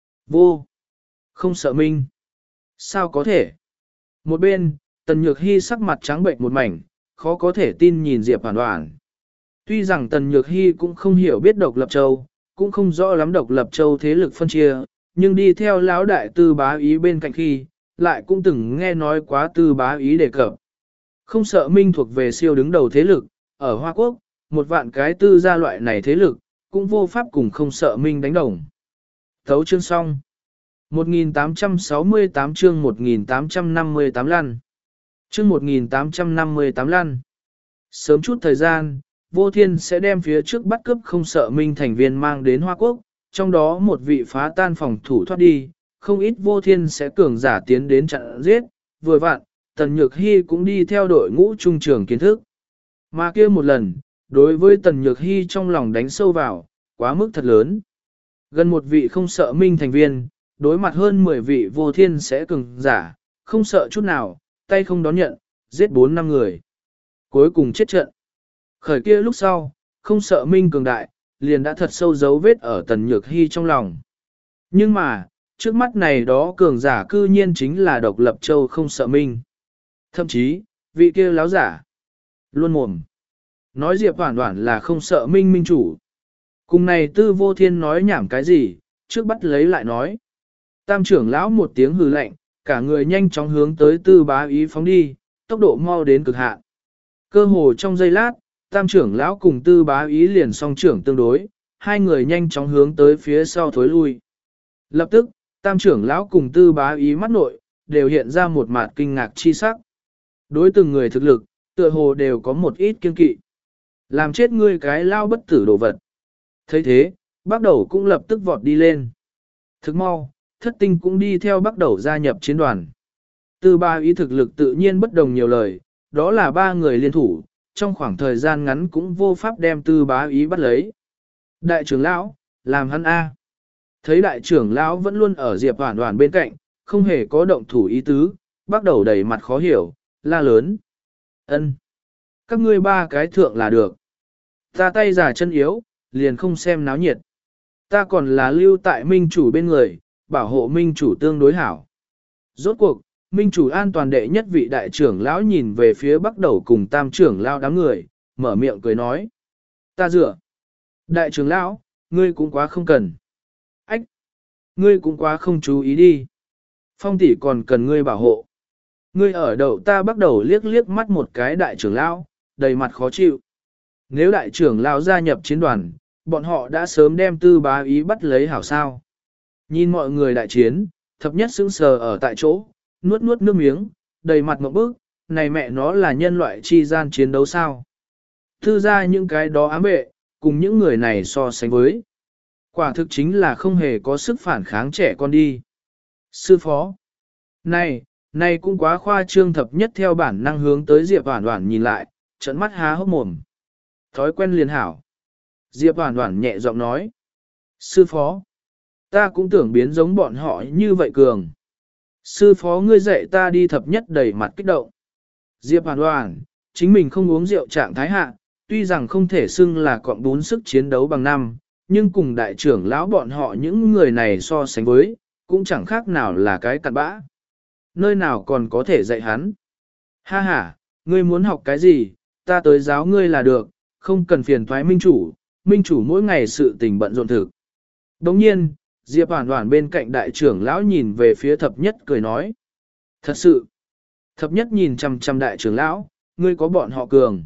Vô. Không sợ minh. Sao có thể? Một bên, Tần Nhược Hy sắc mặt trắng bệnh một mảnh, khó có thể tin nhìn Diệp Hoản Hoản. Tuy rằng Tần Nhược Hy cũng không hiểu biết độc lập châu, cũng không rõ lắm độc lập châu thế lực phân chia, nhưng đi theo lão đại Tư Bá Ý bên cạnh khi, lại cũng từng nghe nói quá Tư Bá Ý đề cập. Không sợ minh thuộc về siêu đứng đầu thế lực, ở Hoa Quốc, một vạn cái tư gia loại này thế lực, cũng vô pháp cùng không sợ minh đánh đồng. Thấu chương xong. một nghìn tám trăm sáu mươi tám chương một nghìn tám trăm năm mươi tám lăn. Chương một nghìn tám trăm năm mươi tám lăn. Sớm chút thời gian, Vô Thiên sẽ đem phía trước bắt cướp không sợ minh thành viên mang đến Hoa Quốc, trong đó một vị phá tan phòng thủ thoát đi, không ít Vô Thiên sẽ cường giả tiến đến chặn giết, vừa vặn, Tần Nhược Hy cũng đi theo đội ngũ trung trường kiến thức. Mà kia một lần, đối với Tần Nhược Hy trong lòng đánh sâu vào, quá mức thật lớn. Gần một vị không sợ minh thành viên, đối mặt hơn mười vị Vô Thiên sẽ cường giả, không sợ chút nào, tay không đón nhận, giết bốn năm người. Cuối cùng chết trận. Khởi kia lúc sau, không sợ minh cường đại, liền đã thật sâu dấu vết ở Tần Nhược Hy trong lòng. Nhưng mà, trước mắt này đó cường giả cư nhiên chính là độc lập châu không sợ minh. Thậm chí, vị kia láo giả, luôn mồm. Nói Diệp Hoản Hoản là không sợ minh minh chủ. Cùng này Tư Vô Thiên nói nhảm cái gì, trước bắt lấy lại nói. Tam trưởng lão một tiếng hừ lạnh, cả người nhanh chóng hướng tới Tư Bá Ý phóng đi, tốc độ mau đến cực hạn. Cơ hồ trong giây lát, Tam trưởng lão cùng Tư Bá Ý liền song trưởng tương đối, hai người nhanh chóng hướng tới phía sau thối lui. Lập tức, Tam trưởng lão cùng Tư Bá Ý mắt nội, đều hiện ra một mặt kinh ngạc chi sắc. Đối từng người thực lực, tựa hồ đều có một ít kiên kỵ. Làm chết ngươi cái lao bất tử đồ vật. thấy thế, Bắc Đầu cũng lập tức vọt đi lên. Thức mau, thất tinh cũng đi theo Bắc Đầu gia nhập chiến đoàn. Tư Bá Ý thực lực tự nhiên bất đồng nhiều lời, đó là ba người liên thủ, trong khoảng thời gian ngắn cũng vô pháp đem Tư Bá Ý bắt lấy. Đại trưởng lão, làm hắn A. Thấy đại trưởng lão vẫn luôn ở Diệp Hoản Hoản bên cạnh, không hề có động thủ ý tứ, Bắc Đầu đầy mặt khó hiểu, la lớn. Ân, các ngươi ba cái thượng là được. Ta tay giả chân yếu, liền không xem náo nhiệt. Ta còn là lưu tại minh chủ bên người, bảo hộ minh chủ tương đối hảo. Rốt cuộc, minh chủ an toàn đệ nhất vị đại trưởng lão nhìn về phía Bắc Đầu cùng tam trưởng lão đám người, mở miệng cười nói. Ta dựa. Đại trưởng lão, ngươi cũng quá không cần. Ách, ngươi cũng quá không chú ý đi. Phong tỷ còn cần ngươi bảo hộ. Ngươi ở đầu ta bắt đầu liếc liếc mắt một cái đại trưởng lão, đầy mặt khó chịu. Nếu đại trưởng lão gia nhập chiến đoàn, bọn họ đã sớm đem tư bá ý bắt lấy hảo sao. Nhìn mọi người đại chiến, thập nhất sững sờ ở tại chỗ, nuốt nuốt nước miếng, đầy mặt ngộp bức, này mẹ nó là nhân loại chi gian chiến đấu sao. Thư ra những cái đó ám vệ, cùng những người này so sánh với. Quả thực chính là không hề có sức phản kháng trẻ con đi. Sư phó. Này, này cũng quá khoa trương, thập nhất theo bản năng hướng tới Diệp Hoản Hoản nhìn lại, trợn mắt há hốc mồm. Thói quen liền hảo. Diệp Hoản Hoản nhẹ giọng nói. Sư phó. Ta cũng tưởng biến giống bọn họ như vậy cường. Sư phó ngươi dạy ta đi, thập nhất đầy mặt kích động. Diệp Hoản Hoản, chính mình không uống rượu trạng thái hạ, tuy rằng không thể xưng là cọng bún sức chiến đấu bằng năm, nhưng cùng đại trưởng lão bọn họ những người này so sánh với, cũng chẳng khác nào là cái cặn bã. Nơi nào còn có thể dạy hắn. Ha ha, ngươi muốn học cái gì, ta tới giáo ngươi là được, không cần phiền thoái minh chủ, minh chủ mỗi ngày sự tình bận rộn thực. Đồng nhiên, Diệp Hoản Hoản bên cạnh đại trưởng lão nhìn về phía thập nhất cười nói. Thật sự, thập nhất nhìn chằm chằm đại trưởng lão, ngươi có bọn họ cường.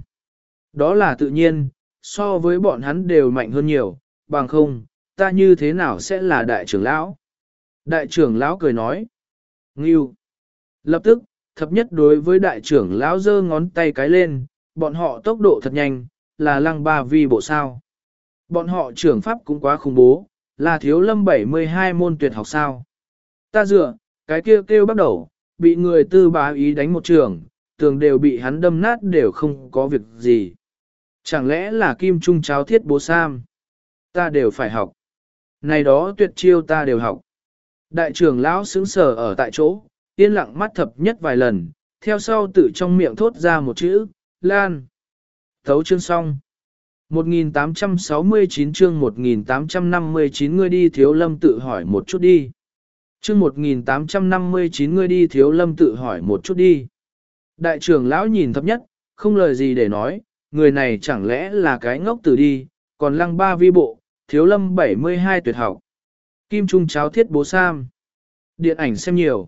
Đó là tự nhiên, so với bọn hắn đều mạnh hơn nhiều, bằng không, ta như thế nào sẽ là đại trưởng lão? Đại trưởng lão cười nói. Ngưu. Lập tức, thập nhất đối với đại trưởng lão giơ ngón tay cái lên, bọn họ tốc độ thật nhanh, là lăng ba vi bộ sao. Bọn họ trưởng pháp cũng quá khủng bố, là thiếu lâm bảy mươi hai môn tuyệt học sao. Ta dựa, cái kia kêu, kêu bắt đầu, bị người tư bá ý đánh một trường, tường đều bị hắn đâm nát đều không có việc gì. Chẳng lẽ là kim trung cháo thiết bố sam? Ta đều phải học. Này đó tuyệt chiêu ta đều học. Đại trưởng lão sững sờ ở tại chỗ, yên lặng mắt thập nhất vài lần, theo sau tự trong miệng thốt ra một chữ, Lan. Thấu chương xong. một nghìn tám trăm sáu mươi chín chương một nghìn tám trăm năm mươi chín ngươi đi thiếu lâm tự hỏi một chút đi. Chương một nghìn tám trăm năm mươi chín ngươi đi thiếu lâm tự hỏi một chút đi. Đại trưởng lão nhìn thập nhất, không lời gì để nói, người này chẳng lẽ là cái ngốc tử đi, còn lăng ba vi bộ, thiếu lâm bảy mươi hai tuyệt học. Kim trung cháo thiết bố sam. Điện ảnh xem nhiều.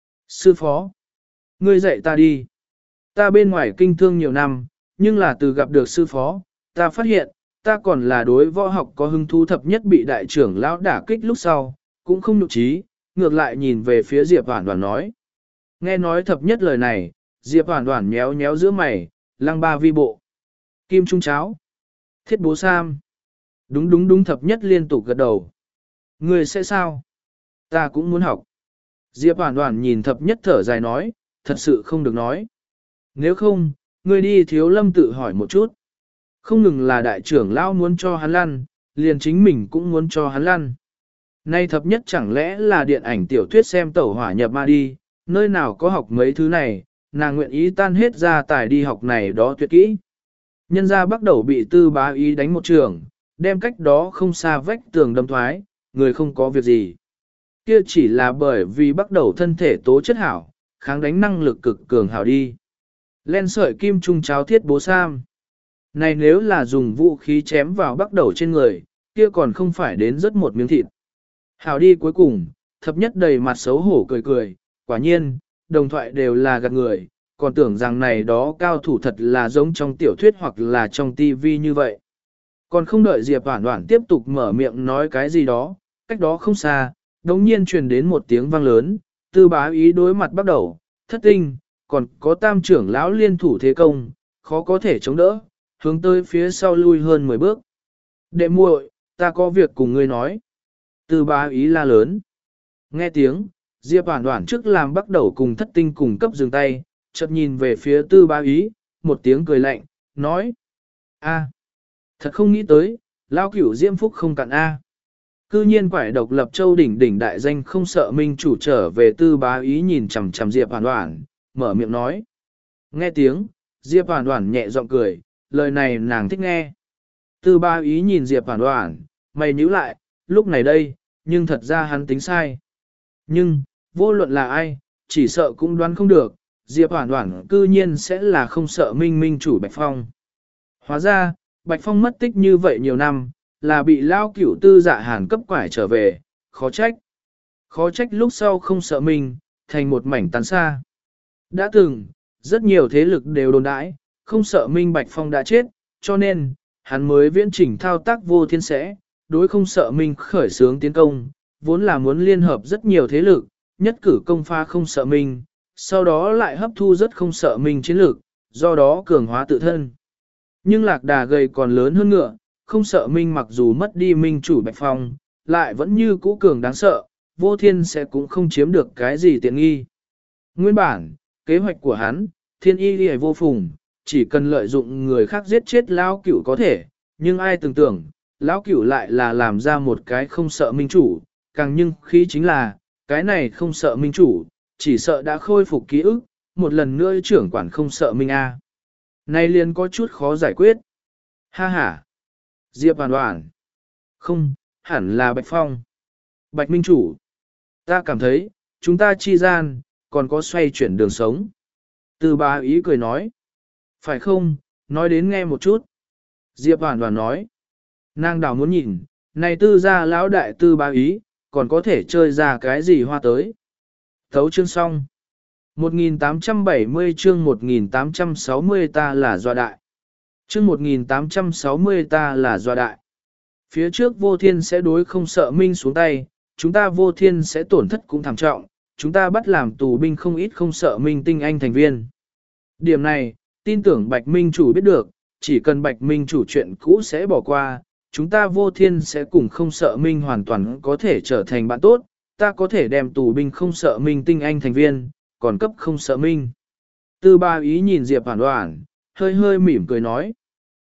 Sư phó. Ngươi dạy ta đi. Ta bên ngoài kinh thương nhiều năm, nhưng là từ gặp được sư phó, ta phát hiện, ta còn là đối võ học có hứng thú. Thập nhất bị đại trưởng lão đả kích lúc sau, cũng không nhục trí, ngược lại nhìn về phía Diệp Hoản Hoản nói. Nghe nói thập nhất lời này, Diệp Hoản Hoản nhéo nhéo giữa mày, lăng ba vi bộ. Kim trung cháo. Thiết bố sam. Đúng đúng đúng, thập nhất liên tục gật đầu. Ngươi sẽ sao? Ta cũng muốn học. Diệp Hoản Hoản nhìn thập nhất thở dài nói, thật sự không được nói. Nếu không, ngươi đi thiếu lâm tự hỏi một chút. Không ngừng là đại trưởng lão muốn cho hắn lăn, liền chính mình cũng muốn cho hắn lăn. Nay thập nhất chẳng lẽ là điện ảnh tiểu thuyết xem tẩu hỏa nhập ma đi, nơi nào có học mấy thứ này, nàng nguyện ý tan hết ra tài đi học này đó tuyệt kỹ. Nhân ra bắt đầu bị tư bá ý đánh một trường, đem cách đó không xa vách tường đâm thoái, người không có việc gì. Kia chỉ là bởi vì bắt đầu thân thể tố chất hảo, kháng đánh năng lực cực cường hảo đi. Len sợi kim trung cháo thiết bố sam. Này nếu là dùng vũ khí chém vào bắt đầu trên người, kia còn không phải đến rất một miếng thịt. Hảo đi, cuối cùng, thập nhất đầy mặt xấu hổ cười cười, quả nhiên, đồng thoại đều là gạt người, còn tưởng rằng này đó cao thủ thật là giống trong tiểu thuyết hoặc là trong tivi như vậy. Còn không đợi Diệp Hoản Hoản tiếp tục mở miệng nói cái gì đó, cách đó không xa, đống nhiên truyền đến một tiếng vang lớn, tư bá ý đối mặt bắt đầu, thất tinh, còn có tam trưởng lão liên thủ thế công, khó có thể chống đỡ, hướng tới phía sau lui hơn mười bước. Đệ muội, ta có việc cùng ngươi nói. Tư bá ý la lớn. Nghe tiếng, Diệp Hoản Hoản trước làm bắt đầu cùng thất tinh cùng cấp dừng tay, chợt nhìn về phía tư bá ý, một tiếng cười lạnh, nói. A, thật không nghĩ tới, lao cửu diễm phúc không cạn A. Cư nhiên quải độc lập châu đỉnh đỉnh đại danh không sợ minh chủ trở về. Tư bá ý nhìn chằm chằm Diệp Hoản Hoản, mở miệng nói. Nghe tiếng, Diệp Hoản Hoản nhẹ giọng cười, lời này nàng thích nghe. Tư bá ý nhìn Diệp Hoản Hoản, mày nhíu lại, lúc này đây, nhưng thật ra hắn tính sai. Nhưng, vô luận là ai, chỉ sợ cũng đoán không được, Diệp Hoản Hoản cư nhiên sẽ là không sợ minh minh chủ Bạch Phong. Hóa ra, Bạch Phong mất tích như vậy nhiều năm, là bị lao cửu tư dạ hàn cấp quải trở về, khó trách. Khó trách lúc sau không sợ mình, thành một mảnh tàn xa. Đã từng, rất nhiều thế lực đều đồn đãi, không sợ Minh Bạch Phong đã chết, cho nên, hắn mới viễn chỉnh thao tác vô thiên sẽ, đối không sợ Minh khởi xướng tiến công, vốn là muốn liên hợp rất nhiều thế lực, nhất cử công pha không sợ Minh, sau đó lại hấp thu rất không sợ Minh chiến lược, do đó cường hóa tự thân. Nhưng lạc đà gầy còn lớn hơn ngựa, không sợ Minh mặc dù mất đi Minh chủ Bạch Phong, lại vẫn như cũ cường đáng sợ, vô thiên sẽ cũng không chiếm được cái gì tiện nghi. Nguyên bản, kế hoạch của hắn, thiên y đi vô phùng, chỉ cần lợi dụng người khác giết chết lão cửu có thể, nhưng ai tưởng tưởng, lão cửu lại là làm ra một cái không sợ Minh chủ, càng nhưng khí chính là, cái này không sợ Minh chủ, chỉ sợ đã khôi phục ký ức, một lần nữa trưởng quản không sợ Minh A. Này liền có chút khó giải quyết. Ha ha. Diệp Hoàn Hoàn. Không, hẳn là Bạch Phong. Bạch Minh chủ. Ta cảm thấy, chúng ta chi gian, còn có xoay chuyển đường sống. Tư bá ý cười nói. Phải không, nói đến nghe một chút. Diệp Hoàn Hoàn nói. Nàng đảo muốn nhìn, này tư gia lão đại tư bá ý, còn có thể chơi ra cái gì hoa tới. Thấu chương xong. một nghìn tám trăm bảy mươi chương một nghìn tám trăm sáu mươi ta là doa đại. Chương một nghìn tám trăm sáu mươi ta là doa đại. Phía trước vô thiên sẽ đối không sợ Minh xuống tay, chúng ta vô thiên sẽ tổn thất cũng thảm trọng, chúng ta bắt làm tù binh không ít không sợ Minh tinh anh thành viên. Điểm này, tin tưởng Bạch Minh chủ biết được, chỉ cần Bạch Minh chủ chuyện cũ sẽ bỏ qua, chúng ta vô thiên sẽ cùng không sợ Minh hoàn toàn có thể trở thành bạn tốt, ta có thể đem tù binh không sợ Minh tinh anh thành viên, còn cấp không sợ Minh. Tư ba ý nhìn Diệp Hoàn Hoàn, hơi hơi mỉm cười nói.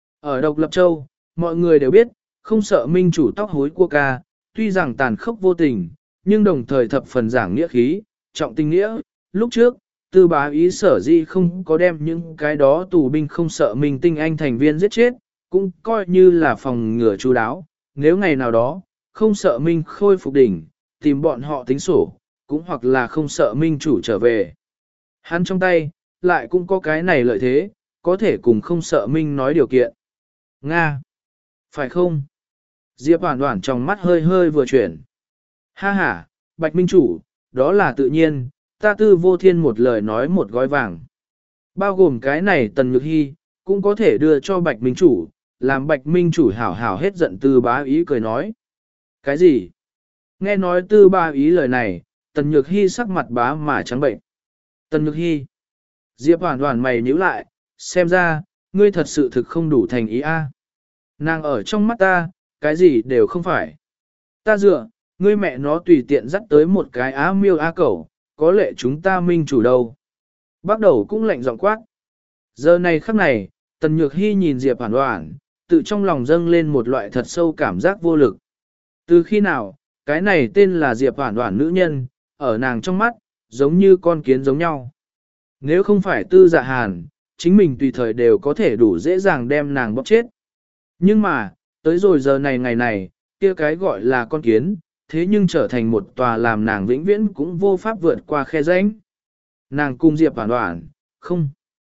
Ở Độc Lập Châu, mọi người đều biết, không sợ Minh chủ tóc hối cua ca, tuy rằng tàn khốc vô tình, nhưng đồng thời thập phần giảng nghĩa khí, trọng tình nghĩa. Lúc trước, tư bá ý sở di không có đem những cái đó tù binh không sợ Minh tinh anh thành viên giết chết, cũng coi như là phòng ngừa chú đáo. Nếu ngày nào đó, không sợ Minh khôi phục đỉnh, tìm bọn họ tính sổ, cũng hoặc là không sợ Minh chủ trở về. Hắn trong tay, lại cũng có cái này lợi thế, có thể cùng không sợ Minh nói điều kiện. Nga! Phải không? Diệp Hoàn Hoàn trong mắt hơi hơi vừa chuyển. Ha ha, Bạch Minh chủ, đó là tự nhiên, ta tư vô thiên một lời nói một gói vàng. Bao gồm cái này Tần Nhược Hy, cũng có thể đưa cho Bạch Minh chủ, làm Bạch Minh chủ hảo hảo hết giận tư bá ý cười nói. Cái gì? Nghe nói tư ba ý lời này, Tần Nhược Hy sắc mặt bá mà trắng bệnh. Tần Nhược Hy. Diệp Hoàn Hoàn mày nhíu lại, xem ra, ngươi thật sự thực không đủ thành ý a. Nàng ở trong mắt ta, cái gì đều không phải. Ta dựa, ngươi mẹ nó tùy tiện dắt tới một cái á miêu á cẩu, có lệ chúng ta minh chủ đâu. Bắt đầu cũng lạnh giọng quát. Giờ này khắc này, Tần Nhược Hy nhìn Diệp Hoàn Hoàn, tự trong lòng dâng lên một loại thật sâu cảm giác vô lực. Từ khi nào, cái này tên là Diệp Hoàn Hoàn nữ nhân, ở nàng trong mắt, giống như con kiến giống nhau. Nếu không phải tư dạ hàn, chính mình tùy thời đều có thể đủ dễ dàng đem nàng bóp chết. Nhưng mà, tới rồi giờ này ngày này, kia cái gọi là con kiến, thế nhưng trở thành một tòa làm nàng vĩnh viễn cũng vô pháp vượt qua khe rãnh. Nàng cung Diệp Hoàn Hoàn, không,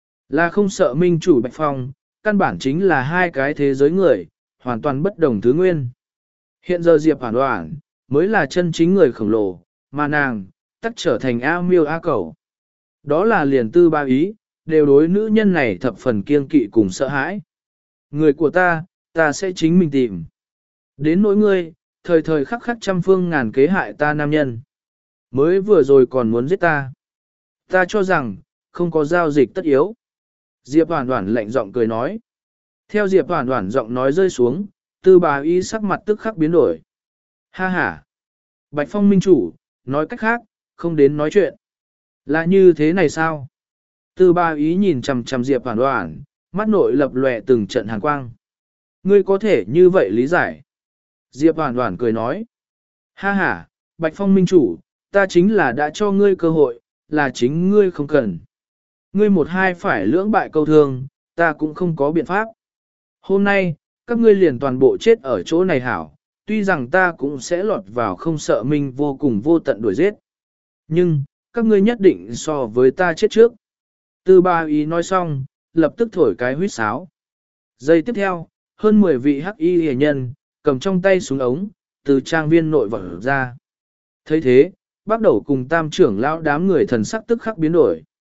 là không sợ Minh chủ Bạch Phong, căn bản chính là hai cái thế giới người, hoàn toàn bất đồng thứ nguyên. Hiện giờ Diệp Hoàn Hoàn, mới là chân chính người khổng lồ, mà nàng, tắc trở thành A miêu A cẩu. Đó là liền tư ba ý, đều đối nữ nhân này thập phần kiêng kỵ cùng sợ hãi. Người của ta, ta sẽ chính mình tìm. Đến nỗi ngươi, thời thời khắc khắc trăm phương ngàn kế hại ta nam nhân. Mới vừa rồi còn muốn giết ta. Ta cho rằng, không có giao dịch tất yếu. Diệp Hoàn Hoàn lạnh giọng cười nói. Theo Diệp Hoàn Hoàn giọng nói rơi xuống, tư bà y sắc mặt tức khắc biến đổi. Ha ha! Bạch Phong minh chủ, nói cách khác, không đến nói chuyện. Là như thế này sao? Tư ba ý nhìn chằm chằm Diệp Hoàn Hoàn, mắt nội lập lòe từng trận hàn quang. Ngươi có thể như vậy lý giải. Diệp Hoàn Hoàn cười nói. Ha ha, Bạch Phong minh chủ, ta chính là đã cho ngươi cơ hội, là chính ngươi không cần. Ngươi một hai phải lưỡng bại câu thương, ta cũng không có biện pháp. Hôm nay, các ngươi liền toàn bộ chết ở chỗ này hảo, tuy rằng ta cũng sẽ lọt vào không sợ minh vô cùng vô tận đuổi giết. Nhưng, các ngươi nhất định so với ta chết trước. Tư ba ý nói xong, lập tức thổi cái huýt sáo. Giây tiếp theo, hơn mười vị hắc y hề nhân, cầm trong tay súng ống, từ trang viên nội vỡ ra. thấy thế, bắt đầu cùng tam trưởng lão đám người thần sắc tức khắc biến đổi.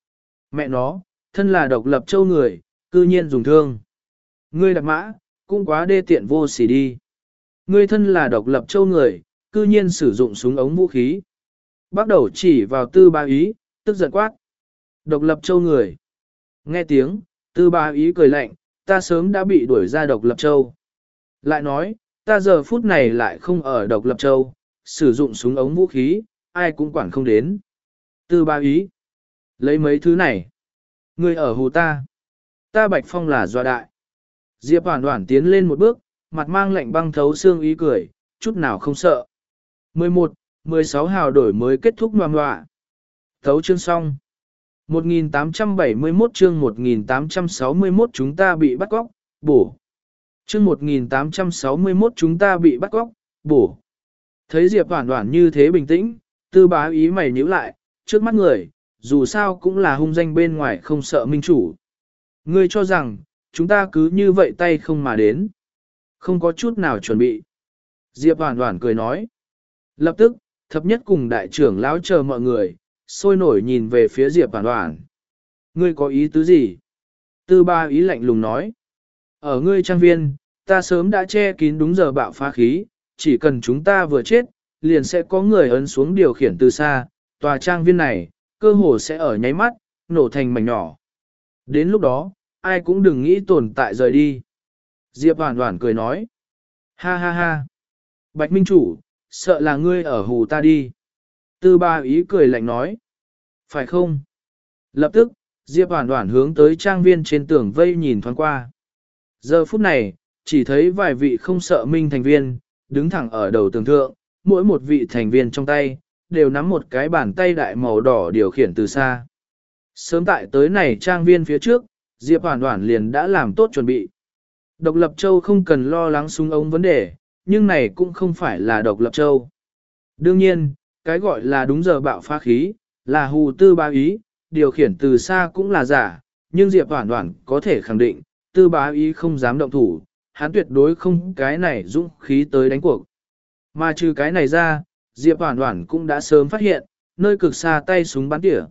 Mẹ nó, thân là độc lập châu người, cư nhiên dùng thương. Ngươi đạp mã, cũng quá đê tiện vô sỉ đi. Ngươi thân là độc lập châu người, cư nhiên sử dụng súng ống vũ khí. Bắt đầu chỉ vào tư ba ý, tức giận quát. Độc lập châu người. Nghe tiếng, tư ba ý cười lạnh, ta sớm đã bị đuổi ra độc lập châu. Lại nói, ta giờ phút này lại không ở độc lập châu, sử dụng súng ống vũ khí, ai cũng quản không đến. Tư ba ý. Lấy mấy thứ này. Ngươi ở hù ta. Ta Bạch Phong là doa đại. Diệp Hoàn Hoàn tiến lên một bước, mặt mang lạnh băng thấu xương ý cười, chút nào không sợ. mười một, mười sáu hào đổi mới kết thúc ngoan ngoạ. Thấu chương xong. một nghìn tám trăm bảy mươi mốt chương một nghìn tám trăm sáu mươi mốt chúng ta bị bắt cóc, bổ. Chương một nghìn tám trăm sáu mươi mốt chúng ta bị bắt cóc, bổ. Thấy Diệp Hoàn Hoàn như thế bình tĩnh, tư bá ý mày nhíu lại, trước mắt người, dù sao cũng là hung danh bên ngoài không sợ minh chủ. Ngươi cho rằng, chúng ta cứ như vậy tay không mà đến. Không có chút nào chuẩn bị. Diệp Hoàn Hoàn cười nói. Lập tức, thập nhất cùng đại trưởng lão chờ mọi người, sôi nổi nhìn về phía Diệp Hoàn Hoàn. Ngươi có ý tứ gì? Tư ba ý lạnh lùng nói. Ở ngươi trang viên, ta sớm đã che kín đúng giờ bạo phá khí, chỉ cần chúng ta vừa chết, liền sẽ có người ấn xuống điều khiển từ xa, tòa trang viên này, cơ hồ sẽ ở nháy mắt, nổ thành mảnh nhỏ. Đến lúc đó, ai cũng đừng nghĩ tồn tại rời đi. Diệp Hoàn Hoàn cười nói. Ha ha ha. Bạch Minh Chủ, sợ là ngươi ở hù ta đi. Tư ba ý cười lạnh nói. Phải không? Lập tức, Diệp Hoàn Hoàn hướng tới trang viên trên tường vây nhìn thoáng qua. Giờ phút này, chỉ thấy vài vị không sợ minh thành viên, đứng thẳng ở đầu tường thượng, mỗi một vị thành viên trong tay, đều nắm một cái bàn tay đại màu đỏ điều khiển từ xa. Sớm tại tới này trang viên phía trước, Diệp Hoàn Hoàn liền đã làm tốt chuẩn bị. Độc lập châu không cần lo lắng súng ống vấn đề, nhưng này cũng không phải là độc lập châu. Đương nhiên, cái gọi là đúng giờ bạo phá khí, là hù tư bá ý, điều khiển từ xa cũng là giả, nhưng Diệp Hoàn Hoàn có thể khẳng định, tư bá ý không dám động thủ, hắn tuyệt đối không cái này dũng khí tới đánh cuộc. Mà trừ cái này ra, Diệp Hoàn Hoàn cũng đã sớm phát hiện, nơi cực xa tay súng bắn tỉa.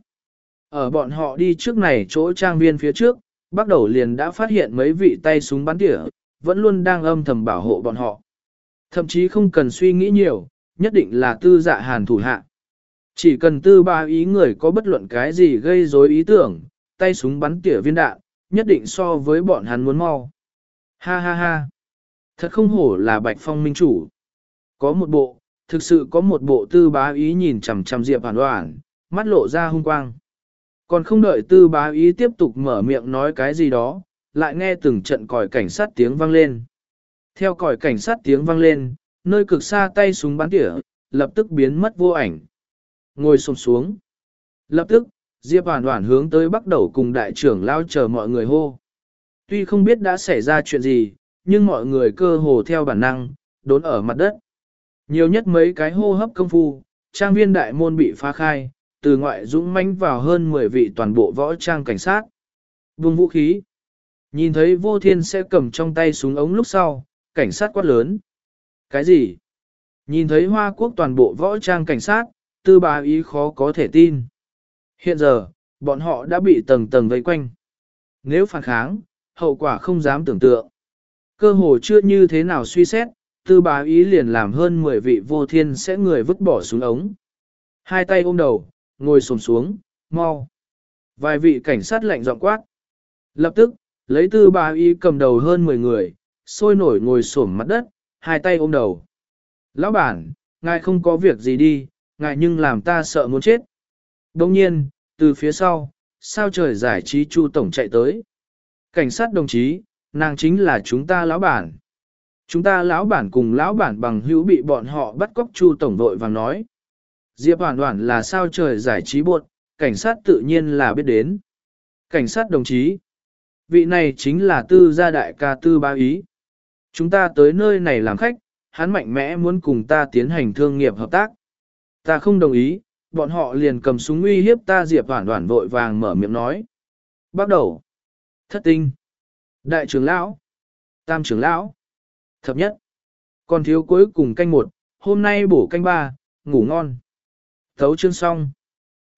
Ở bọn họ đi trước này chỗ trang viên phía trước, bắt đầu liền đã phát hiện mấy vị tay súng bắn tỉa, vẫn luôn đang âm thầm bảo hộ bọn họ. Thậm chí không cần suy nghĩ nhiều, nhất định là tư dạ hàn thủ hạ. Chỉ cần tư ba ý người có bất luận cái gì gây rối ý tưởng, tay súng bắn tỉa viên đạn, nhất định so với bọn hắn muốn mau. Ha ha ha. Thật không hổ là Bạch Phong minh chủ. Có một bộ, thực sự có một bộ tư bá ý nhìn chằm chằm Diệp Hoàn Hoàn, mắt lộ ra hung quang. Còn không đợi tư bá ý tiếp tục mở miệng nói cái gì đó, lại nghe từng trận còi cảnh sát tiếng vang lên. Theo còi cảnh sát tiếng vang lên, nơi cực xa tay súng bắn tỉa, lập tức biến mất vô ảnh. Ngồi xổm xuống. Lập tức, Diệp Hoàn Hoàn hướng tới bắt đầu cùng đại trưởng lao chờ mọi người hô. Tuy không biết đã xảy ra chuyện gì, nhưng mọi người cơ hồ theo bản năng, đốn ở mặt đất. Nhiều nhất mấy cái hô hấp công phu, trang viên đại môn bị phá khai, từ ngoại dũng mãnh vào hơn mười vị toàn bộ võ trang cảnh sát. Buông vũ khí. Nhìn thấy Vô Thiên sẽ cầm trong tay súng ống lúc sau, cảnh sát quát lớn. Cái gì? Nhìn thấy Hoa Quốc toàn bộ võ trang cảnh sát, tư bá ý khó có thể tin. Hiện giờ, bọn họ đã bị tầng tầng vây quanh. Nếu phản kháng, hậu quả không dám tưởng tượng. Cơ hồ chưa như thế nào suy xét, tư bá ý liền làm hơn mười vị Vô Thiên sẽ người vứt bỏ súng ống. Hai tay ôm đầu, ngồi xổm xuống, mau. Vài vị cảnh sát lạnh giọng quát. Lập tức, lấy tư bá ý cầm đầu hơn mười người, sôi nổi ngồi xổm mặt đất, hai tay ôm đầu. Lão bản, ngài không có việc gì đi, ngài nhưng làm ta sợ muốn chết. Đồng nhiên, từ phía sau, sao trời giải trí Chu tổng chạy tới. Cảnh sát đồng chí, nàng chính là chúng ta lão bản. Chúng ta lão bản cùng lão bản bằng hữu bị bọn họ bắt cóc. Chu tổng vội vàng nói. Diệp Hoàn Hoàn là sao trời giải trí buộc, cảnh sát tự nhiên là biết đến. Cảnh sát đồng chí, vị này chính là tư gia đại ca tư ba ý. Chúng ta tới nơi này làm khách, hắn mạnh mẽ muốn cùng ta tiến hành thương nghiệp hợp tác. Ta không đồng ý, bọn họ liền cầm súng uy hiếp ta. Diệp Hoàn Hoàn vội vàng mở miệng nói. Bắt đầu. Thất tinh. Đại trưởng lão. Tam trưởng lão. Thập nhất. Còn thiếu cuối cùng canh một, hôm nay bổ canh ba, ngủ ngon. Thấu chương xong.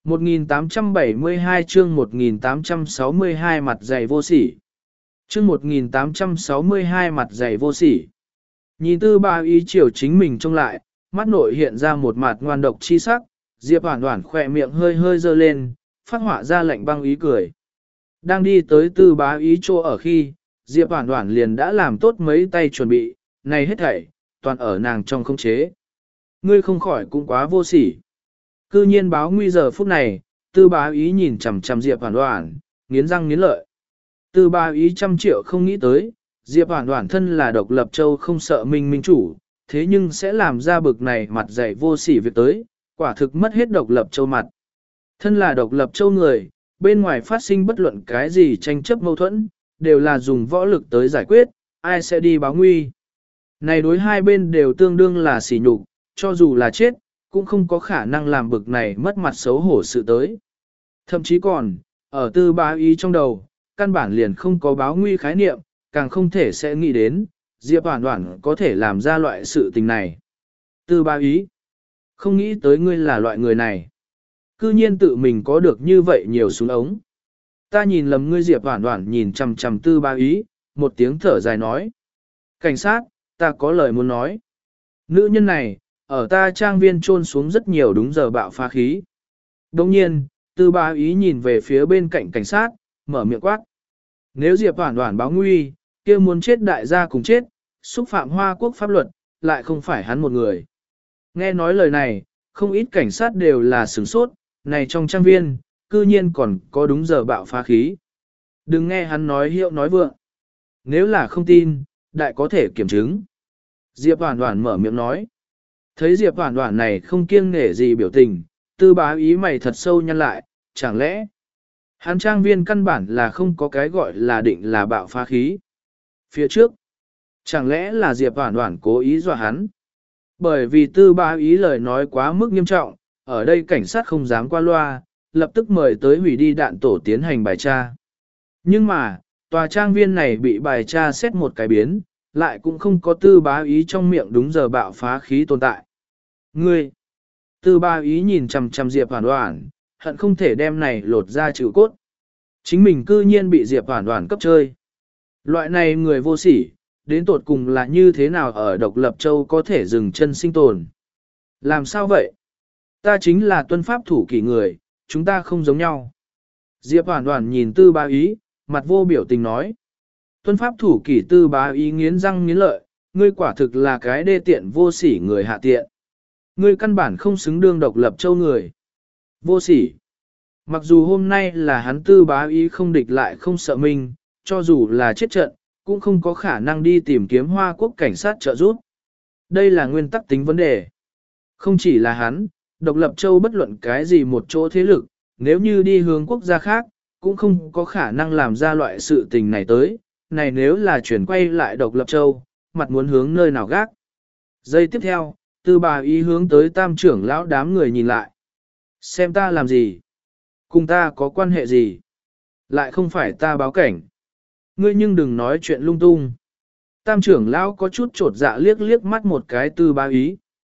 một nghìn tám trăm bảy mươi hai chương một nghìn tám trăm sáu mươi hai mặt dày vô sỉ. Chương một nghìn tám trăm sáu mươi hai mặt dày vô sỉ. Nhìn tư ba ý chiều chính mình trông lại, mắt nội hiện ra một mặt ngoan độc chi sắc, Diệp Hoản Hoản khỏe miệng hơi hơi dơ lên, phát họa ra lạnh băng ý cười. Đang đi tới tư bá ý chỗ ở khi, Diệp Hoản Hoản liền đã làm tốt mấy tay chuẩn bị, này hết thảy, toàn ở nàng trong khống chế. Ngươi không khỏi cũng quá vô sỉ. Cư nhiên báo nguy giờ phút này, tư bá ý nhìn chằm chằm Diệp Hoản Hoản, nghiến răng nghiến lợi. Tư bá ý trăm triệu không nghĩ tới, Diệp Hoản Hoản thân là độc lập châu không sợ minh minh chủ, thế nhưng sẽ làm ra bực này mặt dày vô sỉ việc tới, quả thực mất hết độc lập châu mặt. Thân là độc lập châu người, bên ngoài phát sinh bất luận cái gì tranh chấp mâu thuẫn, đều là dùng võ lực tới giải quyết, ai sẽ đi báo nguy. Này đối hai bên đều tương đương là sỉ nhục, cho dù là chết, cũng không có khả năng làm bực này mất mặt xấu hổ sự tới. Thậm chí còn, ở tư bá ý trong đầu, căn bản liền không có báo nguy khái niệm, càng không thể sẽ nghĩ đến, Diệp Hoản Hoản có thể làm ra loại sự tình này. Tư bá ý, không nghĩ tới ngươi là loại người này. Cư nhiên tự mình có được như vậy nhiều súng ống. Ta nhìn lầm ngươi. Diệp Hoản Hoản nhìn chằm chằm tư bá ý, một tiếng thở dài nói. Cảnh sát, ta có lời muốn nói. Nữ nhân này, ở ta trang viên trôn xuống rất nhiều đúng giờ bạo phá khí. Đồng nhiên, tư bá ý nhìn về phía bên cạnh cảnh sát, mở miệng quát. Nếu Diệp Hoản Hoản báo nguy, kia muốn chết đại gia cùng chết, xúc phạm Hoa Quốc pháp luật, lại không phải hắn một người. Nghe nói lời này, không ít cảnh sát đều là sửng sốt, này trong trang viên, cư nhiên còn có đúng giờ bạo phá khí. Đừng nghe hắn nói hiệu nói vượng. Nếu là không tin, đại có thể kiểm chứng. Diệp Hoản Hoản mở miệng nói. Thấy Diệp Hoản Hoản này không kiêng nể gì biểu tình, tư bá ý mày thật sâu nhăn lại, chẳng lẽ hắn trang viên căn bản là không có cái gọi là định là bạo phá khí. Phía trước, chẳng lẽ là Diệp Hoản Hoản cố ý dọa hắn. Bởi vì tư bá ý lời nói quá mức nghiêm trọng, ở đây cảnh sát không dám qua loa, lập tức mời tới hủy đi đạn tổ tiến hành bài tra. Nhưng mà, tòa trang viên này bị bài tra xét một cái biến, lại cũng không có tư bá ý trong miệng đúng giờ bạo phá khí tồn tại. Ngươi! Tư bá ý nhìn chằm chằm Diệp Hoản Hoản, hận không thể đem này lột ra chịu cốt. Chính mình cư nhiên bị Diệp Hoản Hoản cấp chơi. Loại này người vô sỉ, đến tột cùng là như thế nào ở độc lập châu có thể dừng chân sinh tồn. Làm sao vậy? Ta chính là tuân pháp thủ kỷ người, chúng ta không giống nhau. Diệp Hoản Hoản nhìn tư bá ý, mặt vô biểu tình nói. Tuân pháp thủ kỷ tư bá ý nghiến răng nghiến lợi, ngươi quả thực là cái đê tiện vô sỉ người hạ tiện. Ngươi căn bản không xứng đương độc lập châu người. Vô sỉ. Mặc dù hôm nay là hắn tư bá ý không địch lại không sợ mình, cho dù là chết trận, cũng không có khả năng đi tìm kiếm Hoa Quốc cảnh sát trợ giúp. Đây là nguyên tắc tính vấn đề. Không chỉ là hắn, độc lập châu bất luận cái gì một chỗ thế lực, nếu như đi hướng quốc gia khác, cũng không có khả năng làm ra loại sự tình này tới. Này nếu là chuyển quay lại độc lập châu, mặt muốn hướng nơi nào gác. Giây tiếp theo, tư bà ý hướng tới tam trưởng lão đám người nhìn lại. Xem ta làm gì? Cùng ta có quan hệ gì? Lại không phải ta báo cảnh. Ngươi nhưng đừng nói chuyện lung tung. Tam trưởng lão có chút trột dạ liếc liếc mắt một cái tư bá ý.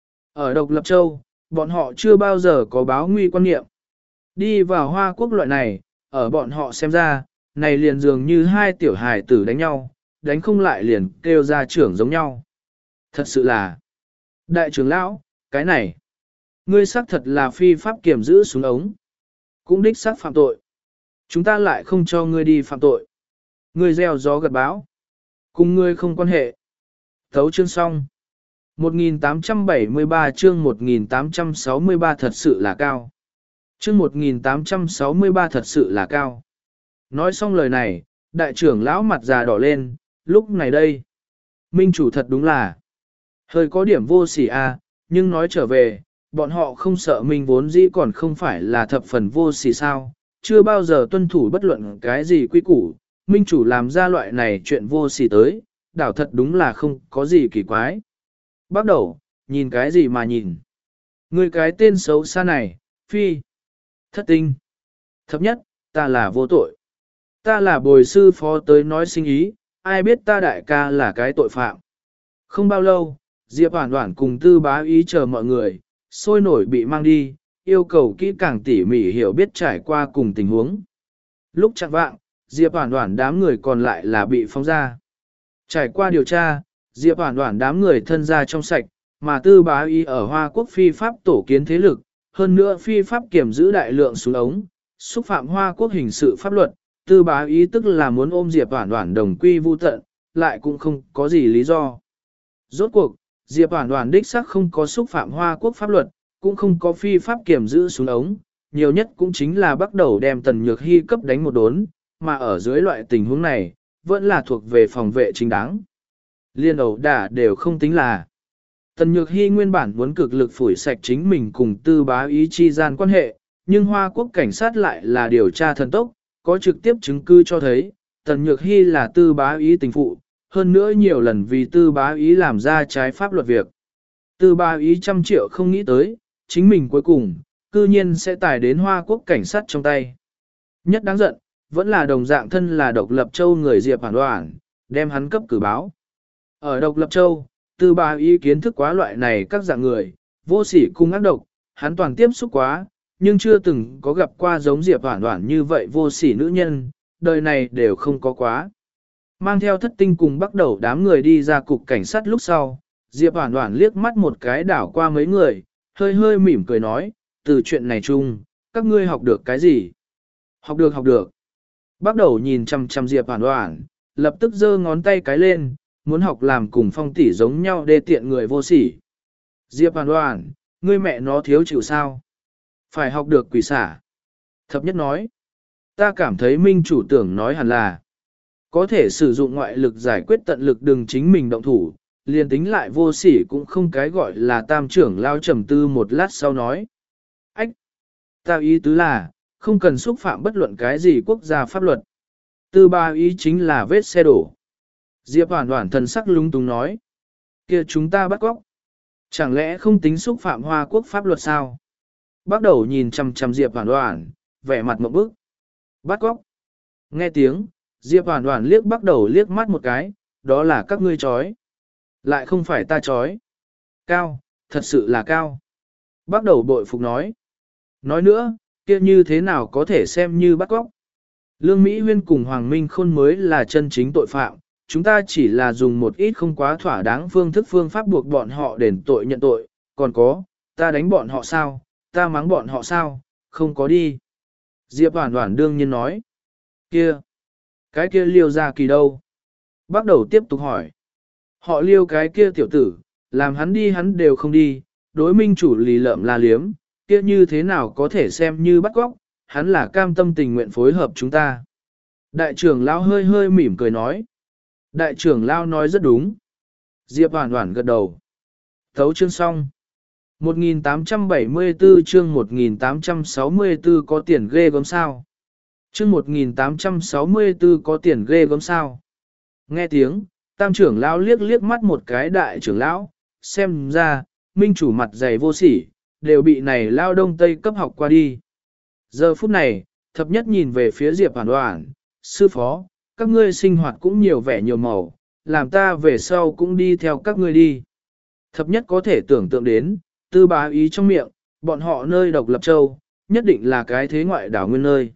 Ở độc lập châu, bọn họ chưa bao giờ có báo nguy quan niệm. Đi vào Hoa Quốc loại này, ở bọn họ xem ra, này liền dường như hai tiểu hài tử đánh nhau, đánh không lại liền kêu ra trưởng giống nhau. Thật sự là, đại trưởng lão, cái này, ngươi xác thật là phi pháp kiểm giữ súng ống. Cũng đích xác phạm tội. Chúng ta lại không cho ngươi đi phạm tội. Ngươi gieo gió gặt bão. Cùng ngươi không quan hệ. Thấu chương xong. một nghìn tám trăm bảy mươi ba chương một nghìn tám trăm sáu mươi ba thật sự là cao. Chương một nghìn tám trăm sáu mươi ba thật sự là cao. Nói xong lời này, đại trưởng lão mặt già đỏ lên, lúc này đây. Minh chủ thật đúng là hơi có điểm vô sỉ a, nhưng nói trở về, bọn họ không sợ mình vốn dĩ còn không phải là thập phần vô sỉ sao, chưa bao giờ tuân thủ bất luận cái gì quy củ, minh chủ làm ra loại này chuyện vô sỉ tới, đảo thật đúng là không có gì kỳ quái. Bắt đầu, nhìn cái gì mà nhìn. Người cái tên xấu xa này, phi, thất tinh. Thấp nhất, ta là vô tội. Ta là bồi sư phó tới nói sinh ý, ai biết ta đại ca là cái tội phạm. Không bao lâu, Diệp Hoản Hoản cùng tư bá ý chờ mọi người, sôi nổi bị mang đi, yêu cầu kỹ càng tỉ mỉ hiểu biết trải qua cùng tình huống. Lúc chạng vạng, Diệp Hoản Hoản đám người còn lại là bị phóng ra. Trải qua điều tra, Diệp Hoản Hoản đám người thân gia trong sạch, mà Tư Bá Ý ở Hoa Quốc phi pháp tổ kiến thế lực, hơn nữa phi pháp kiểm giữ đại lượng súng ống, xúc phạm Hoa Quốc hình sự pháp luật, Tư Bá Ý tức là muốn ôm Diệp Hoản Hoản đồng quy vu tận, lại cũng không có gì lý do. Rốt cuộc, Diệp Hoản Hoản đích xác không có xúc phạm Hoa Quốc pháp luật, cũng không có phi pháp kiểm giữ súng ống, nhiều nhất cũng chính là bắt đầu đem Tần Nhược Hy cấp đánh một đốn, mà ở dưới loại tình huống này, vẫn là thuộc về phòng vệ chính đáng. Liên ẩu đả đều không tính là. Tần Nhược Hy nguyên bản muốn cực lực phủi sạch chính mình cùng Tư Bá Ý chi gian quan hệ, nhưng Hoa Quốc cảnh sát lại là điều tra thần tốc, có trực tiếp chứng cứ cho thấy, Tần Nhược Hy là Tư Bá Ý tình phụ, hơn nữa nhiều lần vì Tư Bá Ý làm ra trái pháp luật việc. Tư Bá Ý trăm triệu không nghĩ tới, chính mình cuối cùng, cư nhiên sẽ tài đến Hoa Quốc cảnh sát trong tay. Nhất đáng giận, vẫn là đồng dạng thân là Độc Lập Châu người Diệp Hoản Hoản, đem hắn cấp cử báo. Ở Độc Lập Châu, Tư Bá Ý kiến thức quá loại này các dạng người, vô sỉ cung ác độc, hắn toàn tiếp xúc quá, nhưng chưa từng có gặp qua giống Diệp Hoản Hoản như vậy vô sỉ nữ nhân, đời này đều không có quá. Mang theo Thất Tinh cùng bắt đầu đám người đi ra cục cảnh sát lúc sau, Diệp Hoản Hoản liếc mắt một cái đảo qua mấy người, hơi hơi mỉm cười nói, từ chuyện này chung, các ngươi học được cái gì? Học được học được. Bắt đầu nhìn chăm chăm Diệp Hoản Hoản, lập tức giơ ngón tay cái lên, muốn học làm cùng Phong tỷ giống nhau đê tiện người vô sỉ. Diệp Hoản Hoản, ngươi mẹ nó thiếu chịu sao? Phải học được quỷ xả. Thập nhất nói, ta cảm thấy minh chủ tưởng nói hẳn là, có thể sử dụng ngoại lực giải quyết tận lực đừng chính mình động thủ, liền tính lại vô sỉ cũng không cái gọi là tam trưởng lao trầm tư một lát sau nói. Ách! Ta ý tứ là, không cần xúc phạm bất luận cái gì quốc gia pháp luật. Tư ba ý chính là vết xe đổ. Diệp Hoản Hoản thần sắc lung tung nói. Kia chúng ta bắt cóc. Chẳng lẽ không tính xúc phạm Hoa Quốc pháp luật sao? Bắt đầu nhìn chằm chằm Diệp Hoản Hoản, vẻ mặt một bức. Bắt cóc. Nghe tiếng, Diệp Hoản Hoản liếc bắt đầu liếc mắt một cái, đó là các ngươi chói. Lại không phải ta chói. Cao, thật sự là cao. Bắt đầu bội phục nói. Nói nữa, kia như thế nào có thể xem như bắt cóc. Lương Mỹ Huyên cùng Hoàng Minh Khôn mới là chân chính tội phạm, chúng ta chỉ là dùng một ít không quá thỏa đáng phương thức phương pháp buộc bọn họ đền tội nhận tội, còn có, ta đánh bọn họ sao, ta mắng bọn họ sao, không có đi. Diệp Hoản Hoản đương nhiên nói, kia, cái kia Liêu Gia Kỳ đâu? Bắt đầu tiếp tục hỏi, họ Liêu cái kia tiểu tử, làm hắn đi hắn đều không đi, đối minh chủ lì lợm la liếm, kia như thế nào có thể xem như bắt cóc, hắn là cam tâm tình nguyện phối hợp chúng ta. Đại trưởng lão hơi hơi mỉm cười nói. Đại trưởng lão nói rất đúng. Diệp Hoản Hoản gật đầu. Thấu chương xong. một nghìn tám trăm bảy mươi tư chương một nghìn tám trăm sáu mươi tư có tiền ghê gớm sao. Chương một nghìn tám trăm sáu mươi tư có tiền ghê gớm sao. Nghe tiếng, tam trưởng lão liếc liếc mắt một cái đại trưởng lão, xem ra, minh chủ mặt dày vô sỉ, đều bị này lao đông tây cấp học qua đi. Giờ phút này, thập nhất nhìn về phía Diệp Hoản Hoản, sư phó, các ngươi sinh hoạt cũng nhiều vẻ nhiều màu, làm ta về sau cũng đi theo các ngươi đi. Thập nhất có thể tưởng tượng đến, Tư Bá Ý trong miệng, bọn họ nơi Độc Lập Châu, nhất định là cái thế ngoại đảo nguyên nơi.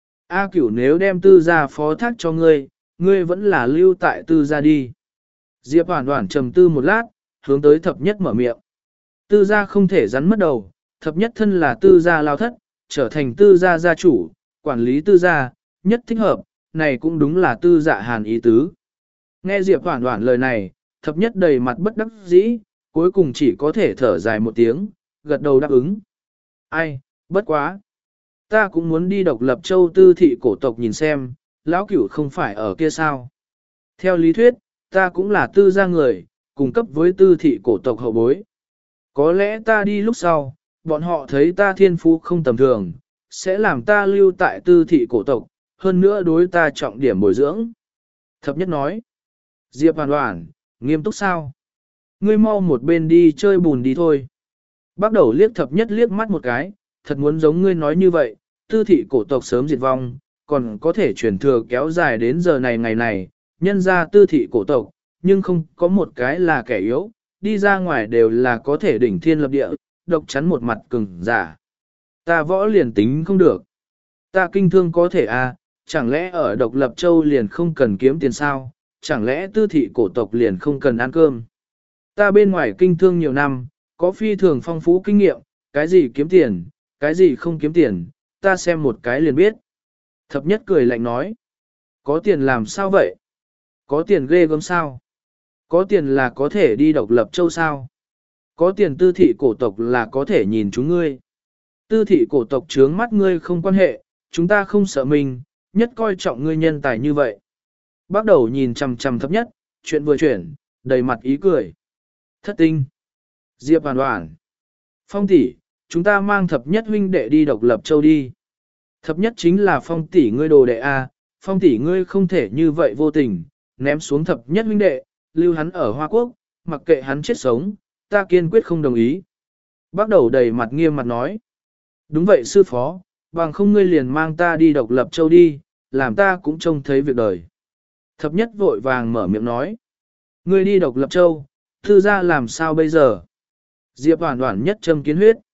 A Cửu nếu đem Tư gia phó thác cho ngươi, ngươi vẫn là lưu tại Tư gia đi. Diệp Hoản Hoản trầm tư một lát, hướng tới thập nhất mở miệng. Tư gia không thể rắn mất đầu, thập nhất thân là Tư gia lao thất, trở thành Tư gia gia chủ, quản lý Tư gia, nhất thích hợp, này cũng đúng là Tư Dạ Hàn ý tứ. Nghe Diệp Hoản Hoản lời này, thập nhất đầy mặt bất đắc dĩ, cuối cùng chỉ có thể thở dài một tiếng, gật đầu đáp ứng. Ai, bất quá. Ta cũng muốn đi Độc Lập Châu Tư thị cổ tộc nhìn xem, lão cửu không phải ở kia sao. Theo lý thuyết, ta cũng là Tư gia người, cùng cấp với Tư thị cổ tộc hậu bối. Có lẽ ta đi lúc sau, bọn họ thấy ta thiên phú không tầm thường, sẽ làm ta lưu tại Tư thị cổ tộc, hơn nữa đối ta trọng điểm bồi dưỡng. Thập nhất nói, Diệp Hoản Hoản, nghiêm túc sao? Ngươi mau một bên đi chơi bùn đi thôi. Bắt đầu liếc thập nhất liếc mắt một cái, thật muốn giống ngươi nói như vậy, Tư thị cổ tộc sớm diệt vong, còn có thể truyền thừa kéo dài đến giờ này ngày này, nhân ra Tư thị cổ tộc, nhưng không có một cái là kẻ yếu, đi ra ngoài đều là có thể đỉnh thiên lập địa, độc chắn một mặt cứng giả. Ta võ liền tính không được. Ta kinh thương có thể à, chẳng lẽ ở độc lập châu liền không cần kiếm tiền sao, chẳng lẽ tư thị cổ tộc liền không cần ăn cơm. Ta bên ngoài kinh thương nhiều năm, có phi thường phong phú kinh nghiệm, cái gì kiếm tiền, cái gì không kiếm tiền, ta xem một cái liền biết. Thập nhất cười lạnh nói, có tiền làm sao vậy? Có tiền ghê gớm sao? Có tiền là có thể đi độc lập châu sao? Có tiền tư thị cổ tộc là có thể nhìn chúng ngươi. Tư thị cổ tộc trướng mắt ngươi không quan hệ, chúng ta không sợ mình, nhất coi trọng ngươi nhân tài như vậy. Bắt đầu nhìn chằm chằm thấp nhất, chuyện vừa chuyển, đầy mặt ý cười. Thất tinh. Diệp hoàn hoàn. Phong tỷ, chúng ta mang thập nhất huynh đệ đi độc lập châu đi. Thập nhất chính là phong tỷ ngươi đồ đệ A, phong tỷ ngươi không thể như vậy vô tình, ném xuống thập nhất huynh đệ, lưu hắn ở Hoa Quốc, mặc kệ hắn chết sống, ta kiên quyết không đồng ý. Bắt đầu đầy mặt nghiêm mặt nói. Đúng vậy sư phó, bằng không ngươi liền mang ta đi độc lập châu đi, làm ta cũng trông thấy việc đời. Thập nhất vội vàng mở miệng nói. Ngươi đi độc lập châu, thư ra làm sao bây giờ? Diệp hoàn hoàn nhất châm kiến huyết.